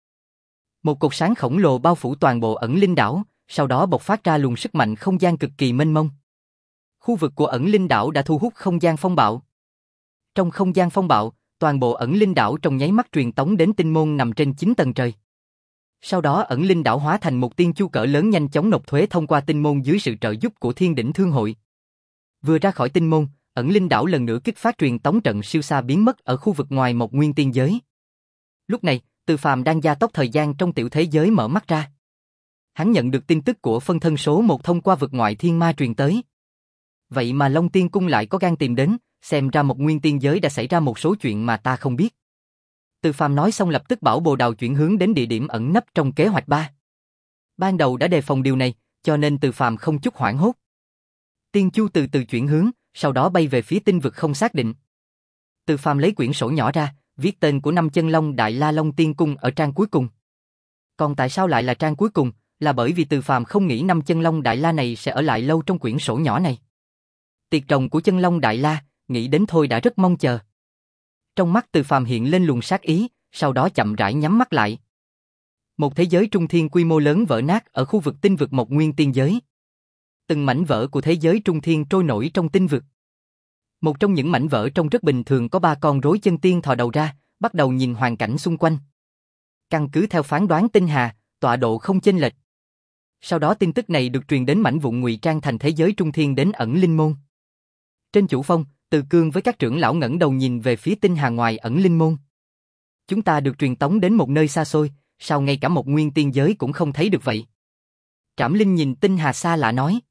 Một cột sáng khổng lồ bao phủ toàn bộ ẩn linh đảo, sau đó bộc phát ra luồng sức mạnh không gian cực kỳ mênh mông. Khu vực của ẩn linh đảo đã thu hút không gian phong bạo. Trong không gian phong bạo, toàn bộ ẩn linh đảo trong nháy mắt truyền tống đến tinh môn nằm trên chín tầng trời. Sau đó ẩn linh đảo hóa thành một tiên chu cỡ lớn nhanh chóng nộp thuế thông qua tinh môn dưới sự trợ giúp của Thiên Đỉnh Thương Hội. Vừa ra khỏi tinh môn, ẩn linh đảo lần nữa kích phát truyền tống trận siêu xa biến mất ở khu vực ngoài một nguyên tiên giới. Lúc này, Từ Phàm đang gia tốc thời gian trong tiểu thế giới mở mắt ra. Hắn nhận được tin tức của phân thân số một thông qua vực ngoại thiên ma truyền tới. Vậy mà Long Tiên Cung lại có gan tìm đến, xem ra một nguyên tiên giới đã xảy ra một số chuyện mà ta không biết. Từ Phàm nói xong lập tức bảo Bồ Đào chuyển hướng đến địa điểm ẩn nấp trong kế hoạch ba. Ban đầu đã đề phòng điều này, cho nên Từ Phàm không chút hoảng hốt. Tiên chu từ từ chuyển hướng, sau đó bay về phía tinh vực không xác định. Từ Phàm lấy quyển sổ nhỏ ra, viết tên của năm chân long Đại La Long Tiên Cung ở trang cuối cùng. Còn tại sao lại là trang cuối cùng? Là bởi vì Từ Phàm không nghĩ năm chân long Đại La này sẽ ở lại lâu trong quyển sổ nhỏ này. Tiệc rồng của chân long Đại La, nghĩ đến thôi đã rất mong chờ. Trong mắt Từ Phàm hiện lên luồng sát ý, sau đó chậm rãi nhắm mắt lại. Một thế giới trung thiên quy mô lớn vỡ nát ở khu vực tinh vực một nguyên tiên giới. Từng mảnh vỡ của thế giới trung thiên trôi nổi trong tinh vực. Một trong những mảnh vỡ trông rất bình thường có ba con rối chân tiên thò đầu ra, bắt đầu nhìn hoàn cảnh xung quanh. Căn cứ theo phán đoán tinh hà, tọa độ không chênh lệch. Sau đó tin tức này được truyền đến mảnh vụn ngụy trang thành thế giới trung thiên đến ẩn linh môn. Trên chủ phong, Từ Cương với các trưởng lão ngẩng đầu nhìn về phía tinh hà ngoài ẩn linh môn. Chúng ta được truyền tống đến một nơi xa xôi, sao ngay cả một nguyên tiên giới cũng không thấy được vậy? Trảm Linh nhìn tinh hà xa lạ nói.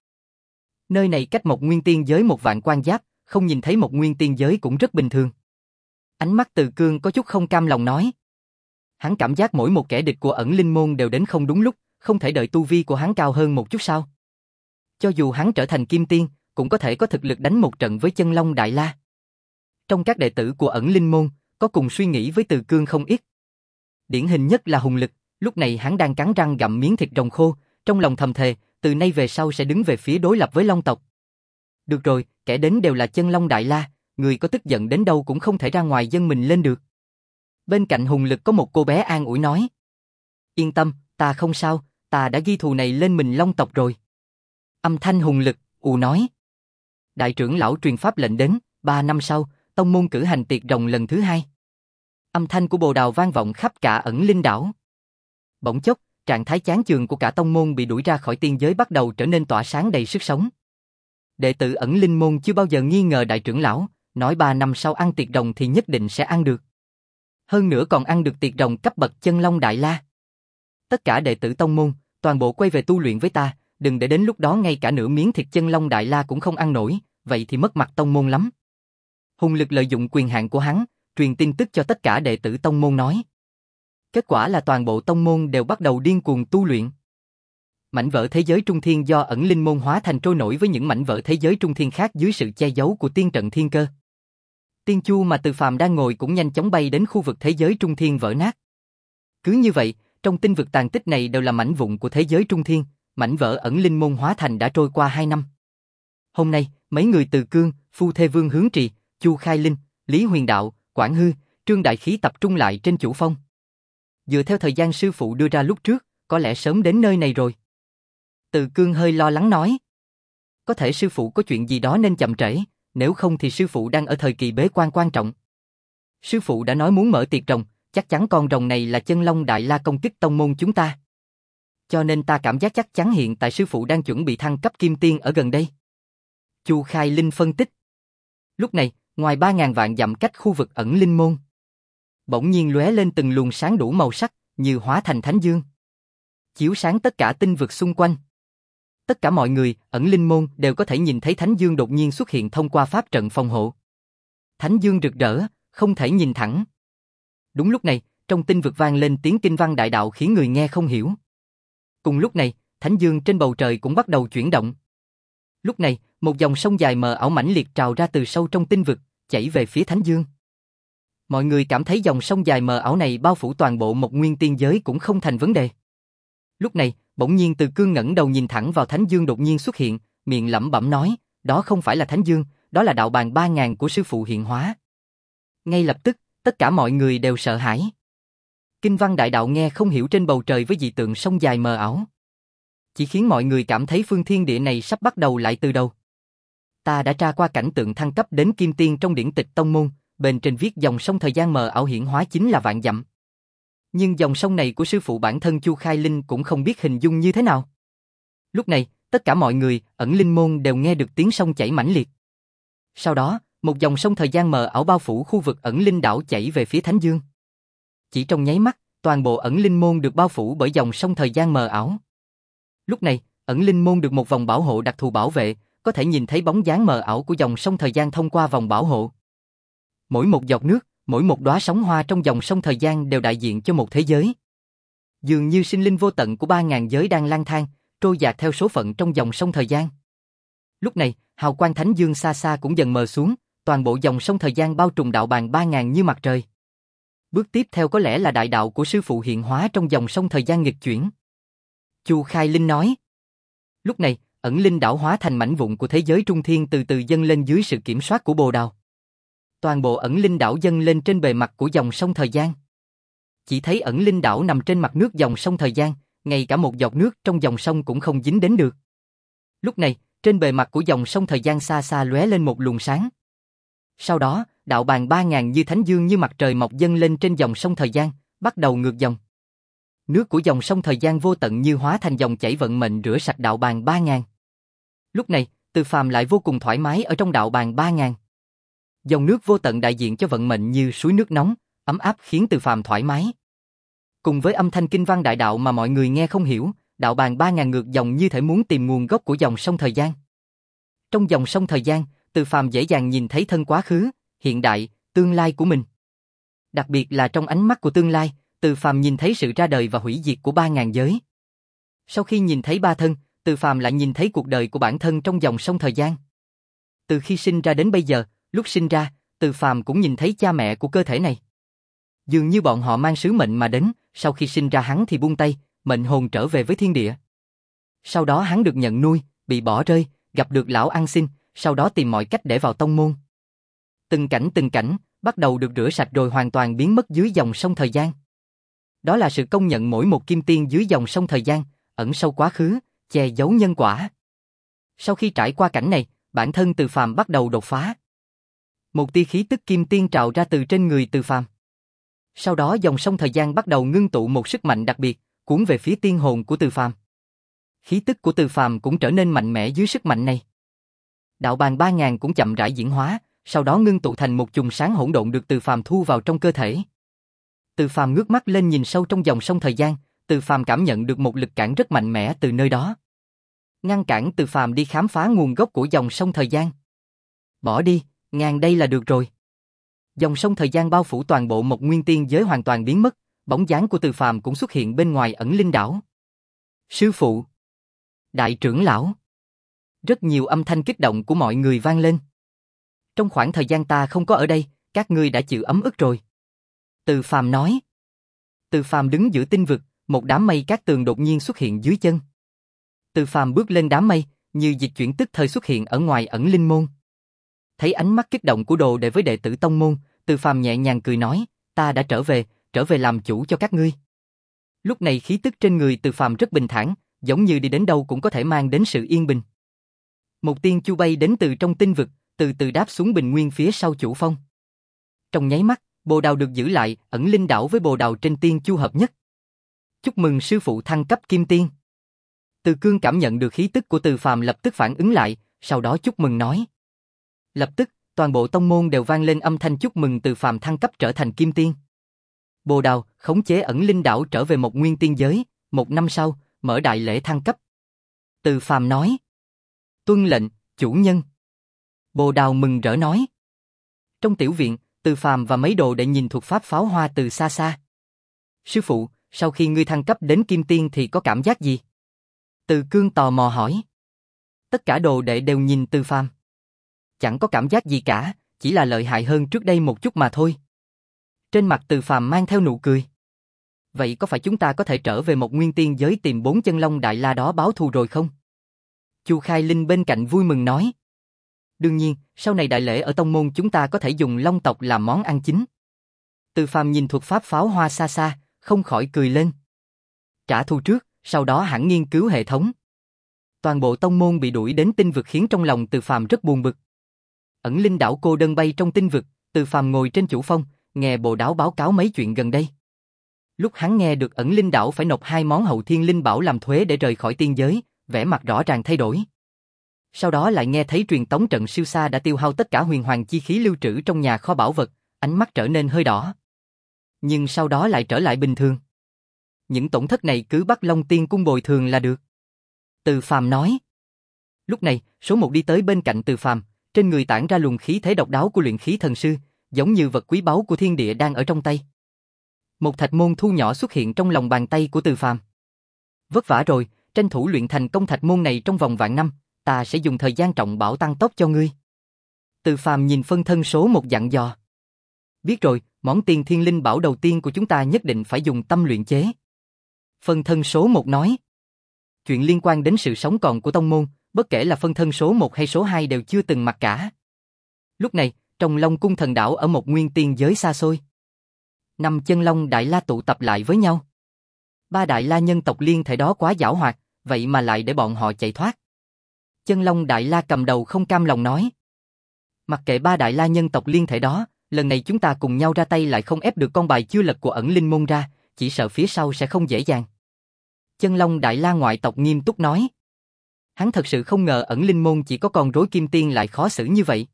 Nơi này cách một nguyên tiên giới một vạn quan giáp, không nhìn thấy một nguyên tiên giới cũng rất bình thường. Ánh mắt Từ Cương có chút không cam lòng nói. Hắn cảm giác mỗi một kẻ địch của ẩn linh môn đều đến không đúng lúc, không thể đợi tu vi của hắn cao hơn một chút sao? Cho dù hắn trở thành kim tiên, cũng có thể có thực lực đánh một trận với chân long Đại La. Trong các đệ tử của ẩn linh môn, có cùng suy nghĩ với Từ Cương không ít. Điển hình nhất là Hùng Lực, lúc này hắn đang cắn răng gặm miếng thịt rồng khô, trong lòng thầm thề, từ nay về sau sẽ đứng về phía đối lập với Long tộc. Được rồi, kẻ đến đều là chân long Đại La, người có tức giận đến đâu cũng không thể ra ngoài dâng mình lên được. Bên cạnh Hùng Lực có một cô bé an ủi nói. Yên tâm, ta không sao, ta đã ghi thù này lên mình Long tộc rồi. Âm thanh Hùng Lực, ù nói. Đại trưởng lão truyền pháp lệnh đến, ba năm sau, tông môn cử hành tiệc rồng lần thứ hai. Âm thanh của Bồ Đào vang vọng khắp cả ẩn linh đảo. Bỗng chốc, trạng thái chán chường của cả tông môn bị đuổi ra khỏi tiên giới bắt đầu trở nên tỏa sáng đầy sức sống. Đệ tử ẩn linh môn chưa bao giờ nghi ngờ đại trưởng lão, nói ba năm sau ăn tiệc rồng thì nhất định sẽ ăn được. Hơn nữa còn ăn được tiệc rồng cấp bậc chân long đại la. Tất cả đệ tử tông môn, toàn bộ quay về tu luyện với ta, đừng để đến lúc đó ngay cả nửa miếng thịt chân long đại la cũng không ăn nổi, vậy thì mất mặt tông môn lắm. Hùng Lực lợi dụng quyền hạn của hắn, truyền tin tức cho tất cả đệ tử tông môn nói. Kết quả là toàn bộ tông môn đều bắt đầu điên cuồng tu luyện. Mảnh vỡ thế giới trung thiên do ẩn linh môn hóa thành trôi nổi với những mảnh vỡ thế giới trung thiên khác dưới sự che giấu của tiên trận thiên cơ. Tiên chu mà Từ Phàm đang ngồi cũng nhanh chóng bay đến khu vực thế giới trung thiên vỡ nát. Cứ như vậy, trong tinh vực tàn tích này đều là mảnh vụn của thế giới trung thiên, mảnh vỡ ẩn linh môn hóa thành đã trôi qua hai năm. Hôm nay, mấy người Từ Cương, Phu Thê Vương Hướng Trì, Chu Khai Linh, Lý Huyền Đạo, Quảng Hư, Trương Đại Khí tập trung lại trên chủ phong. Dựa theo thời gian sư phụ đưa ra lúc trước, có lẽ sớm đến nơi này rồi. Từ Cương hơi lo lắng nói. Có thể sư phụ có chuyện gì đó nên chậm trễ, nếu không thì sư phụ đang ở thời kỳ bế quan quan trọng. Sư phụ đã nói muốn mở tiệc rồng, chắc chắn con rồng này là chân long đại la công kích tông môn chúng ta. Cho nên ta cảm giác chắc chắn hiện tại sư phụ đang chuẩn bị thăng cấp kim tiên ở gần đây. Chu Khai Linh phân tích. Lúc này, ngoài ba ngàn vạn dặm cách khu vực ẩn linh môn, bỗng nhiên lóe lên từng luồng sáng đủ màu sắc, như hóa thành thánh dương, chiếu sáng tất cả tinh vực xung quanh. Tất cả mọi người, ẩn linh môn đều có thể nhìn thấy thánh dương đột nhiên xuất hiện thông qua pháp trận phòng hộ. Thánh dương rực rỡ, không thể nhìn thẳng. Đúng lúc này, trong tinh vực vang lên tiếng kinh văn đại đạo khiến người nghe không hiểu. Cùng lúc này, thánh dương trên bầu trời cũng bắt đầu chuyển động. Lúc này, một dòng sông dài mờ ảo mãnh liệt trào ra từ sâu trong tinh vực, chảy về phía thánh dương. Mọi người cảm thấy dòng sông dài mờ ảo này bao phủ toàn bộ một nguyên tiên giới cũng không thành vấn đề. Lúc này, bỗng nhiên Từ Cương ngẩng đầu nhìn thẳng vào thánh dương đột nhiên xuất hiện, miệng lẩm bẩm nói, đó không phải là thánh dương, đó là đạo bàng ba ngàn của sư phụ hiện hóa. Ngay lập tức, tất cả mọi người đều sợ hãi. Kinh văn đại đạo nghe không hiểu trên bầu trời với dị tượng sông dài mờ ảo, chỉ khiến mọi người cảm thấy phương thiên địa này sắp bắt đầu lại từ đầu. Ta đã tra qua cảnh tượng thăng cấp đến kim tiên trong điển tịch tông môn, bên trên viết dòng sông thời gian mờ ảo hiển hóa chính là vạn dặm. Nhưng dòng sông này của sư phụ bản thân Chu Khai Linh cũng không biết hình dung như thế nào. Lúc này, tất cả mọi người, ẩn linh môn đều nghe được tiếng sông chảy mãnh liệt. Sau đó, một dòng sông thời gian mờ ảo bao phủ khu vực ẩn linh đảo chảy về phía Thánh Dương. Chỉ trong nháy mắt, toàn bộ ẩn linh môn được bao phủ bởi dòng sông thời gian mờ ảo. Lúc này, ẩn linh môn được một vòng bảo hộ đặc thù bảo vệ, có thể nhìn thấy bóng dáng mờ ảo của dòng sông thời gian thông qua vòng bảo hộ. Mỗi một giọt nước, mỗi một đóa sóng hoa trong dòng sông thời gian đều đại diện cho một thế giới. Dường như sinh linh vô tận của ba ngàn giới đang lang thang, trôi dạt theo số phận trong dòng sông thời gian. Lúc này, hào quang Thánh Dương xa xa cũng dần mờ xuống, toàn bộ dòng sông thời gian bao trùm đạo bàng ba ngàn như mặt trời. Bước tiếp theo có lẽ là đại đạo của sư phụ hiện hóa trong dòng sông thời gian nghịch chuyển. Chu Khai Linh nói. Lúc này, ẩn linh đảo hóa thành mảnh vụn của thế giới trung thiên từ từ dâng lên dưới sự kiểm soát của Bồ Đào. Toàn bộ ẩn linh đảo dâng lên trên bề mặt của dòng sông thời gian. Chỉ thấy ẩn linh đảo nằm trên mặt nước dòng sông thời gian, ngay cả một giọt nước trong dòng sông cũng không dính đến được. Lúc này, trên bề mặt của dòng sông thời gian xa xa lóe lên một luồng sáng. Sau đó, đạo bàng ba ngàn như thánh dương như mặt trời mọc dâng lên trên dòng sông thời gian, bắt đầu ngược dòng. Nước của dòng sông thời gian vô tận như hóa thành dòng chảy vận mệnh rửa sạch đạo bàng ba ngàn. Lúc này, Từ Phàm lại vô cùng thoải mái ở trong đạo bàng ba ngàn. Dòng nước vô tận đại diện cho vận mệnh như suối nước nóng, ấm áp khiến Từ Phàm thoải mái. Cùng với âm thanh kinh văn đại đạo mà mọi người nghe không hiểu, đạo bàng ba ngàn ngược dòng như thể muốn tìm nguồn gốc của dòng sông thời gian. Trong dòng sông thời gian, Từ Phàm dễ dàng nhìn thấy thân quá khứ, hiện đại, tương lai của mình. Đặc biệt là trong ánh mắt của tương lai, Từ Phàm nhìn thấy sự ra đời và hủy diệt của ba ngàn giới. Sau khi nhìn thấy ba thân, Từ Phàm lại nhìn thấy cuộc đời của bản thân trong dòng sông thời gian. Từ khi sinh ra đến bây giờ, lúc sinh ra, Từ Phàm cũng nhìn thấy cha mẹ của cơ thể này. Dường như bọn họ mang sứ mệnh mà đến, sau khi sinh ra hắn thì buông tay, mệnh hồn trở về với thiên địa. Sau đó hắn được nhận nuôi, bị bỏ rơi, gặp được lão ăn xin, sau đó tìm mọi cách để vào tông môn. Từng cảnh từng cảnh, bắt đầu được rửa sạch rồi hoàn toàn biến mất dưới dòng sông thời gian. Đó là sự công nhận mỗi một kim tiên dưới dòng sông thời gian, ẩn sâu quá khứ, che giấu nhân quả. Sau khi trải qua cảnh này, bản thân Từ Phàm bắt đầu đột phá. Một tia khí tức kim tiên trào ra từ trên người Từ Phàm. Sau đó dòng sông thời gian bắt đầu ngưng tụ một sức mạnh đặc biệt, cuốn về phía tiên hồn của Từ Phàm. Khí tức của Từ Phàm cũng trở nên mạnh mẽ dưới sức mạnh này. Đạo bàng ba ngàn cũng chậm rãi diễn hóa, sau đó ngưng tụ thành một chùm sáng hỗn độn được Từ Phàm thu vào trong cơ thể. Từ Phàm ngước mắt lên nhìn sâu trong dòng sông thời gian, Từ Phàm cảm nhận được một lực cản rất mạnh mẽ từ nơi đó. Ngăn cản Từ Phàm đi khám phá nguồn gốc của dòng sông thời gian. Bỏ đi, ngang đây là được rồi. Dòng sông thời gian bao phủ toàn bộ một nguyên tiên giới hoàn toàn biến mất, bóng dáng của Từ Phàm cũng xuất hiện bên ngoài ẩn linh đảo. Sư phụ, đại trưởng lão. Rất nhiều âm thanh kích động của mọi người vang lên. Trong khoảng thời gian ta không có ở đây, các ngươi đã chịu ấm ức rồi. Từ Phàm nói. Từ Phàm đứng giữa tinh vực, một đám mây cát tường đột nhiên xuất hiện dưới chân. Từ Phàm bước lên đám mây, như dịch chuyển tức thời xuất hiện ở ngoài ẩn linh môn. Thấy ánh mắt kích động của đồ đệ với đệ tử tông môn, Từ Phàm nhẹ nhàng cười nói, ta đã trở về, trở về làm chủ cho các ngươi. Lúc này khí tức trên người Từ Phàm rất bình thản, giống như đi đến đâu cũng có thể mang đến sự yên bình. Một tiên chu bay đến từ trong tinh vực, từ từ đáp xuống bình nguyên phía sau chủ phong. Trong nháy mắt, bồ đào được giữ lại, ẩn linh đảo với bồ đào trên tiên chu hợp nhất. Chúc mừng sư phụ thăng cấp kim tiên. Từ Cương cảm nhận được khí tức của Từ Phàm lập tức phản ứng lại, sau đó chúc mừng nói. Lập tức, toàn bộ tông môn đều vang lên âm thanh chúc mừng Từ Phàm thăng cấp trở thành kim tiên. Bồ đào, khống chế ẩn linh đảo trở về một nguyên tiên giới, một năm sau, mở đại lễ thăng cấp. Từ Phàm nói. Tuân lệnh, chủ nhân. Bồ đào mừng rỡ nói. Trong tiểu viện, Từ Phàm và mấy đồ đệ nhìn thuật pháp pháo hoa từ xa xa. Sư phụ, sau khi ngươi thăng cấp đến kim tiên thì có cảm giác gì? Từ Cương tò mò hỏi. Tất cả đồ đệ đều nhìn Từ Phàm. Chẳng có cảm giác gì cả, chỉ là lợi hại hơn trước đây một chút mà thôi. Trên mặt Từ Phàm mang theo nụ cười. Vậy có phải chúng ta có thể trở về một nguyên tiên giới tìm bốn chân long đại la đó báo thù rồi không? Chu Khai Linh bên cạnh vui mừng nói. Đương nhiên, sau này đại lễ ở tông môn chúng ta có thể dùng long tộc làm món ăn chính. Từ Phàm nhìn thuật pháp pháo hoa xa xa, không khỏi cười lên. Trả thù trước, sau đó hẳn nghiên cứu hệ thống. Toàn bộ tông môn bị đuổi đến tinh vực khiến trong lòng Từ Phàm rất buồn bực. Ẩn linh đảo cô đơn bay trong tinh vực, Từ Phàm ngồi trên chủ phong, nghe bồ đáo báo cáo mấy chuyện gần đây. Lúc hắn nghe được ẩn linh đảo phải nộp hai món hậu thiên linh bảo làm thuế để rời khỏi tiên giới, vẻ mặt rõ ràng thay đổi. Sau đó lại nghe thấy truyền tống trận siêu xa đã tiêu hao tất cả huyền hoàng chi khí lưu trữ trong nhà kho bảo vật, ánh mắt trở nên hơi đỏ. Nhưng sau đó lại trở lại bình thường. Những tổn thất này cứ bắt Long Tiên cung bồi thường là được. Từ Phàm nói. Lúc này, số một đi tới bên cạnh Từ Phàm, trên người tản ra luồng khí thế độc đáo của luyện khí thần sư, giống như vật quý báu của thiên địa đang ở trong tay. Một thạch môn thu nhỏ xuất hiện trong lòng bàn tay của Từ Phàm. Vất vả rồi, tranh thủ luyện thành công thạch môn này trong vòng vạn năm, ta sẽ dùng thời gian trọng bảo tăng tốc cho ngươi. Từ Phàm nhìn phân thân số một dặn dò. Biết rồi, món tiền thiên linh bảo đầu tiên của chúng ta nhất định phải dùng tâm luyện chế. Phân thân số một nói. Chuyện liên quan đến sự sống còn của tông môn, bất kể là phân thân số một hay số hai đều chưa từng mặc cả. Lúc này, trong Long cung thần đảo ở một nguyên tiên giới xa xôi, năm chân long đại la tụ tập lại với nhau. Ba đại la nhân tộc liên thể đó quá giảo hoạt, vậy mà lại để bọn họ chạy thoát. Chân long đại la cầm đầu không cam lòng nói. Mặc kệ ba đại la nhân tộc liên thể đó, lần này chúng ta cùng nhau ra tay lại không ép được con bài chưa lật của ẩn linh môn ra, chỉ sợ phía sau sẽ không dễ dàng. Chân long đại la ngoại tộc nghiêm túc nói. Hắn thật sự không ngờ ẩn linh môn chỉ có con rối kim tiên lại khó xử như vậy.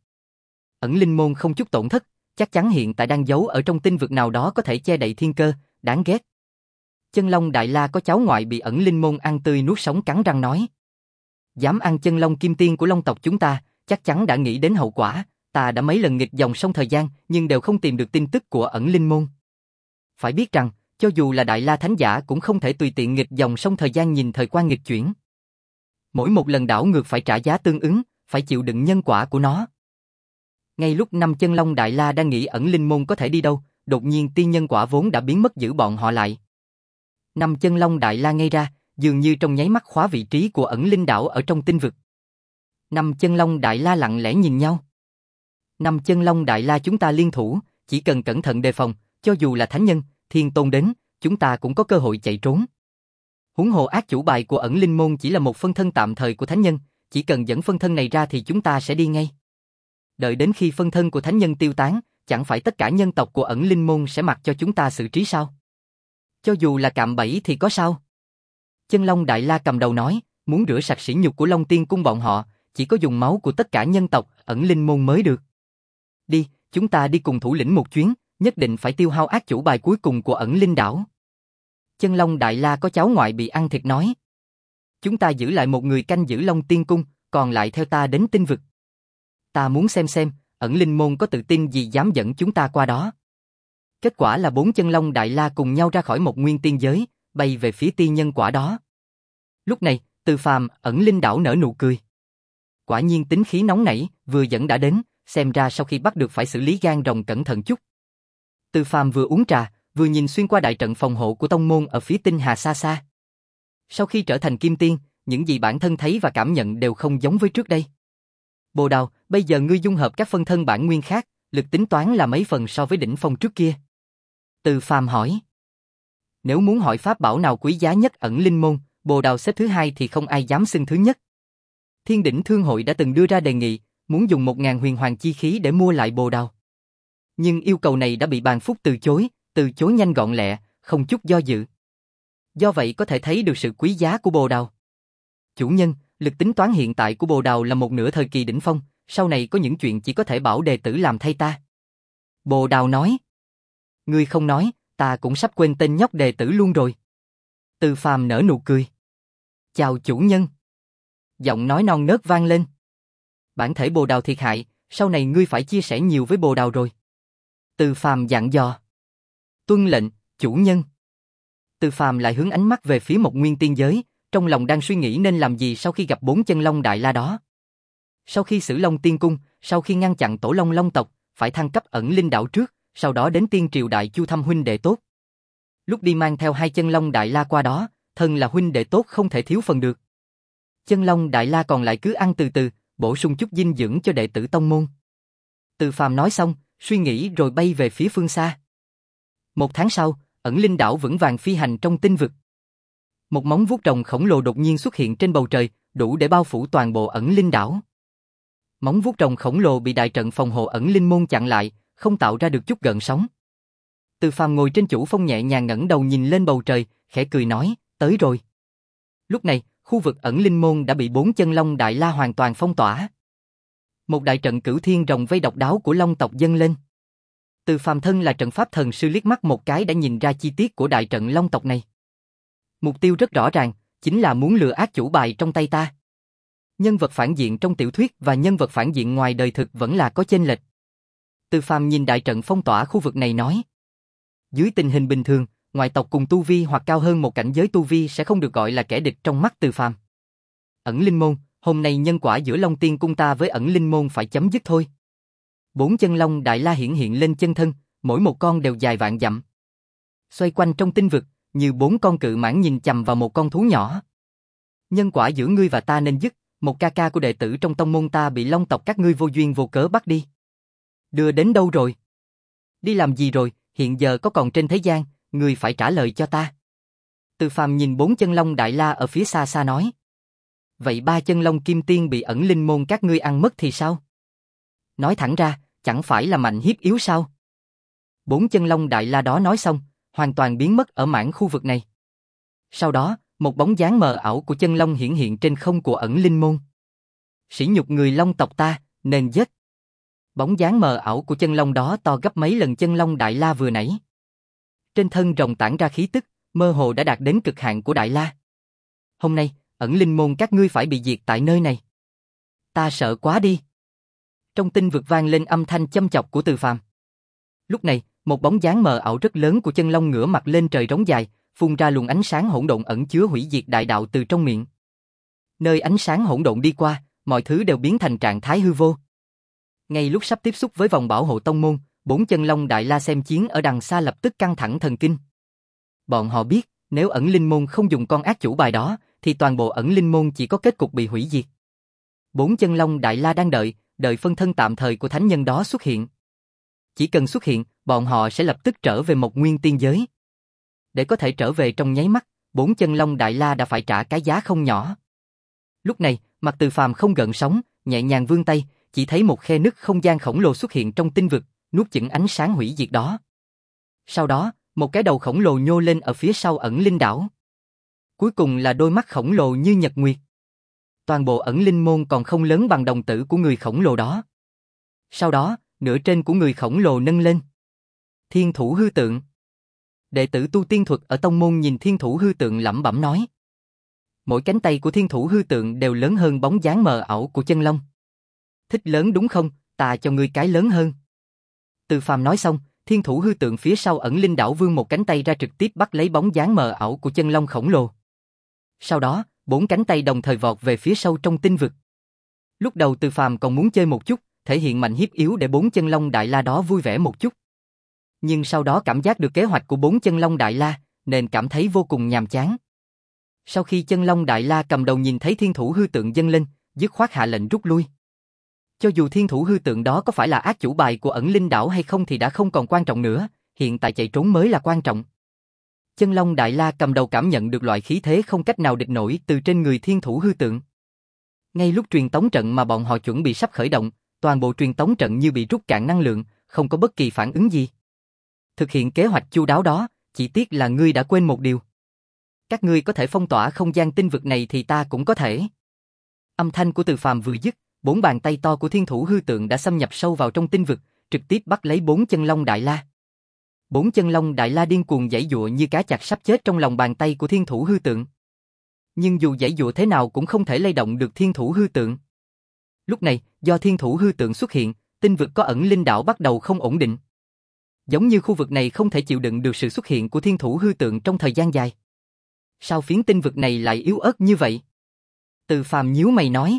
Ẩn linh môn không chút tổn thất, chắc chắn hiện tại đang giấu ở trong tinh vực nào đó có thể che đậy thiên cơ, đáng ghét. Chân long đại la có cháu ngoại bị ẩn linh môn ăn tươi nuốt sống cắn răng nói. Dám ăn chân long kim tiên của long tộc chúng ta, chắc chắn đã nghĩ đến hậu quả, ta đã mấy lần nghịch dòng sông thời gian nhưng đều không tìm được tin tức của ẩn linh môn. Phải biết rằng, cho dù là đại la thánh giả cũng không thể tùy tiện nghịch dòng sông thời gian nhìn thời quan nghịch chuyển. Mỗi một lần đảo ngược phải trả giá tương ứng, phải chịu đựng nhân quả của nó. Ngay lúc năm chân long đại la đang nghĩ ẩn linh môn có thể đi đâu, đột nhiên tiên nhân quả vốn đã biến mất giữ bọn họ lại. Năm chân long đại la ngây ra, dường như trong nháy mắt khóa vị trí của ẩn linh đảo ở trong tinh vực. Năm chân long đại la lặng lẽ nhìn nhau. Năm chân long đại la chúng ta liên thủ, chỉ cần cẩn thận đề phòng, cho dù là thánh nhân, thiên tôn đến, chúng ta cũng có cơ hội chạy trốn. Huống hồ ác chủ bài của ẩn linh môn chỉ là một phân thân tạm thời của thánh nhân, chỉ cần dẫn phân thân này ra thì chúng ta sẽ đi ngay. Đợi đến khi phân thân của thánh nhân tiêu tán, chẳng phải tất cả nhân tộc của ẩn linh môn sẽ mặc cho chúng ta xử trí sao? Cho dù là cạm bẫy thì có sao? Chân long đại la cầm đầu nói, muốn rửa sạch sỉ nhục của Long Tiên cung bọn họ, chỉ có dùng máu của tất cả nhân tộc ẩn linh môn mới được. Đi, chúng ta đi cùng thủ lĩnh một chuyến, nhất định phải tiêu hao ác chủ bài cuối cùng của ẩn linh đảo. Chân Long Đại La có cháu ngoại bị ăn thịt nói. Chúng ta giữ lại một người canh giữ Long Tiên Cung, còn lại theo ta đến tinh vực. Ta muốn xem xem, ẩn linh môn có tự tin gì dám dẫn chúng ta qua đó. Kết quả là bốn chân Long Đại La cùng nhau ra khỏi một nguyên tiên giới, bay về phía tiên nhân quả đó. Lúc này, Từ Phàm, ẩn linh đảo nở nụ cười. Quả nhiên tính khí nóng nảy, vừa dẫn đã đến, xem ra sau khi bắt được phải xử lý gan rồng cẩn thận chút. Từ Phàm vừa uống trà, vừa nhìn xuyên qua đại trận phòng hộ của tông môn ở phía tinh hà xa xa. Sau khi trở thành kim tiên, những gì bản thân thấy và cảm nhận đều không giống với trước đây. Bồ Đào, bây giờ ngươi dung hợp các phân thân bản nguyên khác, lực tính toán là mấy phần so với đỉnh phong trước kia? Từ Phàm hỏi. Nếu muốn hỏi pháp bảo nào quý giá nhất ẩn linh môn, Bồ Đào xếp thứ hai thì không ai dám xưng thứ nhất. Thiên Đỉnh Thương hội đã từng đưa ra đề nghị, muốn dùng một ngàn huyền hoàng chi khí để mua lại Bồ Đào. Nhưng yêu cầu này đã bị Bàn Phúc từ chối, từ chối nhanh gọn lẹ, không chút do dự. Do vậy có thể thấy được sự quý giá của Bồ Đào. Chủ nhân, lực tính toán hiện tại của Bồ Đào là một nửa thời kỳ đỉnh phong, sau này có những chuyện chỉ có thể bảo đệ tử làm thay ta. Bồ Đào nói. Ngươi không nói, ta cũng sắp quên tên nhóc đệ tử luôn rồi. Từ Phàm nở nụ cười. Chào chủ nhân. Giọng nói non nớt vang lên. Bản thể Bồ Đào thiệt hại, sau này ngươi phải chia sẻ nhiều với Bồ Đào rồi. Từ Phàm dặn dò. Tuân lệnh, chủ nhân. Từ Phàm lại hướng ánh mắt về phía một nguyên tiên giới, trong lòng đang suy nghĩ nên làm gì sau khi gặp bốn chân Long Đại La đó. Sau khi xử Long Tiên Cung, sau khi ngăn chặn tổ Long Long tộc, phải thăng cấp ẩn linh đảo trước, sau đó đến Tiên Triều Đại Chu thăm huynh đệ tốt. Lúc đi mang theo hai chân Long Đại La qua đó, thân là huynh đệ tốt không thể thiếu phần được. Chân Long Đại La còn lại cứ ăn từ từ, bổ sung chút dinh dưỡng cho đệ tử tông môn. Từ Phàm nói xong, suy nghĩ rồi bay về phía phương xa. Một tháng sau, ẩn linh đảo vững vàng phi hành trong tinh vực. Một móng vuốt rồng khổng lồ đột nhiên xuất hiện trên bầu trời, đủ để bao phủ toàn bộ ẩn linh đảo. Móng vuốt rồng khổng lồ bị đại trận phòng hộ ẩn linh môn chặn lại, không tạo ra được chút gợn sóng. Từ Phàm ngồi trên chủ phong nhẹ nhàng ngẩng đầu nhìn lên bầu trời, khẽ cười nói, tới rồi. Lúc này, khu vực ẩn linh môn đã bị bốn chân Long Đại La hoàn toàn phong tỏa. Một đại trận cửu thiên rồng vây độc đáo của Long tộc dâng lên. Từ Phàm thân là trận pháp thần sư liếc mắt một cái đã nhìn ra chi tiết của đại trận Long tộc này. Mục tiêu rất rõ ràng, chính là muốn lừa ác chủ bài trong tay ta. Nhân vật phản diện trong tiểu thuyết và nhân vật phản diện ngoài đời thực vẫn là có chênh lệch. Từ Phàm nhìn đại trận phong tỏa khu vực này nói. Dưới tình hình bình thường, ngoại tộc cùng tu vi hoặc cao hơn một cảnh giới tu vi sẽ không được gọi là kẻ địch trong mắt Từ Phàm. Ẩn linh môn, hôm nay nhân quả giữa Long Tiên Cung ta với ẩn linh môn phải chấm dứt thôi. Bốn chân Long Đại La hiển hiện lên chân thân, mỗi một con đều dài vạn dặm. Xoay quanh trong tinh vực, như bốn con cự mãng nhìn chằm vào một con thú nhỏ. Nhân quả giữa ngươi và ta nên dứt, một ca ca của đệ tử trong tông môn ta bị Long tộc các ngươi vô duyên vô cớ bắt đi. Đưa đến đâu rồi? Đi làm gì rồi, hiện giờ có còn trên thế gian, ngươi phải trả lời cho ta. Từ Phàm nhìn bốn chân Long Đại La ở phía xa xa nói. Vậy ba chân Long Kim Tiên bị ẩn linh môn các ngươi ăn mất thì sao? Nói thẳng ra, chẳng phải là mạnh hiếp yếu sao? Bốn chân Long Đại La đó nói xong, hoàn toàn biến mất ở mảng khu vực này. Sau đó, một bóng dáng mờ ảo của chân Long hiển hiện trên không của ẩn linh môn. Sỉ nhục người Long tộc ta, nên giết. Bóng dáng mờ ảo của chân Long đó to gấp mấy lần chân Long Đại La vừa nãy. Trên thân rồng tản ra khí tức, mơ hồ đã đạt đến cực hạn của Đại La. Hôm nay, ẩn linh môn các ngươi phải bị diệt tại nơi này. Ta sợ quá đi. Trong tinh vực vang lên âm thanh châm chọc của Từ Phàm. Lúc này, một bóng dáng mờ ảo rất lớn của chân Long ngửa mặt lên trời rống dài, phun ra luồng ánh sáng hỗn độn ẩn chứa hủy diệt đại đạo từ trong miệng. Nơi ánh sáng hỗn độn đi qua, mọi thứ đều biến thành trạng thái hư vô. Ngay lúc sắp tiếp xúc với vòng bảo hộ tông môn, bốn chân Long Đại La xem chiến ở đằng xa lập tức căng thẳng thần kinh. Bọn họ biết, nếu ẩn linh môn không dùng con ác chủ bài đó, thì toàn bộ ẩn linh môn chỉ có kết cục bị hủy diệt. Bốn chân Long Đại La đang đợi, đợi phân thân tạm thời của thánh nhân đó xuất hiện. Chỉ cần xuất hiện, bọn họ sẽ lập tức trở về một nguyên tiên giới. Để có thể trở về trong nháy mắt, bốn chân Long Đại La đã phải trả cái giá không nhỏ. Lúc này, mặt Từ Phàm không gợn sóng, nhẹ nhàng vươn tay, chỉ thấy một khe nứt không gian khổng lồ xuất hiện trong tinh vực, nuốt chửng ánh sáng hủy diệt đó. Sau đó, một cái đầu khổng lồ nhô lên ở phía sau ẩn linh đảo. Cuối cùng là đôi mắt khổng lồ như nhật nguyệt. Toàn bộ ẩn linh môn còn không lớn bằng đồng tử của người khổng lồ đó. Sau đó, nửa trên của người khổng lồ nâng lên. Thiên thủ hư tượng. Đệ tử tu tiên thuật ở tông môn nhìn thiên thủ hư tượng lẩm bẩm nói. Mỗi cánh tay của thiên thủ hư tượng đều lớn hơn bóng dáng mờ ảo của chân long. Thích lớn đúng không, ta cho ngươi cái lớn hơn. Từ Phàm nói xong, thiên thủ hư tượng phía sau ẩn linh đảo vươn một cánh tay ra trực tiếp bắt lấy bóng dáng mờ ảo của chân long khổng lồ. Sau đó, bốn cánh tay đồng thời vọt về phía sâu trong tinh vực. Lúc đầu Từ Phàm còn muốn chơi một chút, thể hiện mạnh hiếp yếu để bốn chân long đại la đó vui vẻ một chút. Nhưng sau đó cảm giác được kế hoạch của bốn chân long đại la, nên cảm thấy vô cùng nhàm chán. Sau khi chân long đại la cầm đầu nhìn thấy thiên thủ hư tượng dâng lên, dứt khoát hạ lệnh rút lui. Cho dù thiên thủ hư tượng đó có phải là ác chủ bài của ẩn linh đảo hay không thì đã không còn quan trọng nữa, hiện tại chạy trốn mới là quan trọng. Chân long đại la cầm đầu cảm nhận được loại khí thế không cách nào địch nổi từ trên người thiên thủ hư tượng. Ngay lúc truyền tống trận mà bọn họ chuẩn bị sắp khởi động, toàn bộ truyền tống trận như bị rút cạn năng lượng, không có bất kỳ phản ứng gì. Thực hiện kế hoạch chu đáo đó, chỉ tiếc là ngươi đã quên một điều. Các ngươi có thể phong tỏa không gian tinh vực này thì ta cũng có thể. Âm thanh của Từ Phàm vừa dứt, bốn bàn tay to của thiên thủ hư tượng đã xâm nhập sâu vào trong tinh vực, trực tiếp bắt lấy bốn chân long đại la. Bốn chân long đại la điên cuồng giãy giụa như cá chạch sắp chết trong lòng bàn tay của thiên thủ hư tượng. Nhưng dù giãy giụa thế nào cũng không thể lay động được thiên thủ hư tượng. Lúc này, do thiên thủ hư tượng xuất hiện, tinh vực có ẩn linh đảo bắt đầu không ổn định. Giống như khu vực này không thể chịu đựng được sự xuất hiện của thiên thủ hư tượng trong thời gian dài. Sao phiến tinh vực này lại yếu ớt như vậy? Từ Phàm nhíu mày nói.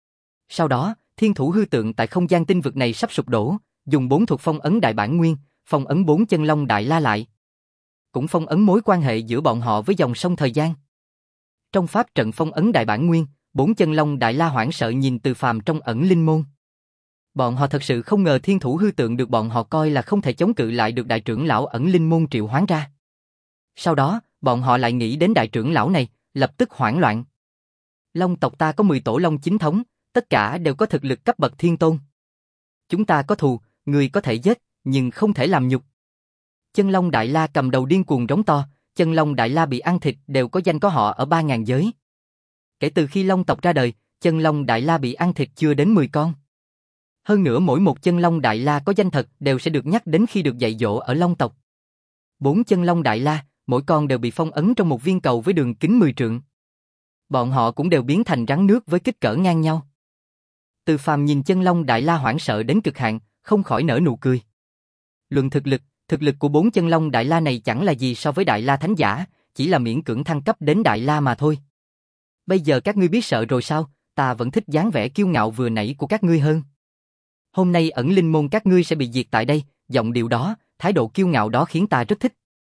Sau đó, thiên thủ hư tượng tại không gian tinh vực này sắp sụp đổ, dùng bốn thuật phong ấn đại bản nguyên, phong ấn bốn chân long đại la lại. Cũng phong ấn mối quan hệ giữa bọn họ với dòng sông thời gian. Trong pháp trận phong ấn đại bản nguyên, bốn chân long đại la hoảng sợ nhìn Từ Phàm trong ẩn linh môn. Bọn họ thật sự không ngờ thiên thủ hư tượng được bọn họ coi là không thể chống cự lại được đại trưởng lão ẩn linh môn triệu hoán ra. Sau đó, bọn họ lại nghĩ đến đại trưởng lão này, lập tức hoảng loạn. Long tộc ta có mười tổ long chính thống, tất cả đều có thực lực cấp bậc thiên tôn. Chúng ta có thù, người có thể giết, nhưng không thể làm nhục. Chân long đại la cầm đầu điên cuồng rống to, chân long đại la bị ăn thịt đều có danh có họ ở ba ngàn giới. Kể từ khi long tộc ra đời, chân long đại la bị ăn thịt chưa đến mười con. Hơn nữa mỗi một chân long đại la có danh thật đều sẽ được nhắc đến khi được dạy dỗ ở long tộc. Bốn chân long đại la, mỗi con đều bị phong ấn trong một viên cầu với đường kính mười trượng. Bọn họ cũng đều biến thành rắn nước với kích cỡ ngang nhau. Từ Phàm nhìn chân long đại la hoảng sợ đến cực hạn, không khỏi nở nụ cười. Luận thực lực, thực lực của bốn chân long đại la này chẳng là gì so với đại la thánh giả, chỉ là miễn cưỡng thăng cấp đến đại la mà thôi. Bây giờ các ngươi biết sợ rồi sao, ta vẫn thích dáng vẻ kiêu ngạo vừa nãy của các ngươi hơn. Hôm nay ẩn linh môn các ngươi sẽ bị diệt tại đây, giọng điệu đó, thái độ kiêu ngạo đó khiến ta rất thích.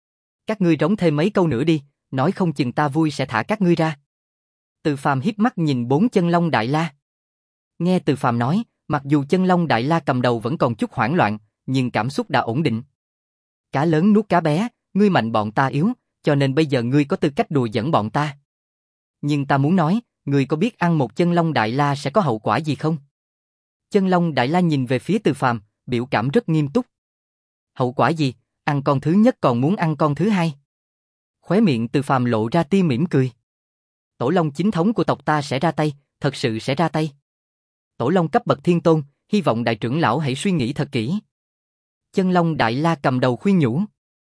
Các ngươi rống thêm mấy câu nữa đi, nói không chừng ta vui sẽ thả các ngươi ra. Từ Phàm hiếp mắt nhìn bốn chân long đại la. Nghe Từ Phàm nói, mặc dù chân long đại la cầm đầu vẫn còn chút hoảng loạn, nhưng cảm xúc đã ổn định. Cá lớn nuốt cá bé, ngươi mạnh bọn ta yếu, cho nên bây giờ ngươi có tư cách đùa giỡn bọn ta. Nhưng ta muốn nói, ngươi có biết ăn một chân long đại la sẽ có hậu quả gì không? Chân long đại la nhìn về phía Từ Phàm, biểu cảm rất nghiêm túc. Hậu quả gì? Ăn con thứ nhất còn muốn ăn con thứ hai. Khóe miệng Từ Phàm lộ ra tia mỉm cười. Tổ long chính thống của tộc ta sẽ ra tay, thật sự sẽ ra tay. Tổ long cấp bậc thiên tôn, hy vọng đại trưởng lão hãy suy nghĩ thật kỹ. Chân long đại la cầm đầu khuyên nhủ.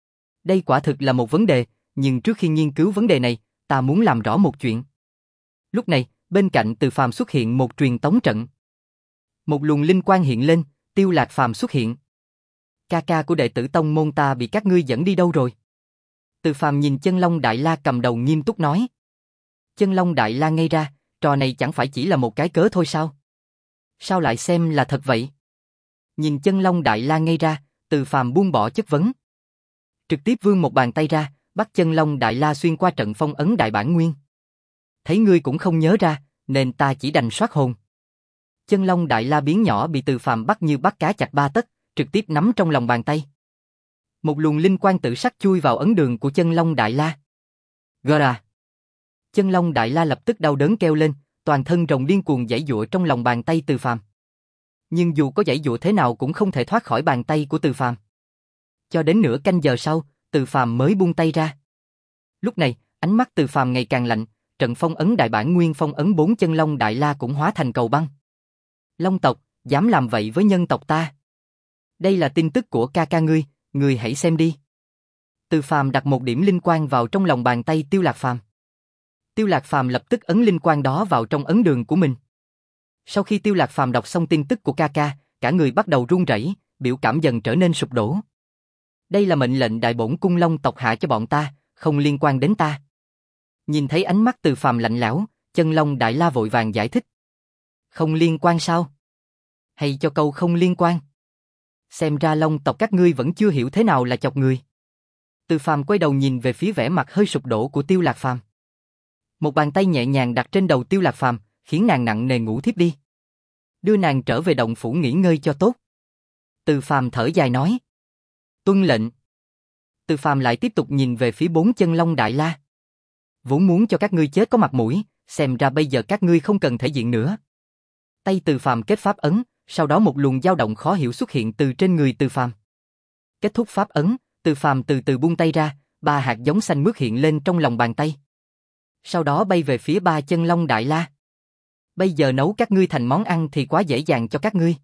Đây quả thực là một vấn đề, nhưng trước khi nghiên cứu vấn đề này, ta muốn làm rõ một chuyện. Lúc này, bên cạnh Từ Phàm xuất hiện một truyền tống trận. Một luồng linh quang hiện lên, Tiêu Lạc Phàm xuất hiện. Ca ca của đệ tử tông môn ta bị các ngươi dẫn đi đâu rồi? Từ Phàm nhìn chân long đại la cầm đầu nghiêm túc nói. Chân long đại la ngây ra, trò này chẳng phải chỉ là một cái cớ thôi sao? Sao lại xem là thật vậy? Nhìn chân long đại la ngây ra, Từ Phàm buông bỏ chất vấn. Trực tiếp vươn một bàn tay ra, bắt chân long đại la xuyên qua trận phong ấn đại bản nguyên. Thấy ngươi cũng không nhớ ra, nên ta chỉ đành soát hồn. Chân long đại la biến nhỏ bị Từ Phàm bắt như bắt cá chạch ba tấc, trực tiếp nắm trong lòng bàn tay. Một luồng linh quang tự sắc chui vào ấn đường của chân long đại la. Gara! Chân long đại la lập tức đau đớn kêu lên, toàn thân rồng điên cuồng giãy giụa trong lòng bàn tay Từ Phàm. Nhưng dù có giãy giụa thế nào cũng không thể thoát khỏi bàn tay của Từ Phàm. Cho đến nửa canh giờ sau, Từ Phàm mới buông tay ra. Lúc này, ánh mắt Từ Phàm ngày càng lạnh, trận phong ấn đại bản nguyên phong ấn bốn chân long đại la cũng hóa thành cầu băng. Long tộc, dám làm vậy với nhân tộc ta? Đây là tin tức của ca ca ngươi, Người hãy xem đi. Từ Phàm đặt một điểm linh quang vào trong lòng bàn tay Tiêu Lạc Phàm. Tiêu Lạc Phàm lập tức ấn linh quang đó vào trong ấn đường của mình. Sau khi Tiêu Lạc Phàm đọc xong tin tức của ca ca, cả người bắt đầu run rẩy, biểu cảm dần trở nên sụp đổ. Đây là mệnh lệnh đại bổn cung Long tộc hạ cho bọn ta, không liên quan đến ta. Nhìn thấy ánh mắt Từ Phàm lạnh lẽo, Chân Long Đại La vội vàng giải thích. Không liên quan sao? Hay cho câu không liên quan? Xem ra Long tộc các ngươi vẫn chưa hiểu thế nào là chọc người. Từ Phàm quay đầu nhìn về phía vẻ mặt hơi sụp đổ của Tiêu Lạc Phàm. Một bàn tay nhẹ nhàng đặt trên đầu Tiêu Lạc Phàm, khiến nàng nặng nề ngủ thiếp đi. Đưa nàng trở về động phủ nghỉ ngơi cho tốt. Từ Phàm thở dài nói. Tuân lệnh. Từ Phàm lại tiếp tục nhìn về phía bốn Chân Long Đại La. Vốn muốn cho các ngươi chết có mặt mũi, xem ra bây giờ các ngươi không cần thể diện nữa. Tay Từ Phàm kết pháp ấn, sau đó một luồng dao động khó hiểu xuất hiện từ trên người Từ Phàm. Kết thúc pháp ấn, Từ Phàm từ từ buông tay ra, ba hạt giống xanh mướt hiện lên trong lòng bàn tay. Sau đó bay về phía ba Chân Long Đại La. Bây giờ nấu các ngươi thành món ăn thì quá dễ dàng cho các ngươi.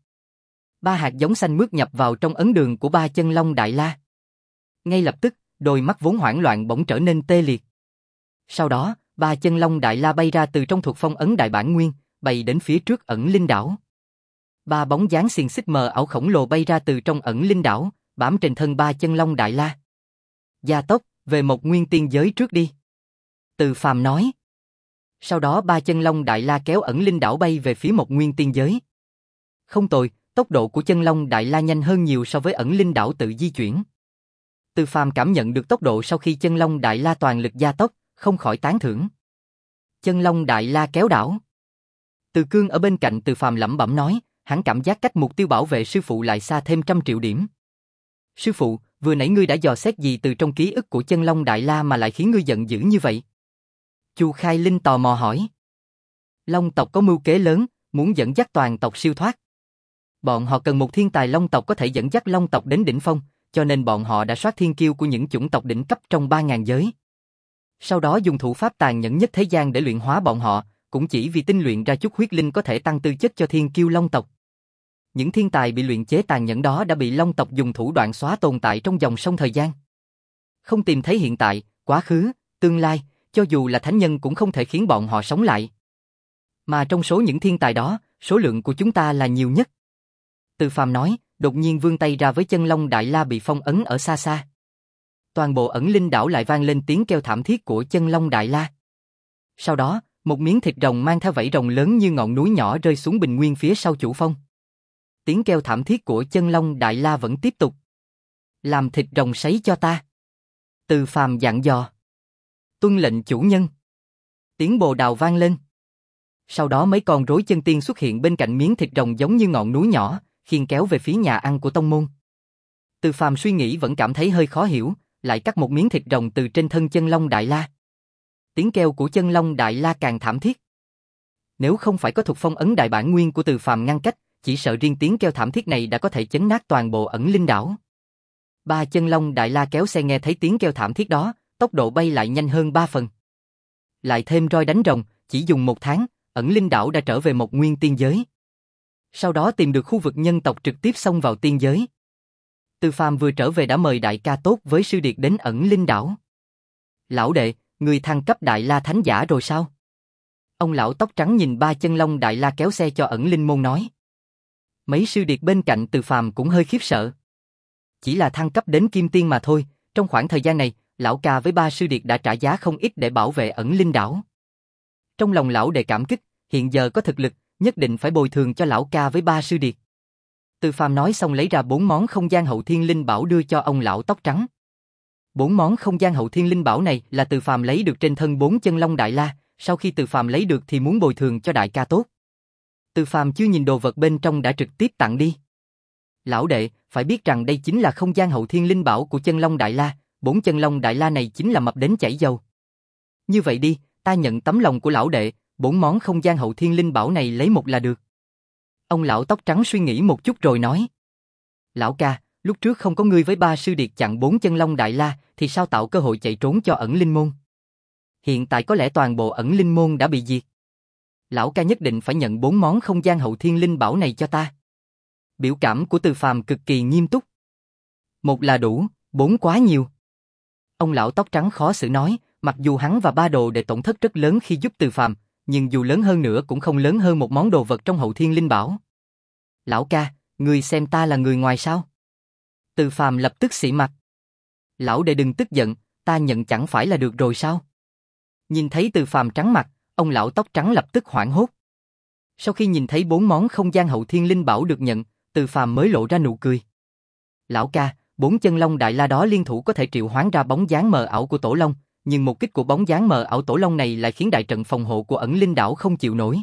Ba hạt giống xanh mướt nhập vào trong ấn đường của ba Chân Long Đại La. Ngay lập tức, đôi mắt vốn hoảng loạn bỗng trở nên tê liệt. Sau đó, ba Chân Long Đại La bay ra từ trong thuộc phong ấn đại bản nguyên, bay đến phía trước ẩn linh đảo. Ba bóng dáng xiềng xích mờ ảo khổng lồ bay ra từ trong ẩn linh đảo, bám trên thân ba Chân Long Đại La. Gia tốc, về một nguyên tiên giới trước đi. Từ Phàm nói. Sau đó ba Chân Long Đại La kéo ẩn linh đảo bay về phía một nguyên tiên giới. Không tồi, tốc độ của Chân Long Đại La nhanh hơn nhiều so với ẩn linh đảo tự di chuyển. Từ Phàm cảm nhận được tốc độ sau khi Chân Long Đại La toàn lực gia tốc, không khỏi tán thưởng. Chân Long Đại La kéo đảo. Từ Cương ở bên cạnh Từ Phàm lẩm bẩm nói, hắn cảm giác cách mục tiêu bảo vệ sư phụ lại xa thêm trăm triệu điểm. Sư phụ, vừa nãy ngươi đã dò xét gì từ trong ký ức của Chân Long Đại La mà lại khiến ngươi giận dữ như vậy? Chu Khai Linh tò mò hỏi. Long tộc có mưu kế lớn, muốn dẫn dắt toàn tộc siêu thoát. Bọn họ cần một thiên tài Long tộc có thể dẫn dắt Long tộc đến đỉnh phong, cho nên bọn họ đã soát thiên kiêu của những chủng tộc đỉnh cấp trong ba ngàn giới. Sau đó dùng thủ pháp tàn nhẫn nhất thế gian để luyện hóa bọn họ, cũng chỉ vì tinh luyện ra chút huyết linh có thể tăng tư chất cho thiên kiêu Long tộc. Những thiên tài bị luyện chế tàn nhẫn đó đã bị Long tộc dùng thủ đoạn xóa tồn tại trong dòng sông thời gian. Không tìm thấy hiện tại, quá khứ, tương lai, cho dù là thánh nhân cũng không thể khiến bọn họ sống lại. Mà trong số những thiên tài đó, số lượng của chúng ta là nhiều nhất. Từ Phàm nói, đột nhiên vươn tay ra với Chân Long Đại La bị phong ấn ở xa xa. Toàn bộ ẩn linh đảo lại vang lên tiếng kêu thảm thiết của Chân Long Đại La. Sau đó, một miếng thịt rồng mang theo vảy rồng lớn như ngọn núi nhỏ rơi xuống bình nguyên phía sau chủ phong. Tiếng kêu thảm thiết của Chân Long Đại La vẫn tiếp tục. Làm thịt rồng sấy cho ta. Từ Phàm dặn dò. Tuân lệnh chủ nhân. Tiếng bồ đào vang lên. Sau đó mấy con rối chân tiên xuất hiện bên cạnh miếng thịt rồng giống như ngọn núi nhỏ, khiêng kéo về phía nhà ăn của tông môn. Từ Phàm suy nghĩ vẫn cảm thấy hơi khó hiểu, lại cắt một miếng thịt rồng từ trên thân Chân Long Đại La. Tiếng kêu của Chân Long Đại La càng thảm thiết. Nếu không phải có thuộc phong ấn đại bản nguyên của Từ Phàm ngăn cách, chỉ sợ riêng tiếng kêu thảm thiết này đã có thể chấn nát toàn bộ ẩn linh đảo. Ba Chân Long Đại La kéo xe nghe thấy tiếng kêu thảm thiết đó, tốc độ bay lại nhanh hơn ba phần. Lại thêm roi đánh rồng, chỉ dùng một tháng, ẩn linh đảo đã trở về một nguyên tiên giới. Sau đó tìm được khu vực nhân tộc trực tiếp xông vào tiên giới. Từ Phàm vừa trở về đã mời đại ca tốt với sư điệt đến ẩn linh đảo. Lão đệ, người thăng cấp Đại La Thánh Giả rồi sao? Ông lão tóc trắng nhìn ba Chân Long Đại La kéo xe cho ẩn linh môn nói. Mấy sư điệt bên cạnh Từ Phàm cũng hơi khiếp sợ. Chỉ là thăng cấp đến Kim Tiên mà thôi, trong khoảng thời gian này, lão ca với ba sư điệt đã trả giá không ít để bảo vệ ẩn linh đảo. Trong lòng lão đệ cảm kích, hiện giờ có thực lực, nhất định phải bồi thường cho lão ca với ba sư điệt. Từ Phàm nói xong lấy ra bốn món không gian hậu thiên linh bảo đưa cho ông lão tóc trắng. Bốn món không gian hậu thiên linh bảo này là Từ Phàm lấy được trên thân bốn Chân Long Đại La, sau khi Từ Phàm lấy được thì muốn bồi thường cho đại ca tốt. Từ Phàm chưa nhìn đồ vật bên trong đã trực tiếp tặng đi. Lão đệ, phải biết rằng đây chính là không gian hậu thiên linh bảo của Chân Long Đại La, bốn Chân Long Đại La này chính là mập đến chảy dầu. Như vậy đi, ta nhận tấm lòng của lão đệ, bốn món không gian hậu thiên linh bảo này lấy một là được. Ông lão tóc trắng suy nghĩ một chút rồi nói. Lão ca, lúc trước không có ngươi với ba sư điệt chặn bốn Chân Long Đại La, thì sao tạo cơ hội chạy trốn cho ẩn linh môn? Hiện tại có lẽ toàn bộ ẩn linh môn đã bị diệt. Lão ca nhất định phải nhận bốn món không gian hậu thiên linh bảo này cho ta. Biểu cảm của Từ Phàm cực kỳ nghiêm túc. Một là đủ, bốn quá nhiều. Ông lão tóc trắng khó xử nói, mặc dù hắn và ba đồ đệ tổn thất rất lớn khi giúp Từ Phàm, nhưng dù lớn hơn nữa cũng không lớn hơn một món đồ vật trong hậu thiên linh bảo. Lão ca, ngươi xem ta là người ngoài sao? Từ Phàm lập tức xị mặt. Lão đệ đừng tức giận, ta nhận chẳng phải là được rồi sao? Nhìn thấy Từ Phàm trắng mặt, ông lão tóc trắng lập tức hoảng hốt. Sau khi nhìn thấy bốn món không gian hậu thiên linh bảo được nhận, Từ Phàm mới lộ ra nụ cười. Lão ca, bốn chân long đại la đó liên thủ có thể triệu hoán ra bóng dáng mờ ảo của tổ long, nhưng một kích của bóng dáng mờ ảo tổ long này lại khiến đại trận phòng hộ của ẩn linh đảo không chịu nổi.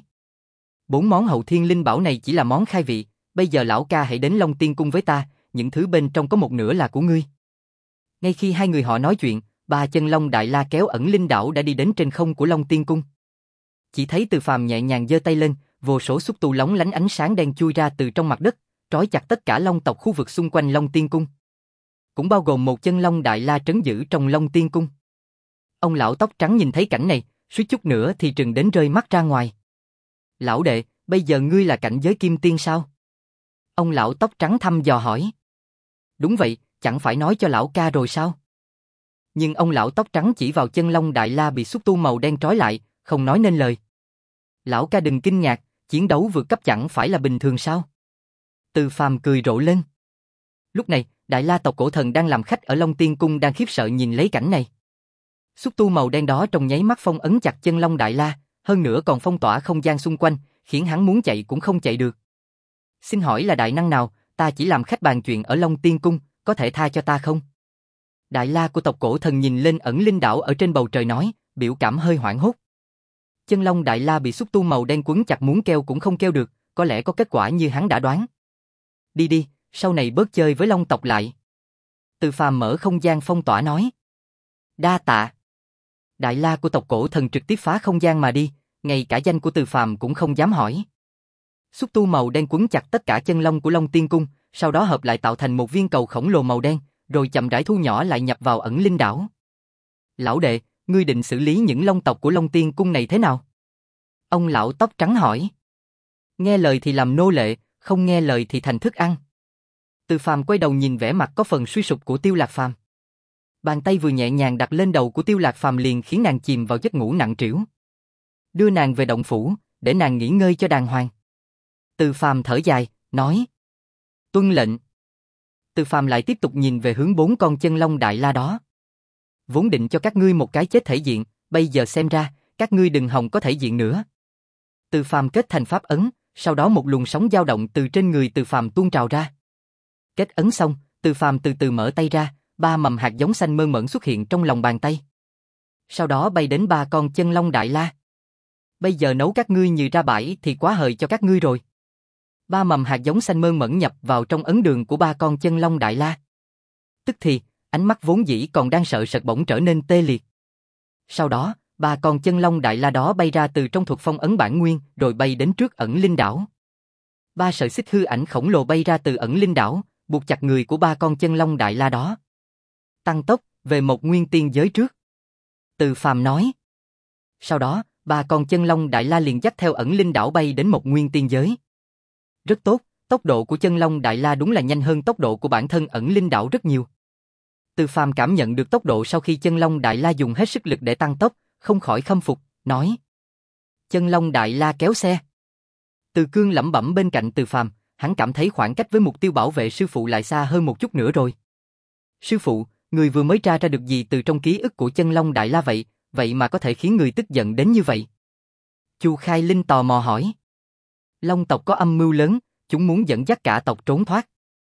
Bốn món hậu thiên linh bảo này chỉ là món khai vị, bây giờ lão ca hãy đến Long Tiên Cung với ta, những thứ bên trong có một nửa là của ngươi. Ngay khi hai người họ nói chuyện, ba chân long đại la kéo ẩn linh đảo đã đi đến trên không của Long Tiên Cung. Chỉ thấy Từ Phàm nhẹ nhàng giơ tay lên, vô số xúc tu lóng lánh ánh sáng đen chui ra từ trong mặt đất, trói chặt tất cả long tộc khu vực xung quanh Long Tiên Cung. Cũng bao gồm một chân long đại la trấn giữ trong Long Tiên Cung. Ông lão tóc trắng nhìn thấy cảnh này, suýt chút nữa thì trừng đến rơi mắt ra ngoài. Lão đệ, bây giờ ngươi là cảnh giới kim tiên sao? Ông lão tóc trắng thăm dò hỏi. Đúng vậy, chẳng phải nói cho lão ca rồi sao? Nhưng ông lão tóc trắng chỉ vào chân long đại la bị xúc tu màu đen trói lại, không nói nên lời. Lão ca đừng kinh ngạc, chiến đấu vượt cấp chẳng phải là bình thường sao? Từ Phàm cười rộ lên. Lúc này, Đại La tộc cổ thần đang làm khách ở Long Tiên Cung đang khiếp sợ nhìn lấy cảnh này. Xúc tu màu đen đó trong nháy mắt phong ấn chặt chân long Đại La, hơn nữa còn phong tỏa không gian xung quanh, khiến hắn muốn chạy cũng không chạy được. Xin hỏi là đại năng nào, ta chỉ làm khách bàn chuyện ở Long Tiên Cung, có thể tha cho ta không? Đại La của tộc cổ thần nhìn lên ẩn linh đảo ở trên bầu trời nói, biểu cảm hơi hoảng hốt. Chân long Đại La bị xúc tu màu đen quấn chặt muốn kêu cũng không kêu được, có lẽ có kết quả như hắn đã đoán. Đi đi, sau này bớt chơi với long tộc lại. Từ Phàm mở không gian phong tỏa nói. Đa tạ. Đại La của tộc cổ thần trực tiếp phá không gian mà đi, ngay cả danh của Từ Phàm cũng không dám hỏi. Xúc tu màu đen quấn chặt tất cả chân long của Long Tiên Cung, sau đó hợp lại tạo thành một viên cầu khổng lồ màu đen, rồi chậm rãi thu nhỏ lại nhập vào ẩn linh đảo. Lão đệ, ngươi định xử lý những long tộc của Long Tiên Cung này thế nào? Ông lão tóc trắng hỏi. Nghe lời thì làm nô lệ, không nghe lời thì thành thức ăn. Từ Phàm quay đầu nhìn vẻ mặt có phần suy sụp của Tiêu Lạc Phàm. Bàn tay vừa nhẹ nhàng đặt lên đầu của Tiêu Lạc Phàm liền khiến nàng chìm vào giấc ngủ nặng trĩu. Đưa nàng về động phủ, để nàng nghỉ ngơi cho đàng hoàng. Từ Phàm thở dài, nói. Tuân lệnh. Từ Phàm lại tiếp tục nhìn về hướng bốn con chân long đại la đó. Vốn định cho các ngươi một cái chết thể diện, bây giờ xem ra, các ngươi đừng hòng có thể diện nữa. Từ Phàm kết thành pháp ấn, sau đó một luồng sóng dao động từ trên người Từ Phàm tuôn trào ra. Kết ấn xong, Từ Phàm từ từ mở tay ra, ba mầm hạt giống xanh mơn mởn xuất hiện trong lòng bàn tay. Sau đó bay đến ba con chân long đại la. Bây giờ nấu các ngươi như ra bãi thì quá hời cho các ngươi rồi. Ba mầm hạt giống xanh mơn mởn nhập vào trong ấn đường của ba con chân long đại la. Tức thì, ánh mắt vốn dĩ còn đang sợ sệt bỗng trở nên tê liệt. Sau đó, ba con chân long đại la đó bay ra từ trong thuật phong ấn bản nguyên, rồi bay đến trước ẩn linh đảo. Ba sợi xích hư ảnh khổng lồ bay ra từ ẩn linh đảo, buộc chặt người của ba con chân long đại la đó. Tăng tốc, về một nguyên tiên giới trước. Từ Phàm nói. Sau đó, ba con chân long đại la liền dắt theo ẩn linh đảo bay đến một nguyên tiên giới. Rất tốt, tốc độ của chân long đại la đúng là nhanh hơn tốc độ của bản thân ẩn linh đảo rất nhiều. Từ Phàm cảm nhận được tốc độ sau khi chân long đại la dùng hết sức lực để tăng tốc, không khỏi khâm phục, nói. Chân long đại la kéo xe. Từ Cương lẩm bẩm bên cạnh Từ Phàm, hắn cảm thấy khoảng cách với mục tiêu bảo vệ sư phụ lại xa hơn một chút nữa rồi. Sư phụ, người vừa mới tra ra được gì từ trong ký ức của chân long đại la vậy, vậy mà có thể khiến người tức giận đến như vậy? Chu Khai Linh tò mò hỏi. Long tộc có âm mưu lớn, chúng muốn dẫn dắt cả tộc trốn thoát.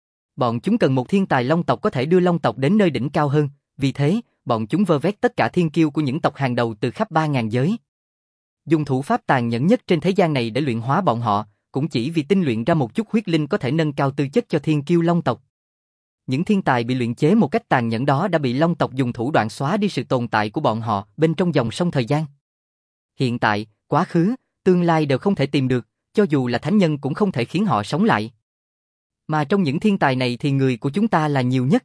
Bọn chúng cần một thiên tài long tộc có thể đưa long tộc đến nơi đỉnh cao hơn, vì thế, bọn chúng vơ vét tất cả thiên kiêu của những tộc hàng đầu từ khắp ba ngàn giới. Dùng thủ pháp tàn nhẫn nhất trên thế gian này để luyện hóa bọn họ, cũng chỉ vì tinh luyện ra một chút huyết linh có thể nâng cao tư chất cho thiên kiêu long tộc. Những thiên tài bị luyện chế một cách tàn nhẫn đó đã bị long tộc dùng thủ đoạn xóa đi sự tồn tại của bọn họ bên trong dòng sông thời gian. Hiện tại, quá khứ, tương lai đều không thể tìm được, cho dù là thánh nhân cũng không thể khiến họ sống lại. Mà trong những thiên tài này thì người của chúng ta là nhiều nhất.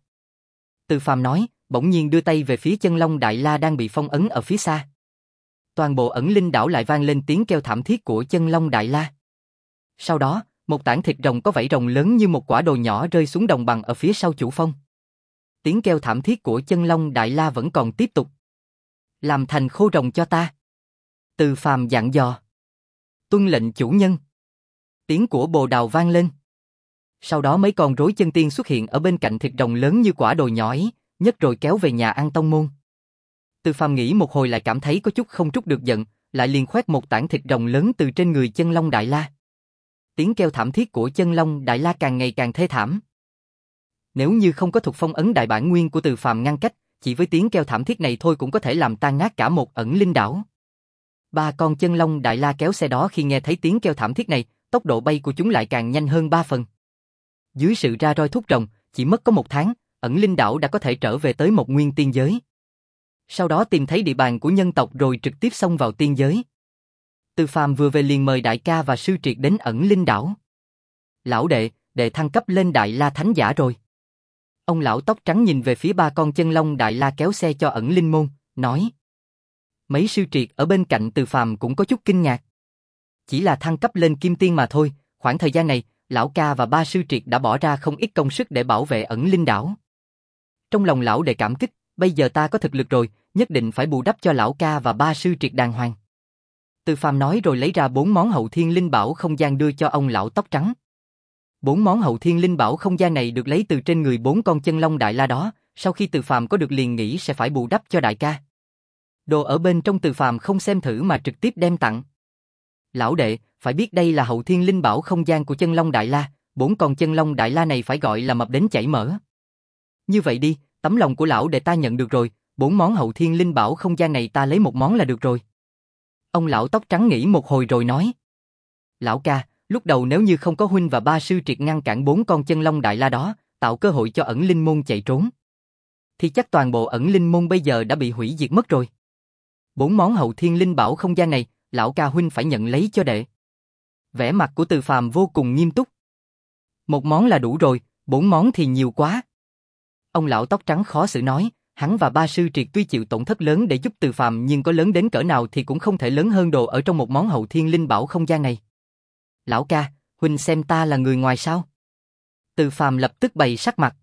Từ Phàm nói, bỗng nhiên đưa tay về phía chân long đại la đang bị phong ấn ở phía xa. Toàn bộ ẩn linh đảo lại vang lên tiếng kêu thảm thiết của chân long đại la. Sau đó, một tảng thịt rồng có vảy rồng lớn như một quả đồ nhỏ rơi xuống đồng bằng ở phía sau chủ phong. Tiếng kêu thảm thiết của chân long đại la vẫn còn tiếp tục. Làm thành khô rồng cho ta. Từ Phàm dặn dò. Tuân lệnh chủ nhân. Tiếng của bồ đào vang lên. Sau đó mấy con rối chân tiên xuất hiện ở bên cạnh thịt rồng lớn như quả đồi nhỏi, nhất rồi kéo về nhà ăn tông môn. Từ Phàm nghĩ một hồi lại cảm thấy có chút không trút được giận, lại liền khoét một tảng thịt rồng lớn từ trên người chân long đại la. Tiếng kêu thảm thiết của chân long đại la càng ngày càng thê thảm. Nếu như không có thuật phong ấn đại bản nguyên của Từ Phàm ngăn cách, chỉ với tiếng kêu thảm thiết này thôi cũng có thể làm tan nát cả một ẩn linh đảo. Ba con chân long đại la kéo xe đó khi nghe thấy tiếng kêu thảm thiết này, tốc độ bay của chúng lại càng nhanh hơn ba phần. Dưới sự ra roi thúc rồng, chỉ mất có một tháng, ẩn linh đảo đã có thể trở về tới một nguyên tiên giới. Sau đó tìm thấy địa bàn của nhân tộc rồi trực tiếp xông vào tiên giới. Từ Phàm vừa về liền mời đại ca và sư triệt đến ẩn linh đảo. Lão đệ, đệ thăng cấp lên đại la thánh giả rồi. Ông lão tóc trắng nhìn về phía ba con chân long đại la kéo xe cho ẩn linh môn, nói. Mấy sư triệt ở bên cạnh Từ Phàm cũng có chút kinh ngạc. Chỉ là thăng cấp lên kim tiên mà thôi, khoảng thời gian này, lão ca và ba sư triệt đã bỏ ra không ít công sức để bảo vệ ẩn linh đảo. Trong lòng lão đệ cảm kích, bây giờ ta có thực lực rồi, nhất định phải bù đắp cho lão ca và ba sư triệt đàng hoàng. Từ Phàm nói rồi lấy ra bốn món hậu thiên linh bảo không gian đưa cho ông lão tóc trắng. Bốn món hậu thiên linh bảo không gian này được lấy từ trên người bốn con chân long đại la đó, sau khi Từ Phàm có được liền nghĩ sẽ phải bù đắp cho đại ca. Đồ ở bên trong Từ Phàm không xem thử mà trực tiếp đem tặng. Lão đệ, phải biết đây là hậu thiên linh bảo không gian của chân long đại la, bốn con chân long đại la này phải gọi là mập đến chảy mỡ. Như vậy đi, tấm lòng của lão đệ ta nhận được rồi, bốn món hậu thiên linh bảo không gian này ta lấy một món là được rồi. Ông lão tóc trắng nghĩ một hồi rồi nói. Lão ca, lúc đầu nếu như không có huynh và ba sư triệt ngăn cản bốn con chân long đại la đó, tạo cơ hội cho ẩn linh môn chạy trốn, thì chắc toàn bộ ẩn linh môn bây giờ đã bị hủy diệt mất rồi. Bốn món hậu thiên linh bảo không gian này, lão ca huynh phải nhận lấy cho đệ. Vẻ mặt của Từ Phàm vô cùng nghiêm túc. Một món là đủ rồi, bốn món thì nhiều quá. Ông lão tóc trắng khó xử nói, hắn và ba sư triệt tuy chịu tổn thất lớn để giúp Từ Phàm nhưng có lớn đến cỡ nào thì cũng không thể lớn hơn đồ ở trong một món hậu thiên linh bảo không gian này. Lão ca, huynh xem ta là người ngoài sao? Từ Phàm lập tức bày sắc mặt.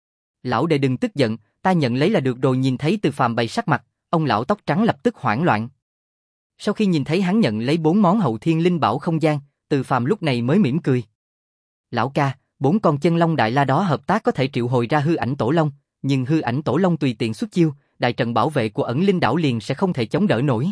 Lão đệ đừng tức giận, ta nhận lấy là được rồi. Nhìn thấy Từ Phàm bày sắc mặt, ông lão tóc trắng lập tức hoảng loạn. Sau khi nhìn thấy hắn nhận lấy bốn món hậu thiên linh bảo không gian, Từ Phàm lúc này mới mỉm cười. Lão ca, bốn con chân long đại la đó hợp tác có thể triệu hồi ra hư ảnh tổ long, nhưng hư ảnh tổ long tùy tiện xuất chiêu, đại trận bảo vệ của ẩn linh đảo liền sẽ không thể chống đỡ nổi.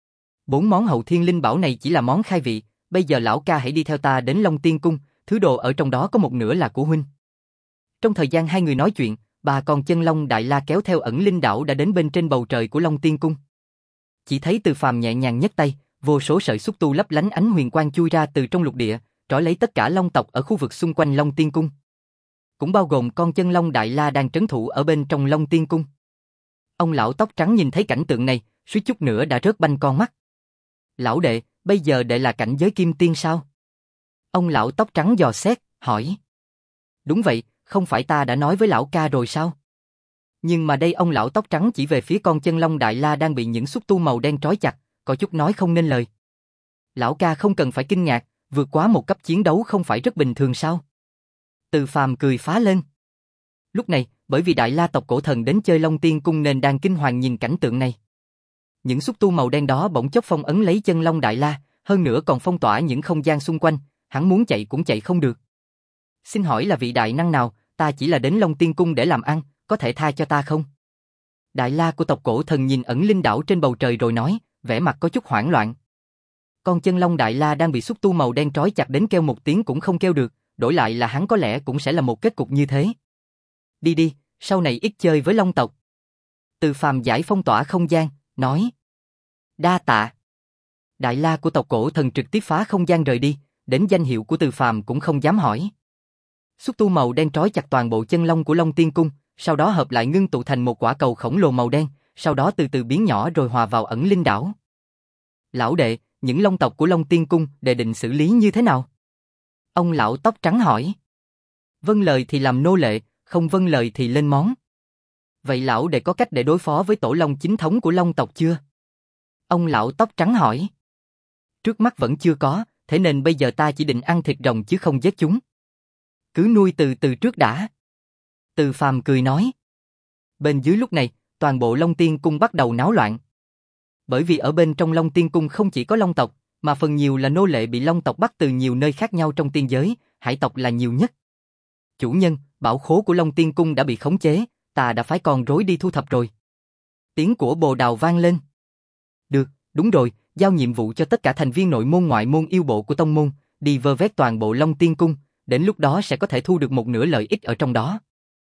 Bốn món hậu thiên linh bảo này chỉ là món khai vị, bây giờ lão ca hãy đi theo ta đến Long Tiên Cung, thứ đồ ở trong đó có một nửa là của huynh. Trong thời gian hai người nói chuyện, ba con chân long đại la kéo theo ẩn linh đảo đã đến bên trên bầu trời của Long Tiên Cung. Chỉ thấy Từ Phàm nhẹ nhàng nhấc tay, vô số sợi xúc tu lấp lánh ánh huyền quang chui ra từ trong lục địa, trói lấy tất cả long tộc ở khu vực xung quanh Long Tiên Cung, cũng bao gồm con chân long đại la đang trấn thủ ở bên trong Long Tiên Cung. Ông lão tóc trắng nhìn thấy cảnh tượng này, suýt chút nữa đã rớt banh con mắt. Lão đệ, bây giờ đệ là cảnh giới kim tiên sao? Ông lão tóc trắng dò xét, hỏi. Đúng vậy, không phải ta đã nói với lão ca rồi sao? Nhưng mà đây ông lão tóc trắng chỉ về phía con chân long đại la đang bị những xúc tu màu đen trói chặt, có chút nói không nên lời. Lão ca không cần phải kinh ngạc, vượt quá một cấp chiến đấu không phải rất bình thường sao? Từ Phàm cười phá lên. Lúc này, bởi vì Đại La tộc cổ thần đến chơi Long Tiên Cung nên đang kinh hoàng nhìn cảnh tượng này. Những xúc tu màu đen đó bỗng chốc phong ấn lấy chân long Đại La, hơn nữa còn phong tỏa những không gian xung quanh, hắn muốn chạy cũng chạy không được. Xin hỏi là vị đại năng nào, ta chỉ là đến Long Tiên Cung để làm ăn, có thể tha cho ta không? Đại La của tộc cổ thần nhìn ẩn linh đảo trên bầu trời rồi nói, vẻ mặt có chút hoảng loạn. Con chân long Đại La đang bị xúc tu màu đen trói chặt đến kêu một tiếng cũng không kêu được, đổi lại là hắn có lẽ cũng sẽ là một kết cục như thế. Đi đi, sau này ít chơi với long tộc. Từ Phàm giải phong tỏa không gian, nói. Đa tạ. Đại La của tộc cổ thần trực tiếp phá không gian rời đi, đến danh hiệu của Từ Phàm cũng không dám hỏi. Xúc tu màu đen trói chặt toàn bộ chân long của Long Tiên Cung, sau đó hợp lại ngưng tụ thành một quả cầu khổng lồ màu đen, sau đó từ từ biến nhỏ rồi hòa vào ẩn linh đảo. Lão đệ, những long tộc của Long Tiên Cung đệ định xử lý như thế nào? Ông lão tóc trắng hỏi. Vâng lời thì làm nô lệ, không vâng lời thì lên món. Vậy lão đệ có cách để đối phó với tổ long chính thống của long tộc chưa? Ông lão tóc trắng hỏi. Trước mắt vẫn chưa có, thế nên bây giờ ta chỉ định ăn thịt rồng chứ không giết chúng. Cứ nuôi từ từ trước đã. Từ Phàm cười nói. Bên dưới lúc này, toàn bộ Long Tiên Cung bắt đầu náo loạn. Bởi vì ở bên trong Long Tiên Cung không chỉ có Long tộc, mà phần nhiều là nô lệ bị Long tộc bắt từ nhiều nơi khác nhau trong tiên giới, Hải tộc là nhiều nhất. Chủ nhân, bảo khố của Long Tiên Cung đã bị khống chế, ta đã phái con rối đi thu thập rồi. Tiếng của Bồ Đào vang lên. Được, đúng rồi, giao nhiệm vụ cho tất cả thành viên nội môn ngoại môn yêu bộ của tông môn, đi vơ vét toàn bộ Long Tiên Cung, đến lúc đó sẽ có thể thu được một nửa lợi ích ở trong đó.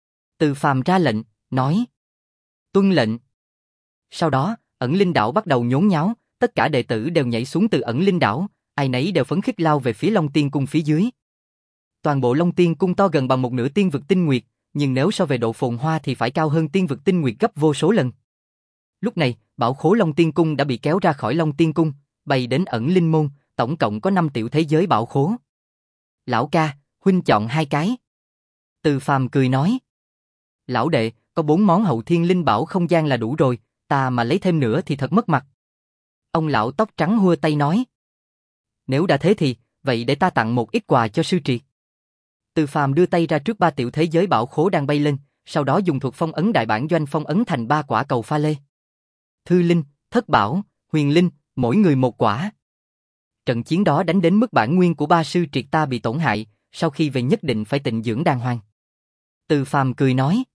Từ Phàm ra lệnh, nói. Tuân lệnh. Sau đó, ẩn linh đảo bắt đầu nhốn nháo, tất cả đệ tử đều nhảy xuống từ ẩn linh đảo, ai nấy đều phấn khích lao về phía Long Tiên Cung phía dưới. Toàn bộ Long Tiên Cung to gần bằng một nửa tiên vực tinh nguyệt, nhưng nếu so về độ phồn hoa thì phải cao hơn tiên vực tinh nguyệt gấp vô số lần. Lúc này, bảo khố Long Tiên Cung đã bị kéo ra khỏi Long Tiên Cung, bay đến ẩn linh môn, tổng cộng có năm tiểu thế giới bảo khố. Lão ca, huynh chọn hai cái. Từ Phàm cười nói. Lão đệ, có bốn món hậu thiên linh bảo không gian là đủ rồi, ta mà lấy thêm nữa thì thật mất mặt. Ông lão tóc trắng hua tay nói. Nếu đã thế thì, vậy để ta tặng một ít quà cho sư triệt. Từ Phàm đưa tay ra trước ba tiểu thế giới bảo khố đang bay lên, sau đó dùng thuật phong ấn đại bản doanh phong ấn thành ba quả cầu pha lê. Thư linh, thất bảo, huyền linh, mỗi người một quả. Trận chiến đó đánh đến mức bản nguyên của ba sư triệt ta bị tổn hại, sau khi về nhất định phải tịnh dưỡng đàng hoàng. Từ Phàm cười nói.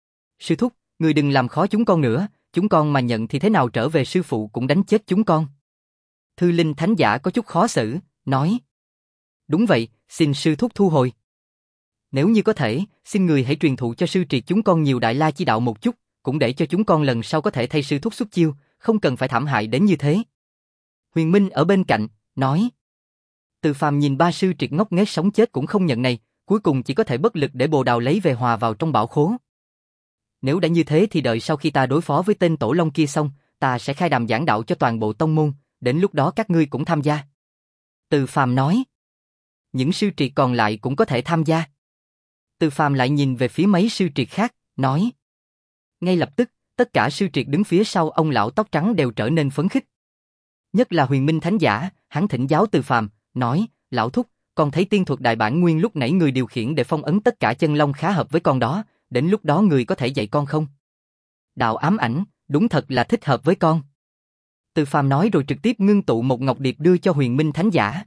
Sư thúc, người đừng làm khó chúng con nữa, chúng con mà nhận thì thế nào trở về sư phụ cũng đánh chết chúng con. Thư linh thánh giả có chút khó xử, nói. Đúng vậy, xin sư thúc thu hồi. Nếu như có thể, xin người hãy truyền thụ cho sư triệt chúng con nhiều đại la chi đạo một chút, cũng để cho chúng con lần sau có thể thay sư thúc xuất chiêu, không cần phải thảm hại đến như thế. Huyền Minh ở bên cạnh, nói. Từ Phàm nhìn ba sư triệt ngốc nghếch sống chết cũng không nhận này, cuối cùng chỉ có thể bất lực để Bồ Đào lấy về hòa vào trong bảo khố. Nếu đã như thế thì đợi sau khi ta đối phó với tên Tổ Long kia xong, ta sẽ khai đàm giảng đạo cho toàn bộ tông môn, đến lúc đó các ngươi cũng tham gia. Từ Phàm nói. Những sư triệt còn lại cũng có thể tham gia. Từ Phàm lại nhìn về phía mấy sư triệt khác, nói. Ngay lập tức, tất cả sư triệt đứng phía sau ông lão tóc trắng đều trở nên phấn khích. Nhất là Huyền Minh thánh giả, hắn thỉnh giáo Từ Phàm, nói, lão thúc, con thấy tiên thuật đại bản nguyên lúc nãy người điều khiển để phong ấn tất cả chân long khá hợp với con đó, đến lúc đó người có thể dạy con không? Đạo ám ảnh, đúng thật là thích hợp với con. Từ Phàm nói rồi trực tiếp ngưng tụ một ngọc điệp đưa cho Huyền Minh thánh giả.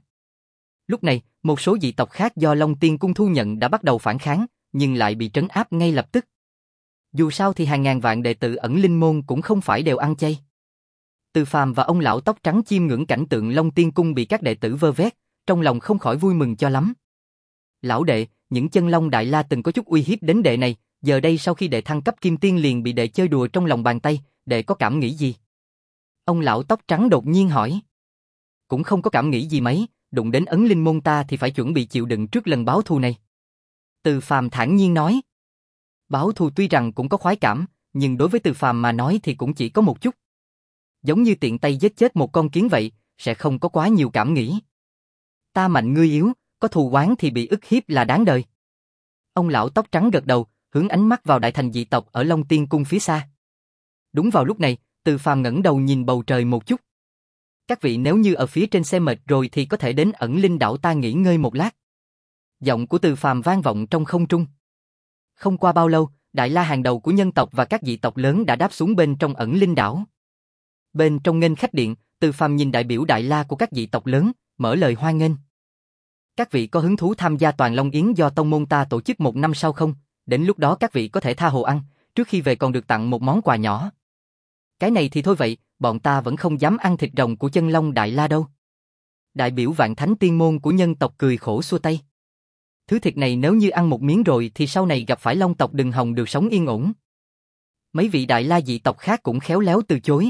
Lúc này, một số dị tộc khác do Long Tiên Cung thu nhận đã bắt đầu phản kháng, nhưng lại bị trấn áp ngay lập tức. Dù sao thì hàng ngàn vạn đệ tử ẩn linh môn cũng không phải đều ăn chay. Từ Phàm và ông lão tóc trắng chiêm ngưỡng cảnh tượng Long Tiên Cung bị các đệ tử vơ vét, trong lòng không khỏi vui mừng cho lắm. Lão đệ, những chân long đại la từng có chút uy hiếp đến đệ này, giờ đây sau khi đệ thăng cấp kim tiên liền bị đệ chơi đùa trong lòng bàn tay, đệ có cảm nghĩ gì? Ông lão tóc trắng đột nhiên hỏi. Cũng không có cảm nghĩ gì mấy, đụng đến ấn linh môn ta thì phải chuẩn bị chịu đựng trước lần báo thù này. Từ Phàm thản nhiên nói. Báo thù tuy rằng cũng có khoái cảm, nhưng đối với Từ Phàm mà nói thì cũng chỉ có một chút. Giống như tiện tay giết chết một con kiến vậy, sẽ không có quá nhiều cảm nghĩ. Ta mạnh ngươi yếu, có thù oán thì bị ức hiếp là đáng đời. Ông lão tóc trắng gật đầu, hướng ánh mắt vào đại thành dị tộc ở Long Tiên Cung phía xa. Đúng vào lúc này, Từ Phàm ngẩng đầu nhìn bầu trời một chút. Các vị nếu như ở phía trên xe mệt rồi thì có thể đến ẩn linh đảo ta nghỉ ngơi một lát. Giọng của Từ Phàm vang vọng trong không trung. Không qua bao lâu, đại la hàng đầu của nhân tộc và các dị tộc lớn đã đáp xuống bên trong ẩn linh đảo. Bên trong nghênh khách điện, Từ Phàm nhìn đại biểu đại la của các dị tộc lớn, mở lời hoan nghênh. Các vị có hứng thú tham gia toàn Long Yến do tông môn ta tổ chức một năm sau không? Đến lúc đó các vị có thể tha hồ ăn, trước khi về còn được tặng một món quà nhỏ. Cái này thì thôi vậy, bọn ta vẫn không dám ăn thịt rồng của chân long đại la đâu. Đại biểu Vạn Thánh Tiên môn của nhân tộc cười khổ xua tay. Thứ thịt này nếu như ăn một miếng rồi thì sau này gặp phải long tộc đừng hòng được sống yên ổn. Mấy vị đại la dị tộc khác cũng khéo léo từ chối.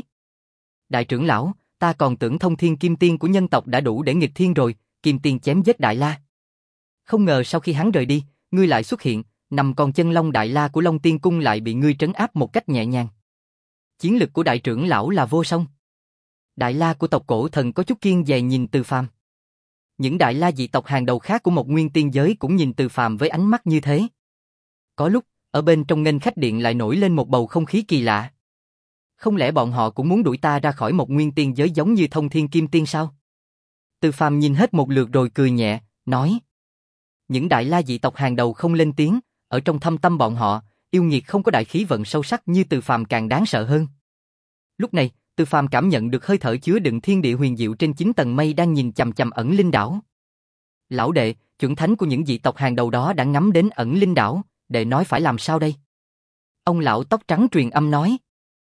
Đại trưởng lão, ta còn tưởng thông thiên kim tiên của nhân tộc đã đủ để nghịch thiên rồi, kim tiên chém giết đại la. Không ngờ sau khi hắn rời đi, ngươi lại xuất hiện, năm con chân long đại la của Long Tiên Cung lại bị ngươi trấn áp một cách nhẹ nhàng. Chiến lực của đại trưởng lão là vô song. Đại la của tộc cổ thần có chút kiêng dè nhìn Từ Phàm. Những đại la dị tộc hàng đầu khác của một nguyên tiên giới cũng nhìn Từ Phàm với ánh mắt như thế. Có lúc, ở bên trong nghênh khách điện lại nổi lên một bầu không khí kỳ lạ. Không lẽ bọn họ cũng muốn đuổi ta ra khỏi một nguyên tiên giới giống như thông thiên kim tiên sao? Từ Phàm nhìn hết một lượt rồi cười nhẹ, nói. Những đại la dị tộc hàng đầu không lên tiếng, ở trong thâm tâm bọn họ, yêu nghiệt không có đại khí vận sâu sắc như Từ Phàm càng đáng sợ hơn. Lúc này, Từ Phàm cảm nhận được hơi thở chứa đựng thiên địa huyền diệu trên chín tầng mây đang nhìn chằm chằm ẩn linh đảo. Lão đệ, chuẩn thánh của những dị tộc hàng đầu đó đã ngắm đến ẩn linh đảo, đệ nói phải làm sao đây? Ông lão tóc trắng truyền âm nói.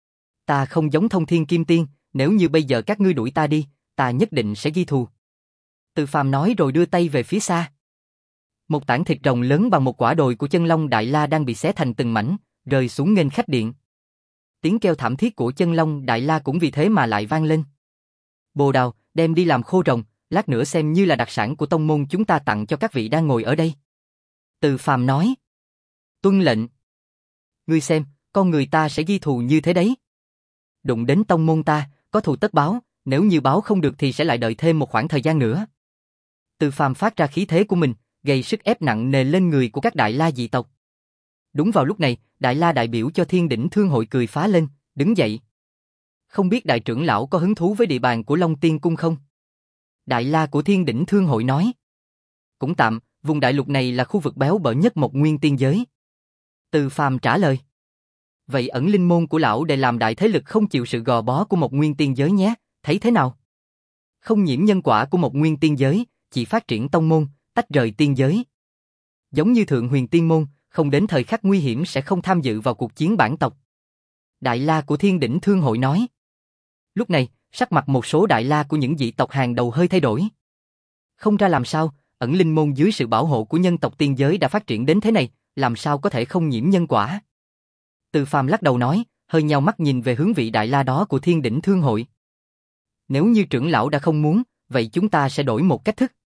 Ta không giống Thông Thiên Kim Tiên, nếu như bây giờ các ngươi đuổi ta đi, ta nhất định sẽ ghi thù. Từ Phàm nói rồi đưa tay về phía xa. Một tảng thịt rồng lớn bằng một quả đồi của chân long Đại La đang bị xé thành từng mảnh, rơi xuống nghênh khách điện. Tiếng kêu thảm thiết của chân long Đại La cũng vì thế mà lại vang lên. Bồ đào, đem đi làm khô rồng, lát nữa xem như là đặc sản của tông môn chúng ta tặng cho các vị đang ngồi ở đây. Từ Phàm nói. Tuân lệnh. Ngươi xem, con người ta sẽ ghi thù như thế đấy. Đụng đến tông môn ta, có thù tất báo, nếu như báo không được thì sẽ lại đợi thêm một khoảng thời gian nữa. Từ Phàm phát ra khí thế của mình, gây sức ép nặng nề lên người của các Đại La dị tộc. Đúng vào lúc này, Đại La đại biểu cho Thiên Đỉnh Thương hội cười phá lên, đứng dậy. Không biết đại trưởng lão có hứng thú với địa bàn của Long Tiên Cung không? Đại La của Thiên Đỉnh Thương hội nói. Cũng tạm, vùng đại lục này là khu vực béo bở nhất một nguyên tiên giới. Từ Phàm trả lời. Vậy ẩn linh môn của lão để làm đại thế lực không chịu sự gò bó của một nguyên tiên giới nhé, thấy thế nào? Không nhiễm nhân quả của một nguyên tiên giới, chỉ phát triển tông môn, tách rời tiên giới. Giống như Thượng Huyền Tiên Môn, không đến thời khắc nguy hiểm sẽ không tham dự vào cuộc chiến bản tộc. Đại La của Thiên Đỉnh Thương hội nói. Lúc này, sắc mặt một số Đại La của những dị tộc hàng đầu hơi thay đổi. Không ra làm sao, ẩn linh môn dưới sự bảo hộ của nhân tộc tiên giới đã phát triển đến thế này, làm sao có thể không nhiễm nhân quả? Từ Phàm lắc đầu nói, hơi nheo mắt nhìn về hướng vị Đại La đó của Thiên Đỉnh Thương hội. Nếu như trưởng lão đã không muốn, vậy chúng ta sẽ đổi một cách thức.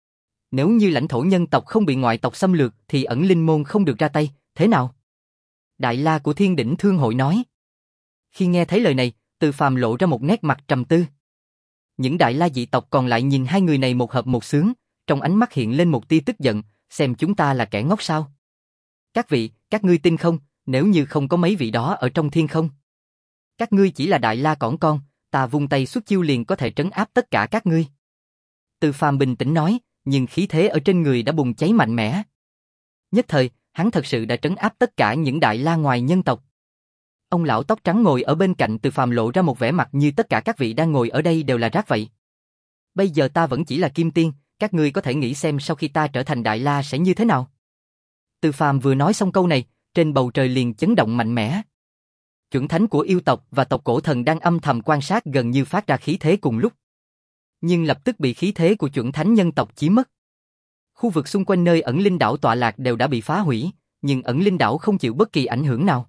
Nếu như lãnh thổ nhân tộc không bị ngoại tộc xâm lược thì ẩn linh môn không được ra tay, thế nào? Đại La của Thiên Đỉnh Thương hội nói. Khi nghe thấy lời này, Từ Phàm lộ ra một nét mặt trầm tư. Những Đại La dị tộc còn lại nhìn hai người này một hợp một xướng, trong ánh mắt hiện lên một tia tức giận, xem chúng ta là kẻ ngốc sao? Các vị, các ngươi tin không, nếu như không có mấy vị đó ở trong thiên không? Các ngươi chỉ là Đại La cỏn con, ta vung tay xuất chiêu liền có thể trấn áp tất cả các ngươi. Từ Phàm bình tĩnh nói, nhưng khí thế ở trên người đã bùng cháy mạnh mẽ. Nhất thời, hắn thật sự đã trấn áp tất cả những Đại La ngoài nhân tộc. Ông lão tóc trắng ngồi ở bên cạnh Từ Phàm lộ ra một vẻ mặt như tất cả các vị đang ngồi ở đây đều là rác vậy. Bây giờ ta vẫn chỉ là Kim Tiên, các ngươi có thể nghĩ xem sau khi ta trở thành Đại La sẽ như thế nào? Từ Phàm vừa nói xong câu này, trên bầu trời liền chấn động mạnh mẽ. Chuẩn thánh của yêu tộc và tộc cổ thần đang âm thầm quan sát gần như phát ra khí thế cùng lúc. Nhưng lập tức bị khí thế của chuẩn thánh nhân tộc chiếm mất. Khu vực xung quanh nơi ẩn linh đảo tọa lạc đều đã bị phá hủy, nhưng ẩn linh đảo không chịu bất kỳ ảnh hưởng nào.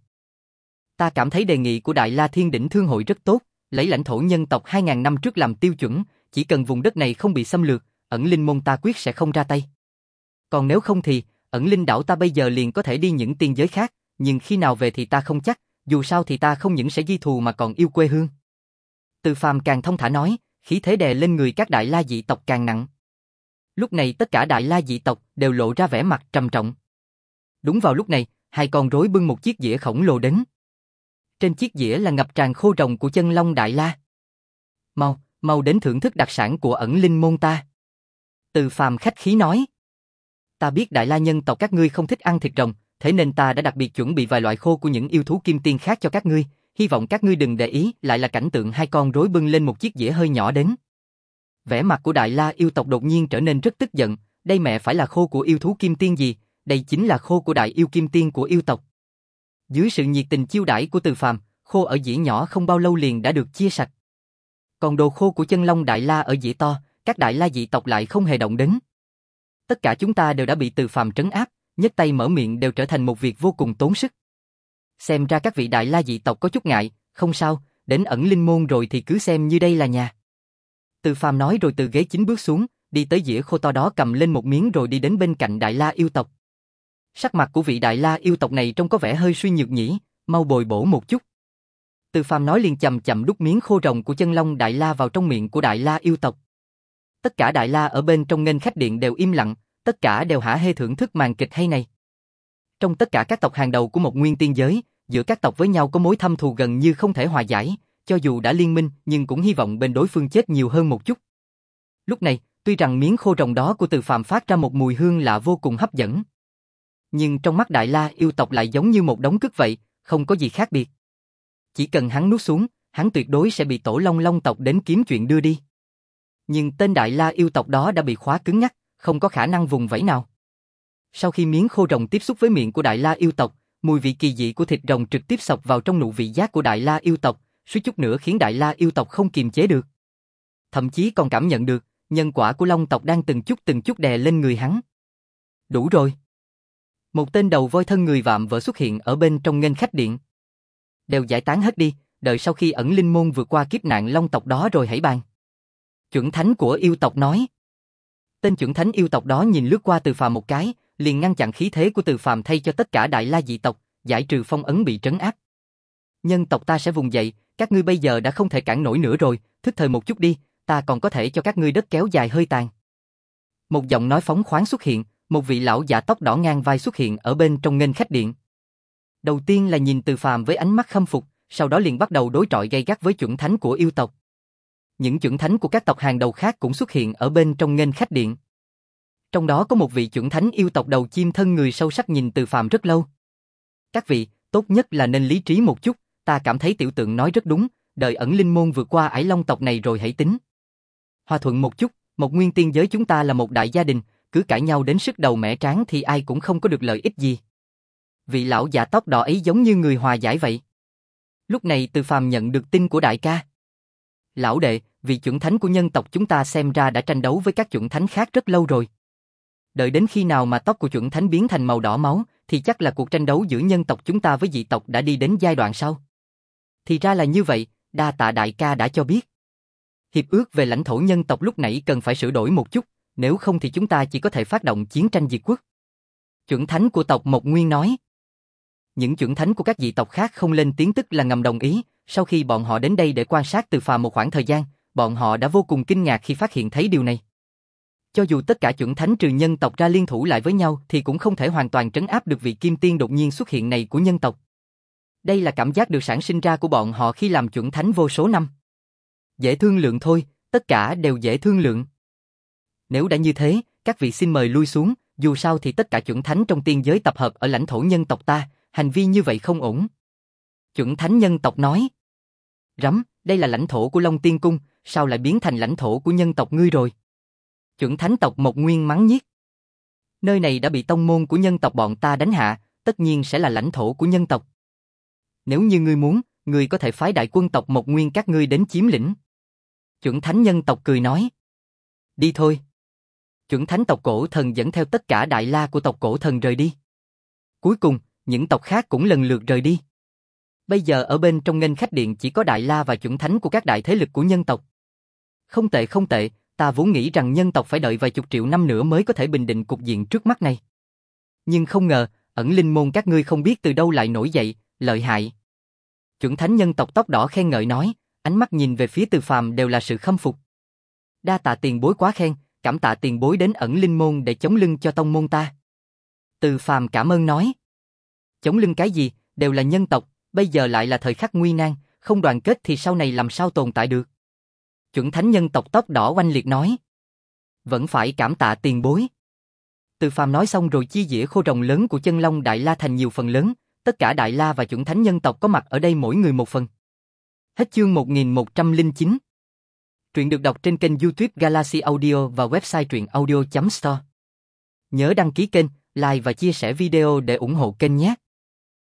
Ta cảm thấy đề nghị của Đại La Thiên Đỉnh Thương hội rất tốt, lấy lãnh thổ nhân tộc hai nghìn năm trước làm tiêu chuẩn, chỉ cần vùng đất này không bị xâm lược, ẩn linh môn ta quyết sẽ không ra tay. Còn nếu không thì, ẩn linh đảo ta bây giờ liền có thể đi những tiên giới khác, nhưng khi nào về thì ta không chắc, dù sao thì ta không những sẽ ghi thù mà còn yêu quê hương. Từ Phàm càng thông thả nói, khí thế đè lên người các Đại La dị tộc càng nặng. Lúc này tất cả Đại La dị tộc đều lộ ra vẻ mặt trầm trọng. Đúng vào lúc này, hai con rối bưng một chiếc dĩa khổng lồ đến. Trên chiếc dĩa là ngập tràn khô rồng của chân long Đại La. Mau, mau đến thưởng thức đặc sản của ẩn linh môn ta. Từ Phàm khách khí nói. Ta biết Đại La nhân tộc các ngươi không thích ăn thịt rồng, thế nên ta đã đặc biệt chuẩn bị vài loại khô của những yêu thú kim tiên khác cho các ngươi, hy vọng các ngươi đừng để ý. Lại là cảnh tượng hai con rối bưng lên một chiếc dĩa hơi nhỏ đến. Vẻ mặt của Đại La yêu tộc đột nhiên trở nên rất tức giận, đây mẹ phải là khô của yêu thú kim tiên gì, đây chính là khô của đại yêu kim tiên của yêu tộc. Dưới sự nhiệt tình chiêu đãi của Từ Phàm, khô ở dĩa nhỏ không bao lâu liền đã được chia sạch. Còn đồ khô của chân long Đại La ở dĩa to, các Đại La dị tộc lại không hề động đến. Tất cả chúng ta đều đã bị Từ Phàm trấn áp, nhấc tay mở miệng đều trở thành một việc vô cùng tốn sức. Xem ra các vị Đại La dị tộc có chút ngại, không sao, đến ẩn linh môn rồi thì cứ xem như đây là nhà. Từ Phàm nói rồi từ ghế chính bước xuống, đi tới dĩa khô to đó cầm lên một miếng rồi đi đến bên cạnh Đại La yêu tộc. Sắc mặt của vị Đại La yêu tộc này trông có vẻ hơi suy nhược nhỉ, mau bồi bổ một chút. Từ Phàm nói liền chậm chậm đút miếng khô rồng của chân long Đại La vào trong miệng của Đại La yêu tộc. Tất cả Đại La ở bên trong nghênh khách điện đều im lặng, tất cả đều hả hê thưởng thức màn kịch hay này. Trong tất cả các tộc hàng đầu của một nguyên tiên giới, giữa các tộc với nhau có mối thâm thù gần như không thể hòa giải, cho dù đã liên minh nhưng cũng hy vọng bên đối phương chết nhiều hơn một chút. Lúc này, tuy rằng miếng khô rồng đó của Từ Phàm phát ra một mùi hương lạ vô cùng hấp dẫn. Nhưng trong mắt Đại La yêu tộc lại giống như một đống cứt vậy, không có gì khác biệt. Chỉ cần hắn nuốt xuống, hắn tuyệt đối sẽ bị Tổ Long Long tộc đến kiếm chuyện đưa đi. Nhưng tên Đại La yêu tộc đó đã bị khóa cứng ngắc, không có khả năng vùng vẫy nào. Sau khi miếng khô rồng tiếp xúc với miệng của Đại La yêu tộc, mùi vị kỳ dị của thịt rồng trực tiếp xộc vào trong nụ vị giác của Đại La yêu tộc, suýt chút nữa khiến Đại La yêu tộc không kiềm chế được. Thậm chí còn cảm nhận được, nhân quả của Long tộc đang từng chút từng chút đè lên người hắn. Đủ rồi. Một tên đầu voi thân người vạm vỡ xuất hiện ở bên trong nghênh khách điện. Đều giải tán hết đi, đợi sau khi ẩn linh môn vượt qua kiếp nạn Long tộc đó rồi hãy bàn. Chuẩn thánh của yêu tộc nói. Tên chuẩn thánh yêu tộc đó nhìn lướt qua Từ Phàm một cái, liền ngăn chặn khí thế của Từ Phàm thay cho tất cả Đại La dị tộc, giải trừ phong ấn bị trấn áp. Nhân tộc ta sẽ vùng dậy, các ngươi bây giờ đã không thể cản nổi nữa rồi, thức thời một chút đi, ta còn có thể cho các ngươi đất kéo dài hơi tàn. Một giọng nói phóng khoáng xuất hiện, một vị lão giả tóc đỏ ngang vai xuất hiện ở bên trong nghênh khách điện. Đầu tiên là nhìn Từ Phàm với ánh mắt khâm phục, sau đó liền bắt đầu đối chọi gay gắt với chuẩn thánh của yêu tộc. Những chuẩn thánh của các tộc hàng đầu khác cũng xuất hiện ở bên trong nghênh khách điện. Trong đó có một vị chuẩn thánh yêu tộc đầu chim thân người sâu sắc nhìn Từ Phàm rất lâu. Các vị, tốt nhất là nên lý trí một chút, ta cảm thấy tiểu tượng nói rất đúng, đợi ẩn linh môn vượt qua ải long tộc này rồi hãy tính. Hòa thuận một chút, một nguyên tiên giới chúng ta là một đại gia đình, cứ cãi nhau đến sức đầu mẻ trán thì ai cũng không có được lợi ích gì. Vị lão già tóc đỏ ấy giống như người hòa giải vậy. Lúc này Từ Phàm nhận được tin của đại ca. Lão đệ, vị chuẩn thánh của nhân tộc chúng ta xem ra đã tranh đấu với các chuẩn thánh khác rất lâu rồi. Đợi đến khi nào mà tóc của chuẩn thánh biến thành màu đỏ máu, thì chắc là cuộc tranh đấu giữa nhân tộc chúng ta với dị tộc đã đi đến giai đoạn sau. Thì ra là như vậy, đa tạ đại ca đã cho biết. Hiệp ước về lãnh thổ nhân tộc lúc nãy cần phải sửa đổi một chút, nếu không thì chúng ta chỉ có thể phát động chiến tranh diệt quốc. Chuẩn thánh của tộc Mộc Nguyên nói. Những chuẩn thánh của các dị tộc khác không lên tiếng tức là ngầm đồng ý, sau khi bọn họ đến đây để quan sát Từ Phàm một khoảng thời gian, bọn họ đã vô cùng kinh ngạc khi phát hiện thấy điều này. Cho dù tất cả chuẩn thánh trừ nhân tộc ra liên thủ lại với nhau thì cũng không thể hoàn toàn trấn áp được vị kim tiên đột nhiên xuất hiện này của nhân tộc. Đây là cảm giác được sản sinh ra của bọn họ khi làm chuẩn thánh vô số năm. Dễ thương lượng thôi, tất cả đều dễ thương lượng. Nếu đã như thế, các vị xin mời lui xuống, dù sao thì tất cả chuẩn thánh trong tiên giới tập hợp ở lãnh thổ nhân tộc ta, hành vi như vậy không ổn. Chuẩn thánh nhân tộc nói. Rắm, đây là lãnh thổ của Long Tiên Cung, sao lại biến thành lãnh thổ của nhân tộc ngươi rồi? Chuẩn thánh tộc Mộc Nguyên mắng nhiếc. Nơi này đã bị tông môn của nhân tộc bọn ta đánh hạ, tất nhiên sẽ là lãnh thổ của nhân tộc. Nếu như ngươi muốn, ngươi có thể phái đại quân tộc Mộc Nguyên các ngươi đến chiếm lĩnh. Chuẩn thánh nhân tộc cười nói. Đi thôi. Chuẩn thánh tộc cổ thần dẫn theo tất cả đại la của tộc cổ thần rời đi. Cuối cùng, những tộc khác cũng lần lượt rời đi. Bây giờ ở bên trong nghênh khách điện chỉ có đại la và chuẩn thánh của các đại thế lực của nhân tộc. Không tệ không tệ, ta vốn nghĩ rằng nhân tộc phải đợi vài chục triệu năm nữa mới có thể bình định cục diện trước mắt này. Nhưng không ngờ, ẩn linh môn các ngươi không biết từ đâu lại nổi dậy, lợi hại. Chuẩn thánh nhân tộc tóc đỏ khen ngợi nói, ánh mắt nhìn về phía Từ Phàm đều là sự khâm phục. Đa tạ tiền bối quá khen, cảm tạ tiền bối đến ẩn linh môn để chống lưng cho tông môn ta. Từ Phàm cảm ơn nói. Chống lưng cái gì, đều là nhân tộc, bây giờ lại là thời khắc nguy nan, không đoàn kết thì sau này làm sao tồn tại được. Chuẩn thánh nhân tộc tóc đỏ oanh liệt nói. Vẫn phải cảm tạ tiền bối. Từ Phàm nói xong rồi chia dĩa khô rồng lớn của chân long đại la thành nhiều phần lớn, tất cả đại la và chuẩn thánh nhân tộc có mặt ở đây mỗi người một phần. Hết chương một nghìn một trăm lẻ chín. Truyện được đọc trên kênh YouTube Galaxy Audio và website truyện audio chấm store. Nhớ đăng ký kênh, like và chia sẻ video để ủng hộ kênh nhé.